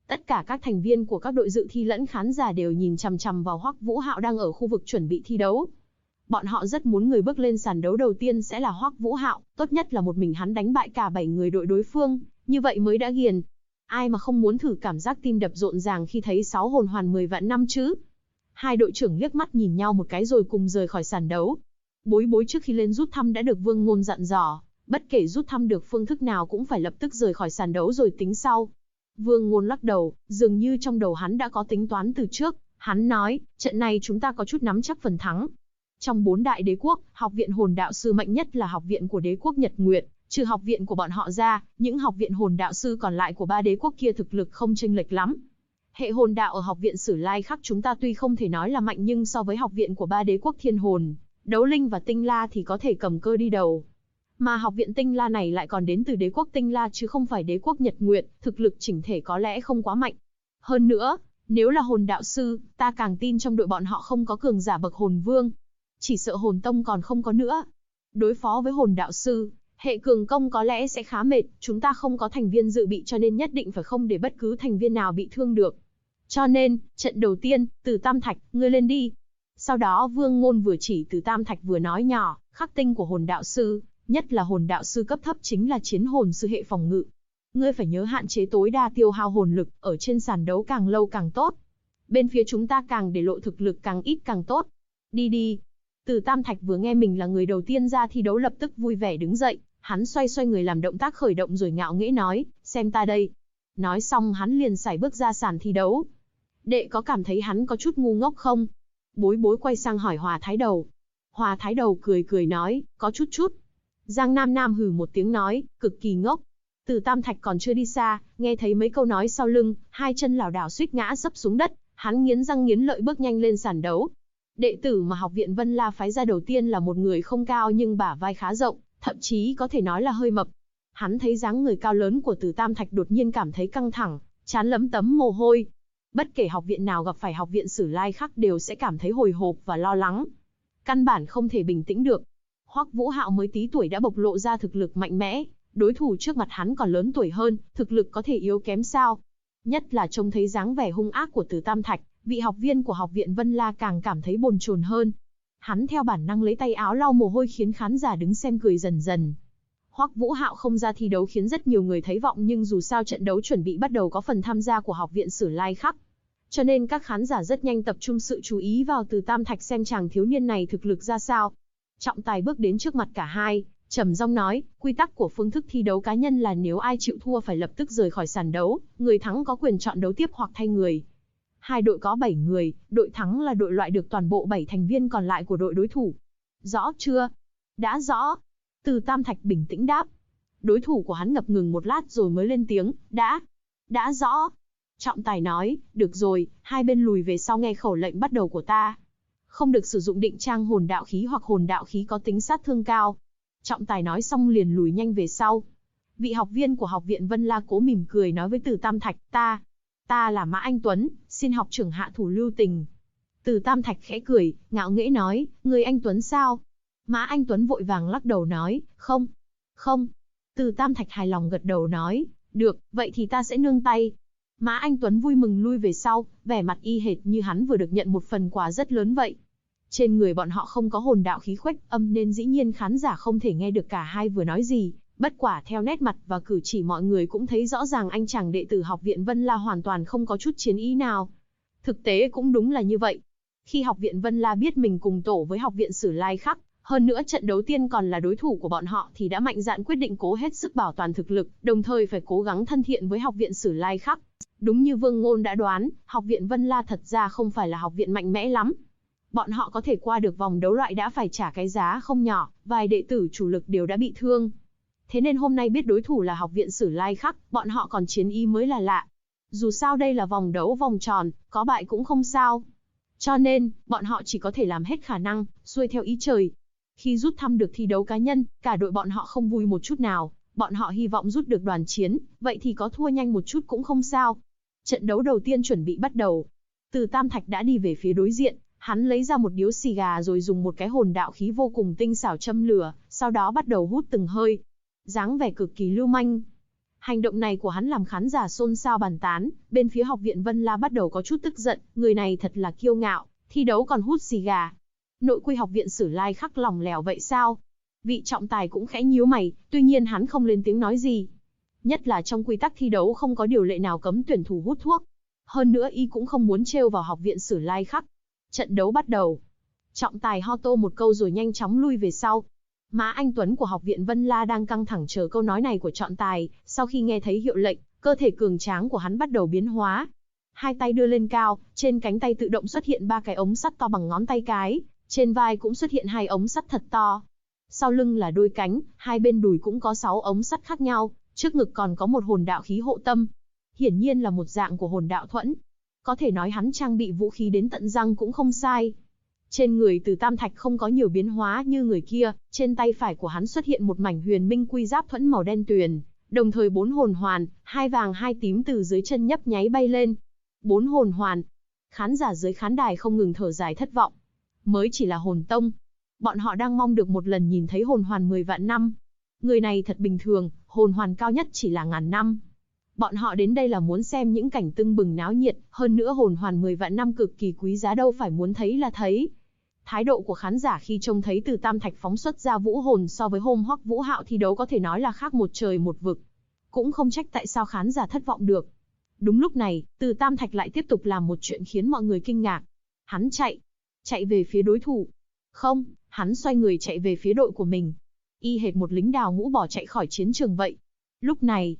Tất cả các thành viên của các đội dự thi lẫn khán giả đều nhìn chằm chằm vào Hoắc Vũ Hạo đang ở khu vực chuẩn bị thi đấu. Bọn họ rất muốn người bước lên sàn đấu đầu tiên sẽ là Hoắc Vũ Hạo, tốt nhất là một mình hắn đánh bại cả 7 người đội đối phương, như vậy mới đã ghiền. Ai mà không muốn thử cảm giác tim đập rộn ràng khi thấy 6 hồn hoàn 10 vạn năm chứ? Hai đội trưởng liếc mắt nhìn nhau một cái rồi cùng rời khỏi sàn đấu. Bối bối trước khi lên rút thăm đã được Vương Ngôn dặn dò, bất kể rút thăm được phương thức nào cũng phải lập tức rời khỏi sàn đấu rồi tính sau. Vương Ngôn lắc đầu, dường như trong đầu hắn đã có tính toán từ trước. Hắn nói, trận này chúng ta có chút nắm chắc phần thắng. Trong 4 đại đế quốc, học viện hồn đạo sư mạnh nhất là học viện của đế quốc Nhật Nguyệt. Trừ học viện của bọn họ ra, những học viện hồn đạo sư còn lại của 3 đế quốc kia thực lực không chênh lệch lắm. Hệ hồn đạo ở học viện Sử Lai Khắc chúng ta tuy không thể nói là mạnh nhưng so với học viện của 3 đế quốc Thiên Hồn, Đấu Linh và Tinh La thì có thể cầm cơ đi đầu. Mà học viện Tinh La này lại còn đến từ đế quốc Tinh La chứ không phải đế quốc Nhật Nguyệt, thực lực chỉnh thể có lẽ không quá mạnh. Hơn nữa, nếu là hồn đạo sư, ta càng tin trong đội bọn họ không có cường giả bậc hồn vương. Chỉ sợ hồn tông còn không có nữa. Đối phó với hồn đạo sư, hệ cường công có lẽ sẽ khá mệt, chúng ta không có thành viên dự bị cho nên nhất định phải không để bất cứ thành viên nào bị thương được. Cho nên, trận đầu tiên, Từ Tam Thạch, ngươi lên đi. Sau đó Vương Ngôn vừa chỉ Từ Tam Thạch vừa nói nhỏ, khắc tinh của hồn đạo sư, nhất là hồn đạo sư cấp thấp chính là chiến hồn sư hệ phòng ngự. Ngươi phải nhớ hạn chế tối đa tiêu hao hồn lực, ở trên sàn đấu càng lâu càng tốt. Bên phía chúng ta càng để lộ thực lực càng ít càng tốt. Đi đi. Từ Tam Thạch vừa nghe mình là người đầu tiên ra thi đấu lập tức vui vẻ đứng dậy, hắn xoay người làm động tác khởi động rồi ngạo nghễ nói, xem ta đây. Nói xong hắn liền sải bước ra sàn thi đấu. Đệ có cảm thấy hắn có chút ngu ngốc không? Bối bối quay sang hỏi Hòa Thái Đầu. Hòa Thái Đầu cười nói, có chút. Giang Nam Nam hừ một tiếng nói, cực kỳ ngốc. Từ Tam Thạch còn chưa đi xa, nghe thấy mấy câu nói sau lưng, hai chân lảo đảo suýt ngã sấp xuống đất, hắn nghiến răng nghiến lợi bước nhanh lên sàn đấu. Đệ tử mà học viện Vân La phái ra đầu tiên là một người không cao nhưng bả vai khá rộng, thậm chí có thể nói là hơi mập. Hắn thấy dáng người cao lớn của Từ Tam Thạch đột nhiên cảm thấy căng thẳng, trán lấm tấm mồ hôi. Bất kể học viện nào gặp phải học viện Sử Lai Khắc đều sẽ cảm thấy hồi hộp và lo lắng. Căn bản không thể bình tĩnh được. Hoắc Vũ Hạo mới tí tuổi đã bộc lộ ra thực lực mạnh mẽ, đối thủ trước mặt hắn còn lớn tuổi hơn, thực lực có thể yếu kém sao? Nhất là trông thấy dáng vẻ hung ác của Từ Tam Thạch, vị học viên của học viện Vân La càng cảm thấy bồn chồn hơn. Hắn theo bản năng lấy tay áo lau mồ hôi khiến khán giả đứng xem cười dần dần. Hoắc Vũ Hạo không ra thi đấu khiến rất nhiều người thấy vọng nhưng dù sao trận đấu chuẩn bị bắt đầu có phần tham gia của học viện Sử Lai Khắc. Cho nên các khán giả rất nhanh tập trung sự chú ý vào Từ Tam Thạch xem chàng thiếu niên này thực lực ra sao. Trọng tài bước đến trước mặt cả hai, trầm giọng nói, quy tắc của phương thức thi đấu cá nhân là nếu ai chịu thua phải lập tức rời khỏi sàn đấu, người thắng có quyền chọn đấu tiếp hoặc thay người. Hai đội có 7 người, đội thắng là đội loại được toàn bộ 7 thành viên còn lại của đội đối thủ. Rõ chưa? Đã rõ. Từ Tam Thạch bình tĩnh đáp. Đối thủ của hắn ngập ngừng một lát rồi mới lên tiếng, đã rõ. Trọng tài nói, được rồi, hai bên lùi về sau nghe khẩu lệnh bắt đầu của ta. Không được sử dụng định trang hồn đạo khí hoặc hồn đạo khí có tính sát thương cao. Trọng tài nói xong liền lùi nhanh về sau. Vị học viên của học viện Vân La cố mỉm cười nói với Từ Tam Thạch, ta là Mã Anh Tuấn, xin học trưởng hạ thủ lưu tình. Từ Tam Thạch khẽ cười, ngạo nghễ nói, người Anh Tuấn sao? Mã Anh Tuấn vội vàng lắc đầu nói, không. Từ Tam Thạch hài lòng gật đầu nói, được, vậy thì ta sẽ nương tay. Mã Anh Tuấn vui mừng lui về sau, vẻ mặt y hệt như hắn vừa được nhận một phần quà rất lớn vậy. Trên người bọn họ không có hồn đạo khí khuếch âm nên dĩ nhiên khán giả không thể nghe được cả hai vừa nói gì, bất quả theo nét mặt và cử chỉ mọi người cũng thấy rõ ràng anh chàng đệ tử học viện Vân La hoàn toàn không có chút chiến ý nào. Thực tế cũng đúng là như vậy. Khi học viện Vân La biết mình cùng tổ với học viện Sử Lai Khắc, hơn nữa trận đấu tiên còn là đối thủ của bọn họ thì đã mạnh dạn quyết định cố hết sức bảo toàn thực lực, đồng thời phải cố gắng thân thiện với học viện Sử Lai Khắc. Đúng như Vương Ngôn đã đoán, học viện Vân La thật ra không phải là học viện mạnh mẽ lắm. Bọn họ có thể qua được vòng đấu loại đã phải trả cái giá không nhỏ, vài đệ tử chủ lực đều đã bị thương. Thế nên hôm nay biết đối thủ là học viện Sử Lai Khắc, bọn họ còn chiến ý mới là lạ. Dù sao đây là vòng đấu vòng tròn, có bại cũng không sao. Cho nên, bọn họ chỉ có thể làm hết khả năng, xuôi theo ý trời. Khi rút thăm được thi đấu cá nhân, cả đội bọn họ không vui một chút nào, bọn họ hy vọng rút được đoàn chiến, vậy thì có thua nhanh một chút cũng không sao. Trận đấu đầu tiên chuẩn bị bắt đầu. Từ Tam Thạch đã đi về phía đối diện, hắn lấy ra một điếu xì gà rồi dùng một cái hồn đạo khí vô cùng tinh xảo châm lửa, sau đó bắt đầu hút từng hơi. Dáng vẻ cực kỳ lưu manh. Hành động này của hắn làm khán giả xôn xao bàn tán, bên phía học viện Vân La bắt đầu có chút tức giận, người này thật là kiêu ngạo, thi đấu còn hút xì gà. Nội quy học viện Sử Lai Khắc lỏng lẻo vậy sao? Vị trọng tài cũng khẽ nhíu mày, tuy nhiên hắn không lên tiếng nói gì. Nhất là trong quy tắc thi đấu không có điều lệ nào cấm tuyển thủ hút thuốc. Hơn nữa y cũng không muốn trêu vào học viện Sử Lai Khắc. Trận đấu bắt đầu. Trọng tài ho tô một câu rồi nhanh chóng lui về sau. Mã Anh Tuấn của học viện Vân La đang căng thẳng chờ câu nói này của trọng tài, sau khi nghe thấy hiệu lệnh, cơ thể cường tráng của hắn bắt đầu biến hóa. Hai tay đưa lên cao, trên cánh tay tự động xuất hiện 3 cái ống sắt to bằng ngón tay cái, trên vai cũng xuất hiện 2 ống sắt thật to. Sau lưng là đôi cánh, hai bên đùi cũng có 6 ống sắt khác nhau, trước ngực còn có một hồn đạo khí hộ tâm. Hiển nhiên là một dạng của hồn đạo thuẫn. Có thể nói hắn trang bị vũ khí đến tận răng cũng không sai. Trên người Từ Tam Thạch không có nhiều biến hóa như người kia, trên tay phải của hắn xuất hiện một mảnh huyền minh quy giáp thuẫn màu đen tuyền, đồng thời 4 hồn hoàn, 2 vàng 2 tím từ dưới chân nhấp nháy bay lên. 4 hồn hoàn. Khán giả dưới khán đài không ngừng thở dài thất vọng. Mới chỉ là hồn tông. Bọn họ đang mong được một lần nhìn thấy hồn hoàn 10 vạn năm. Người này thật bình thường, hồn hoàn cao nhất chỉ là ngàn năm. Bọn họ đến đây là muốn xem những cảnh tưng bừng náo nhiệt, hơn nữa hồn hoàn 10 vạn năm cực kỳ quý giá đâu phải muốn thấy là thấy. Thái độ của khán giả khi trông thấy Từ Tam Thạch phóng xuất ra vũ hồn so với hôm Hoắc Vũ Hạo thi đấu có thể nói là khác một trời một vực. Cũng không trách tại sao khán giả thất vọng được. Đúng lúc này, Từ Tam Thạch lại tiếp tục làm một chuyện khiến mọi người kinh ngạc. Hắn chạy về phía đối thủ. Không, hắn xoay người chạy về phía đội của mình. Y hệt một lính đào ngũ bỏ chạy khỏi chiến trường vậy. Lúc này,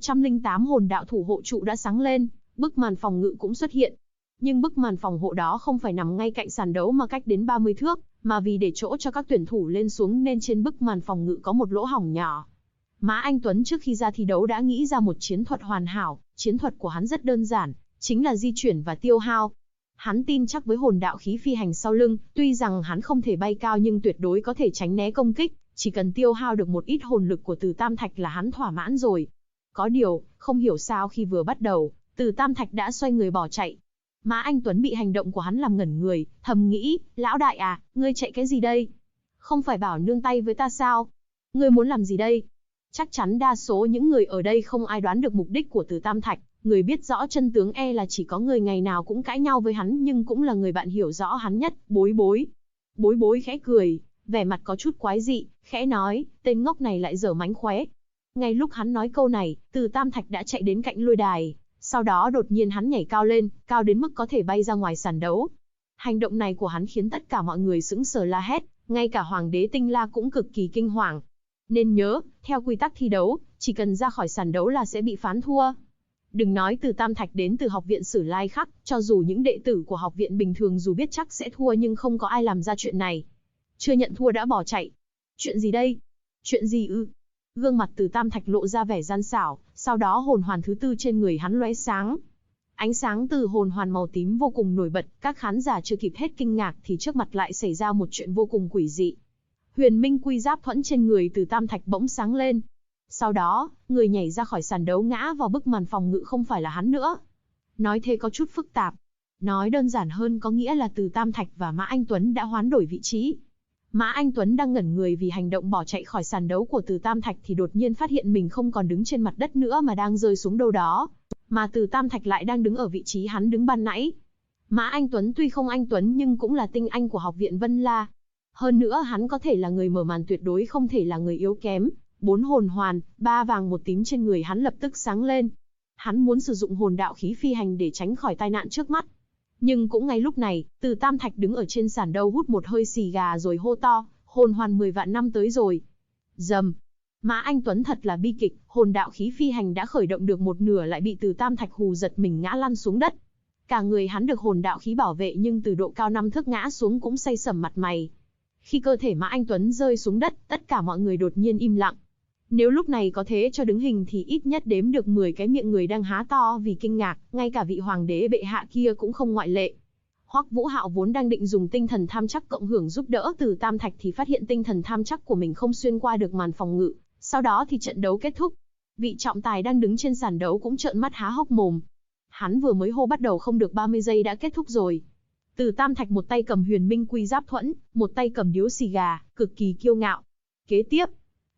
108 hồn đạo thủ hộ trụ đã sáng lên, bức màn phòng ngự cũng xuất hiện. Nhưng bức màn phòng hộ đó không phải nằm ngay cạnh sàn đấu mà cách đến 30 thước, mà vì để chỗ cho các tuyển thủ lên xuống nên trên bức màn phòng ngự có một lỗ hổng nhỏ. Mã Anh Tuấn trước khi ra thi đấu đã nghĩ ra một chiến thuật hoàn hảo, chiến thuật của hắn rất đơn giản, chính là di chuyển và tiêu hao. Hắn tin chắc với hồn đạo khí phi hành sau lưng, tuy rằng hắn không thể bay cao nhưng tuyệt đối có thể tránh né công kích, chỉ cần tiêu hao được một ít hồn lực của Từ Tam Thạch là hắn thỏa mãn rồi. Có điều, không hiểu sao khi vừa bắt đầu, Từ Tam Thạch đã xoay người bỏ chạy. Mã Anh Tuấn bị hành động của hắn làm ngẩn người, thầm nghĩ, lão đại à, ngươi chạy cái gì đây? Không phải bảo nương tay với ta sao? Ngươi muốn làm gì đây? Chắc chắn đa số những người ở đây không ai đoán được mục đích của Từ Tam Thạch, người biết rõ chân tướng là chỉ có người ngày nào cũng cãi nhau với hắn nhưng cũng là người bạn hiểu rõ hắn nhất, Bối Bối. Bối Bối khẽ cười, vẻ mặt có chút quái dị, khẽ nói, tên ngốc này lại dở mánh khóe. Ngay lúc hắn nói câu này, Từ Tam Thạch đã chạy đến cạnh lôi đài, sau đó đột nhiên hắn nhảy cao lên, cao đến mức có thể bay ra ngoài sàn đấu. Hành động này của hắn khiến tất cả mọi người sững sờ la hét, ngay cả Hoàng đế Tinh La cũng cực kỳ kinh hoàng. Nên nhớ, theo quy tắc thi đấu, chỉ cần ra khỏi sàn đấu là sẽ bị phán thua. Đừng nói Từ Tam Thạch đến từ học viện Sử Lai Khắc, cho dù những đệ tử của học viện bình thường dù biết chắc sẽ thua nhưng không có ai làm ra chuyện này. Chưa nhận thua đã bỏ chạy. Chuyện gì đây? Chuyện gì ư? Gương mặt Từ Tam Thạch lộ ra vẻ gian xảo, sau đó hồn hoàn thứ tư trên người hắn lóe sáng. Ánh sáng từ hồn hoàn màu tím vô cùng nổi bật, các khán giả chưa kịp hết kinh ngạc thì trước mặt lại xảy ra một chuyện vô cùng quỷ dị. Huyền minh quy giáp thuẫn trên người Từ Tam Thạch bỗng sáng lên. Sau đó, người nhảy ra khỏi sàn đấu ngã vào bức màn phòng ngự không phải là hắn nữa. Nói thế có chút phức tạp. Nói đơn giản hơn có nghĩa là Từ Tam Thạch và Mã Anh Tuấn đã hoán đổi vị trí. Mã Anh Tuấn đang ngẩn người vì hành động bỏ chạy khỏi sàn đấu của Từ Tam Thạch thì đột nhiên phát hiện mình không còn đứng trên mặt đất nữa mà đang rơi xuống đâu đó. Mà Từ Tam Thạch lại đang đứng ở vị trí hắn đứng ban nãy. Mã Anh Tuấn tuy không anh Tuấn nhưng cũng là tinh anh của học viện Vân La. Hơn nữa hắn có thể là người mở màn tuyệt đối không thể là người yếu kém. 4 hồn hoàn, 3 vàng 1 tím trên người hắn lập tức sáng lên. Hắn muốn sử dụng hồn đạo khí phi hành để tránh khỏi tai nạn trước mắt. Nhưng cũng ngay lúc này, Từ Tam Thạch đứng ở trên sàn đấu hút một hơi xì gà rồi hô to, hồn hoàn 10 vạn năm tới rồi. Rầm. Mã Anh Tuấn thật là bi kịch, hồn đạo khí phi hành đã khởi động được một nửa lại bị Từ Tam Thạch hù giật mình ngã lăn xuống đất. Cả người hắn được hồn đạo khí bảo vệ nhưng từ độ cao 5 thước ngã xuống cũng say sẩm mặt mày. Khi cơ thể Mã Anh Tuấn rơi xuống đất, tất cả mọi người đột nhiên im lặng. Nếu lúc này có thế cho đứng hình thì ít nhất đếm được 10 cái miệng người đang há to vì kinh ngạc, ngay cả vị hoàng đế bệ hạ kia cũng không ngoại lệ. Hoắc Vũ Hạo vốn đang định dùng tinh thần tham chắc cộng hưởng giúp đỡ Từ Tam Thạch thì phát hiện tinh thần tham chắc của mình không xuyên qua được màn phòng ngự, sau đó thì trận đấu kết thúc. Vị trọng tài đang đứng trên sàn đấu cũng trợn mắt há hốc mồm. Hắn vừa mới hô bắt đầu không được 30 giây đã kết thúc rồi. Từ Tam Thạch một tay cầm huyền minh quy giáp thuẫn, một tay cầm điếu xì gà, cực kỳ kiêu ngạo. Kế tiếp,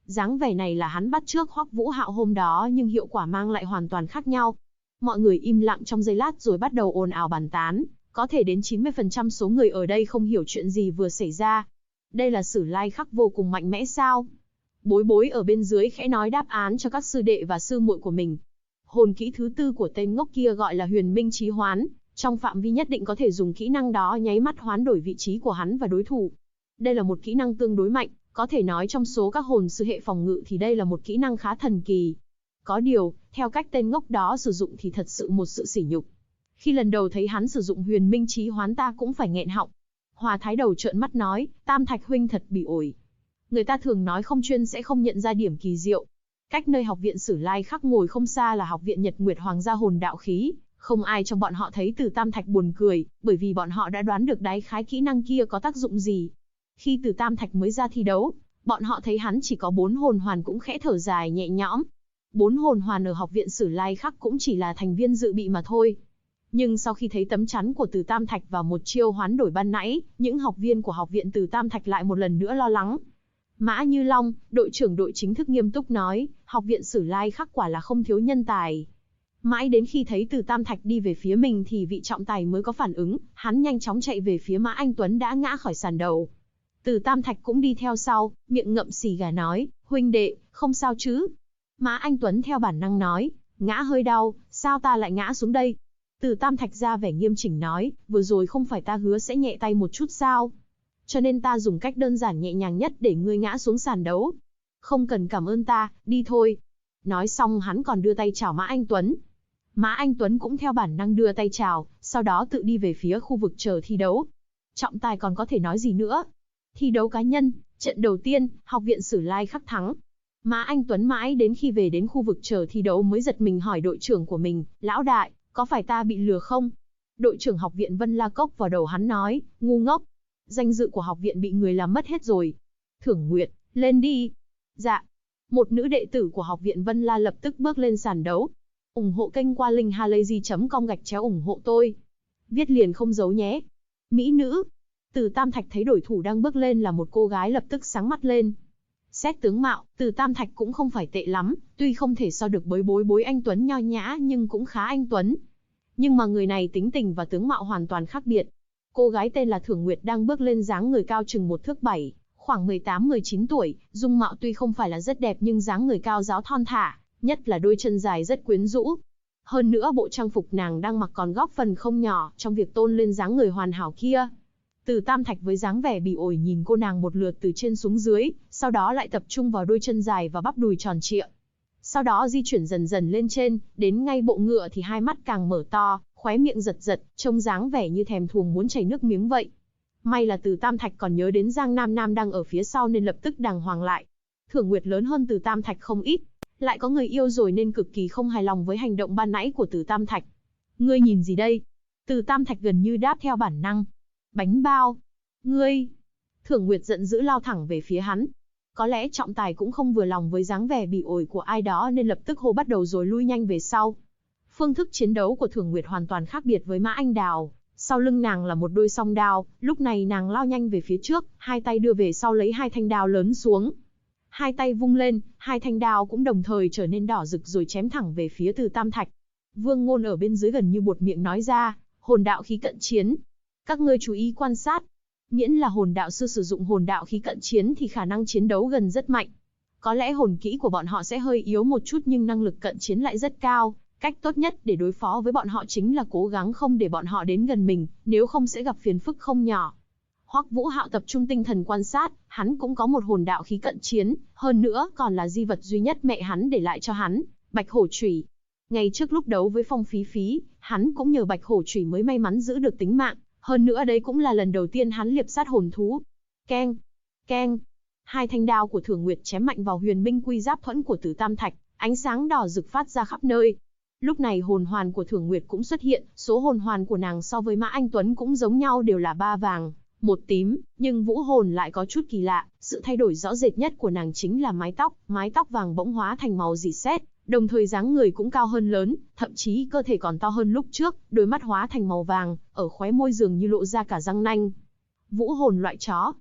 Dáng vẻ này là hắn bắt chước Hoắc Vũ Hạo hôm đó nhưng hiệu quả mang lại hoàn toàn khác nhau. Mọi người im lặng trong giây lát rồi bắt đầu ồn ào bàn tán, có thể đến 90% số người ở đây không hiểu chuyện gì vừa xảy ra. Đây là Sử Lai Khắc vô cùng mạnh mẽ sao? Bối Bối ở bên dưới khẽ nói đáp án cho các sư đệ và sư muội của mình. Hồn kỹ thứ tư của tên ngốc kia gọi là Huyền Minh Chí Hoán, trong phạm vi nhất định có thể dùng kỹ năng đó nháy mắt hoán đổi vị trí của hắn và đối thủ. Đây là một kỹ năng tương đối mạnh, có thể nói trong số các hồn sư hệ phòng ngự thì đây là một kỹ năng khá thần kỳ. Có điều, theo cách tên ngốc đó sử dụng thì thật sự một sự sỉ nhục. Khi lần đầu thấy hắn sử dụng Huyền Minh Chí Hoán ta cũng phải nghẹn họng. Hòa Thái Đầu trợn mắt nói, Tam Thạch huynh thật bị ổi. Người ta thường nói không chuyên sẽ không nhận ra điểm kỳ diệu. Cách nơi học viện Sử Lai Khắc ngồi không xa là học viện Nhật Nguyệt Hoàng gia hồn đạo khí. Không ai trong bọn họ thấy Từ Tam Thạch buồn cười, bởi vì bọn họ đã đoán được đại khái kỹ năng kia có tác dụng gì. Khi Từ Tam Thạch mới ra thi đấu, bọn họ thấy hắn chỉ có 4 hồn hoàn cũng khẽ thở dài nhẹ nhõm. 4 hồn hoàn ở học viện Sử Lai Khắc cũng chỉ là thành viên dự bị mà thôi. Nhưng sau khi thấy tấm chắn của Từ Tam Thạch và một chiêu hoán đổi ban nãy, những học viên của học viện Từ Tam Thạch lại một lần nữa lo lắng. Mã Như Long, đội trưởng đội chính thức nghiêm túc nói, học viện Sử Lai Khắc quả là không thiếu nhân tài. Mãi đến khi thấy Từ Tam Thạch đi về phía mình thì vị trọng tài mới có phản ứng, hắn nhanh chóng chạy về phía Mã Anh Tuấn đã ngã khỏi sàn đầu. Từ Tam Thạch cũng đi theo sau, miệng ngậm xì gà nói, huynh đệ, không sao chứ? Mã Anh Tuấn theo bản năng nói, ngã hơi đau, sao ta lại ngã xuống đây? Từ Tam Thạch ra vẻ nghiêm chỉnh nói, vừa rồi không phải ta hứa sẽ nhẹ tay một chút sao? Cho nên ta dùng cách đơn giản nhẹ nhàng nhất để ngươi ngã xuống sàn đấu. Không cần cảm ơn ta, đi thôi. Nói xong hắn còn đưa tay chào Mã Anh Tuấn. Mã Anh Tuấn cũng theo bản năng đưa tay chào, sau đó tự đi về phía khu vực chờ thi đấu. Trọng tài còn có thể nói gì nữa? Thi đấu cá nhân, trận đầu tiên, học viện Sử Lai Khắc thắng. Mã Anh Tuấn mãi đến khi về đến khu vực chờ thi đấu mới giật mình hỏi đội trưởng của mình, lão đại, có phải ta bị lừa không? Đội trưởng học viện Vân La Cốc vào đầu hắn nói, ngu ngốc. Danh dự của học viện bị người làm mất hết rồi. Thưởng Nguyệt, lên đi. Dạ. Một nữ đệ tử của học viện Vân La lập tức bước lên sàn đấu. Ủng hộ kênh qua linkhalazy.com/ủng hộ tôi. Viết liền không giấu nhé. Mỹ nữ. Từ Tam Thạch thấy đối thủ đang bước lên là một cô gái lập tức sáng mắt lên. Xét tướng mạo, Từ Tam Thạch cũng không phải tệ lắm, tuy không thể so được với Bối anh Tuấn nho nhã nhưng cũng khá anh Tuấn. Nhưng mà người này tính tình và tướng mạo hoàn toàn khác biệt. Cô gái tên là Thưởng Nguyệt đang bước lên dáng người cao chừng 1 thước 7, khoảng 18-19 tuổi, dung mạo tuy không phải là rất đẹp nhưng dáng người cao ráo thon thả, nhất là đôi chân dài rất quyến rũ. Hơn nữa bộ trang phục nàng đang mặc còn góp phần không nhỏ trong việc tôn lên dáng người hoàn hảo kia. Từ Tam Thạch với dáng vẻ bị ổi nhìn cô nàng một lượt từ trên xuống dưới, sau đó lại tập trung vào đôi chân dài và bắp đùi tròn trịa. Sau đó di chuyển dần dần lên trên, đến ngay bộ ngựa thì hai mắt càng mở to, khóe miệng giật giật, trông dáng vẻ như thèm thuồng muốn chảy nước miếng vậy. May là Từ Tam Thạch còn nhớ đến Giang Nam Nam đang ở phía sau nên lập tức đàng hoàng lại. Thưởng Nguyệt lớn hơn Từ Tam Thạch không ít, lại có người yêu rồi nên cực kỳ không hài lòng với hành động ban nãy của Từ Tam Thạch. Ngươi nhìn gì đây? Từ Tam Thạch gần như đáp theo bản năng. Bánh bao. Ngươi. Thưởng Nguyệt giận dữ lao thẳng về phía hắn. Có lẽ trọng tài cũng không vừa lòng với dáng vẻ bị ổi của ai đó nên lập tức hô bắt đầu rồi lui nhanh về sau. Phương thức chiến đấu của Thưởng Nguyệt hoàn toàn khác biệt với Mã Anh Đào. Sau lưng nàng là một đôi song đao, lúc này nàng lao nhanh về phía trước, hai tay đưa về sau lấy hai thanh đao lớn xuống. Hai tay vung lên, hai thanh đao cũng đồng thời trở nên đỏ rực rồi chém thẳng về phía Từ Tam Thạch. Vương Ngôn ở bên dưới gần như buột miệng nói ra, hồn đạo khí cận chiến. Các ngươi chú ý quan sát. Miễn là hồn đạo sư sử dụng hồn đạo khí cận chiến thì khả năng chiến đấu gần rất mạnh. Có lẽ hồn kỹ của bọn họ sẽ hơi yếu một chút nhưng năng lực cận chiến lại rất cao. Cách tốt nhất để đối phó với bọn họ chính là cố gắng không để bọn họ đến gần mình, nếu không sẽ gặp phiền phức không nhỏ. Hoắc Vũ Hạo tập trung tinh thần quan sát, hắn cũng có một hồn đạo khí cận chiến, hơn nữa còn là di vật duy nhất mẹ hắn để lại cho hắn, Bạch Hổ Chủy. Ngay trước lúc đấu với Phong Phí Phí, hắn cũng nhờ Bạch Hổ Chủy mới may mắn giữ được tính mạng, hơn nữa đấy cũng là lần đầu tiên hắn liệp sát hồn thú. Keng, keng. Hai thanh đao của Thưởng Nguyệt chém mạnh vào Huyền Minh Quy Giáp Thuẫn của Từ Tam Thạch, ánh sáng đỏ rực phát ra khắp nơi. Lúc này hồn hoàn của Thưởng Nguyệt cũng xuất hiện, số hồn hoàn của nàng so với Mã Anh Tuấn cũng giống nhau đều là 3 vàng, 1 tím, nhưng vũ hồn lại có chút kỳ lạ, sự thay đổi rõ rệt nhất của nàng chính là mái tóc vàng bỗng hóa thành màu rỉ sét, đồng thời dáng người cũng cao hơn lớn, thậm chí cơ thể còn to hơn lúc trước, đôi mắt hóa thành màu vàng, ở khóe môi dường như lộ ra cả răng nanh. Vũ hồn loại chó.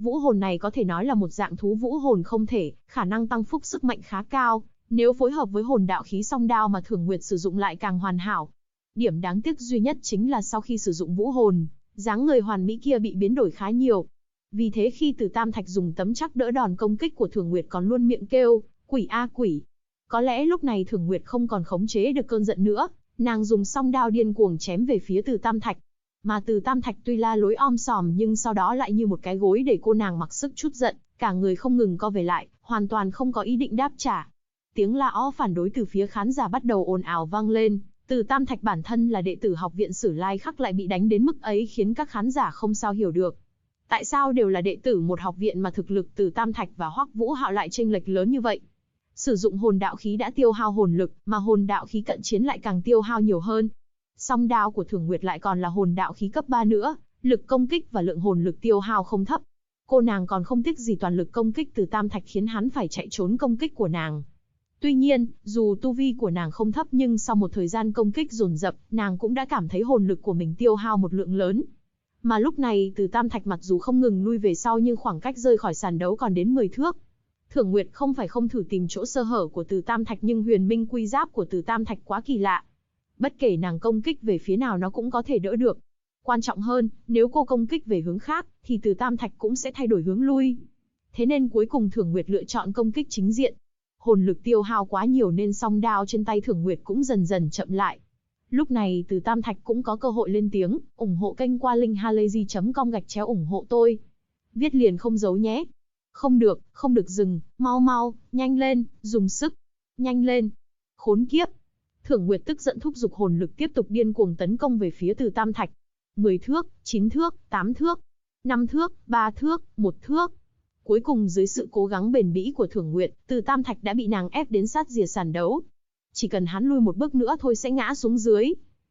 Vũ hồn này có thể nói là một dạng thú vũ hồn không thể, khả năng tăng phúc sức mạnh khá cao, nếu phối hợp với hồn đạo khí song đao mà Thường Nguyệt sử dụng lại càng hoàn hảo. Điểm đáng tiếc duy nhất chính là sau khi sử dụng vũ hồn, dáng người hoàn mỹ kia bị biến đổi khá nhiều. Vì thế khi Từ Tam Thạch dùng tấm chắc đỡ đòn công kích của Thường Nguyệt còn luôn miệng kêu, quỷ a quỷ. Có lẽ lúc này Thường Nguyệt không còn khống chế được cơn giận nữa, nàng dùng song đao điên cuồng chém về phía Từ Tam Thạch. Mà Từ Tam Thạch tuy la lối om sòm nhưng sau đó lại như một cái gối để cô nàng mặc sức chút giận, cả người không ngừng co về lại, hoàn toàn không có ý định đáp trả. Tiếng la ó phản đối từ phía khán giả bắt đầu ồn ào vang lên. Từ Tam Thạch bản thân là đệ tử học viện Sử Lai Khắc lại bị đánh đến mức ấy khiến các khán giả không sao hiểu được. Tại sao đều là đệ tử một học viện mà thực lực Từ Tam Thạch và Hoắc Vũ Hạo lại chênh lệch lớn như vậy? Sử dụng hồn đạo khí đã tiêu hao hồn lực, mà hồn đạo khí cận chiến lại càng tiêu hao nhiều hơn. Song đao của Thường Nguyệt lại còn là hồn đạo khí cấp 3 nữa, lực công kích và lượng hồn lực tiêu hao không thấp. Cô nàng còn không tiếc gì toàn lực công kích Từ Tam Thạch khiến hắn phải chạy trốn công kích của nàng. Tuy nhiên, dù tu vi của nàng không thấp nhưng sau một thời gian công kích dồn dập, nàng cũng đã cảm thấy hồn lực của mình tiêu hao một lượng lớn. Mà lúc này Từ Tam Thạch mặc dù không ngừng lui về sau nhưng khoảng cách rơi khỏi sàn đấu còn đến 10 thước. Thường Nguyệt không phải không thử tìm chỗ sơ hở của Từ Tam Thạch nhưng huyền minh quy giáp của Từ Tam Thạch quá kỳ lạ. Bất kể nàng công kích về phía nào nó cũng có thể đỡ được. Quan trọng hơn, nếu cô công kích về hướng khác, thì Từ Tam Thạch cũng sẽ thay đổi hướng lui. Thế nên cuối cùng Thường Nguyệt lựa chọn công kích chính diện. Hồn lực tiêu hao quá nhiều nên song đao trên tay Thường Nguyệt cũng dần dần chậm lại. Lúc này Từ Tam Thạch cũng có cơ hội lên tiếng, ủng hộ kênh qua link halayzi.com/ủng hộ tôi. Viết liền không giấu nhé. Không được dừng, mau, nhanh lên, dùng sức, nhanh lên. Khốn kiếp. Thường Nguyệt tức giận thúc giục hồn lực tiếp tục điên cuồng tấn công về phía Từ Tam Thạch. 10 thước, 9 thước, 8 thước, 5 thước, 3 thước, 1 thước. Cuối cùng dưới sự cố gắng bền bỉ của Thường Nguyệt, Từ Tam Thạch đã bị nàng ép đến sát rìa sàn đấu. Chỉ cần hắn lui một bước nữa thôi sẽ ngã xuống dưới.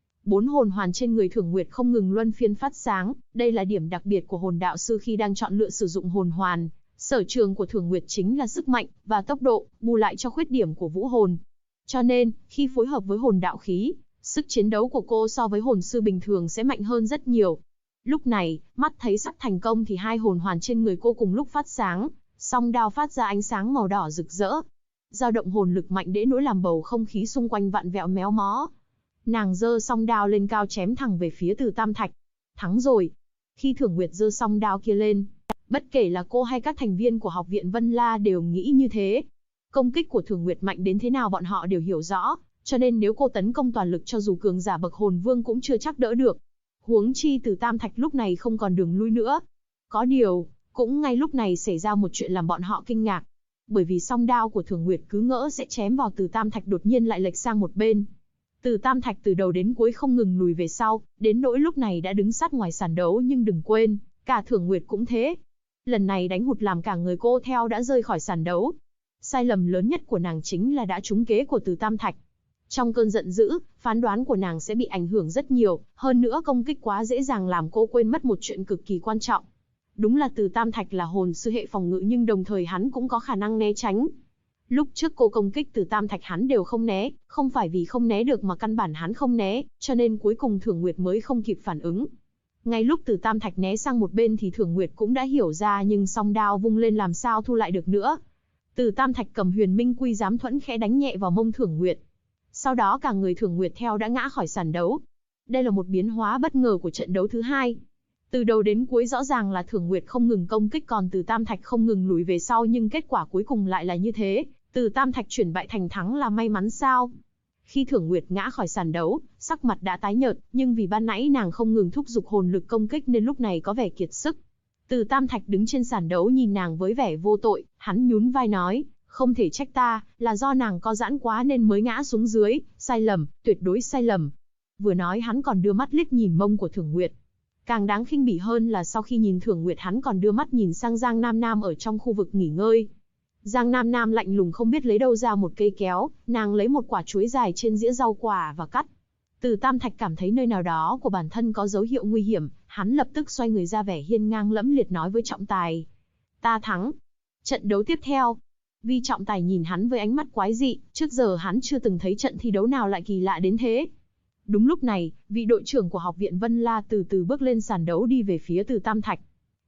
4 hồn hoàn trên người Thường Nguyệt không ngừng luân phiên phát sáng, đây là điểm đặc biệt của hồn đạo sư khi đang chọn lựa sử dụng hồn hoàn. Sở trường của Thường Nguyệt chính là sức mạnh và tốc độ, bù lại cho khuyết điểm của vũ hồn. Cho nên, khi phối hợp với hồn đạo khí, sức chiến đấu của cô so với hồn sư bình thường sẽ mạnh hơn rất nhiều. Lúc này, mắt thấy sắp thành công thì hai hồn hoàn trên người cô cùng lúc phát sáng, song đao phát ra ánh sáng màu đỏ rực rỡ. Dao động hồn lực mạnh đến nỗi làm bầu không khí xung quanh vặn vẹo méo mó. Nàng giơ song đao lên cao chém thẳng về phía Từ Tam Thạch. Thắng rồi. Khi Thường Nguyệt giơ song đao kia lên, bất kể là cô hay các thành viên của học viện Vân La đều nghĩ như thế. Công kích của Thường Nguyệt mạnh đến thế nào bọn họ đều hiểu rõ, cho nên nếu cô tấn công toàn lực cho dù cường giả bậc hồn vương cũng chưa chắc đỡ được. Huống chi Từ Tam Thạch lúc này không còn đường lui nữa. Có điều, cũng ngay lúc này xảy ra một chuyện làm bọn họ kinh ngạc. Bởi vì song đao của Thường Nguyệt cứ ngỡ sẽ chém vào Từ Tam Thạch đột nhiên lại lệch sang một bên. Từ Tam Thạch từ đầu đến cuối không ngừng lùi về sau, đến nỗi lúc này đã đứng sát ngoài sàn đấu nhưng đừng quên, cả Thường Nguyệt cũng thế. Lần này đánh hụt làm cả người cô theo đã rơi khỏi sàn đấu. Sai lầm lớn nhất của nàng chính là đã trúng kế của Từ Tam Thạch. Trong cơn giận dữ, phán đoán của nàng sẽ bị ảnh hưởng rất nhiều, hơn nữa công kích quá dễ dàng làm cô quên mất một chuyện cực kỳ quan trọng. Đúng là Từ Tam Thạch là hồn sư hệ phòng ngự nhưng đồng thời hắn cũng có khả năng né tránh. Lúc trước cô công kích Từ Tam Thạch hắn đều không né, không phải vì không né được mà căn bản hắn không né, cho nên cuối cùng Thường Nguyệt mới không kịp phản ứng. Ngay lúc Từ Tam Thạch né sang một bên thì Thường Nguyệt cũng đã hiểu ra nhưng song đao vung lên làm sao thu lại được nữa. Từ Tam Thạch cầm huyền minh quy giám thuẫn khẽ đánh nhẹ vào mông Thường Nguyệt. Sau đó cả người Thường Nguyệt theo đã ngã khỏi sàn đấu. Đây là một biến hóa bất ngờ của trận đấu thứ hai. Từ đầu đến cuối rõ ràng là Thường Nguyệt không ngừng công kích còn Từ Tam Thạch không ngừng lùi về sau nhưng kết quả cuối cùng lại là như thế. Từ Tam Thạch chuyển bại thành thắng là may mắn sao? Khi Thường Nguyệt ngã khỏi sàn đấu, sắc mặt đã tái nhợt, nhưng vì ban nãy nàng không ngừng thúc giục hồn lực công kích nên lúc này có vẻ kiệt sức. Từ Tam Thạch đứng trên sàn đấu nhìn nàng với vẻ vô tội, hắn nhún vai nói, không thể trách ta, là do nàng co giãn quá nên mới ngã xuống dưới, sai lầm, tuyệt đối sai lầm. Vừa nói hắn còn đưa mắt liếc nhìn mông của Thường Nguyệt. Càng đáng khinh bỉ hơn là sau khi nhìn Thường Nguyệt hắn còn đưa mắt nhìn sang Giang Nam Nam ở trong khu vực nghỉ ngơi. Giang Nam Nam lạnh lùng không biết lấy đâu ra một cây kéo, nàng lấy một quả chuối dài trên dĩa rau quả và cắt. Từ Tam Thạch cảm thấy nơi nào đó của bản thân có dấu hiệu nguy hiểm, hắn lập tức xoay người ra vẻ hiên ngang lẫm liệt nói với trọng tài. Ta thắng. Trận đấu tiếp theo. Vi trọng tài nhìn hắn với ánh mắt quái dị, trước giờ hắn chưa từng thấy trận thi đấu nào lại kỳ lạ đến thế. Đúng lúc này, vị đội trưởng của học viện Vân La từ từ bước lên sàn đấu đi về phía Từ Tam Thạch.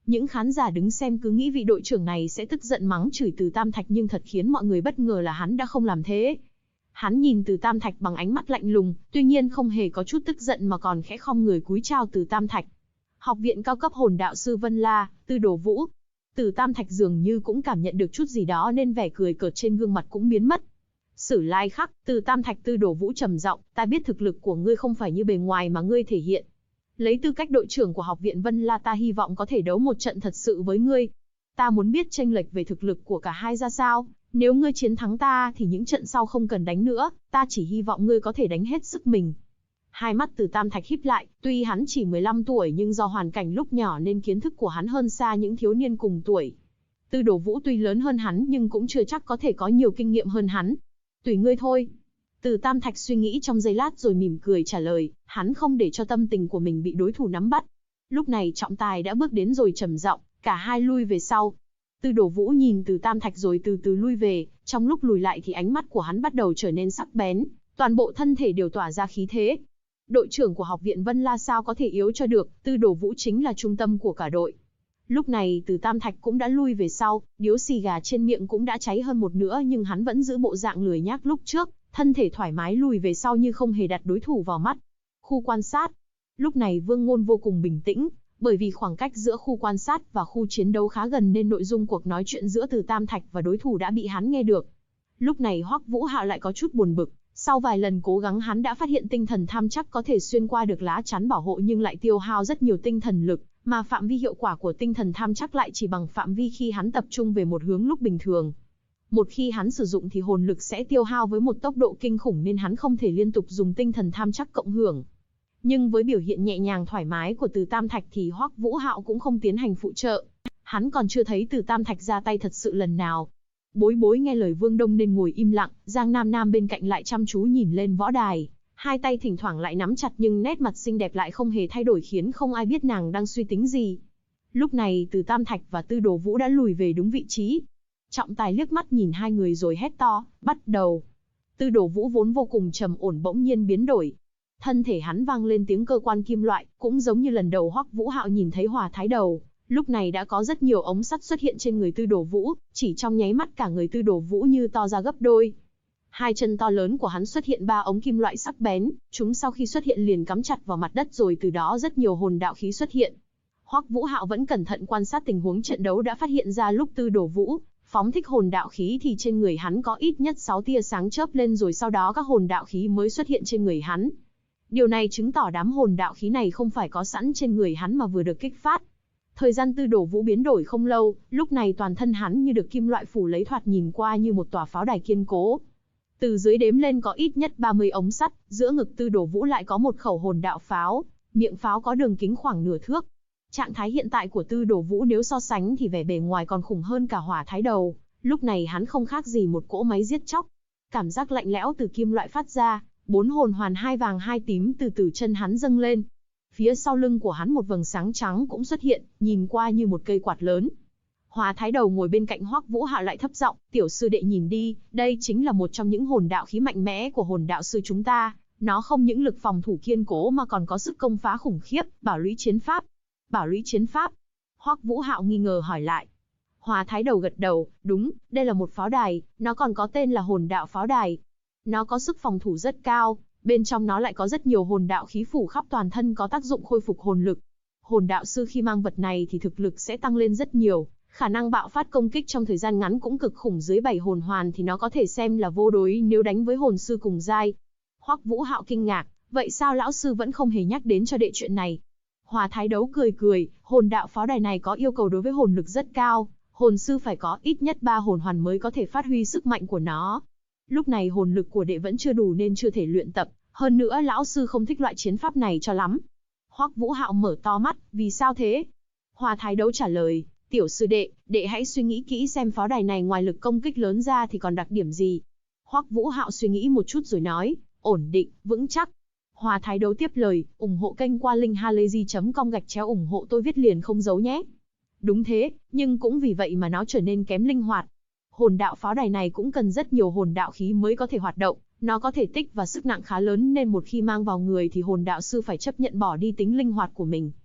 Những khán giả đứng xem cứ nghĩ vị đội trưởng này sẽ tức giận mắng chửi Từ Tam Thạch, nhưng thật khiến mọi người bất ngờ là hắn đã không làm thế. Hắn nhìn Từ Tam Thạch bằng ánh mắt lạnh lùng, tuy nhiên không hề có chút tức giận mà còn khẽ khom người cúi chào Từ Tam Thạch. Học viện cao cấp hồn đạo sư Vân La, Tư Đồ Vũ. Từ Tam Thạch dường như cũng cảm nhận được chút gì đó nên vẻ cười cợt trên gương mặt cũng biến mất. Sử lai khắc, Từ Tam Thạch Tư Đồ Vũ trầm giọng, ta biết thực lực của ngươi không phải như bề ngoài mà ngươi thể hiện. Lấy tư cách đội trưởng của học viện Vân La, ta hy vọng có thể đấu một trận thật sự với ngươi. Ta muốn biết chênh lệch về thực lực của cả hai ra sao, nếu ngươi chiến thắng ta thì những trận sau không cần đánh nữa, ta chỉ hy vọng ngươi có thể đánh hết sức mình. Hai mắt Từ Tam Thạch híp lại, tuy hắn chỉ 15 tuổi nhưng do hoàn cảnh lúc nhỏ nên kiến thức của hắn hơn xa những thiếu niên cùng tuổi. Tư Đồ Vũ tuy lớn hơn hắn nhưng cũng chưa chắc có thể có nhiều kinh nghiệm hơn hắn. Tùy ngươi thôi. Từ Tam Thạch suy nghĩ trong giây lát rồi mỉm cười trả lời, hắn không để cho tâm tình của mình bị đối thủ nắm bắt. Lúc này trọng tài đã bước đến rồi trầm giọng, cả hai lui về sau. Tư Đồ Vũ nhìn Từ Tam Thạch rồi từ từ lui về, trong lúc lùi lại thì ánh mắt của hắn bắt đầu trở nên sắc bén, toàn bộ thân thể đều tỏa ra khí thế. Đội trưởng của học viện Vân La sao có thể yếu cho được, Tư Đồ Vũ chính là trung tâm của cả đội. Lúc này Từ Tam Thạch cũng đã lui về sau, điếu xì gà trên miệng cũng đã cháy hơn một nửa nhưng hắn vẫn giữ bộ dạng lười nhác lúc trước, thân thể thoải mái lùi về sau như không hề đặt đối thủ vào mắt. Khu quan sát. Lúc này Vương Ngôn vô cùng bình tĩnh, bởi vì khoảng cách giữa khu quan sát và khu chiến đấu khá gần nên nội dung cuộc nói chuyện giữa Từ Tam Thạch và đối thủ đã bị hắn nghe được. Lúc này Hoắc Vũ Hạo lại có chút buồn bực, sau vài lần cố gắng hắn đã phát hiện tinh thần tham chắc có thể xuyên qua được lá chắn bảo hộ nhưng lại tiêu hao rất nhiều tinh thần lực, mà phạm vi hiệu quả của tinh thần tham chắc lại chỉ bằng phạm vi khi hắn tập trung về một hướng lúc bình thường. Một khi hắn sử dụng thì hồn lực sẽ tiêu hao với một tốc độ kinh khủng nên hắn không thể liên tục dùng tinh thần tham chắc cộng hưởng. Nhưng với biểu hiện nhẹ nhàng thoải mái của Từ Tam Thạch thì Hoắc Vũ Hạo cũng không tiến hành phụ trợ. Hắn còn chưa thấy Từ Tam Thạch ra tay thật sự lần nào. Bối Bối nghe lời Vương Đông nên ngồi im lặng, Giang Nam Nam bên cạnh lại chăm chú nhìn lên võ đài. Hai tay thỉnh thoảng lại nắm chặt nhưng nét mặt xinh đẹp lại không hề thay đổi khiến không ai biết nàng đang suy tính gì. Lúc này Từ Tam Thạch và Tư Đồ Vũ đã lùi về đúng vị trí. Trọng tài liếc mắt nhìn hai người rồi hét to, bắt đầu. Tư Đồ Vũ vốn vô cùng trầm ổn bỗng nhiên biến đổi. Thân thể hắn vang lên tiếng cơ quan kim loại, cũng giống như lần đầu Hoắc Vũ Hạo nhìn thấy Hỏa Thái Đầu. Lúc này đã có rất nhiều ống sắt xuất hiện trên người Tư Đồ Vũ, chỉ trong nháy mắt cả người Tư Đồ Vũ như to ra gấp đôi. Hai chân to lớn của hắn xuất hiện 3 ống kim loại sắc bén, chúng sau khi xuất hiện liền cắm chặt vào mặt đất rồi từ đó rất nhiều hồn đạo khí xuất hiện. Hoắc Vũ Hạo vẫn cẩn thận quan sát tình huống trận đấu đã phát hiện ra lúc Tư Đồ Vũ phóng thích hồn đạo khí thì trên người hắn có ít nhất 6 tia sáng chớp lên rồi sau đó các hồn đạo khí mới xuất hiện trên người hắn. Điều này chứng tỏ đám hồn đạo khí này không phải có sẵn trên người hắn mà vừa được kích phát. Thời gian Tư Đồ Vũ biến đổi không lâu, lúc này toàn thân hắn như được kim loại phủ lấy, thoạt nhìn qua như một tòa pháo đài kiên cố. Từ dưới đếm lên có ít nhất 30 ống sắt, giữa ngực Tư Đồ Vũ lại có một khẩu hồn đạo pháo, miệng pháo có đường kính khoảng nửa thước. Trạng thái hiện tại của Tư Đồ Vũ nếu so sánh thì vẻ bề ngoài còn khủng hơn cả Hỏa Thái Đầu, lúc này hắn không khác gì một cỗ máy giết chóc. Cảm giác lạnh lẽo từ kim loại phát ra, 4 hồn hoàn 2 vàng 2 tím từ từ chân hắn dâng lên. Phía sau lưng của hắn một vầng sáng trắng cũng xuất hiện, nhìn qua như một cây quạt lớn. Hỏa Thái Đầu ngồi bên cạnh Hoắc Vũ Hạo lại thấp giọng, "Tiểu sư đệ nhìn đi, đây chính là một trong những hồn đạo khí mạnh mẽ của hồn đạo sư chúng ta, nó không những lực phòng thủ kiên cố mà còn có sức công phá khủng khiếp, bảo lũy chiến pháp." Bảo lũy chiến pháp? Hoắc Vũ Hạo nghi ngờ hỏi lại. Hỏa Thái Đầu gật đầu, đúng, đây là một pháo đài, nó còn có tên là hồn đạo pháo đài. Nó có sức phòng thủ rất cao, bên trong nó lại có rất nhiều hồn đạo khí phủ khắp toàn thân có tác dụng khôi phục hồn lực. Hồn đạo sư khi mang vật này thì thực lực sẽ tăng lên rất nhiều, khả năng bạo phát công kích trong thời gian ngắn cũng cực khủng, dưới 7 hồn hoàn thì nó có thể xem là vô đối nếu đánh với hồn sư cùng giai. Hoắc Vũ Hạo kinh ngạc, vậy sao lão sư vẫn không hề nhắc đến cho đệ chuyện này? Hỏa Thái Đấu cười cười, hồn đạo pháo đài này có yêu cầu đối với hồn lực rất cao, hồn sư phải có ít nhất 3 hồn hoàn mới có thể phát huy sức mạnh của nó. Lúc này hồn lực của đệ vẫn chưa đủ nên chưa thể luyện tập, hơn nữa lão sư không thích loại chiến pháp này cho lắm. Hoắc Vũ Hạo mở to mắt, vì sao thế? Hỏa Thái Đấu trả lời, tiểu sư đệ, đệ hãy suy nghĩ kỹ xem pháo đài này ngoài lực công kích lớn ra thì còn đặc điểm gì. Hoắc Vũ Hạo suy nghĩ một chút rồi nói, ổn định, vững chắc. Hỏa Thái Đấu tiếp lời, ủng hộ kênh qua link halayzi.com/ủng hộ tôi viết liền không giấu nhé. Đúng thế, nhưng cũng vì vậy mà nó trở nên kém linh hoạt. Hồn đạo pháo đài này cũng cần rất nhiều hồn đạo khí mới có thể hoạt động, nó có thể tích và sức nặng khá lớn nên một khi mang vào người thì hồn đạo sư phải chấp nhận bỏ đi tính linh hoạt của mình.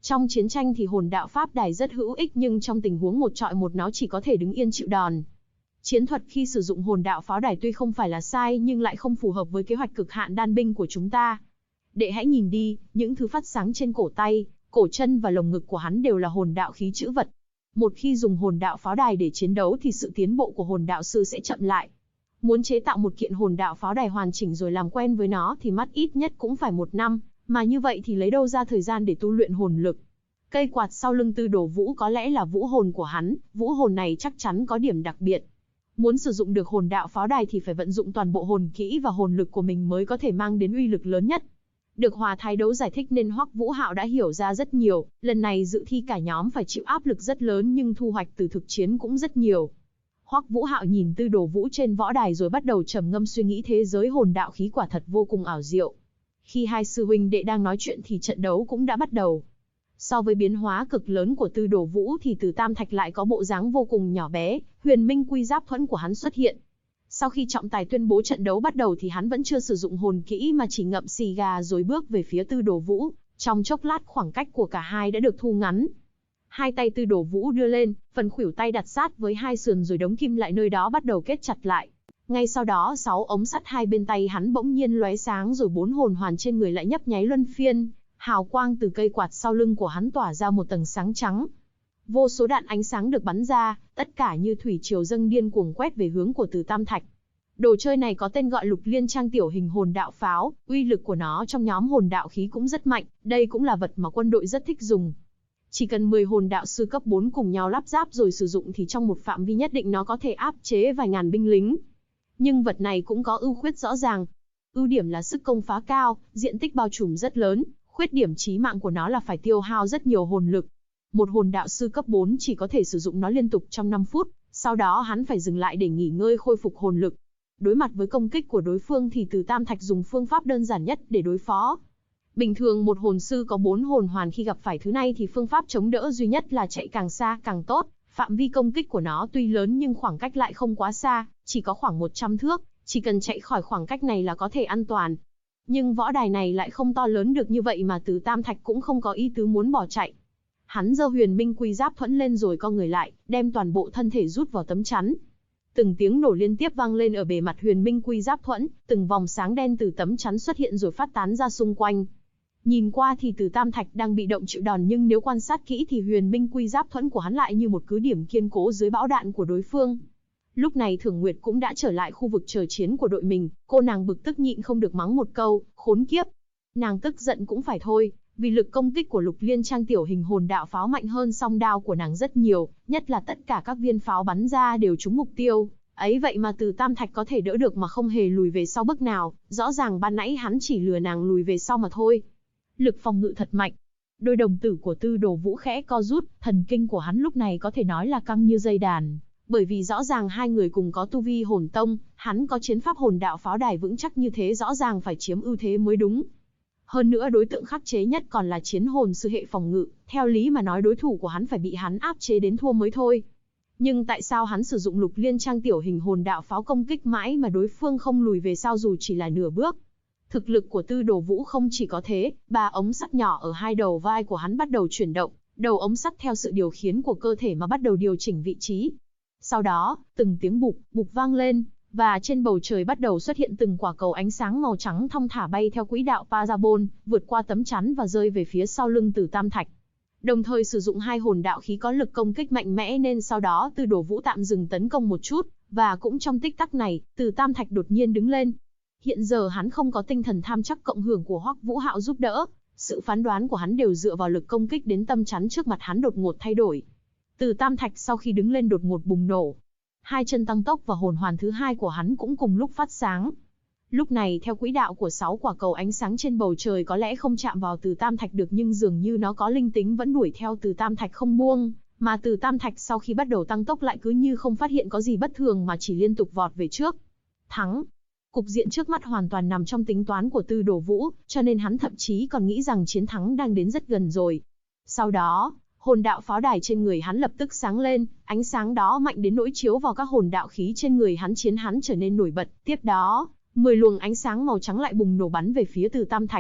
Trong chiến tranh thì hồn đạo pháp đài rất hữu ích, nhưng trong tình huống một trọi một nó chỉ có thể đứng yên chịu đòn. Chiến thuật khi sử dụng hồn đạo pháo đài tuy không phải là sai nhưng lại không phù hợp với kế hoạch cực hạn đan binh của chúng ta. Đệ hãy nhìn đi, những thứ phát sáng trên cổ tay, cổ chân và lồng ngực của hắn đều là hồn đạo khí trữ vật. Một khi dùng hồn đạo pháo đài để chiến đấu thì sự tiến bộ của hồn đạo sư sẽ chậm lại. Muốn chế tạo một kiện hồn đạo pháo đài hoàn chỉnh rồi làm quen với nó thì mất ít nhất cũng phải 1 năm, mà như vậy thì lấy đâu ra thời gian để tu luyện hồn lực. Cây quạt sau lưng Tư Đồ Vũ có lẽ là vũ hồn của hắn, vũ hồn này chắc chắn có điểm đặc biệt. Muốn sử dụng được hồn đạo pháo đài thì phải vận dụng toàn bộ hồn kỹ và hồn lực của mình mới có thể mang đến uy lực lớn nhất. Được Hòa Thái Đấu giải thích nên Hoắc Vũ Hạo đã hiểu ra rất nhiều, lần này dự thi cả nhóm phải chịu áp lực rất lớn nhưng thu hoạch từ thực chiến cũng rất nhiều. Hoắc Vũ Hạo nhìn Tư Đồ Vũ trên võ đài rồi bắt đầu trầm ngâm suy nghĩ thế giới hồn đạo khí quả thật vô cùng ảo diệu. Khi hai sư huynh đệ đang nói chuyện thì trận đấu cũng đã bắt đầu. So với biến hóa cực lớn của Tư Đồ Vũ thì Từ Tam Thạch lại có bộ dáng vô cùng nhỏ bé, Huyền Minh Quy Giáp Thuẫn của hắn xuất hiện. Sau khi trọng tài tuyên bố trận đấu bắt đầu thì hắn vẫn chưa sử dụng hồn kỹ mà chỉ ngậm xì gà rồi bước về phía Tư Đồ Vũ, trong chốc lát khoảng cách của cả hai đã được thu ngắn. Hai tay Tư Đồ Vũ đưa lên, phần khuỷu tay đặt sát với hai sườn rồi đống kim lại nơi đó bắt đầu kết chặt lại. Ngay sau đó 6 ống sắt hai bên tay hắn bỗng nhiên lóe sáng rồi 4 hồn hoàn trên người lại nhấp nháy luân phiên, hào quang từ cây quạt sau lưng của hắn tỏa ra một tầng sáng trắng. Vô số đạn ánh sáng được bắn ra, tất cả như thủy triều dâng điên cuồng quét về hướng của Từ Tam Thạch. Đồ chơi này có tên gọi Lục Liên Trang tiểu hình hồn đạo pháo, uy lực của nó trong nhóm hồn đạo khí cũng rất mạnh, đây cũng là vật mà quân đội rất thích dùng. Chỉ cần 10 hồn đạo sư cấp 4 cùng nhau lắp ráp rồi sử dụng thì trong một phạm vi nhất định nó có thể áp chế vài ngàn binh lính. Nhưng vật này cũng có ưu khuyết rõ ràng. Ưu điểm là sức công phá cao, diện tích bao trùm rất lớn, khuyết điểm chí mạng của nó là phải tiêu hao rất nhiều hồn lực. Một hồn đạo sư cấp 4 chỉ có thể sử dụng nó liên tục trong 5 phút, sau đó hắn phải dừng lại để nghỉ ngơi khôi phục hồn lực. Đối mặt với công kích của đối phương thì Từ Tam Thạch dùng phương pháp đơn giản nhất để đối phó. Bình thường một hồn sư có 4 hồn hoàn khi gặp phải thứ này thì phương pháp chống đỡ duy nhất là chạy càng xa càng tốt. Phạm vi công kích của nó tuy lớn nhưng khoảng cách lại không quá xa, chỉ có khoảng 100 thước, chỉ cần chạy khỏi khoảng cách này là có thể an toàn. Nhưng võ đài này lại không to lớn được như vậy mà Từ Tam Thạch cũng không có ý tứ muốn bỏ chạy. Hắn giơ Huyền Minh Quy Giáp Thuẫn lên rồi co người lại, đem toàn bộ thân thể rút vào tấm chắn. Từng tiếng nổ liên tiếp vang lên ở bề mặt Huyền Minh Quy Giáp Thuẫn, từng vòng sáng đen từ tấm chắn xuất hiện rồi phát tán ra xung quanh. Nhìn qua thì Từ Tam Thạch đang bị động chịu đòn nhưng nếu quan sát kỹ thì Huyền Minh Quy Giáp Thuẫn của hắn lại như một cứ điểm kiên cố dưới bão đạn của đối phương. Lúc này Thường Nguyệt cũng đã trở lại khu vực chờ chiến của đội mình, cô nàng bực tức nhịn không được mắng một câu, khốn kiếp. Nàng tức giận cũng phải thôi, vì lực công kích của Lục Liên Trang tiểu hình hồn đạo pháo mạnh hơn song đao của nàng rất nhiều, nhất là tất cả các viên pháo bắn ra đều trúng mục tiêu. Ấy vậy mà Từ Tam Thạch có thể đỡ được mà không hề lùi về sau bước nào, rõ ràng ban nãy hắn chỉ lừa nàng lùi về sau mà thôi. Lực phòng ngự thật mạnh. Đôi đồng tử của Tư Đồ Vũ khẽ co rút, thần kinh của hắn lúc này có thể nói là căng như dây đàn. Bởi vì rõ ràng hai người cùng có tu vi hồn tông, hắn có chiến pháp hồn đạo pháo đài vững chắc như thế rõ ràng phải chiếm ưu thế mới đúng. Hơn nữa đối tượng khắc chế nhất còn là chiến hồn sư hệ phòng ngự, theo lý mà nói đối thủ của hắn phải bị hắn áp chế đến thua mới thôi. Nhưng tại sao hắn sử dụng Lục Liên Trang tiểu hình hồn đạo pháo công kích mãi mà đối phương không lùi về sau dù chỉ là nửa bước? Thực lực của Tư Đồ Vũ không chỉ có thế, 3 ống sắt nhỏ ở hai đầu vai của hắn bắt đầu chuyển động, đầu ống sắt theo sự điều khiển của cơ thể mà bắt đầu điều chỉnh vị trí. Sau đó, từng tiếng bụp, bụp vang lên, và trên bầu trời bắt đầu xuất hiện từng quả cầu ánh sáng màu trắng thong thả bay theo quỹ đạo Parabol, vượt qua tấm chắn và rơi về phía sau lưng Từ Tam Thạch. Đồng thời sử dụng hai hồn đạo khí có lực công kích mạnh mẽ nên sau đó Tư Đồ Vũ tạm dừng tấn công một chút, và cũng trong tích tắc này, Từ Tam Thạch đột nhiên đứng lên. Hiện giờ hắn không có tinh thần tham chắc cộng hưởng của Hoắc Vũ Hạo giúp đỡ, sự phán đoán của hắn đều dựa vào lực công kích đến tâm chắn trước mặt hắn đột ngột thay đổi. Từ Tam Thạch sau khi đứng lên đột ngột bùng nổ. Hai chân tăng tốc và hồn hoàn thứ hai của hắn cũng cùng lúc phát sáng. Lúc này theo quỹ đạo của 6 quả cầu ánh sáng trên bầu trời có lẽ không chạm vào Từ Tam Thạch được nhưng dường như nó có linh tính vẫn đuổi theo Từ Tam Thạch không buông, mà Từ Tam Thạch sau khi bắt đầu tăng tốc lại cứ như không phát hiện có gì bất thường mà chỉ liên tục vọt về trước. Thắng. Cục diện trước mắt hoàn toàn nằm trong tính toán của Tư Đồ Vũ, cho nên hắn thậm chí còn nghĩ rằng chiến thắng đang đến rất gần rồi. Sau đó, hồn đạo pháo đài trên người hắn lập tức sáng lên, ánh sáng đó mạnh đến nỗi chiếu vào các hồn đạo khí trên người hắn khiến hắn trở nên nổi bật. Tiếp đó, 10 luồng ánh sáng màu trắng lại bùng nổ bắn về phía Từ Tam Thạch.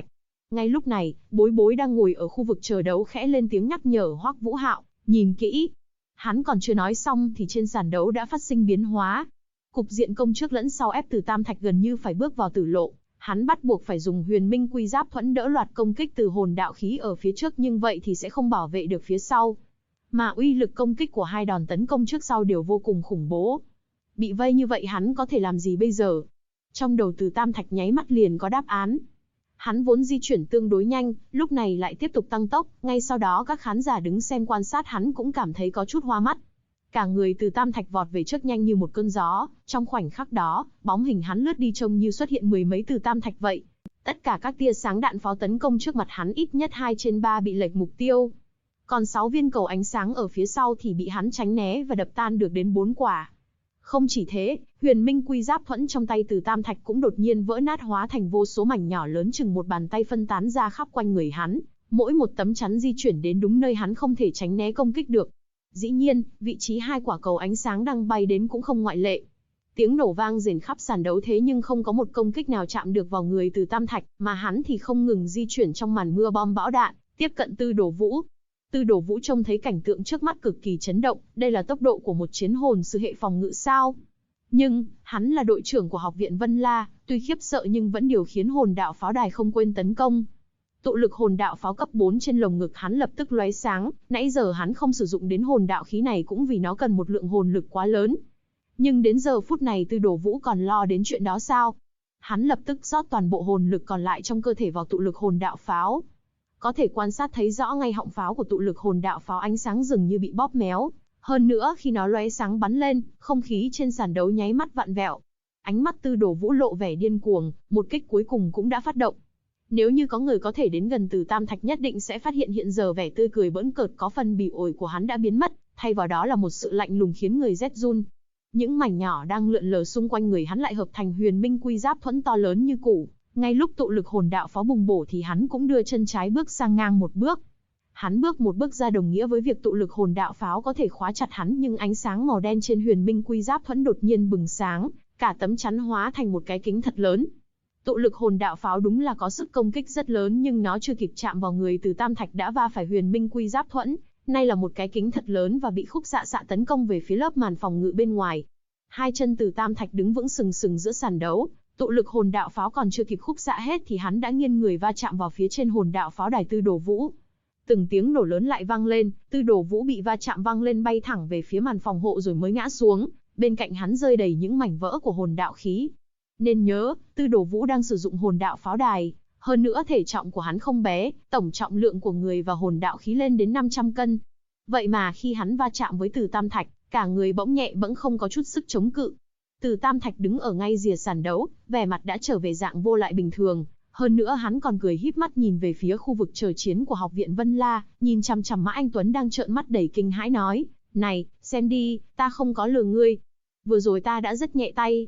Ngay lúc này, Bối Bối đang ngồi ở khu vực chờ đấu khẽ lên tiếng nhắc nhở Hoắc Vũ Hạo, nhìn kỹ. Hắn còn chưa nói xong thì trên sàn đấu đã phát sinh biến hóa. Cục diện công trước lẫn sau ép Từ Tam Thạch gần như phải bước vào tử lộ. Hắn bắt buộc phải dùng Huyền Minh Quy Giáp thuẫn đỡ loạt công kích từ hồn đạo khí ở phía trước, nhưng vậy thì sẽ không bảo vệ được phía sau. Mà uy lực công kích của hai đòn tấn công trước sau đều vô cùng khủng bố. Bị vây như vậy hắn có thể làm gì bây giờ? Trong đầu Từ Tam Thạch nháy mắt liền có đáp án. Hắn vốn di chuyển tương đối nhanh, lúc này lại tiếp tục tăng tốc, ngay sau đó các khán giả đứng xem quan sát hắn cũng cảm thấy có chút hoa mắt. Cả người Từ Tam Thạch vọt về trước nhanh như một cơn gió, trong khoảnh khắc đó, bóng hình hắn lướt đi trông như xuất hiện mười mấy Từ Tam Thạch vậy. Tất cả các tia sáng đạn pháo tấn công trước mặt hắn ít nhất 2 trên 3 bị lệch mục tiêu. Còn 6 viên cầu ánh sáng ở phía sau thì bị hắn tránh né và đập tan được đến 4 quả. Không chỉ thế, Huyền Minh Quy Giáp thuẫn trong tay Từ Tam Thạch cũng đột nhiên vỡ nát hóa thành vô số mảnh nhỏ lớn chừng một bàn tay phân tán ra khắp quanh người hắn, mỗi một tấm chắn di chuyển đến đúng nơi hắn không thể tránh né công kích được. Dĩ nhiên, vị trí 2 quả cầu ánh sáng đang bay đến cũng không ngoại lệ. Tiếng nổ vang rền khắp sàn đấu, thế nhưng không có một công kích nào chạm được vào người Từ Tam Thạch, mà hắn thì không ngừng di chuyển trong màn mưa bom bão đạn, tiếp cận Tư Đồ Vũ. Tư Đồ Vũ trông thấy cảnh tượng trước mắt cực kỳ chấn động, đây là tốc độ của một chiến hồn sư hệ phòng ngự sao? Nhưng, hắn là đội trưởng của học viện Vân La, tuy khiếp sợ nhưng vẫn điều khiến hồn đạo pháo đài không quên tấn công. Tụ lực hồn đạo pháo cấp 4 trên lồng ngực hắn lập tức lóe sáng, nãy giờ hắn không sử dụng đến hồn đạo khí này cũng vì nó cần một lượng hồn lực quá lớn. Nhưng đến giờ phút này Tư Đồ Vũ còn lo đến chuyện đó sao? Hắn lập tức rót toàn bộ hồn lực còn lại trong cơ thể vào tụ lực hồn đạo pháo. Có thể quan sát thấy rõ ngay họng pháo của tụ lực hồn đạo pháo ánh sáng dường như bị bóp méo. Hơn nữa khi nó lóe sáng bắn lên, không khí trên sàn đấu nháy mắt vặn vẹo. Ánh mắt Tư Đồ Vũ lộ vẻ điên cuồng, một kích cuối cùng cũng đã phát động. Nếu như có người có thể đến gần Từ Tam Thạch nhất định sẽ phát hiện hiện giờ vẻ tươi cười bỡn cợt có phần bỉ ổi của hắn đã biến mất, thay vào đó là một sự lạnh lùng khiến người rét run. Những mảnh nhỏ đang lượn lờ xung quanh người hắn lại hợp thành Huyền Minh Quy Giáp thuẫn to lớn như cũ. Ngay lúc tụ lực hồn đạo pháo bùng bổ thì hắn cũng đưa chân trái bước sang ngang một bước. Hắn bước một bước ra đồng nghĩa với việc tụ lực hồn đạo pháo có thể khóa chặt hắn, nhưng ánh sáng màu đen trên Huyền Minh Quy Giáp thuẫn đột nhiên bừng sáng, cả tấm chắn hóa thành một cái kính thật lớn. Tụ lực hồn đạo pháo đúng là có sức công kích rất lớn, nhưng nó chưa kịp chạm vào người Từ Tam Thạch đã va phải Huyền Minh Quy Giáp thuẫn, nay là một cái kính thật lớn và bị khúc xạ tấn công về phía lớp màn phòng ngự bên ngoài. Hai chân Từ Tam Thạch đứng vững sừng sừng giữa sàn đấu, tụ lực hồn đạo pháo còn chưa kịp khúc xạ hết thì hắn đã nghiêng người va chạm vào phía trên hồn đạo pháo đài Tư Đồ Vũ. Từng tiếng nổ lớn lại vang lên, Tư Đồ Vũ bị va chạm văng lên bay thẳng về phía màn phòng hộ rồi mới ngã xuống, bên cạnh hắn rơi đầy những mảnh vỡ của hồn đạo khí. Nên nhớ, Tư Đồ Vũ đang sử dụng hồn đạo pháo đài, hơn nữa thể trọng của hắn không bé, tổng trọng lượng của người và hồn đạo khí lên đến 500 cân. Vậy mà khi hắn va chạm với Từ Tam Thạch, cả người bỗng nhẹ bẫng không có chút sức chống cự. Từ Tam Thạch đứng ở ngay rìa sàn đấu, vẻ mặt đã trở về dạng vô lại bình thường, hơn nữa hắn còn cười híp mắt nhìn về phía khu vực chờ chiến của học viện Vân La, nhìn chằm chằm Mã Anh Tuấn đang trợn mắt đầy kinh hãi nói, này, xem đi, ta không có lừa ngươi. Vừa rồi ta đã rất nhẹ tay.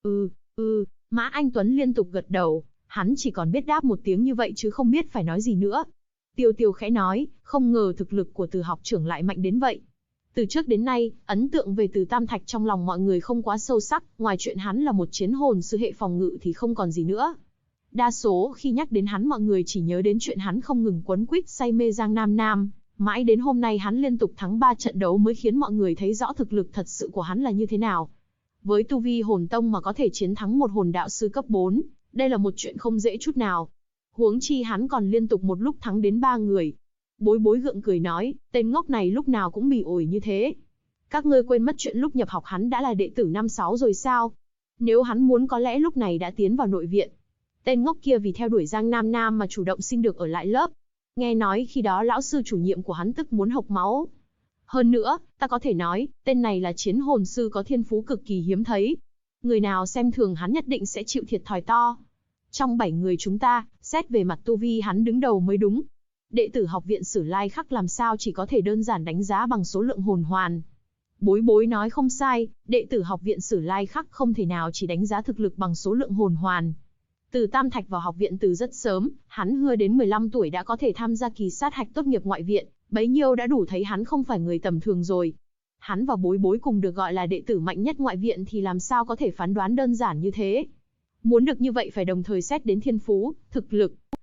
Mã Anh Tuấn liên tục gật đầu, hắn chỉ còn biết đáp một tiếng như vậy chứ không biết phải nói gì nữa. Tiêu Tiêu khẽ nói, không ngờ thực lực của Từ học trưởng lại mạnh đến vậy. Từ trước đến nay, ấn tượng về Từ Tam Thạch trong lòng mọi người không quá sâu sắc, ngoài chuyện hắn là một chiến hồn sư hệ phòng ngự thì không còn gì nữa. Đa số khi nhắc đến hắn mọi người chỉ nhớ đến chuyện hắn không ngừng quấn quýt say mê Giang Nam Nam, mãi đến hôm nay hắn liên tục thắng 3 trận đấu mới khiến mọi người thấy rõ thực lực thật sự của hắn là như thế nào. Với tu vi hồn tông mà có thể chiến thắng một hồn đạo sư cấp 4, đây là một chuyện không dễ chút nào. Huống chi hắn còn liên tục một lúc thắng đến 3 người. Bối Bối gượng cười nói, tên ngốc này lúc nào cũng bỉ ổi như thế. Các ngươi quên mất chuyện lúc nhập học hắn đã là đệ tử năm 6 rồi sao? Nếu hắn muốn có lẽ lúc này đã tiến vào nội viện. Tên ngốc kia vì theo đuổi Giang Nam Nam mà chủ động xin được ở lại lớp. Nghe nói khi đó lão sư chủ nhiệm của hắn tức muốn hộc máu. Hơn nữa, ta có thể nói, tên này là chiến hồn sư có thiên phú cực kỳ hiếm thấy. Người nào xem thường hắn nhất định sẽ chịu thiệt thòi to. Trong 7 người chúng ta, xét về mặt tu vi hắn đứng đầu mới đúng. Đệ tử học viện Sử Lai Khắc làm sao chỉ có thể đơn giản đánh giá bằng số lượng hồn hoàn. Bối Bối nói không sai, đệ tử học viện Sử Lai Khắc không thể nào chỉ đánh giá thực lực bằng số lượng hồn hoàn. Từ Tam Thạch vào học viện từ rất sớm, hắn hưa đến 15 tuổi đã có thể tham gia kỳ sát hạch tốt nghiệp ngoại viện, bấy nhiêu đã đủ thấy hắn không phải người tầm thường rồi. Hắn và Bối Bối cùng được gọi là đệ tử mạnh nhất ngoại viện thì làm sao có thể phán đoán đơn giản như thế. Muốn được như vậy phải đồng thời xét đến thiên phú, thực lực.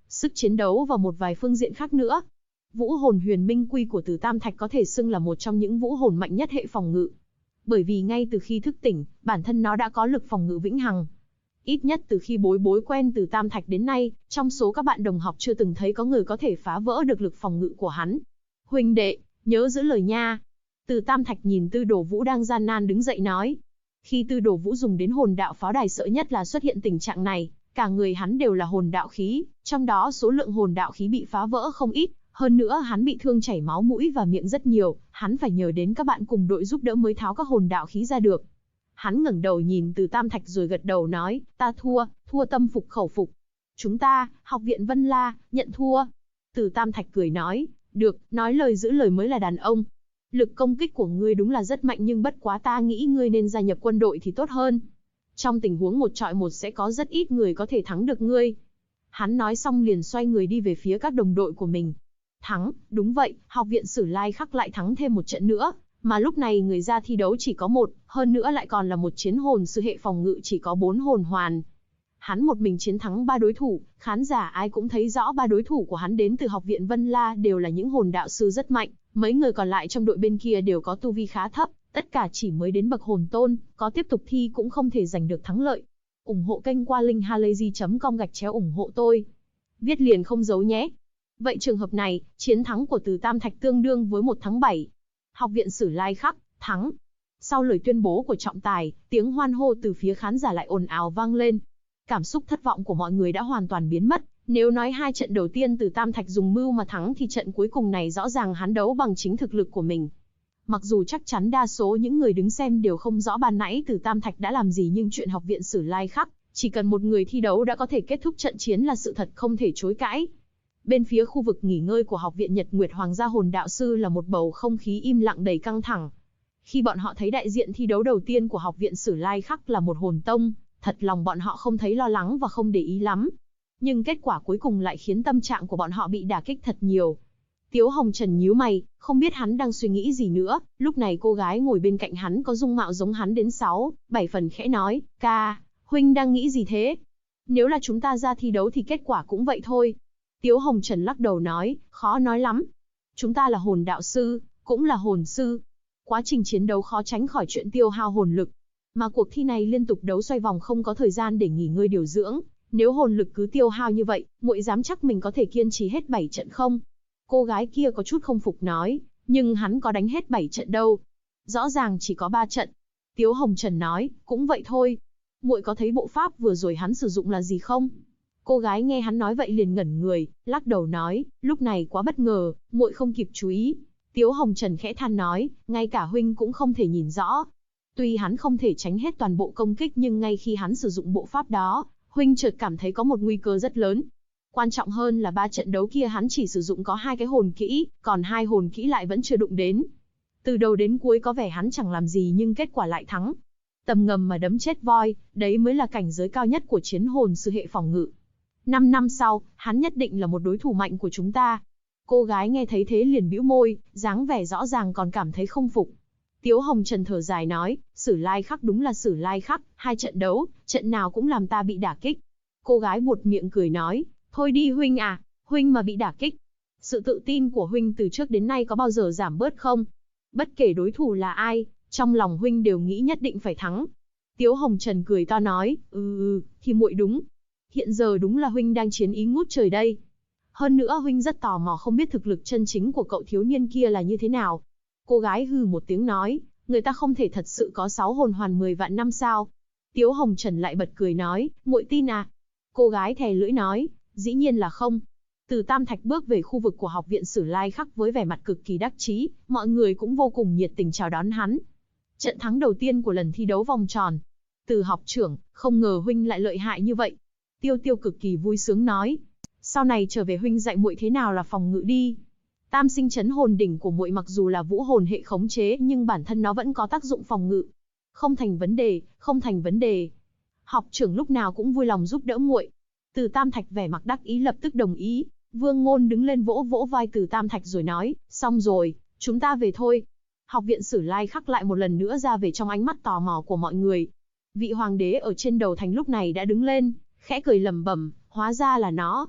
sức chiến đấu và một vài phương diện khác nữa. Vũ hồn huyền minh quy của Từ Tam Thạch có thể xưng là một trong những vũ hồn mạnh nhất hệ phòng ngự. Bởi vì ngay từ khi thức tỉnh, bản thân nó đã có lực phòng ngự vĩnh hằng. Ít nhất từ khi bối bối quen Từ Tam Thạch đến nay, trong số các bạn đồng học chưa từng thấy có người có thể phá vỡ được lực phòng ngự của hắn. Huynh đệ, nhớ giữ lời nha. Từ Tam Thạch nhìn Tư Đồ Vũ đang gian nan đứng dậy nói. Khi Tư Đồ Vũ dùng đến hồn đạo pháo đài sợ nhất là xuất hiện tình trạng này, cả người hắn đều là hồn đạo khí, trong đó số lượng hồn đạo khí bị phá vỡ không ít, hơn nữa hắn bị thương chảy máu mũi và miệng rất nhiều, hắn phải nhờ đến các bạn cùng đội giúp đỡ mới tháo các hồn đạo khí ra được. Hắn ngẩng đầu nhìn Từ Tam Thạch rồi gật đầu nói, ta thua tâm phục khẩu phục. Chúng ta, học viện Vân La, nhận thua. Từ Tam Thạch cười nói, được, nói lời giữ lời mới là đàn ông. Lực công kích của ngươi đúng là rất mạnh nhưng bất quá ta nghĩ ngươi nên gia nhập quân đội thì tốt hơn. Trong tình huống một chọi một sẽ có rất ít người có thể thắng được ngươi. Hắn nói xong liền xoay người đi về phía các đồng đội của mình. Thắng, đúng vậy, học viện Sử Lai Khắc lại thắng thêm một trận nữa, mà lúc này người ra thi đấu chỉ có một, hơn nữa lại còn là một chiến hồn sư hệ phòng ngự chỉ có 4 hồn hoàn. Hắn một mình chiến thắng 3 đối thủ, khán giả ai cũng thấy rõ 3 đối thủ của hắn đến từ học viện Vân La đều là những hồn đạo sư rất mạnh, mấy người còn lại trong đội bên kia đều có tu vi khá thấp, tất cả chỉ mới đến bậc hồn tôn, có tiếp tục thi cũng không thể giành được thắng lợi. Ủng hộ kênh qua linkhalazy.com/ủng hộ tôi. Viết liền không giấu nhé. Vậy trường hợp này, chiến thắng của Từ Tam Thạch tương đương với 1/7. Học viện Sử Lai Khắc, thắng. Sau lời tuyên bố của trọng tài, tiếng hoan hô từ phía khán giả lại ồn ào vang lên. Cảm xúc thất vọng của mọi người đã hoàn toàn biến mất. Nếu nói 2 trận đầu tiên Từ Tam Thạch dùng mưu mà thắng thì trận cuối cùng này rõ ràng hắn đấu bằng chính thực lực của mình. Mặc dù chắc chắn đa số những người đứng xem đều không rõ ban nãy Từ Tam Thạch đã làm gì nhưng chuyện học viện Sử Lai Khắc, chỉ cần một người thi đấu đã có thể kết thúc trận chiến là sự thật không thể chối cãi. Bên phía khu vực nghỉ ngơi của học viện Nhật Nguyệt Hoàng gia hồn đạo sư là một bầu không khí im lặng đầy căng thẳng. Khi bọn họ thấy đại diện thi đấu đầu tiên của học viện Sử Lai Khắc là một hồn tông, thật lòng bọn họ không thấy lo lắng và không để ý lắm. Nhưng kết quả cuối cùng lại khiến tâm trạng của bọn họ bị đả kích thật nhiều. Tiếu Hồng Trần nhíu mày, không biết hắn đang suy nghĩ gì nữa, lúc này cô gái ngồi bên cạnh hắn có dung mạo giống hắn đến 6-7 phần khẽ nói, ca, huynh đang nghĩ gì thế? Nếu là chúng ta ra thi đấu thì kết quả cũng vậy thôi. Tiếu Hồng Trần lắc đầu nói, khó nói lắm. Chúng ta là hồn đạo sư, cũng là hồn sư. Quá trình chiến đấu khó tránh khỏi chuyện tiêu hao hồn lực. Mà cuộc thi này liên tục đấu xoay vòng không có thời gian để nghỉ ngơi điều dưỡng. Nếu hồn lực cứ tiêu hao như vậy, muội dám chắc mình có thể kiên trì hết 7 trận không? Cô gái kia có chút không phục nói, nhưng hắn có đánh hết 7 trận đâu. Rõ ràng chỉ có 3 trận. Tiếu Hồng Trần nói, cũng vậy thôi. Muội có thấy bộ pháp vừa rồi hắn sử dụng là gì không? Cô gái nghe hắn nói vậy liền ngẩn người, lắc đầu nói, lúc này quá bất ngờ, muội không kịp chú ý. Tiếu Hồng Trần khẽ than nói, ngay cả huynh cũng không thể nhìn rõ. Tuy hắn không thể tránh hết toàn bộ công kích nhưng ngay khi hắn sử dụng bộ pháp đó, huynh chợt cảm thấy có một nguy cơ rất lớn. Quan trọng hơn là 3 trận đấu kia hắn chỉ sử dụng có 2 cái hồn kỹ, còn 2 hồn kỹ lại vẫn chưa đụng đến. Từ đầu đến cuối có vẻ hắn chẳng làm gì nhưng kết quả lại thắng. Tầm ngầm mà đấm chết voi, đấy mới là cảnh giới cao nhất của chiến hồn sư hệ phòng ngự. 5 năm sau, hắn nhất định là một đối thủ mạnh của chúng ta. Cô gái nghe thấy thế liền bĩu môi, dáng vẻ rõ ràng còn cảm thấy không phục. Tiếu Hồng Trần thở dài nói, Sử Lai Khắc đúng là Sử Lai Khắc, 2 trận đấu, trận nào cũng làm ta bị đả kích. Cô gái buột miệng cười nói, thôi đi huynh à, huynh mà bị đả kích. Sự tự tin của huynh từ trước đến nay có bao giờ giảm bớt không? Bất kể đối thủ là ai, trong lòng huynh đều nghĩ nhất định phải thắng. Tiếu Hồng Trần cười to nói, thì muội đúng. Hiện giờ đúng là huynh đang chiến ý ngút trời đây. Hơn nữa huynh rất tò mò không biết thực lực chân chính của cậu thiếu niên kia là như thế nào. Cô gái hừ một tiếng nói, người ta không thể thật sự có 6 hồn hoàn 10 vạn năm sao. Tiếu Hồng Trần lại bật cười nói, muội tin à? Cô gái thè lưỡi nói, dĩ nhiên là không. Từ Tam Thạch bước về khu vực của học viện Sử Lai Khắc với vẻ mặt cực kỳ đắc chí, mọi người cũng vô cùng nhiệt tình chào đón hắn. Trận thắng đầu tiên của lần thi đấu vòng tròn. Từ học trưởng, không ngờ huynh lại lợi hại như vậy. Tiêu Tiêu cực kỳ vui sướng nói, sau này trở về huynh dạy muội thế nào là phòng ngự đi. Tam sinh chấn hồn đỉnh của muội mặc dù là vũ hồn hệ khống chế nhưng bản thân nó vẫn có tác dụng phòng ngự. Không thành vấn đề, không thành vấn đề. Học trưởng lúc nào cũng vui lòng giúp đỡ muội. Từ Tam Thạch vẻ mặt đắc ý lập tức đồng ý. Vương Ngôn đứng lên vỗ vỗ vai Từ Tam Thạch rồi nói, xong rồi, chúng ta về thôi. Học viện Sử Lai Khắc lại một lần nữa ra về trong ánh mắt tò mò của mọi người. Vị hoàng đế ở trên đầu thành lúc này đã đứng lên, khẽ cười lẩm bẩm, hóa ra là nó.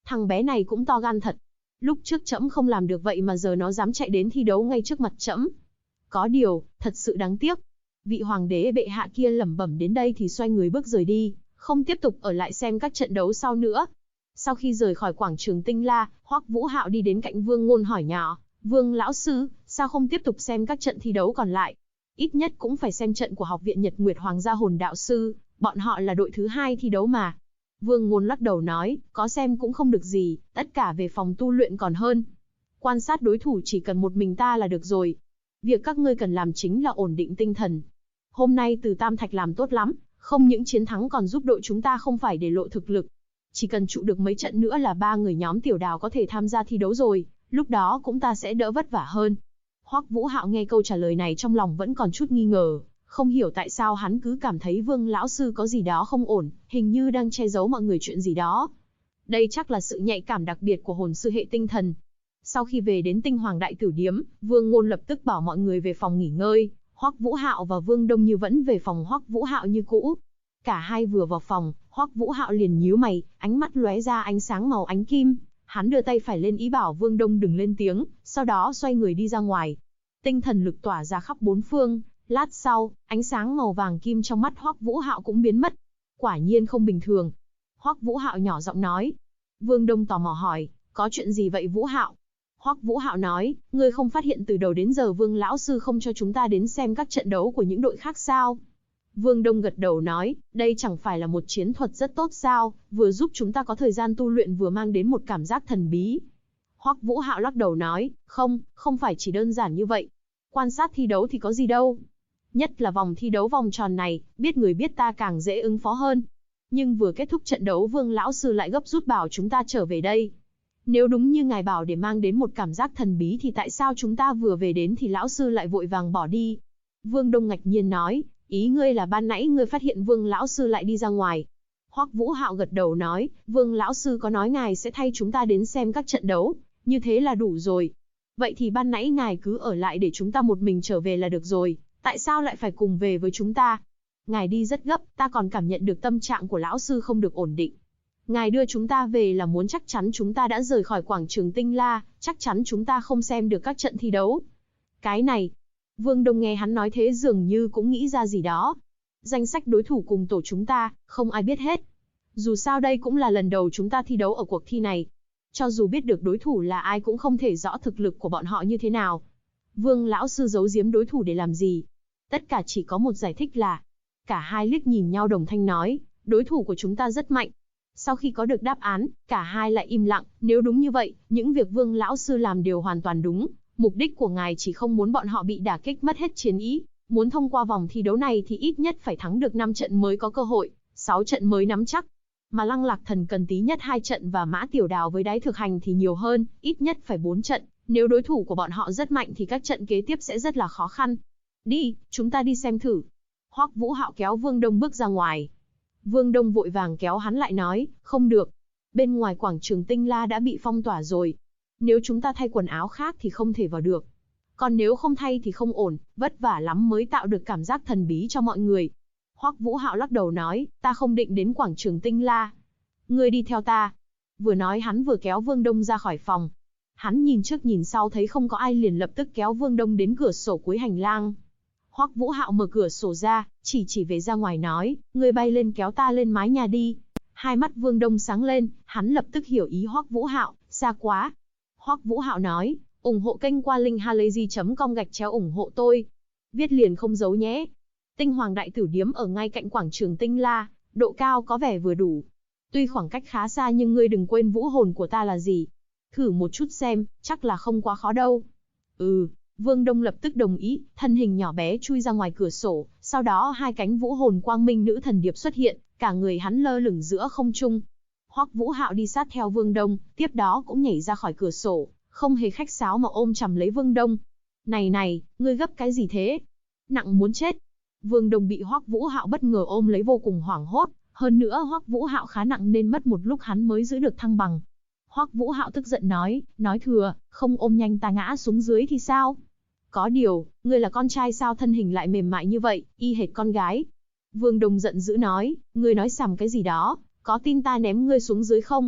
Thằng bé này cũng to gan thật. Lúc trước trẫm không làm được vậy mà giờ nó dám chạy đến thi đấu ngay trước mặt trẫm. Có điều, thật sự đáng tiếc. Vị hoàng đế bệ hạ kia lẩm bẩm đến đây thì xoay người bước rời đi, không tiếp tục ở lại xem các trận đấu sau nữa. Sau khi rời khỏi quảng trường Tinh La, Hoắc Vũ Hạo đi đến cạnh Vương Ngôn hỏi nhỏ, Vương lão sư, sao không tiếp tục xem các trận thi đấu còn lại? Ít nhất cũng phải xem trận của Học viện Nhật Nguyệt Hoàng gia Hồn Đạo Sư, bọn họ là đội thứ 2 thi đấu mà. Vương Ngôn lắc đầu nói, có xem cũng không được gì, tất cả về phòng tu luyện còn hơn. Quan sát đối thủ chỉ cần một mình ta là được rồi. Việc các ngươi cần làm chính là ổn định tinh thần. Hôm nay Từ Tam Thạch làm tốt lắm, không những chiến thắng còn giúp đội chúng ta không phải để lộ thực lực. Chỉ cần trụ được mấy trận nữa là 3 người nhóm Tiểu Đào có thể tham gia thi đấu rồi, lúc đó cũng ta sẽ đỡ vất vả hơn. Hoắc Vũ Hạo nghe câu trả lời này trong lòng vẫn còn chút nghi ngờ, không hiểu tại sao hắn cứ cảm thấy Vương lão sư có gì đó không ổn, hình như đang che giấu mọi người chuyện gì đó. Đây chắc là sự nhạy cảm đặc biệt của hồn sư hệ tinh thần. Sau khi về đến Tinh Hoàng Đại Tử Điếm, Vương Ngôn lập tức bảo mọi người về phòng nghỉ ngơi, Hoắc Vũ Hạo và Vương Đông Như vẫn về phòng Hoắc Vũ Hạo như cũ. Cả hai vừa vào phòng, Hoắc Vũ Hạo liền nhíu mày, ánh mắt lóe ra ánh sáng màu ánh kim. Hắn đưa tay phải lên ý bảo Vương Đông đừng lên tiếng, sau đó xoay người đi ra ngoài. Tinh thần lực tỏa ra khắp bốn phương, lát sau, ánh sáng màu vàng kim trong mắt Hoắc Vũ Hạo cũng biến mất. Quả nhiên không bình thường. Hoắc Vũ Hạo nhỏ giọng nói. Vương Đông tò mò hỏi, có chuyện gì vậy Vũ Hạo? Hoắc Vũ Hạo nói, ngươi không phát hiện từ đầu đến giờ Vương lão sư không cho chúng ta đến xem các trận đấu của những đội khác sao? Vương Đông gật đầu nói, đây chẳng phải là một chiến thuật rất tốt sao, vừa giúp chúng ta có thời gian tu luyện vừa mang đến một cảm giác thần bí. Hoắc Vũ Hạo lắc đầu nói, không phải chỉ đơn giản như vậy. Quan sát thi đấu thì có gì đâu. Nhất là vòng thi đấu vòng tròn này, biết người biết ta càng dễ ứng phó hơn. Nhưng vừa kết thúc trận đấu Vương lão sư lại gấp rút bảo chúng ta trở về đây. Nếu đúng như ngài bảo để mang đến một cảm giác thần bí thì tại sao chúng ta vừa về đến thì lão sư lại vội vàng bỏ đi? Vương Đông ngạc nhiên nói, ý ngươi là ban nãy ngươi phát hiện Vương lão sư lại đi ra ngoài. Hoắc Vũ Hạo gật đầu nói, Vương lão sư có nói ngài sẽ thay chúng ta đến xem các trận đấu, như thế là đủ rồi. Vậy thì ban nãy ngài cứ ở lại để chúng ta một mình trở về là được rồi, tại sao lại phải cùng về với chúng ta? Ngài đi rất gấp, ta còn cảm nhận được tâm trạng của lão sư không được ổn định. Ngài đưa chúng ta về là muốn chắc chắn chúng ta đã rời khỏi quảng trường Tinh La, chắc chắn chúng ta không xem được các trận thi đấu. Cái này, Vương Đông nghe hắn nói thế dường như cũng nghĩ ra gì đó. Danh sách đối thủ cùng tổ chúng ta, không ai biết hết. Dù sao đây cũng là lần đầu chúng ta thi đấu ở cuộc thi này. Cho dù biết được đối thủ là ai cũng không thể rõ thực lực của bọn họ như thế nào. Vương lão sư giấu giếm đối thủ để làm gì? Tất cả chỉ có một giải thích là, cả hai liếc nhìn nhau đồng thanh nói, đối thủ của chúng ta rất mạnh. Sau khi có được đáp án, cả hai lại im lặng, nếu đúng như vậy, những việc Vương lão sư làm đều hoàn toàn đúng. Mục đích của ngài chỉ không muốn bọn họ bị đả kích mất hết chiến ý, muốn thông qua vòng thi đấu này thì ít nhất phải thắng được 5 trận mới có cơ hội, 6 trận mới nắm chắc. Mà Lăng Lạc Thần cần tí nhất 2 trận và Mã Tiểu Đào với Đái Thực Hành thì nhiều hơn, ít nhất phải 4 trận, nếu đối thủ của bọn họ rất mạnh thì các trận kế tiếp sẽ rất là khó khăn. Đi, chúng ta đi xem thử. Hoắc Vũ Hạo kéo Vương Đông bước ra ngoài. Vương Đông vội vàng kéo hắn lại nói, không được. Bên ngoài quảng trường Tinh La đã bị phong tỏa rồi. Nếu chúng ta thay quần áo khác thì không thể vào được. Còn nếu không thay thì không ổn, vất vả lắm mới tạo được cảm giác thần bí cho mọi người. Hoắc Vũ Hạo lắc đầu nói, ta không định đến quảng trường Tinh La. Ngươi đi theo ta. Vừa nói hắn vừa kéo Vương Đông ra khỏi phòng. Hắn nhìn trước nhìn sau thấy không có ai liền lập tức kéo Vương Đông đến cửa sổ cuối hành lang. Hoắc Vũ Hạo mở cửa sổ ra, chỉ về ra ngoài nói, ngươi bay lên kéo ta lên mái nhà đi. Hai mắt Vương Đông sáng lên, hắn lập tức hiểu ý Hoắc Vũ Hạo, xa quá. Hoắc Vũ Hạo nói, ủng hộ kênh qua link halayzi.com/ủng hộ tôi. Viết liền không giấu nhé. Tinh Hoàng Đại Tử Điếm ở ngay cạnh quảng trường Tinh La, độ cao có vẻ vừa đủ. Tuy khoảng cách khá xa nhưng ngươi đừng quên vũ hồn của ta là gì. Thử một chút xem, chắc là không quá khó đâu. Vương Đông lập tức đồng ý, thân hình nhỏ bé chui ra ngoài cửa sổ, sau đó hai cánh vũ hồn quang minh nữ thần điệp xuất hiện, cả người hắn lơ lửng giữa không trung. Hoắc Vũ Hạo đi sát theo Vương Đông, tiếp đó cũng nhảy ra khỏi cửa sổ, không hề khách sáo mà ôm chầm lấy Vương Đông. Này, ngươi gấp cái gì thế? Nặng muốn chết. Vương Đông bị Hoắc Vũ Hạo bất ngờ ôm lấy vô cùng hoảng hốt, hơn nữa Hoắc Vũ Hạo khá nặng nên mất một lúc hắn mới giữ được thăng bằng. Hoắc Vũ Hạo tức giận nói thừa, không ôm nhanh ta ngã xuống dưới thì sao? Có điều, ngươi là con trai sao thân hình lại mềm mại như vậy, y hệt con gái. Vương Đông giận dữ nói, ngươi nói sằm cái gì đó, có tin ta ném ngươi xuống dưới không?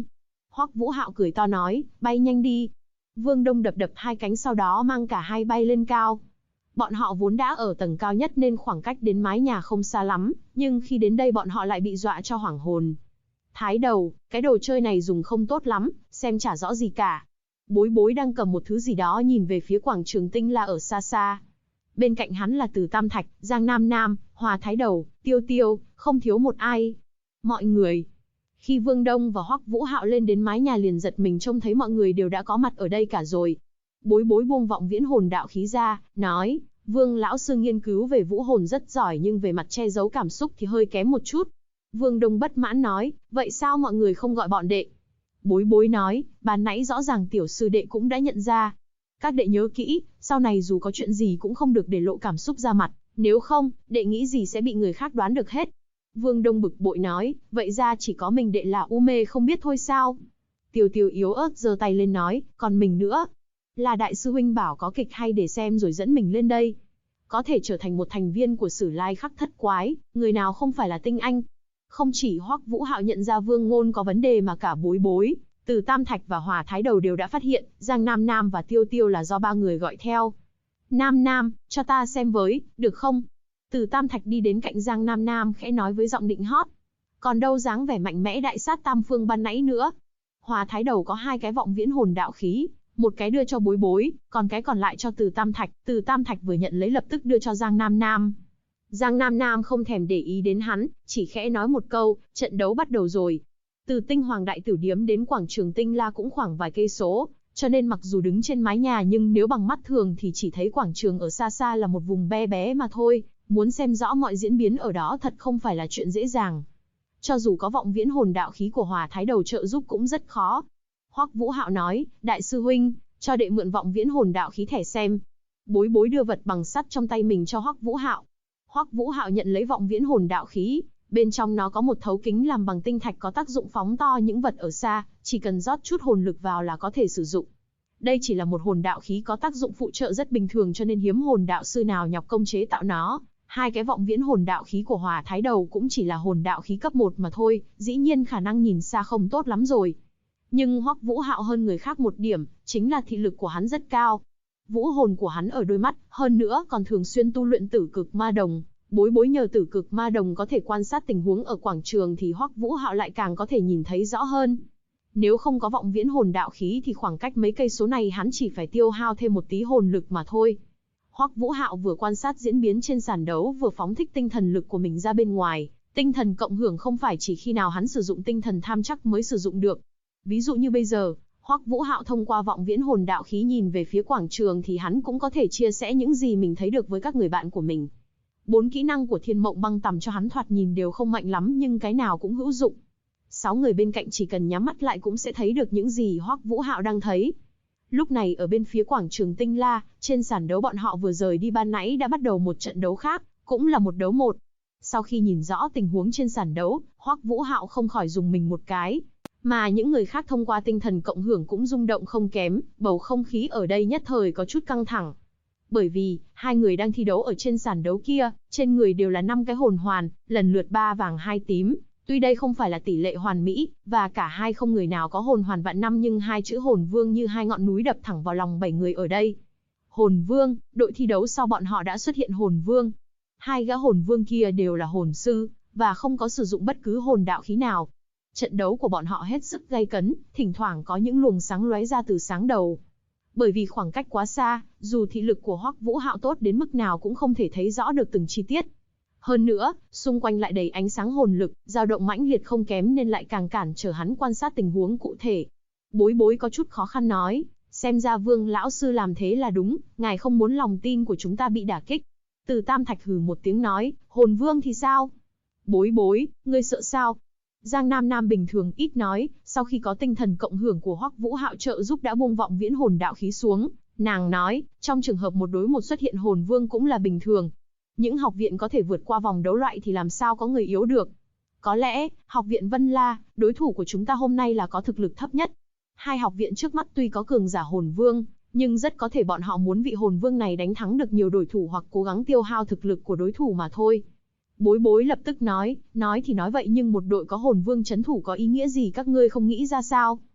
Hoắc Vũ Hạo cười to nói, bay nhanh đi. Vương Đông đập đập hai cánh sau đó mang cả hai bay lên cao. Bọn họ vốn đã ở tầng cao nhất nên khoảng cách đến mái nhà không xa lắm, nhưng khi đến đây bọn họ lại bị dọa cho hoảng hồn. Thái đầu, cái đồ chơi này dùng không tốt lắm, xem chả rõ gì cả. Bối Bối đang cầm một thứ gì đó nhìn về phía quảng trường Tinh La ở xa xa. Bên cạnh hắn là Từ Tam Thạch, Giang Nam Nam, Hòa Thái Đầu, Tiêu Tiêu, không thiếu một ai. Mọi người. Khi Vương Đông và Hoắc Vũ Hạo lên đến mái nhà liền giật mình trông thấy mọi người đều đã có mặt ở đây cả rồi. Bối Bối buông vọng viễn hồn đạo khí ra, nói, Vương lão sư nghiên cứu về vũ hồn rất giỏi nhưng về mặt che giấu cảm xúc thì hơi kém một chút. Vương Đông bất mãn nói, vậy sao mọi người không gọi bọn đệ? Bối Bối nói, ban nãy rõ ràng tiểu sư đệ cũng đã nhận ra. Các đệ nhớ kỹ, sau này dù có chuyện gì cũng không được để lộ cảm xúc ra mặt, nếu không, đệ nghĩ gì sẽ bị người khác đoán được hết. Vương Đông bực bội nói, vậy ra chỉ có mình đệ là u mê không biết thôi sao? Tiêu Tiêu yếu ớt giơ tay lên nói, còn mình nữa. Là đại sư huynh bảo có kịch hay để xem rồi dẫn mình lên đây. Có thể trở thành một thành viên của Sử Lai Khắc Thất Quái, người nào không phải là tinh anh. Không chỉ Hoắc Vũ Hạo nhận ra Vương Ngôn có vấn đề mà cả Bối Bối, Từ Tam Thạch và Hòa Thái Đầu đều đã phát hiện, Giang Nam Nam và Tiêu Tiêu là do ba người gọi theo. Nam Nam, cho ta xem với, được không? Từ Tam Thạch đi đến cạnh Giang Nam Nam khẽ nói với giọng định hót. Còn đâu dáng vẻ mạnh mẽ đại sát tam phương ban nãy nữa. Hòa Thái Đầu có hai cái vọng viễn hồn đạo khí, một cái đưa cho Bối Bối, còn cái còn lại cho Từ Tam Thạch. Từ Tam Thạch vừa nhận lấy lập tức đưa cho Giang Nam Nam. Giang Nam Nam không thèm để ý đến hắn, chỉ khẽ nói một câu, trận đấu bắt đầu rồi. Từ Tinh Hoàng Đại Tử Điếm đến quảng trường Tinh La cũng khoảng vài cây số, cho nên mặc dù đứng trên mái nhà nhưng nếu bằng mắt thường thì chỉ thấy quảng trường ở xa xa là một vùng bé bé mà thôi, muốn xem rõ mọi diễn biến ở đó thật không phải là chuyện dễ dàng. Cho dù có vọng viễn hồn đạo khí của Hòa Thái Đầu trợ giúp cũng rất khó. Hoắc Vũ Hạo nói, đại sư huynh, cho đệ mượn vọng viễn hồn đạo khí thẻ xem. Bối Bối đưa vật bằng sắt trong tay mình cho Hoắc Vũ Hạo. Hoắc Vũ Hạo nhận lấy vọng viễn hồn đạo khí, bên trong nó có một thấu kính làm bằng tinh thạch có tác dụng phóng to những vật ở xa, chỉ cần rót chút hồn lực vào là có thể sử dụng. Đây chỉ là một hồn đạo khí có tác dụng phụ trợ rất bình thường cho nên hiếm hồn đạo sư nào nhọc công chế tạo nó. Hai cái vọng viễn hồn đạo khí của Hòa Thái Đầu cũng chỉ là hồn đạo khí cấp 1 mà thôi, dĩ nhiên khả năng nhìn xa không tốt lắm rồi. Nhưng Hoắc Vũ Hạo hơn người khác một điểm, chính là thị lực của hắn rất cao. Vũ hồn của hắn ở đôi mắt, hơn nữa còn thường xuyên tu luyện tử cực ma đồng. Bối Bối nhờ tử cực ma đồng có thể quan sát tình huống ở quảng trường thì Hoắc Vũ Hạo lại càng có thể nhìn thấy rõ hơn. Nếu không có vọng viễn hồn đạo khí thì khoảng cách mấy cây số này hắn chỉ phải tiêu hao thêm một tí hồn lực mà thôi. Hoắc Vũ Hạo vừa quan sát diễn biến trên sàn đấu vừa phóng thích tinh thần lực của mình ra bên ngoài. Tinh thần cộng hưởng không phải chỉ khi nào hắn sử dụng tinh thần tham chắc mới sử dụng được. Ví dụ như bây giờ, Hoắc Vũ Hạo thông qua vọng viễn hồn đạo khí nhìn về phía quảng trường thì hắn cũng có thể chia sẻ những gì mình thấy được với các người bạn của mình. 4 kỹ năng của Thiên Mộng Băng Tầm cho hắn thoạt nhìn đều không mạnh lắm nhưng cái nào cũng hữu dụng. 6 người bên cạnh chỉ cần nhắm mắt lại cũng sẽ thấy được những gì Hoắc Vũ Hạo đang thấy. Lúc này ở bên phía quảng trường Tinh La, trên sàn đấu bọn họ vừa rời đi ban nãy đã bắt đầu một trận đấu khác, cũng là một đấu một. Sau khi nhìn rõ tình huống trên sàn đấu, Hoắc Vũ Hạo không khỏi dùng mình một cái. Mà những người khác thông qua tinh thần cộng hưởng cũng rung động không kém, bầu không khí ở đây nhất thời có chút căng thẳng. Bởi vì, hai người đang thi đấu ở trên sàn đấu kia, trên người đều là 5 cái hồn hoàn, lần lượt 3 vàng 2 tím. Tuy đây không phải là tỷ lệ hoàn mỹ, và cả hai không người nào có hồn hoàn vạn năm nhưng hai chữ hồn vương như hai ngọn núi đập thẳng vào lòng 7 người ở đây. Hồn vương, đội thi đấu sau bọn họ đã xuất hiện hồn vương. Hai gã hồn vương kia đều là hồn sư, và không có sử dụng bất cứ hồn đạo khí nào. Trận đấu của bọn họ hết sức gay cấn, thỉnh thoảng có những luồng sáng lóe ra từ sáng đầu. Bởi vì khoảng cách quá xa, dù thị lực của Hoắc Vũ Hạo tốt đến mức nào cũng không thể thấy rõ được từng chi tiết. Hơn nữa, xung quanh lại đầy ánh sáng hồn lực, dao động mãnh liệt không kém nên lại càng cản trở hắn quan sát tình huống cụ thể. Bối Bối có chút khó khăn nói, xem ra Vương lão sư làm thế là đúng, ngài không muốn lòng tin của chúng ta bị đả kích. Từ Tam Thạch hừ một tiếng nói, hồn vương thì sao? Bối Bối, ngươi sợ sao? Giang Nam Nam bình thường ít nói, sau khi có tinh thần cộng hưởng của Hoắc Vũ Hạo trợ giúp đã buông vọng viễn hồn đạo khí xuống, nàng nói, trong trường hợp một đối một xuất hiện hồn vương cũng là bình thường. Những học viện có thể vượt qua vòng đấu loại thì làm sao có người yếu được. Có lẽ, học viện Vân La, đối thủ của chúng ta hôm nay là có thực lực thấp nhất. Hai học viện trước mắt tuy có cường giả hồn vương, nhưng rất có thể bọn họ muốn vị hồn vương này đánh thắng được nhiều đối thủ hoặc cố gắng tiêu hao thực lực của đối thủ mà thôi. Bối Bối lập tức nói thì nói vậy nhưng một đội có hồn vương trấn thủ có ý nghĩa gì các ngươi không nghĩ ra sao?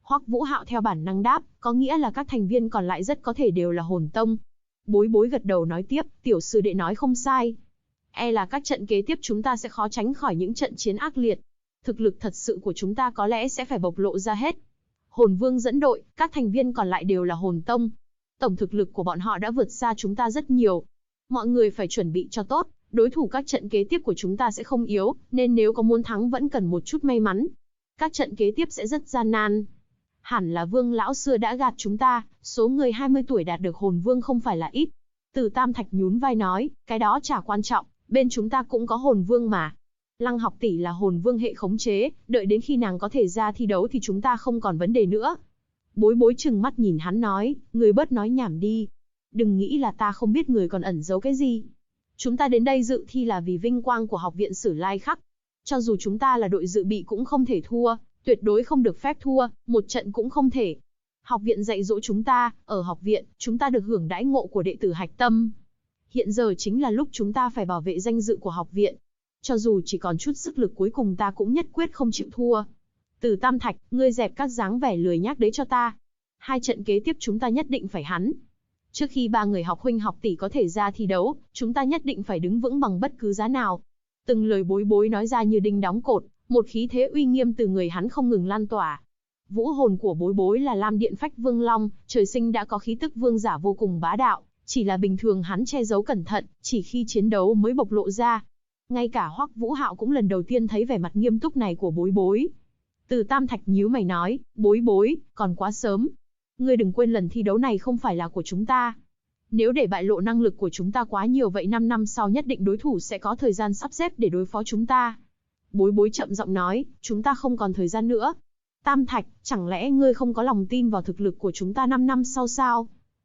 Hoắc Vũ Hạo theo bản năng đáp, có nghĩa là các thành viên còn lại rất có thể đều là hồn tông. Bối Bối gật đầu nói tiếp, tiểu sư đệ nói không sai. E là các trận kế tiếp chúng ta sẽ khó tránh khỏi những trận chiến ác liệt. Thực lực thật sự của chúng ta có lẽ sẽ phải bộc lộ ra hết. Hồn Vương dẫn đội, các thành viên còn lại đều là hồn tông. Tổng thực lực của bọn họ đã vượt xa chúng ta rất nhiều. Mọi người phải chuẩn bị cho tốt, đối thủ các trận kế tiếp của chúng ta sẽ không yếu, nên nếu có muốn thắng vẫn cần một chút may mắn. Các trận kế tiếp sẽ rất gian nan. Hẳn là Vương lão xưa đã gạt chúng ta, số người 20 tuổi đạt được hồn vương không phải là ít. Từ Tam Thạch nhún vai nói, cái đó chả quan trọng, bên chúng ta cũng có hồn vương mà. Lăng học tỷ là hồn vương hệ khống chế, đợi đến khi nàng có thể ra thi đấu thì chúng ta không còn vấn đề nữa. Bối Bối trừng mắt nhìn hắn nói, người bớt nói nhảm đi. Đừng nghĩ là ta không biết người còn ẩn giấu cái gì. Chúng ta đến đây dự thi là vì vinh quang của học viện Sử Lai Khắc. Cho dù chúng ta là đội dự bị cũng không thể thua, tuyệt đối không được phép thua, một trận cũng không thể. Học viện dạy dỗ chúng ta, ở học viện, chúng ta được hưởng đãi ngộ của đệ tử hạch tâm. Hiện giờ chính là lúc chúng ta phải bảo vệ danh dự của học viện. Cho dù chỉ còn chút sức lực cuối cùng ta cũng nhất quyết không chịu thua. Từ Tam Thạch, ngươi dẹp các dáng vẻ lười nhác đấy cho ta. 2 trận kế tiếp chúng ta nhất định phải hắn. Trước khi 3 người học huynh học tỷ có thể ra thi đấu, chúng ta nhất định phải đứng vững bằng bất cứ giá nào. Từng lời Bối Bối nói ra như đinh đóng cột, một khí thế uy nghiêm từ người hắn không ngừng lan tỏa. Vũ hồn của Bối Bối là Lam Điện Phách Vương Long, trời sinh đã có khí tức vương giả vô cùng bá đạo, chỉ là bình thường hắn che giấu cẩn thận, chỉ khi chiến đấu mới bộc lộ ra. Ngay cả Hoắc Vũ Hạo cũng lần đầu tiên thấy vẻ mặt nghiêm túc này của Bối Bối. Từ Tam Thạch nhíu mày nói, Bối Bối, còn quá sớm. Ngươi đừng quên lần thi đấu này không phải là của chúng ta. Nếu để bại lộ năng lực của chúng ta quá nhiều vậy 5 năm sau nhất định đối thủ sẽ có thời gian sắp xếp để đối phó chúng ta. Bối Bối chậm giọng nói, chúng ta không còn thời gian nữa. Tam Thạch, chẳng lẽ ngươi không có lòng tin vào thực lực của chúng ta 5 năm sau sao?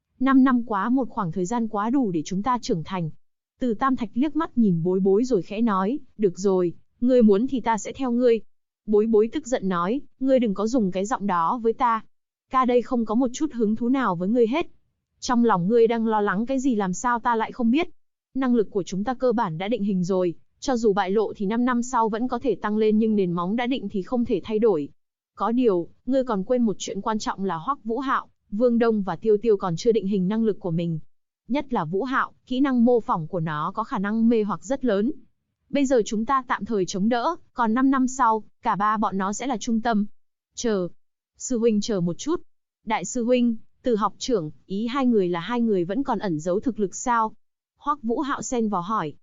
5 năm quá một khoảng thời gian quá đủ để chúng ta trưởng thành. Từ Tam Thạch liếc mắt nhìn Bối Bối rồi khẽ nói, được rồi, ngươi muốn thì ta sẽ theo ngươi. Bối Bối tức giận nói, ngươi đừng có dùng cái giọng đó với ta. Ca đây không có một chút hứng thú nào với ngươi hết. Trong lòng ngươi đang lo lắng cái gì làm sao ta lại không biết. Năng lực của chúng ta cơ bản đã định hình rồi, cho dù bại lộ thì 5 năm sau vẫn có thể tăng lên nhưng nền móng đã định thì không thể thay đổi. Có điều, ngươi còn quên một chuyện quan trọng là Hoắc Vũ Hạo, Vương Đông và Tiêu Tiêu còn chưa định hình năng lực của mình. Nhất là Vũ Hạo, kỹ năng mô phỏng của nó có khả năng mê hoặc rất lớn. Bây giờ chúng ta tạm thời chống đỡ, còn 5 năm sau, cả 3 bọn nó sẽ là trung tâm. Chờ. Sư huynh chờ một chút. Đại sư huynh, Từ học trưởng, ý hai người là hai người vẫn còn ẩn giấu thực lực sao? Hoắc Vũ Hạo xen vào hỏi.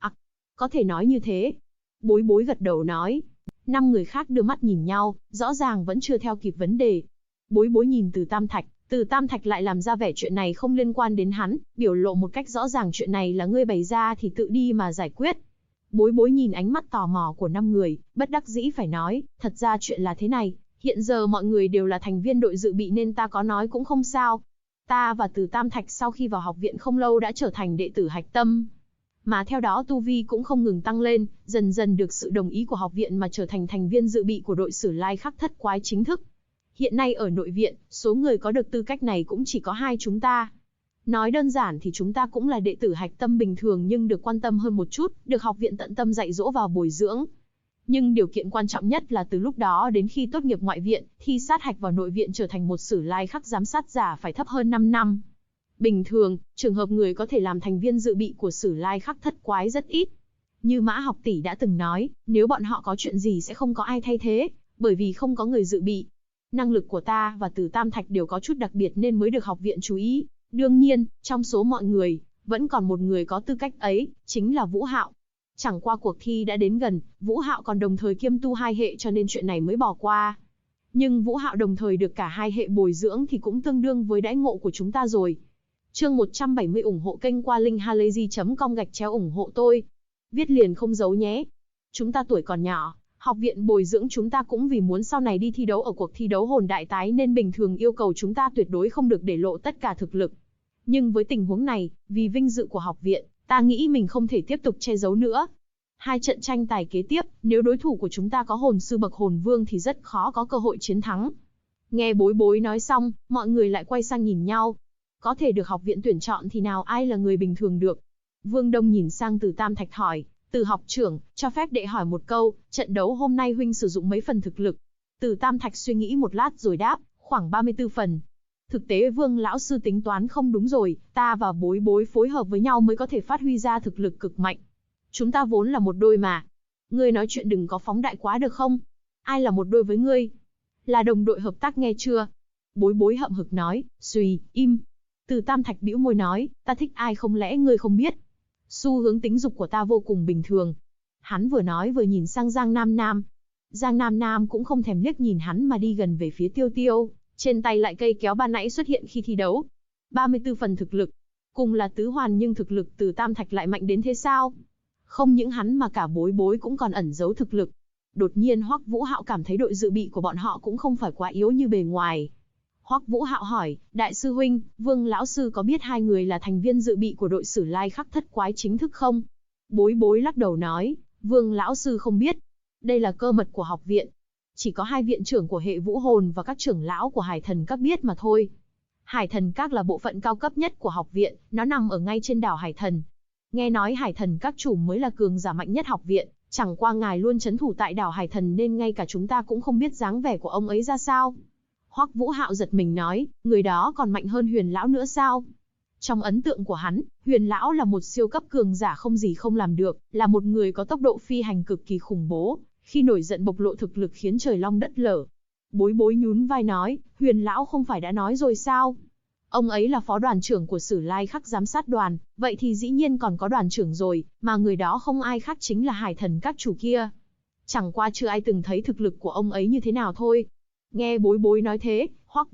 Có thể nói như thế. Bối Bối gật đầu nói. 5 người khác đưa mắt nhìn nhau, rõ ràng vẫn chưa theo kịp vấn đề. Bối Bối nhìn Từ Tam Thạch lại làm ra vẻ chuyện này không liên quan đến hắn, biểu lộ một cách rõ ràng chuyện này là ngươi bày ra thì tự đi mà giải quyết. Bối Bối nhìn ánh mắt tò mò của 5 người, bất đắc dĩ phải nói, thật ra chuyện là thế này, hiện giờ mọi người đều là thành viên đội dự bị nên ta có nói cũng không sao. Ta và Từ Tam Thạch sau khi vào học viện không lâu đã trở thành đệ tử hạch tâm. Mà theo đó tu vi cũng không ngừng tăng lên, dần dần được sự đồng ý của học viện mà trở thành thành viên dự bị của đội Sử Lai Khắc thất quái chính thức. Hiện nay ở nội viện, số người có được tư cách này cũng chỉ có 2 chúng ta. Nói đơn giản thì chúng ta cũng là đệ tử hạch tâm bình thường nhưng được quan tâm hơn một chút, được học viện tận tâm dạy dỗ vào bồi dưỡng. Nhưng điều kiện quan trọng nhất là từ lúc đó đến khi tốt nghiệp ngoại viện, thi sát hạch vào nội viện trở thành một Sử Lai Khắc giám sát giả phải thấp hơn 5 năm. Bình thường, trường hợp người có thể làm thành viên dự bị của Sử Lai Khắc thất quái rất ít. Như Mã học tỷ đã từng nói, nếu bọn họ có chuyện gì sẽ không có ai thay thế, bởi vì không có người dự bị. Năng lực của ta và Từ Tam Thạch đều có chút đặc biệt nên mới được học viện chú ý. Đương nhiên, trong số mọi người, vẫn còn một người có tư cách ấy, chính là Vũ Hạo. Chẳng qua cuộc thi đã đến gần, Vũ Hạo còn đồng thời kiêm tu 2 hệ cho nên chuyện này mới bỏ qua. Nhưng Vũ Hạo đồng thời được cả 2 hệ bồi dưỡng thì cũng tương đương với đãi ngộ của chúng ta rồi. Chương 170 ủng hộ kênh qua linkhalazy.com/ủng hộ tôi. Viết liền không giấu nhé. Chúng ta tuổi còn nhỏ, học viện bồi dưỡng chúng ta cũng vì muốn sau này đi thi đấu ở cuộc thi đấu hồn đại tái nên bình thường yêu cầu chúng ta tuyệt đối không được để lộ tất cả thực lực. Nhưng với tình huống này, vì vinh dự của học viện, ta nghĩ mình không thể tiếp tục che giấu nữa. 2 trận tranh tài kế tiếp, nếu đối thủ của chúng ta có hồn sư bậc hồn vương thì rất khó có cơ hội chiến thắng. Nghe Bối Bối nói xong, mọi người lại quay sang nhìn nhau. Có thể được học viện tuyển chọn thì nào ai là người bình thường được. Vương Đông nhìn sang Từ Tam Thạch hỏi, Từ học trưởng, cho phép đệ hỏi một câu, trận đấu hôm nay huynh sử dụng mấy phần thực lực? Từ Tam Thạch suy nghĩ một lát rồi đáp, Khoảng 34 phần. Thực tế Vương lão sư tính toán không đúng rồi, ta và Bối Bối phối hợp với nhau mới có thể phát huy ra thực lực cực mạnh. Chúng ta vốn là một đôi mà. Ngươi nói chuyện đừng có phóng đại quá được không? Ai là một đôi với ngươi? Là đồng đội hợp tác nghe chưa? Bối Bối hậm hực nói, xùy, im. Từ Tam Thạch bĩu môi nói, ta thích ai không lẽ ngươi không biết? Xu hướng tính dục của ta vô cùng bình thường. Hắn vừa nói vừa nhìn sang Giang Nam Nam. Giang Nam Nam cũng không thèm liếc nhìn hắn mà đi gần về phía Tiêu Tiêu, trên tay lại cây kéo ban nãy xuất hiện khi thi đấu. 34 phần thực lực. Cùng là tứ hoàn nhưng thực lực từ Tam Thạch lại mạnh đến thế sao? Không những hắn mà cả Bối Bối cũng còn ẩn giấu thực lực. Đột nhiên Hoắc Vũ Hạo cảm thấy đội dự bị của bọn họ cũng không phải quá yếu như bề ngoài. Hoắc Vũ Hạo hỏi, đại sư huynh, Vương lão sư có biết hai người là thành viên dự bị của đội Sử Lai Khắc Thất Quái chính thức không? Bối Bối lắc đầu nói, Vương lão sư không biết. Đây là cơ mật của học viện. Chỉ có hai viện trưởng của hệ vũ hồn và các trưởng lão của Hải Thần Các biết mà thôi. Hải Thần Các là bộ phận cao cấp nhất của học viện, nó nằm ở ngay trên đảo Hải Thần. Nghe nói Hải Thần Các chủ mới là cường giả mạnh nhất học viện, chẳng qua ngài luôn trấn thủ tại đảo Hải Thần nên ngay cả chúng ta cũng không biết dáng vẻ của ông ấy ra sao. Hoắc Vũ Hạo giật mình nói, người đó còn mạnh hơn Huyền lão nữa sao? Trong ấn tượng của hắn, Huyền lão là một siêu cấp cường giả không gì không làm được, là một người có tốc độ phi hành cực kỳ khủng bố, khi nổi giận bộc lộ thực lực khiến trời long đất lở. Bối Bối nhún vai nói, Huyền lão không phải đã nói rồi sao? Ông ấy là phó đoàn trưởng của Sử Lai Khắc giám sát đoàn, vậy thì dĩ nhiên còn có đoàn trưởng rồi, mà người đó không ai khác chính là Hải Thần Các chủ kia. Chẳng qua chưa ai từng thấy thực lực của ông ấy như thế nào thôi. Nghe Bối Bối nói thế, Hoắc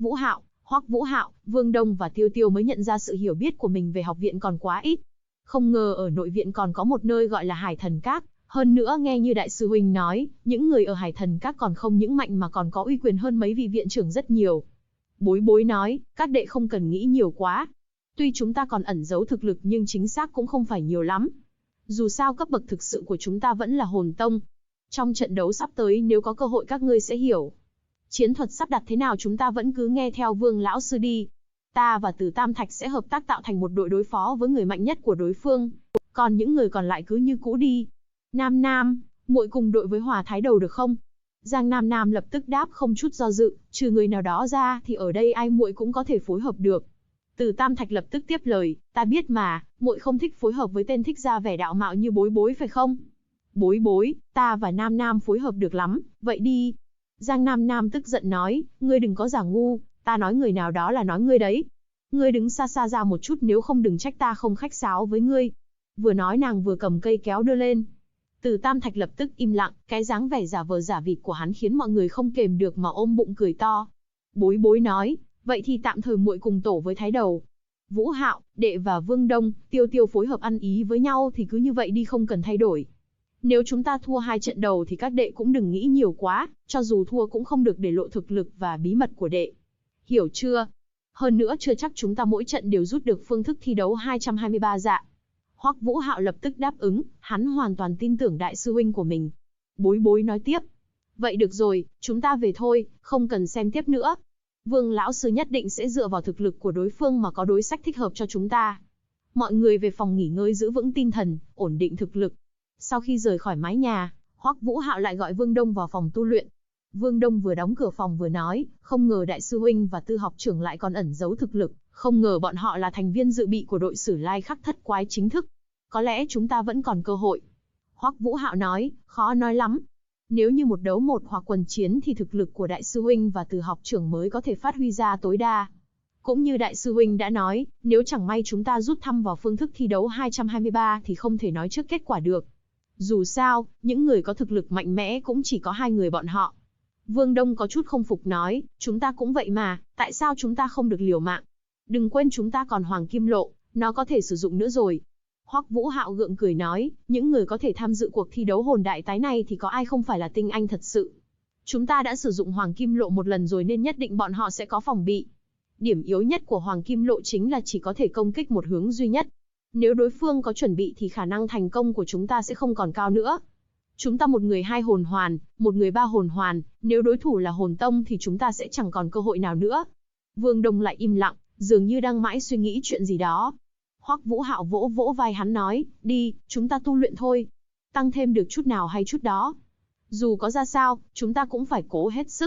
Vũ Hạo, Vương Đông và Tiêu Tiêu mới nhận ra sự hiểu biết của mình về học viện còn quá ít. Không ngờ ở nội viện còn có một nơi gọi là Hải Thần Các, hơn nữa nghe như đại sư huynh nói, những người ở Hải Thần Các còn không những mạnh mà còn có uy quyền hơn mấy vị viện trưởng rất nhiều. Bối Bối nói, các đệ không cần nghĩ nhiều quá. Tuy chúng ta còn ẩn giấu thực lực nhưng chính xác cũng không phải nhiều lắm. Dù sao cấp bậc thực sự của chúng ta vẫn là hồn tông. Trong trận đấu sắp tới nếu có cơ hội các ngươi sẽ hiểu. Chiến thuật sắp đặt thế nào chúng ta vẫn cứ nghe theo Vương lão sư đi. Ta và Từ Tam Thạch sẽ hợp tác tạo thành một đội đối phó với người mạnh nhất của đối phương. Còn những người còn lại cứ như cũ đi. Nam Nam, muội cùng đội với Hòa Thái Đầu được không? Giang Nam Nam lập tức đáp không chút do dự, trừ người nào đó ra thì ở đây ai muội cũng có thể phối hợp được. Từ Tam Thạch lập tức tiếp lời, ta biết mà, muội không thích phối hợp với tên thích ra vẻ đạo mạo như Bối Bối phải không? Bối Bối, ta và Nam Nam phối hợp được lắm, vậy đi. Giang Nam Nam tức giận nói, ngươi đừng có giả ngu, ta nói người nào đó là nói ngươi đấy. Ngươi đứng xa xa ra một chút nếu không đừng trách ta không khách sáo với ngươi. Vừa nói nàng vừa cầm cây kéo đưa lên. Từ Tam Thạch lập tức im lặng, cái dáng vẻ giả vờ giả vịt của hắn khiến mọi người không kềm được mà ôm bụng cười to. Bối Bối nói, vậy thì tạm thời muội cùng tổ với Thái Đầu. Vũ Hạo, đệ và Vương Đông, Tiêu Tiêu phối hợp ăn ý với nhau thì cứ như vậy đi không cần thay đổi. Nếu chúng ta thua hai trận đầu thì các đệ cũng đừng nghĩ nhiều quá, cho dù thua cũng không được để lộ thực lực và bí mật của đệ. Hiểu chưa? Hơn nữa chưa chắc chúng ta mỗi trận đều rút được phương thức thi đấu 223 dạ. Hoắc Vũ Hạo lập tức đáp ứng, hắn hoàn toàn tin tưởng đại sư huynh của mình. Bối Bối nói tiếp, vậy được rồi, chúng ta về thôi, không cần xem tiếp nữa. Vương lão sư nhất định sẽ dựa vào thực lực của đối phương mà có đối sách thích hợp cho chúng ta. Mọi người về phòng nghỉ ngơi giữ vững tinh thần, ổn định thực lực. Sau khi rời khỏi mái nhà, Hoắc Vũ Hạo lại gọi Vương Đông vào phòng tu luyện. Vương Đông vừa đóng cửa phòng vừa nói, không ngờ đại sư huynh và Tư học trưởng lại còn ẩn giấu thực lực, không ngờ bọn họ là thành viên dự bị của đội Sử Lai Khắc Thất Quái chính thức. Có lẽ chúng ta vẫn còn cơ hội. Hoắc Vũ Hạo nói, khó nói lắm. Nếu như một đấu một hoặc quần chiến thì thực lực của đại sư huynh và Từ học trưởng mới có thể phát huy ra tối đa. Cũng như đại sư huynh đã nói, nếu chẳng may chúng ta rút thăm vào phương thức thi đấu 223 thì không thể nói trước kết quả được. Dù sao, những người có thực lực mạnh mẽ cũng chỉ có hai người bọn họ. Vương Đông có chút không phục nói, chúng ta cũng vậy mà, tại sao chúng ta không được liều mạng? Đừng quên chúng ta còn Hoàng Kim Lộ, nó có thể sử dụng nữa rồi. Hoắc Vũ Hạo gượng cười nói, những người có thể tham dự cuộc thi đấu hồn đại tái này thì có ai không phải là tinh anh thật sự. Chúng ta đã sử dụng Hoàng Kim Lộ một lần rồi nên nhất định bọn họ sẽ có phòng bị. Điểm yếu nhất của Hoàng Kim Lộ chính là chỉ có thể công kích một hướng duy nhất. Nếu đối phương có chuẩn bị thì khả năng thành công của chúng ta sẽ không còn cao nữa. Chúng ta một người 2 hồn hoàn, một người 3 hồn hoàn, nếu đối thủ là hồn tông thì chúng ta sẽ chẳng còn cơ hội nào nữa. Vương Đông lại im lặng, dường như đang mãi suy nghĩ chuyện gì đó. Hoắc Vũ Hạo vỗ vỗ vai hắn nói, đi, chúng ta tu luyện thôi. Tăng thêm được chút nào hay chút đó. Dù có ra sao, chúng ta cũng phải cố hết sức.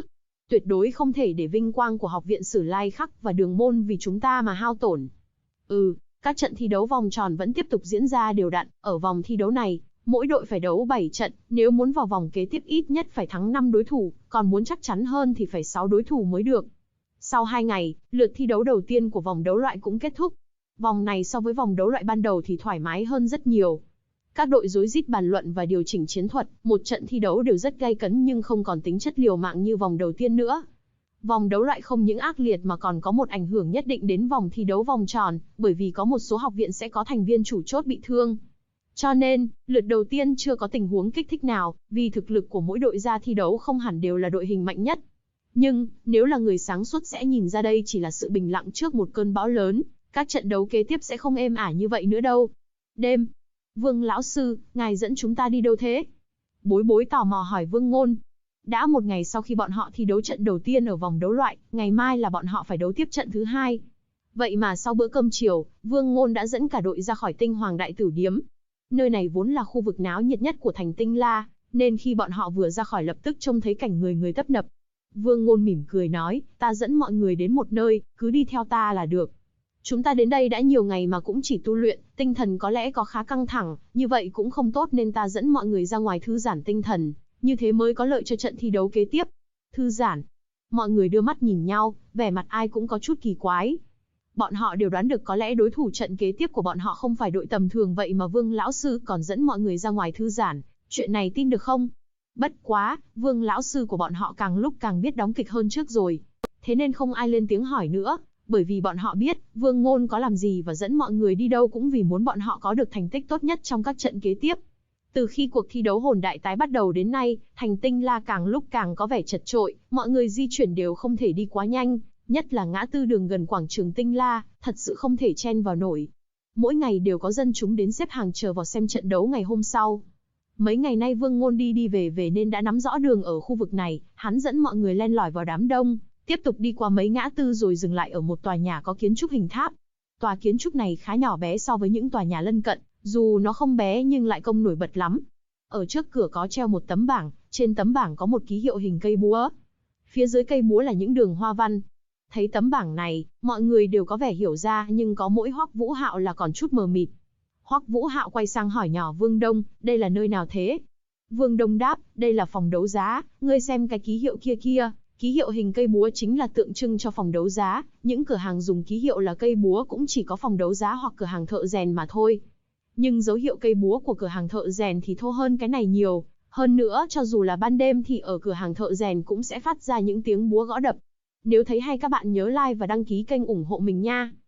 Tuyệt đối không thể để vinh quang của học viện Sử Lai Khắc và Đường Môn vì chúng ta mà hao tổn. Các trận thi đấu vòng tròn vẫn tiếp tục diễn ra đều đặn, ở vòng thi đấu này, mỗi đội phải đấu 7 trận, nếu muốn vào vòng kế tiếp ít nhất phải thắng 5 đối thủ, còn muốn chắc chắn hơn thì phải 6 đối thủ mới được. Sau 2 ngày, lượt thi đấu đầu tiên của vòng đấu loại cũng kết thúc. Vòng này so với vòng đấu loại ban đầu thì thoải mái hơn rất nhiều. Các đội rối rít bàn luận và điều chỉnh chiến thuật, một trận thi đấu đều rất gay cấn nhưng không còn tính chất liều mạng như vòng đầu tiên nữa. Vòng đấu loại không những ác liệt mà còn có một ảnh hưởng nhất định đến vòng thi đấu vòng tròn, bởi vì có một số học viện sẽ có thành viên chủ chốt bị thương. Cho nên, lượt đầu tiên chưa có tình huống kích thích nào, vì thực lực của mỗi đội ra thi đấu không hẳn đều là đội hình mạnh nhất. Nhưng, nếu là người sáng suốt sẽ nhìn ra đây chỉ là sự bình lặng trước một cơn bão lớn, các trận đấu kế tiếp sẽ không êm ả như vậy nữa đâu. Đêm, Vương lão sư, ngài dẫn chúng ta đi đâu thế? Bối bối tò mò hỏi Vương Ngôn. Đã một ngày sau khi bọn họ thi đấu trận đầu tiên ở vòng đấu loại, ngày mai là bọn họ phải đấu tiếp trận thứ hai. Vậy mà sau bữa cơm chiều, Vương Ngôn đã dẫn cả đội ra khỏi Tinh Hoàng Đại Tử Điếm. Nơi này vốn là khu vực náo nhiệt nhất của thành Tinh La, nên khi bọn họ vừa ra khỏi lập tức trông thấy cảnh người người tấp nập. Vương Ngôn mỉm cười nói, ta dẫn mọi người đến một nơi, cứ đi theo ta là được. Chúng ta đến đây đã nhiều ngày mà cũng chỉ tu luyện, tinh thần có lẽ có khá căng thẳng, như vậy cũng không tốt nên ta dẫn mọi người ra ngoài thư giãn tinh thần, như thế mới có lợi cho trận thi đấu kế tiếp. Thư giãn. Mọi người đưa mắt nhìn nhau, vẻ mặt ai cũng có chút kỳ quái. Bọn họ đều đoán được có lẽ đối thủ trận kế tiếp của bọn họ không phải đội tầm thường vậy mà Vương lão sư còn dẫn mọi người ra ngoài thư giãn, chuyện này tin được không? Bất quá, Vương lão sư của bọn họ càng lúc càng biết đóng kịch hơn trước rồi. Thế nên không ai lên tiếng hỏi nữa, bởi vì bọn họ biết, Vương Ngôn có làm gì và dẫn mọi người đi đâu cũng vì muốn bọn họ có được thành tích tốt nhất trong các trận kế tiếp. Từ khi cuộc thi đấu hồn đại tái bắt đầu đến nay, thành Tinh La càng lúc càng có vẻ chật chội, mọi người di chuyển đều không thể đi quá nhanh, nhất là ngã tư đường gần quảng trường Tinh La, thật sự không thể chen vào nổi. Mỗi ngày đều có dân chúng đến xếp hàng chờ vào xem trận đấu ngày hôm sau. Mấy ngày nay Vương Ngôn đi về nên đã nắm rõ đường ở khu vực này, hắn dẫn mọi người len lỏi vào đám đông, tiếp tục đi qua mấy ngã tư rồi dừng lại ở một tòa nhà có kiến trúc hình tháp. Tòa kiến trúc này khá nhỏ bé so với những tòa nhà lân cận, dù nó không bé nhưng lại không nổi bật lắm. Ở trước cửa có treo một tấm bảng, trên tấm bảng có một ký hiệu hình cây búa. Phía dưới cây búa là những đường hoa văn. Thấy tấm bảng này, mọi người đều có vẻ hiểu ra nhưng có mỗi Hoắc Vũ Hạo là còn chút mờ mịt. Hoắc Vũ Hạo quay sang hỏi nhỏ Vương Đông, đây là nơi nào thế? Vương Đông đáp, đây là phòng đấu giá, ngươi xem cái ký hiệu kia. Ký hiệu hình cây búa chính là tượng trưng cho phòng đấu giá, những cửa hàng dùng ký hiệu là cây búa cũng chỉ có phòng đấu giá hoặc cửa hàng thợ rèn mà thôi. Nhưng dấu hiệu cây búa của cửa hàng thợ rèn thì thô hơn cái này nhiều, hơn nữa cho dù là ban đêm thì ở cửa hàng thợ rèn cũng sẽ phát ra những tiếng búa gõ đập. Nếu thấy hay các bạn nhớ like và đăng ký kênh ủng hộ mình nha.